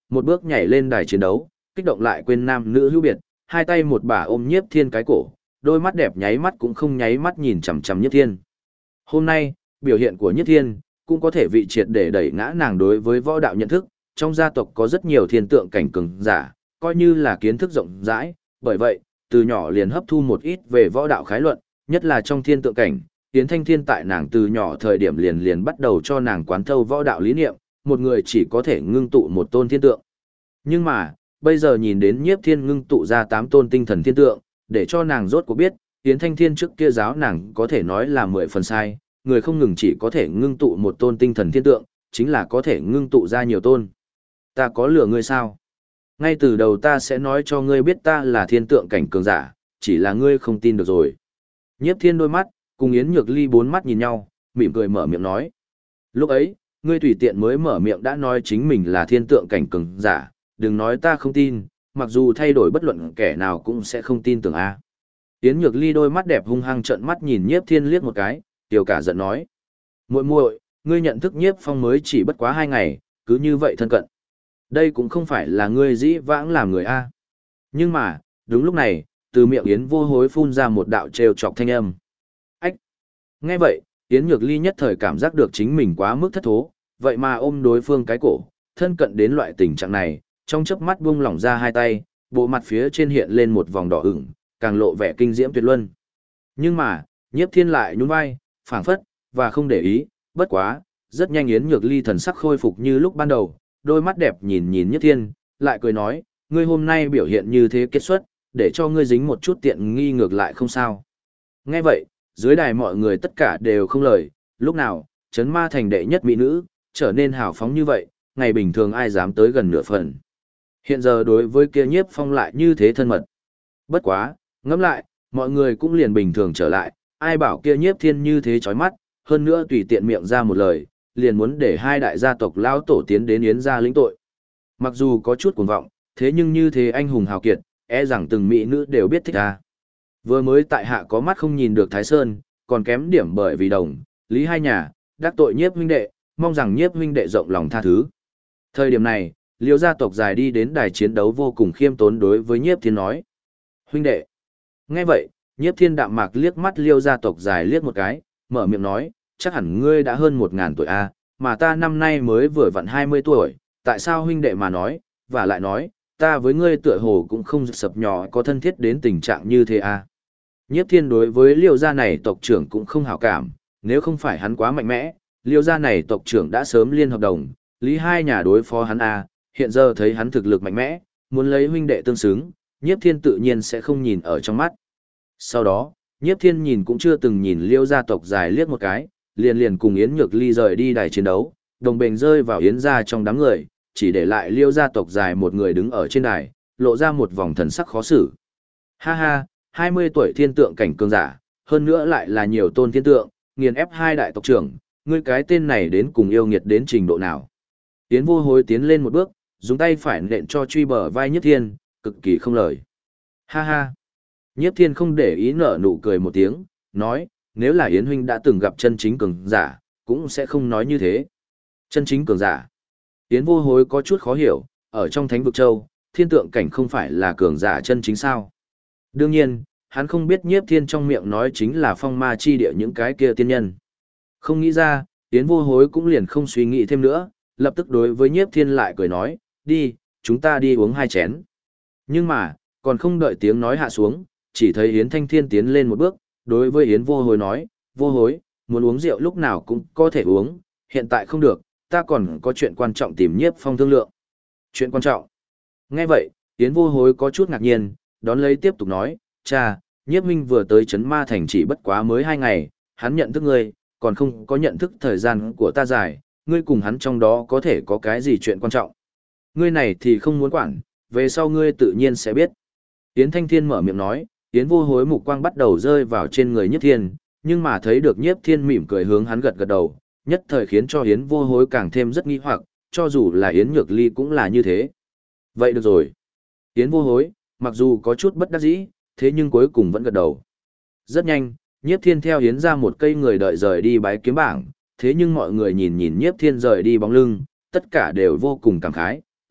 một bước nhảy lên đài chiến đấu, kích động lại quên nam nữ hữu biệt, hai tay một bả ôm Nhiếp Thiên cái cổ, đôi mắt đẹp nháy mắt cũng không nháy mắt nhìn chằm chằm Nhiếp Thiên. Hôm nay, biểu hiện của Nhiếp Thiên cũng có thể vị triệt để đẩy ngã nàng đối với võ đạo nhận thức, trong gia tộc có rất nhiều thiên tượng cảnh cường giả, coi như là kiến thức rộng rãi, bởi vậy, từ nhỏ liền hấp thu một ít về võ đạo khái luận, nhất là trong thiên tượng cảnh, Yến Thanh Thiên tại nàng từ nhỏ thời điểm liền bắt đầu cho nàng quán thâu võ đạo lý niệm, một người chỉ có thể ngưng tụ một tôn thiên tượng. Nhưng mà, bây giờ nhìn đến Nhiếp Thiên ngưng tụ ra 8 tôn tinh thần thiên tượng, để cho nàng rốt cuộc biết, Yến Thanh Thiên trước kia giáo nàng có thể nói là 10 phần sai, người không ngừng chỉ có thể ngưng tụ một tôn tinh thần thiên tượng, chính là có thể ngưng tụ ra nhiều tôn. Ta có lừa ngươi sao? Ngay từ đầu ta sẽ nói cho ngươi biết ta là thiên tượng cảnh cường giả, chỉ là ngươi không tin được rồi. Nhiếp Thiên đôi mắt, cùng Yến Nhược Ly 4 mắt nhìn nhau, mỉm cười mở miệng nói. Lúc ấy, ngươi tùy tiện mới mở miệng đã nói chính mình là thiên tượng cảnh cường giả, đừng nói ta không tin, mặc dù thay đổi bất luận kẻ nào cũng sẽ không tin tưởng a. Yến Nhược Ly đôi mắt đẹp hung hăng trợn mắt nhìn Nhiếp Thiên liếc một cái, tiểu cả giận nói. Muội muội, ngươi nhận thức Nhiếp Phong mới chỉ bất quá 2 ngày, cứ như vậy thân cận. Đây cũng không phải là ngươi dĩ vãng làm người a. Nhưng mà, đúng lúc này, từ miệng Yến Vô Hối phun ra một đạo trêu chọc thanh âm. Ách! Nghe vậy, Yến Nhược Ly nhất thời cảm giác được chính mình quá mức thất thố, vậy mà ôm đối phương cái cổ, thân cận đến loại tình trạng này, trong chớp mắt buông lỏng ra hai tay, bộ mặt phía trên hiện lên một vòng đỏ ửng, càng lộ vẻ kinh diễm tuyệt luân. Nhưng mà, Nhiếp Thiên lại nhún vai, phảng phất, và không để ý, bất quá, rất nhanh Yến Nhược Ly thần sắc khôi phục như lúc ban đầu, đôi mắt đẹp nhìn nhìn Nhiếp Thiên, lại cười nói, ngươi hôm nay biểu hiện như thế kết xuất, để cho ngươi dính một chút tiện nghi ngược lại không sao. Nghe vậy, dưới đài mọi người tất cả đều không lời, lúc nào, Trấn Ma thành đệ nhất mỹ nữ, trở nên hào phóng như vậy, ngày bình thường ai dám tới gần nửa phần. Hiện giờ đối với kia Nhiếp Phong lại như thế thân mật. Bất quá, ngẫm lại, mọi người cũng liền bình thường trở lại, ai bảo kia Nhiếp Thiên như thế chói mắt, hơn nữa tùy tiện miệng ra một lời, liền muốn để hai đại gia tộc lão tổ tiến đến Yến gia lĩnh tội. Mặc dù có chút cuồng vọng, thế nhưng như thế anh hùng hào kiệt, e rằng từng mỹ nữ đều biết thích a. Vừa mới tại hạ có mắt không nhìn được Thái Sơn, còn kém điểm bởi vì đồng, lý hai nhà, đắc tội Nhiếp huynh đệ, mong rằng Nhiếp huynh đệ rộng lòng tha thứ. Thời điểm này, Liêu gia tộc dài đi đến đài chiến đấu vô cùng khiêm tốn đối với Nhiếp Thiên nói. Huynh đệ. Nghe vậy, Nhiếp Thiên đạm mạc liếc mắt Liêu gia tộc dài liếc một cái, mở miệng nói, chắc hẳn ngươi đã hơn 1000 tuổi a, mà ta năm nay mới vừa vặn 20 tuổi, tại sao huynh đệ mà nói, và lại nói, ta với ngươi tựa hồ cũng không sập nhỏ có thân thiết đến tình trạng như thế a. Nhiếp Thiên đối với Liêu gia này tộc trưởng cũng không hảo cảm, nếu không phải hắn quá mạnh mẽ, Liêu gia này tộc trưởng đã sớm liên hợp đồng, lý hai nhà đối phó hắn a, hiện giờ thấy hắn thực lực mạnh mẽ, muốn lấy huynh đệ tương xứng, Nhiếp Thiên tự nhiên sẽ không nhìn ở trong mắt. Sau đó, Nhiếp Thiên nhìn cũng chưa từng nhìn Liêu gia tộc dài liếc một cái, liền cùng Yến Nhược Ly rời đi đài chiến đấu, đồng bền rơi vào Yến gia trong đám người, chỉ để lại Liêu gia tộc dài một người đứng ở trên đài, lộ ra một vòng thần sắc khó xử. Ha ha, 20 tuổi thiên tượng cảnh cường giả, hơn nữa lại là nhiều tôn thiên tượng, nghiền ép hai đại tộc trưởng, ngươi cái tên này đến cùng yêu nghiệt đến trình độ nào. Yến Vô Hối tiến lên một bước, dùng tay phải nện cho truy bờ vai Nhiếp Thiên, cực kỳ không lời. Ha ha. Nhiếp Thiên không để ý nở nụ cười một tiếng, nói, nếu là Yến huynh đã từng gặp chân chính cường giả, cũng sẽ không nói như thế. Chân chính cường giả. Yến Vô Hối có chút khó hiểu, ở trong Thánh vực châu, thiên tượng cảnh không phải là cường giả chân chính sao? Đương nhiên, hắn không biết Nhiếp Thiên trong miệng nói chính là phong ma chi địa những cái kia tiên nhân. Không nghĩ ra, Yến Vô Hối cũng liền không suy nghĩ thêm nữa, lập tức đối với Nhiếp Thiên lại cười nói, đi, chúng ta đi uống 2 chén. Nhưng mà, còn không đợi tiếng nói hạ xuống, chỉ thấy Yến Thanh Thiên tiến lên một bước, đối với Yến Vô Hối nói, Vô Hối, muốn uống rượu lúc nào cũng có thể uống, hiện tại không được, ta còn có chuyện quan trọng tìm Nhiếp Phong thương lượng. Chuyện quan trọng. Nghe vậy, Yến Vô Hối có chút ngạc nhiên, đón lấy tiếp tục nói, cha, Nhiếp huynh vừa tới Trấn Ma Thành chỉ bất quá mới 2 ngày, hắn nhận thức ngươi, còn không có nhận thức thời gian của ta dài, ngươi cùng hắn trong đó có thể có cái gì chuyện quan trọng. Ngươi này thì không muốn quản, về sau ngươi tự nhiên sẽ biết. Yến Thanh Thiên mở miệng nói, Yến Vô Hối mục quang bắt đầu rơi vào trên người Nhiếp Thiên, nhưng mà thấy được Nhiếp Thiên mỉm cười hướng hắn gật gật đầu, nhất thời khiến cho Yến Vô Hối càng thêm rất nghi hoặc, cho dù là Yến Nhược Ly cũng là như thế. Vậy được rồi. Yến Vô Hối, mặc dù có chút bất đắc dĩ, thế nhưng cuối cùng vẫn gật đầu. Rất nhanh, Nhiếp Thiên theo Yến ra một cây người đợi rời đi bái kiếm bảng, thế nhưng mọi người nhìn nhìn Nhiếp Thiên rời đi bóng lưng, tất cả đều vô cùng cảm khái,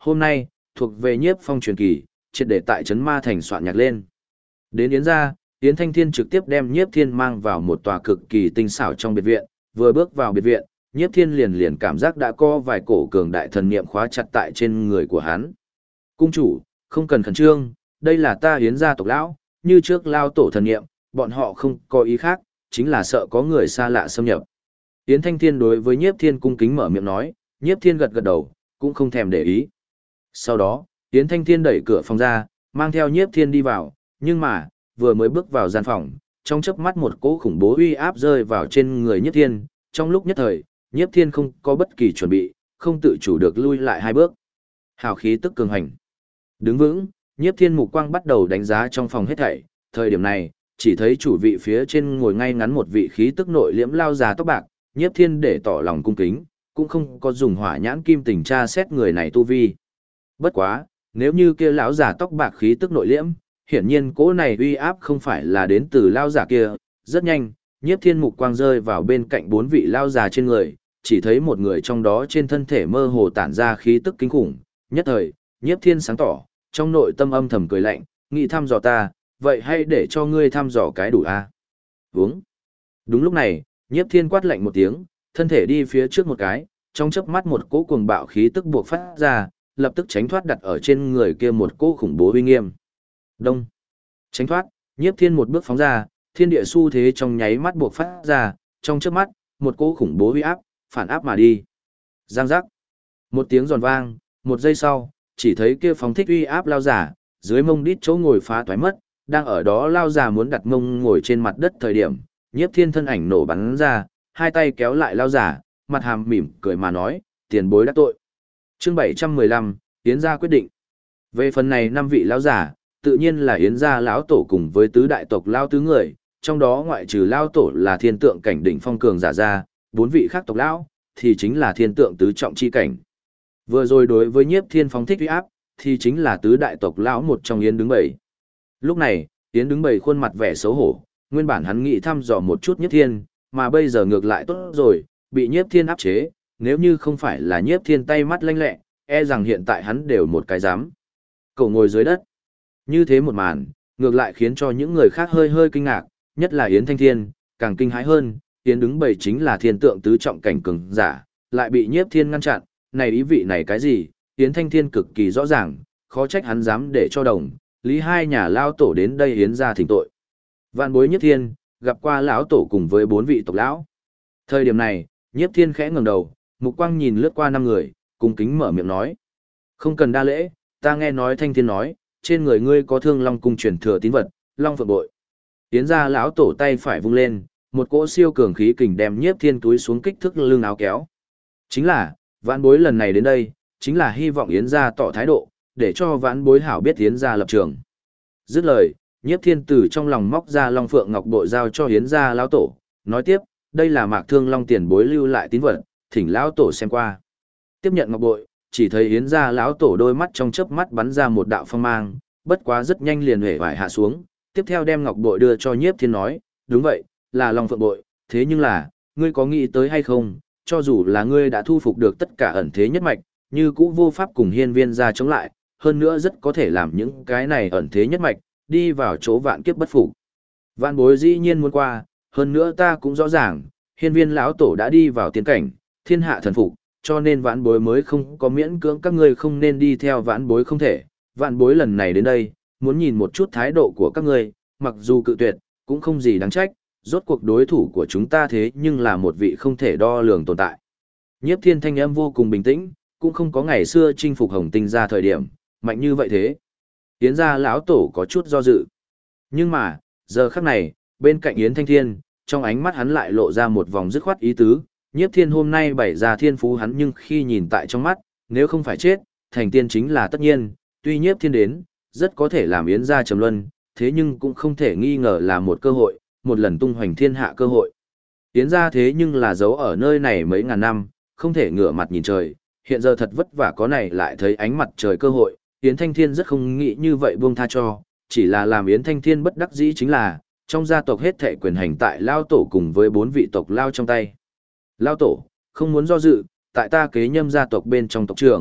hôm nay, thuộc về Nhiếp Phong truyền kỳ, triệt để tại trấn Ma Thành soạn nhạc lên. Đến Yến gia, Yến Thanh Thiên trực tiếp đem Nhiếp Thiên mang vào một tòa cực kỳ tinh xảo trong biệt viện, vừa bước vào biệt viện, Nhiếp Thiên liền liền cảm giác đã có vài cổ cường đại thần niệm khóa chặt tại trên người của hắn. Cung chủ, không cần khẩn trương, đây là ta Yến gia tộc lão, như trước lao tổ thần niệm, bọn họ không có ý khác, chính là sợ có người xa lạ xâm nhập. Yến Thanh Thiên đối với Nhiếp Thiên cung kính mở miệng nói, Nhiếp Thiên gật gật đầu, cũng không thèm để ý. Sau đó, Yến Thanh Thiên đẩy cửa phòng ra, mang theo Nhiếp Thiên đi vào, nhưng mà, vừa mới bước vào gian phòng, trong chớp mắt một cỗ khủng bố uy áp rơi vào trên người Nhiếp Thiên, trong lúc nhất thời, Nhiếp Thiên không có bất kỳ chuẩn bị, không tự chủ được lui lại hai bước. Hào khí tức cường hành. Đứng vững, Nhiếp Thiên mục quang bắt đầu đánh giá trong phòng hết thảy, thời điểm này, chỉ thấy chủ vị phía trên ngồi ngay ngắn một vị khí tức nội liễm lao già tóc bạc, Nhiếp Thiên để tỏ lòng cung kính, cũng không có dùng hỏa nhãn kim tình tra xét người này tu vi. Bất quá, nếu như kia lão già tóc bạc khí tức nội liễm, hiển nhiên cỗ này uy áp không phải là đến từ lao giả kia, rất nhanh, Nhiếp Thiên mục quang rơi vào bên cạnh bốn vị lao già trên người, chỉ thấy một người trong đó trên thân thể mơ hồ tản ra khí tức kinh khủng, nhất thời, Nhiếp Thiên sáng tỏ, trong nội tâm âm thầm cười lạnh, nghĩ thăm dò ta, vậy hay để cho ngươi thăm dò cái đủ a? Uống. Đúng lúc này, Nhiếp Thiên quát lạnh một tiếng, thân thể đi phía trước một cái, trong chớp mắt một cỗ cuồng bạo khí tức buộc phát ra, lập tức tránh thoát đặt ở trên người kia một cỗ khủng bố uy nghiêm. Đông. Tránh thoát, Nhiếp Thiên một bước phóng ra, thiên địa xu thế trong nháy mắt buộc phát ra, trong chớp mắt, một cỗ khủng bố uy áp, phản áp mà đi. Giang giác. Một tiếng giòn vang, một giây sau, chỉ thấy kia phóng thích uy áp lao giả, dưới mông đít chỗ ngồi phá toái mất, đang ở đó lao giả muốn đặt mông ngồi trên mặt đất thời điểm, Nhiếp Thiên thân ảnh nổ bắn ra, hai tay kéo lại lao giả, mặt hàm mỉm cười mà nói, tiền bối đắc tội. Chương 715, Yến gia quyết định. Về phần này năm vị lão giả, tự nhiên là Yến gia lão tổ cùng với tứ đại tộc lão tứ người, trong đó ngoại trừ lão tổ là thiên tượng cảnh đỉnh phong cường giả ra, bốn vị khác tộc lão thì chính là thiên tượng tứ trọng chi cảnh. Vừa rồi đối với Nhiếp Thiên phóng thích uy áp, thì chính là tứ đại tộc lão một trong Yến đứng bầy. Lúc này, Yến đứng bầy khuôn mặt vẻ xấu hổ, nguyên bản hắn nghĩ thăm dò một chút Nhiếp Thiên, mà bây giờ ngược lại tốt rồi, bị Nhiếp Thiên áp chế, nếu như không phải là Nhiếp Thiên tay mắt lanh lẹ, e rằng hiện tại hắn đều một cái dám. Cậu ngồi dưới đất. Như thế một màn, ngược lại khiến cho những người khác hơi hơi kinh ngạc, nhất là Yến Thanh Thiên, càng kinh hãi hơn, Yến đứng bầy chính là thiên tượng tứ trọng cảnh cường giả, lại bị Nhiếp Thiên ngăn chặn, này ý vị này cái gì, Yến Thanh Thiên cực kỳ rõ ràng, khó trách hắn dám để cho đồng, lý hai nhà lao tổ đến đây Yến ra thỉnh tội. Vạn bối Nhiếp Thiên, gặp qua lão tổ cùng với bốn vị tộc lão. Thời điểm này, Nhiếp Thiên khẽ ngẩng đầu, mục quang nhìn lướt qua năm người, cung kính mở miệng nói. Không cần đa lễ, ta nghe nói Thanh Thiên nói, trên người ngươi có Thương Long cung truyền thừa tín vật, Long Phượng bội. Yến ra lão tổ tay phải vung lên, một cỗ siêu cường khí kình đem Nhiếp Thiên túi xuống kích thước lưng áo kéo. Chính là, vãn bối lần này đến đây, chính là hy vọng Yến gia tỏ thái độ, để cho vãn bối hảo biết Yến gia lập trường. Dứt lời, Nhiếp Thiên từ trong lòng móc ra Long Phượng Ngọc bội giao cho Yến gia lão tổ, nói tiếp, đây là Mạc Thương Long tiền bối lưu lại tín vật, thỉnh lão tổ xem qua. Tiếp nhận ngọc bội, chỉ thấy Yến gia lão tổ đôi mắt trong chớp mắt bắn ra một đạo phong mang, bất quá rất nhanh liền huệ vải hạ xuống, tiếp theo đem ngọc bội đưa cho Nhiếp Thiên nói, đúng vậy, là Long Phượng bội, thế nhưng là, ngươi có nghĩ tới hay không, cho dù là ngươi đã thu phục được tất cả ẩn thế nhất mạch, như cũ vô pháp cùng hiên viên gia chống lại, hơn nữa rất có thể làm những cái này ẩn thế nhất mạch, đi vào chỗ vạn kiếp bất phục. Vạn bối dĩ nhiên muốn qua, hơn nữa ta cũng rõ ràng, hiên viên lão tổ đã đi vào tiên cảnh, thiên hạ thần phục, cho nên vạn bối mới không có miễn cưỡng các ngươi không nên đi theo vạn bối không thể. Vạn bối lần này đến đây, muốn nhìn một chút thái độ của các ngươi, mặc dù cự tuyệt, cũng không gì đáng trách, rốt cuộc đối thủ của chúng ta thế nhưng là một vị không thể đo lường tồn tại. Nhiếp Thiên thanh âm vô cùng bình tĩnh, cũng không có ngày xưa chinh phục Hồng Tinh ra thời điểm, mạnh như vậy thế. Yến gia lão tổ có chút do dự. Nhưng mà, giờ khắc này, bên cạnh Yến Thanh Thiên, trong ánh mắt hắn lại lộ ra một vòng dứt khoát ý tứ, Nhiếp Thiên hôm nay bày ra thiên phú hắn nhưng khi nhìn tại trong mắt, nếu không phải chết, thành tiên chính là tất nhiên, tuy Nhiếp Thiên đến, rất có thể làm Yến gia trầm luân, thế nhưng cũng không thể nghi ngờ là một cơ hội, một lần tung hoành thiên hạ cơ hội. Yến gia thế nhưng là giấu ở nơi này mấy ngàn năm, không thể ngửa mặt nhìn trời, hiện giờ thật vất vả có này lại thấy ánh mặt trời cơ hội, Yến Thanh Thiên rất không nghĩ như vậy buông tha cho, chỉ là làm Yến Thanh Thiên bất đắc dĩ chính là, trong gia tộc hết thảy quyền hành tại Lao Tổ cùng với 4 vị tộc Lao trong tay. Lao Tổ, không muốn do dự, tại ta kế nhâm gia tộc bên trong tộc trưởng,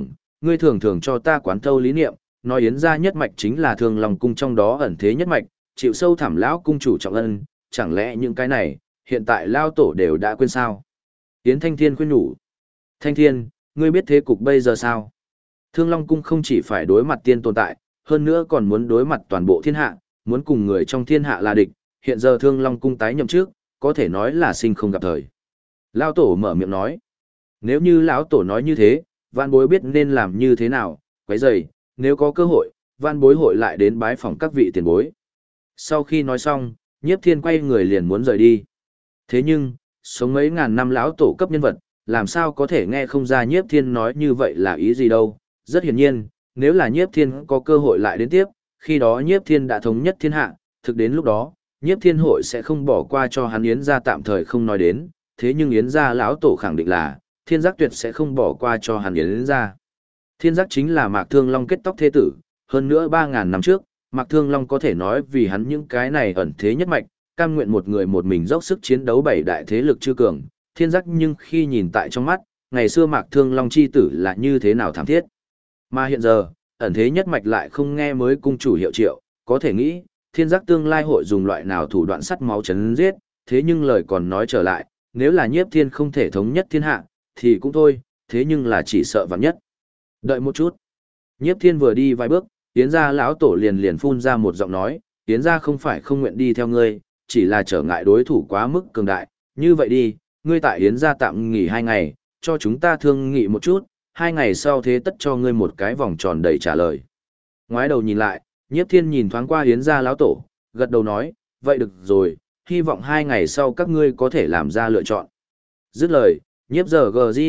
ngươi thường thường cho ta quán thâu lý niệm, nói Yến gia nhất mạch chính là Thương Long cung trong đó ẩn thế nhất mạch, chịu sâu thẳm lão cung chủ trọng ân, chẳng lẽ những cái này, hiện tại lao tổ đều đã quên sao? Yến Thanh Thiên khuyên nhủ. Thanh Thiên, ngươi biết thế cục bây giờ sao? Thương Long cung không chỉ phải đối mặt tiên tồn tại, hơn nữa còn muốn đối mặt toàn bộ thiên hạ, muốn cùng người trong thiên hạ là địch, hiện giờ Thương Long cung tái nhậm trước, có thể nói là sinh không gặp thời. Lao tổ mở miệng nói. Nếu như lão tổ nói như thế, vạn bối biết nên làm như thế nào, quấy rầy, nếu có cơ hội, vạn bối hội lại đến bái phòng các vị tiền bối. Sau khi nói xong, Nhiếp Thiên quay người liền muốn rời đi. Thế nhưng, sống mấy ngàn năm lão tổ cấp nhân vật, làm sao có thể nghe không ra Nhiếp Thiên nói như vậy là ý gì đâu. Rất hiển nhiên, nếu là Nhiếp Thiên có cơ hội lại đến tiếp, khi đó Nhiếp Thiên đã thống nhất thiên hạ, thực đến lúc đó, Nhiếp Thiên hội sẽ không bỏ qua cho hắn Yến gia tạm thời không nói đến, thế nhưng Yến gia lão tổ khẳng định là, Thiên Giác tuyệt sẽ không bỏ qua cho hắn Yến gia. Thiên Giác chính là Mạc Thương Long kết tóc thế tử, hơn nữa 3.000 năm trước, Mạc Thương Long có thể nói vì hắn những cái này ẩn thế nhất mạch, cam nguyện một người một mình dốc sức chiến đấu bảy đại thế lực chư cường, Thiên Giác nhưng khi nhìn tại trong mắt, ngày xưa Mạc Thương Long chi tử là như thế nào thảm thiết. Mà hiện giờ, ẩn thế nhất mạch lại không nghe mới cung chủ hiệu triệu, có thể nghĩ, Thiên Giác tương lai hội dùng loại nào thủ đoạn sắt máu chấn giết, thế nhưng lời còn nói trở lại, nếu là Nhiếp Thiên không thể thống nhất thiên hạ, thì cũng thôi, thế nhưng là chỉ sợ vạn nhất. Đợi một chút. Nhiếp Thiên vừa đi vài bước, Yến gia lão tổ liền phun ra một giọng nói, Yến gia không phải không nguyện đi theo ngươi, chỉ là trở ngại đối thủ quá mức cường đại, như vậy đi, ngươi tại Yến gia tạm nghỉ 2 ngày, cho chúng ta thương nghị một chút, 2 ngày sau thế tất cho ngươi một cái vòng tròn đầy trả lời. Ngoái đầu nhìn lại, Nhiếp Thiên nhìn thoáng qua Yến gia lão tổ, gật đầu nói, vậy được rồi, hy vọng 2 ngày sau các ngươi có thể làm ra lựa chọn. Dứt lời, Nhiếp giờ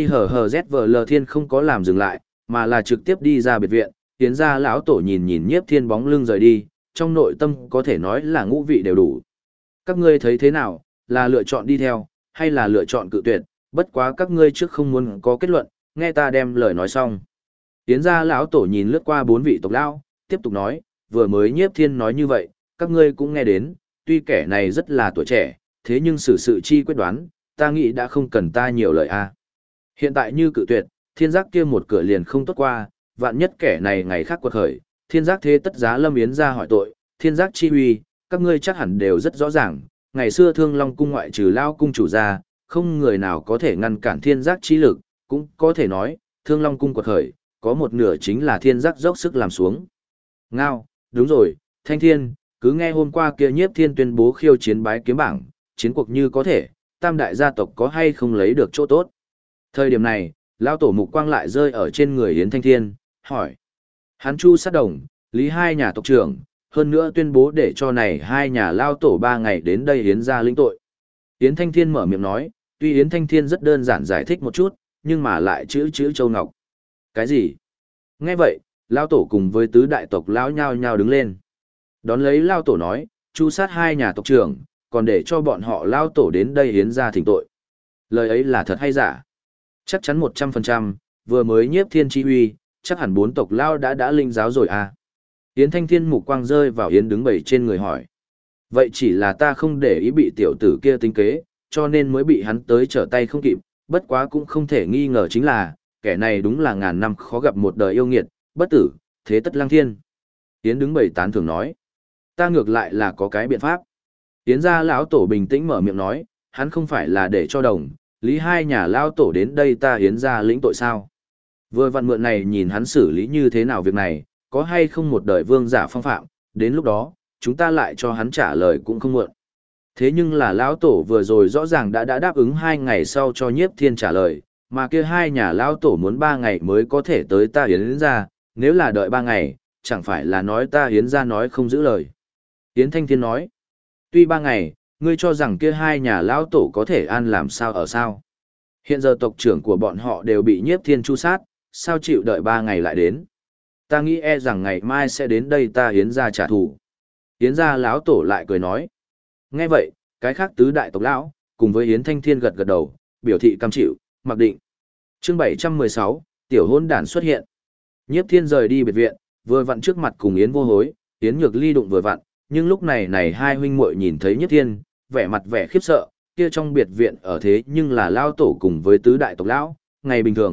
GZVL Thiên không có làm dừng lại, mà là trực tiếp đi ra biệt viện, Yến gia lão tổ nhìn Nhiếp Thiên bóng lưng rời đi, trong nội tâm có thể nói là ngũ vị đều đủ. Các ngươi thấy thế nào, là lựa chọn đi theo, hay là lựa chọn cự tuyệt, bất quá các ngươi trước không muốn có kết luận, nghe ta đem lời nói xong. Yến gia lão tổ nhìn lướt qua 4 vị tộc lão, tiếp tục nói, vừa mới Nhiếp Thiên nói như vậy, các ngươi cũng nghe đến, tuy kẻ này rất là tuổi trẻ, thế nhưng xử sự chi quyết đoán, ta nghĩ đã không cần ta nhiều lời a. Hiện tại như cự tuyệt, Thiên Giác kia một cửa liền không tốt qua, vạn nhất kẻ này ngày khác quật khởi, Thiên Giác thế tất giá Lâm Yến gia hỏi tội, Thiên Giác chi huy, các ngươi chắc hẳn đều rất rõ ràng, ngày xưa Thương Long cung ngoại trừ Lao cung chủ ra, không người nào có thể ngăn cản Thiên Giác chi lực, cũng có thể nói, Thương Long cung quật khởi, có một nửa chính là Thiên Giác dốc sức làm xuống. Ngao, đúng rồi, Thanh Thiên, cứ nghe hôm qua kia Nhiếp Thiên tuyên bố khiêu chiến bái kiếm bảng, chiến cuộc như có thể, tam đại gia tộc có hay không lấy được chỗ tốt. Thời điểm này, Lao tổ mục quang lại rơi ở trên người Yến Thanh Thiên, hỏi. Hắn Chu sát đồng, Lý hai nhà tộc trưởng, hơn nữa tuyên bố để cho này hai nhà Lao tổ 3 ngày đến đây Yến ra lĩnh tội. Yến Thanh Thiên mở miệng nói, tuy Yến Thanh Thiên rất đơn giản giải thích một chút, nhưng mà lại chữ châu ngọc. Cái gì? Nghe vậy, Lao tổ cùng với tứ đại tộc lão nhao nhao đứng lên. Đón lấy Lao tổ nói, chu sát 2 nhà tộc trưởng, còn để cho bọn họ Lao tổ đến đây Yến ra thỉnh tội. Lời ấy là thật hay giả? Chắc chắn 100%, vừa mới Nhiếp Thiên chi huy, chắc hẳn 4 tộc Lao đã linh giáo rồi à. Yến Thanh Thiên mục quang rơi vào Yến đứng bầy trên người hỏi. Vậy chỉ là ta không để ý bị tiểu tử kia tính kế, cho nên mới bị hắn tới trở tay không kịp, bất quá cũng không thể nghi ngờ chính là, kẻ này đúng là ngàn năm khó gặp một đời yêu nghiệt, bất tử, thế tất lăng thiên. Yến đứng bầy tán thường nói. Ta ngược lại là có cái biện pháp. Yến gia lão tổ bình tĩnh mở miệng nói, hắn không phải là để cho đồng, Lý hai nhà lao tổ đến đây ta Yến gia lĩnh tội sao. Vừa vặn mượn này nhìn hắn xử lý như thế nào việc này, có hay không một đời vương giả phong phạm, đến lúc đó, chúng ta lại cho hắn trả lời cũng không muộn. Thế nhưng là lão tổ vừa rồi rõ ràng đã đáp ứng 2 ngày sau cho Nhiếp Thiên trả lời, mà kia 2 nhà lão tổ muốn 3 ngày mới có thể tới ta Yến gia, nếu là đợi 3 ngày, chẳng phải là nói ta Yến gia nói không giữ lời. Yến Thanh Thiên nói, tuy 3 ngày, ngươi cho rằng kia 2 nhà lão tổ có thể an làm sao ở sao. Hiện giờ tộc trưởng của bọn họ đều bị Nhiếp Thiên tru sát, sao chịu đợi 3 ngày lại đến. Ta nghĩ rằng ngày mai sẽ đến đây ta Yến gia trả thù. Yến gia lão tổ lại cười nói. Nghe vậy, cái khác tứ đại tộc lão, cùng với Yến Thanh Thiên gật gật đầu, biểu thị cam chịu, mặc định. Chương 716, tiểu hôn đản xuất hiện. Nhiếp Thiên rời đi biệt viện, vừa vặn trước mặt cùng Yến Vô Hối, Yến Nhược Ly đụng vừa vặn, nhưng lúc này hai huynh muội nhìn thấy Nhiếp Thiên, vẻ mặt vẻ khiếp sợ, kia trong biệt viện ở thế nhưng là lão tổ cùng với tứ đại tộc lão, ngày bình thường,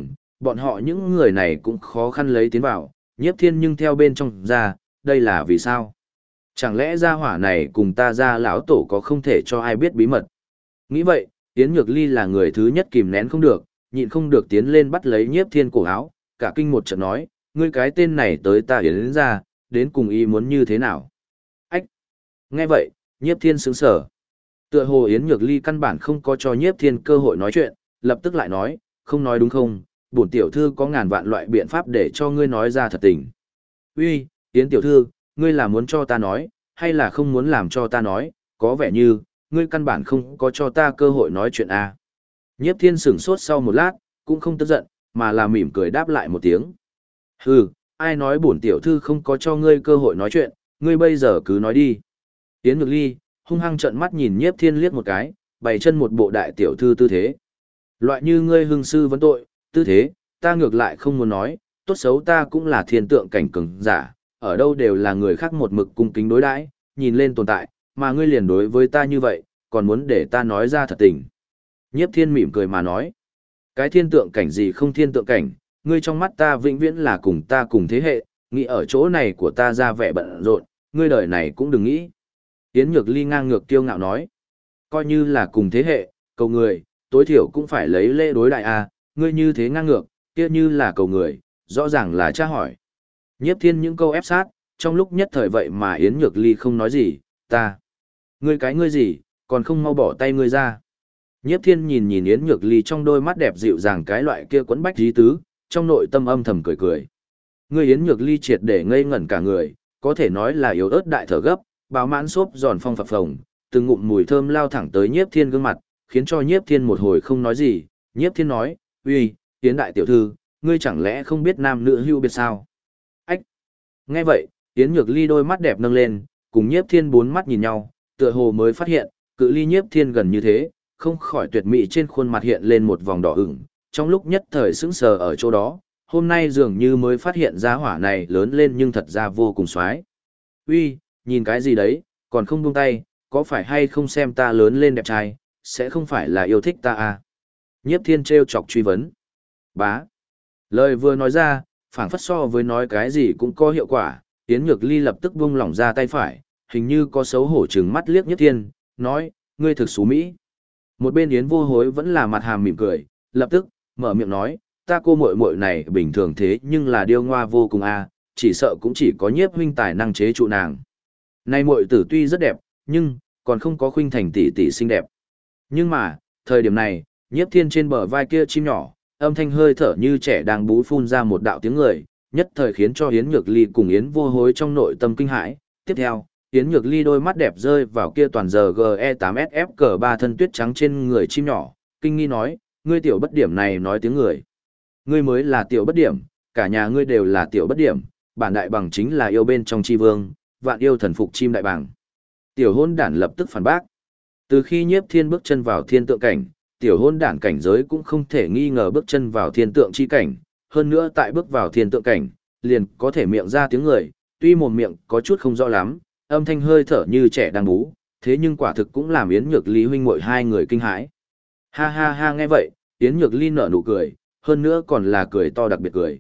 Bọn họ những người này cũng khó khăn lấy tiến vào, Nhiếp Thiên nhưng theo bên trong ra, đây là vì sao? Chẳng lẽ gia hỏa này cùng ta gia lão tổ có không thể cho ai biết bí mật? Nghĩ vậy, Yến Nhược Ly là người thứ nhất kìm nén không được, nhịn không được tiến lên bắt lấy Nhiếp Thiên cổ áo, cả kinh một trận nói, ngươi cái tên này tới ta Yến ra, đến cùng ý muốn như thế nào? Ách! Nghe vậy, Nhiếp Thiên sững sờ. Tựa hồ Yến Nhược Ly căn bản không có cho Nhiếp Thiên cơ hội nói chuyện, lập tức lại nói, không nói đúng không, bổn tiểu thư có ngàn vạn loại biện pháp để cho ngươi nói ra thật tình. Uy, Yến tiểu thư, ngươi là muốn cho ta nói, hay là không muốn làm cho ta nói, có vẻ như, ngươi căn bản không có cho ta cơ hội nói chuyện à. Nhiếp Thiên sửng sốt sau một lát, cũng không tức giận, mà là mỉm cười đáp lại một tiếng. Hừ, ai nói bổn tiểu thư không có cho ngươi cơ hội nói chuyện, ngươi bây giờ cứ nói đi. Yến Nhược Ly, hung hăng trợn mắt nhìn Nhiếp Thiên liếc một cái, bày chân một bộ đại tiểu thư tư thế. Loại như ngươi hưng sư vấn tội, tư thế, ta ngược lại không muốn nói, tốt xấu ta cũng là thiên tượng cảnh cường giả, ở đâu đều là người khác một mực cung kính đối đãi, nhìn lên tồn tại, mà ngươi liền đối với ta như vậy, còn muốn để ta nói ra thật tình. Nhiếp Thiên mỉm cười mà nói, cái thiên tượng cảnh gì không thiên tượng cảnh, ngươi trong mắt ta vĩnh viễn là cùng ta cùng thế hệ, nghĩ ở chỗ này của ta ra vẻ bận rộn, ngươi đời này cũng đừng nghĩ. Yến Nhược Ly ngang ngược kiêu ngạo nói, coi như là cùng thế hệ, cầu người, tối thiểu cũng phải lấy lễ đối đại à, ngươi như thế ngang ngược, kia như là cầu người, rõ ràng là tra hỏi. Nhiếp Thiên những câu ép sát, trong lúc nhất thời vậy mà Yến Nhược Ly không nói gì, ta. Ngươi gì, còn không mau bỏ tay ngươi ra. Nhiếp Thiên nhìn nhìn Yến Nhược Ly trong đôi mắt đẹp dịu dàng cái loại kia quấn bách dí tứ, trong nội tâm âm thầm cười cười. Ngươi Yến Nhược Ly triệt để ngây ngẩn cả người, có thể nói là yếu ớt đại thở gấp, báo mãn xốp giòn phong phập phồng, từng ngụm mùi thơm lao thẳng tới Nhiếp Thiên gương mặt, khiến cho Nhiếp Thiên một hồi không nói gì. Nhiếp Thiên nói, uy, Yến đại tiểu thư, ngươi chẳng lẽ không biết nam nữ hưu biệt sao? Ách! Nghe vậy, Yến Nhược Ly đôi mắt đẹp nâng lên, cùng Nhiếp Thiên bốn mắt nhìn nhau, tựa hồ mới phát hiện, cự ly Nhiếp Thiên gần như thế, không khỏi tuyệt mỹ trên khuôn mặt hiện lên một vòng đỏ ửng, trong lúc nhất thời sững sờ ở chỗ đó, hôm nay dường như mới phát hiện ra hỏa này lớn lên nhưng thật ra vô cùng xoái. Uy, nhìn cái gì đấy, còn không buông tay, có phải hay không xem ta lớn lên đẹp trai, sẽ không phải là yêu thích ta à? Nhiếp Thiên trêu chọc truy vấn. Bá. Lời vừa nói ra, phảng phất so với nói cái gì cũng có hiệu quả, Yến Nhược Ly lập tức buông lỏng ra tay phải, hình như có xấu hổ trừng mắt liếc Nhiếp Thiên, nói, ngươi thực xú mỹ. Một bên Yến Vô Hối vẫn là mặt hàm mỉm cười, lập tức, mở miệng nói, ta cô muội muội này bình thường thế nhưng là điêu ngoa vô cùng à, chỉ sợ cũng chỉ có Nhiếp huynh tài năng chế trụ nàng. Này muội tử tuy rất đẹp, nhưng, còn không có Khuynh Thành tỷ tỷ xinh đẹp. Nhưng mà, thời điểm này, Nhiếp Thiên trên bờ vai kia chim nhỏ, âm thanh hơi thở như trẻ đang bú phun ra một đạo tiếng người, nhất thời khiến cho Yến Nhược Ly cùng Yến Vô Hối trong nội tâm kinh hãi. Tiếp theo, Yến Nhược Ly đôi mắt đẹp rơi vào kia toàn giờ GE8SF cờ 3 thân tuyết trắng trên người chim nhỏ, kinh nghi nói, ngươi tiểu bất điểm này nói tiếng người. Ngươi mới là tiểu bất điểm, cả nhà ngươi đều là tiểu bất điểm, bản đại bằng chính là yêu bên trong chi vương, vạn yêu thần phục chim đại bàng. Tiểu hôn đản lập tức phản bác. Từ khi Nhiếp Thiên bước chân vào thiên tượng cảnh, tiểu hôn đản cảnh giới cũng không thể nghi ngờ bước chân vào thiên tượng chi cảnh, hơn nữa tại bước vào thiên tượng cảnh, liền có thể miệng ra tiếng người, tuy mồm miệng có chút không rõ lắm, âm thanh hơi thở như trẻ đang bú, thế nhưng quả thực cũng làm Yến Nhược Ly huynh muội hai người kinh hãi. Ha ha ha nghe vậy, Yến Nhược Ly nở nụ cười, hơn nữa còn là cười to đặc biệt cười,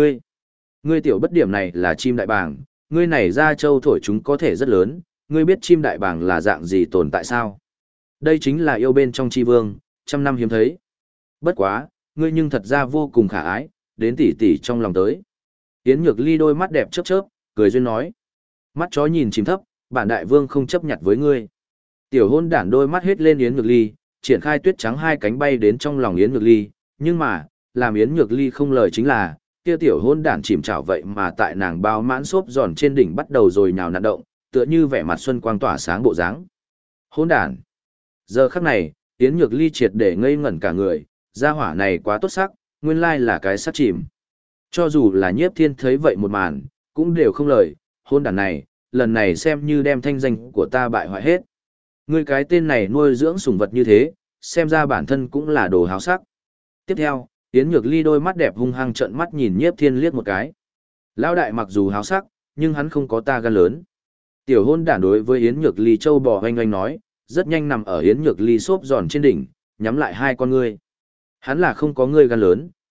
ngươi tiểu bất điểm này là chim đại bàng, ngươi này ra châu thổi chúng có thể rất lớn, ngươi biết chim đại bàng là dạng gì tồn tại sao? Đây chính là yêu bên trong chi vương, trăm năm hiếm thấy. Bất quá, ngươi nhưng thật ra vô cùng khả ái, đến tỉ tỉ trong lòng tới. Yến Nhược Ly đôi mắt đẹp chớp chớp, cười duyên nói. Mắt chó nhìn chìm thấp, bản đại vương không chấp nhặt với ngươi. Tiểu hôn đản đôi mắt hết lên Yến Nhược Ly, triển khai tuyết trắng hai cánh bay đến trong lòng Yến Nhược Ly, nhưng mà, làm Yến Nhược Ly không lời chính là, kia tiểu hôn đản chìm chảo vậy mà tại nàng bao mãn xốp giòn trên đỉnh bắt đầu rồi nhào nặn động, tựa như vẻ mặt xuân quang tỏa sáng bộ dáng. Hôn đản. Giờ khắc này, Yến Nhược Ly triệt để ngây ngẩn cả người, gia hỏa này quá tốt sắc, nguyên lai là cái sắc chìm. Cho dù là Nhiếp Thiên thấy vậy một màn, cũng đều không lời, hôn đản này, lần này xem như đem thanh danh của ta bại hoại hết. Ngươi cái tên này nuôi dưỡng sủng vật như thế, xem ra bản thân cũng là đồ háo sắc. Tiếp theo, Yến Nhược Ly đôi mắt đẹp hung hăng trợn mắt nhìn Nhiếp Thiên liếc một cái. Lão đại mặc dù háo sắc, nhưng hắn không có ta gan lớn. Tiểu hôn đản đối với Yến Nhược Ly châu bò oanh oanh nói, rất nhanh nằm ở Yến Nhược Ly xốp giòn trên đỉnh, nhắm lại hai con ngươi. Hắn là không có ngươi gan lớn,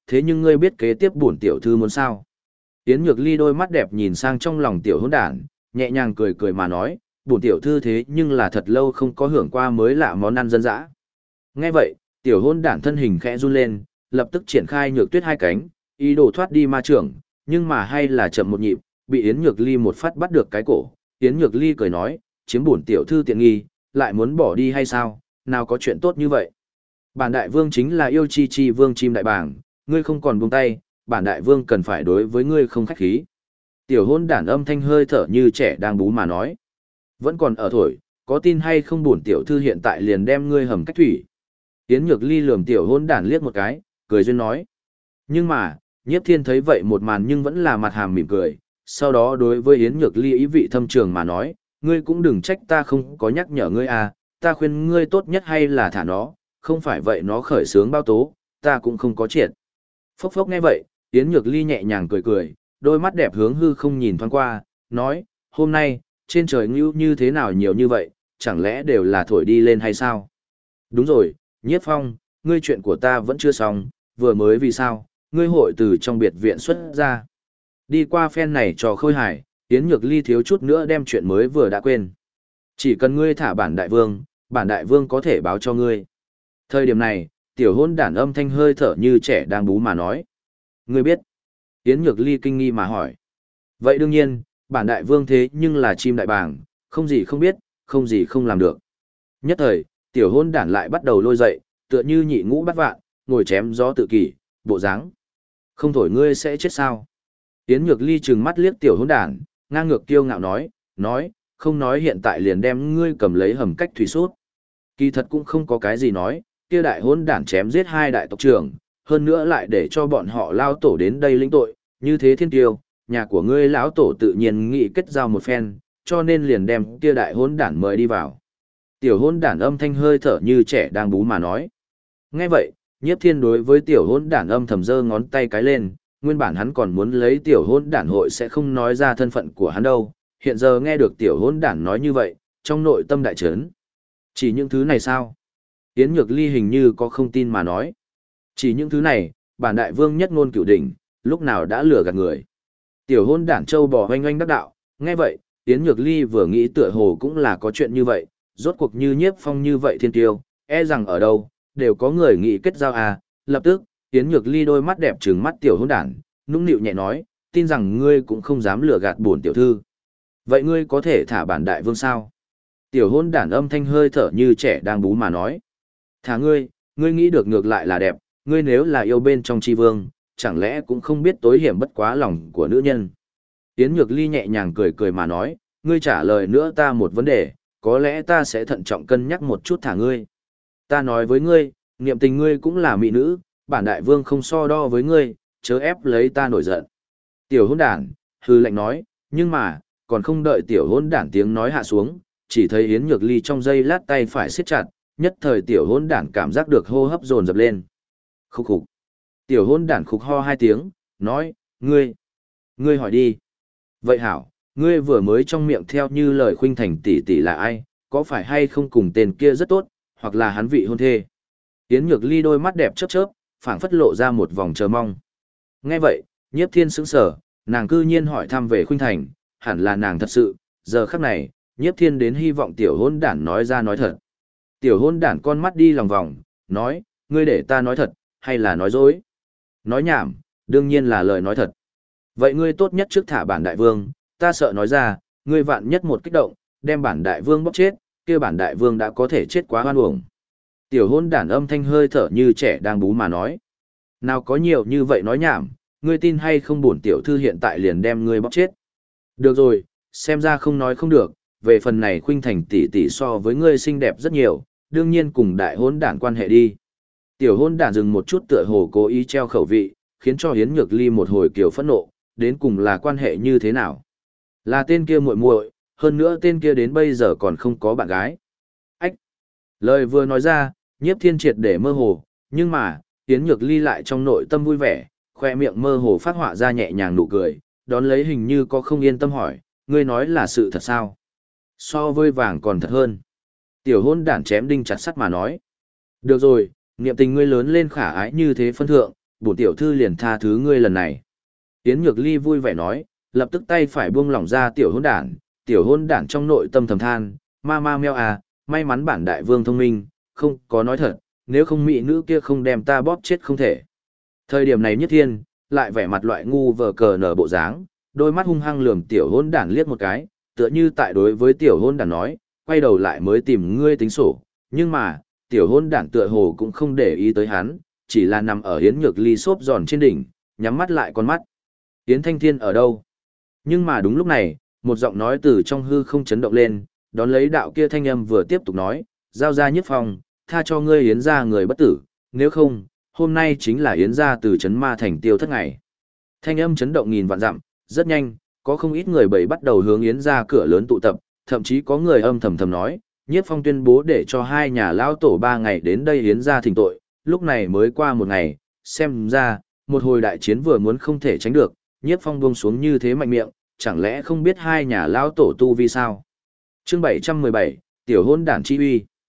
thế nhưng ngươi biết kế tiếp bổn tiểu thư muốn sao? Yến Nhược Ly đôi mắt đẹp nhìn sang trong lòng tiểu hôn đản, nhẹ nhàng cười cười mà nói, bổn tiểu thư thế nhưng là thật lâu không có hưởng qua mới lạ món ăn dân dã. Nghe vậy, tiểu hôn đản thân hình khẽ run lên, lập tức triển khai Nhược Tuyết hai cánh, ý đồ thoát đi ma trưởng, nhưng mà hay là chậm một nhịp, bị Yến Nhược Ly một phát bắt được cái cổ. Yến Nhược Ly cười nói, chiếm bổn tiểu thư tiện nghi, lại muốn bỏ đi hay sao, nào có chuyện tốt như vậy. Bản đại vương chính là yêu chi chi vương chim đại bàng, ngươi không còn buông tay, bản đại vương cần phải đối với ngươi không khách khí. Tiểu hôn đản âm thanh hơi thở như trẻ đang bú mà nói. Vẫn còn ở thổi, có tin hay không bổn tiểu thư hiện tại liền đem ngươi hầm cách thủy. Yến Nhược Ly lườm tiểu hôn đản liếc một cái, cười duyên nói. Nhưng mà, Nhiếp Thiên thấy vậy một màn nhưng vẫn là mặt hàm mỉm cười, sau đó đối với Yến Nhược Ly ý vị thâm trường mà nói, ngươi cũng đừng trách ta không có nhắc nhở ngươi à, ta khuyên ngươi tốt nhất hay là thả nó, không phải vậy nó khởi sướng bao tố, ta cũng không có triệt. Phốc phốc nghe vậy, Yến Nhược Ly nhẹ nhàng cười cười, đôi mắt đẹp hướng hư không nhìn thoáng qua, nói, hôm nay, trên trời ngưu như thế nào nhiều như vậy, chẳng lẽ đều là thổi đi lên hay sao? Đúng rồi, Nhiếp Phong, ngươi chuyện của ta vẫn chưa xong, vừa mới vì sao, ngươi hội từ trong biệt viện xuất ra. Đi qua phen này trò khôi hài, Yến Nhược Ly thiếu chút nữa đem chuyện mới vừa đã quên. Chỉ cần ngươi thả bản đại vương có thể báo cho ngươi. Thời điểm này, tiểu hôn đản âm thanh hơi thở như trẻ đang bú mà nói. Ngươi biết. Yến Nhược Ly kinh nghi mà hỏi. Vậy đương nhiên, bản đại vương thế nhưng là chim đại bàng, không gì không biết, không gì không làm được. Nhất thời, tiểu hôn đản lại bắt đầu lôi dậy, tựa như nhị ngũ bắt vạn, ngồi chém gió tự kỷ, bộ dáng. Không thổi ngươi sẽ chết sao? Yến Nhược Ly trừng mắt liếc tiểu hôn đản, ngang ngược kiêu ngạo nói, không nói hiện tại liền đem ngươi cầm lấy hầm cách thủy sút. Kỳ thật cũng không có cái gì nói, kia đại hôn đản chém giết hai đại tộc trưởng, hơn nữa lại để cho bọn họ lao tổ đến đây lĩnh tội, như thế thiên tiêu, nhà của ngươi lão tổ tự nhiên nghị kết giao một phen, cho nên liền đem kia đại hôn đản mời đi vào. Tiểu hôn đản âm thanh hơi thở như trẻ đang bú mà nói. Nghe vậy, Nhiếp Thiên đối với tiểu hôn đản âm thầm giơ ngón tay cái lên, nguyên bản hắn còn muốn lấy tiểu hôn đản hội sẽ không nói ra thân phận của hắn đâu, hiện giờ nghe được tiểu hôn đản nói như vậy, trong nội tâm đại chấn. Chỉ những thứ này sao? Yến Nhược Ly hình như có không tin mà nói. Chỉ những thứ này, bản đại vương nhất ngôn cửu đỉnh, lúc nào đã lừa gạt người. Tiểu hôn đản châu bò oanh oanh đắc đạo, nghe vậy, Yến Nhược Ly vừa nghĩ tựa hồ cũng là có chuyện như vậy, rốt cuộc như Nhiếp Phong như vậy thiên tiêu, e rằng ở đâu, đều có người nghĩ kết giao à, lập tức, Yến Nhược Ly đôi mắt đẹp trừng mắt tiểu hôn đản, nũng nịu nhẹ nói, tin rằng ngươi cũng không dám lừa gạt bổn tiểu thư. Vậy ngươi có thể thả bản đại vương sao? Tiểu hôn đản âm thanh hơi thở như trẻ đang bú mà nói. Thả ngươi, ngươi nghĩ được ngược lại là đẹp, ngươi nếu là yêu bên trong tri vương, chẳng lẽ cũng không biết tối hiểm bất quá lòng của nữ nhân. Yến Nhược Ly nhẹ nhàng cười cười mà nói, ngươi trả lời nữa ta một vấn đề, có lẽ ta sẽ thận trọng cân nhắc một chút thả ngươi. Ta nói với ngươi, niệm tình ngươi cũng là mỹ nữ, bản đại vương không so đo với ngươi, chớ ép lấy ta nổi giận. Tiểu hôn đản, hư lệnh nói, nhưng mà, còn không đợi tiểu hôn đản tiếng nói hạ xuống, chỉ thấy Yến Nhược Ly trong giây lát tay phải siết chặt, nhất thời tiểu hôn đản cảm giác được hô hấp dồn dập lên. Khúc khục. Tiểu hôn đản khục ho hai tiếng, nói, ngươi hỏi đi. Vậy hảo, ngươi vừa mới trong miệng theo như lời khuynh thành tỷ tỷ là ai, có phải hay không cùng tên kia rất tốt, hoặc là hắn vị hôn thê. Yến Nhược Ly đôi mắt đẹp chớp chớp, phảng phất lộ ra một vòng chờ mong. Nghe vậy, Nhiếp Thiên sững sờ, nàng cư nhiên hỏi thăm về khuynh thành, hẳn là nàng thật sự, giờ khắc này, Nhiếp Thiên đến hy vọng tiểu hôn đản nói ra nói thật. Tiểu hôn đản con mắt đi lòng vòng, nói, ngươi để ta nói thật, hay là nói dối? Nói nhảm, đương nhiên là lời nói thật. Vậy ngươi tốt nhất trước thả bản đại vương, ta sợ nói ra, ngươi vạn nhất một kích động, đem bản đại vương bóp chết, kia bản đại vương đã có thể chết quá hoan uổng. Tiểu hôn đản âm thanh hơi thở như trẻ đang bú mà nói. Nào có nhiều như vậy nói nhảm, ngươi tin hay không bổn tiểu thư hiện tại liền đem ngươi bóp chết. Được rồi, xem ra không nói không được, về phần này khuynh thành tỷ tỷ so với ngươi xinh đẹp rất nhiều, đương nhiên cùng đại hôn đản quan hệ đi. Tiểu hôn đản dừng một chút tựa hồ cố ý treo khẩu vị, khiến cho Yến Nhược Ly một hồi kiều phẫn nộ, đến cùng là quan hệ như thế nào? Là tên kia muội muội, hơn nữa tên kia đến bây giờ còn không có bạn gái. Ách! Lời vừa nói ra, Nhiếp Thiên triệt để mơ hồ, nhưng mà, Yến Nhược Ly lại trong nội tâm vui vẻ, khoe miệng mơ hồ phát họa ra nhẹ nhàng nụ cười, đón lấy hình như có không yên tâm hỏi, ngươi nói là sự thật sao? So với vàng còn thật hơn. Tiểu hôn đản chém đinh chặt sắt mà nói. Được rồi, niệm tình ngươi lớn lên khả ái như thế phân thượng, bổn tiểu thư liền tha thứ ngươi lần này. Yến Nhược Ly vui vẻ nói, lập tức tay phải buông lỏng ra tiểu hôn đản trong nội tâm thầm than, ma ma meo à, may mắn bản đại vương thông minh, không có nói thật, nếu không mỹ nữ kia không đem ta bóp chết không thể. Thời điểm này Nhất Thiên, lại vẻ mặt loại ngu vờ cờ nở bộ dáng, đôi mắt hung hăng lườm tiểu hôn đản liếc một cái, tựa như tại đối với tiểu hôn đản nói, quay đầu lại mới tìm ngươi tính sổ, nhưng mà, tiểu hôn đản tựa hồ cũng không để ý tới hắn, chỉ là nằm ở Yến Nhược Ly xốp giòn trên đỉnh, nhắm mắt lại con mắt. Yến Thanh Thiên ở đâu? Nhưng mà đúng lúc này, một giọng nói từ trong hư không chấn động lên, đón lấy đạo kia thanh âm vừa tiếp tục nói, giao ra Nhất Phong, tha cho ngươi Yến gia người bất tử, nếu không, hôm nay chính là Yến gia từ chấn ma thành tiêu thất ngày. Thanh âm chấn động nghìn vạn dặm, rất nhanh, có không ít người bầy bắt đầu hướng Yến gia cửa lớn tụ tập, thậm chí có người âm thầm thầm nói, Nhiếp Phong tuyên bố để cho hai nhà lão tổ 3 ngày đến đây Yến gia thỉnh tội, lúc này mới qua một ngày, xem ra, một hồi đại chiến vừa muốn không thể tránh được, Nhiếp Phong buông xuống như thế mạnh miệng, chẳng lẽ không biết hai nhà lão tổ tu vi sao? Chương 717, tiểu hôn đản chi uy.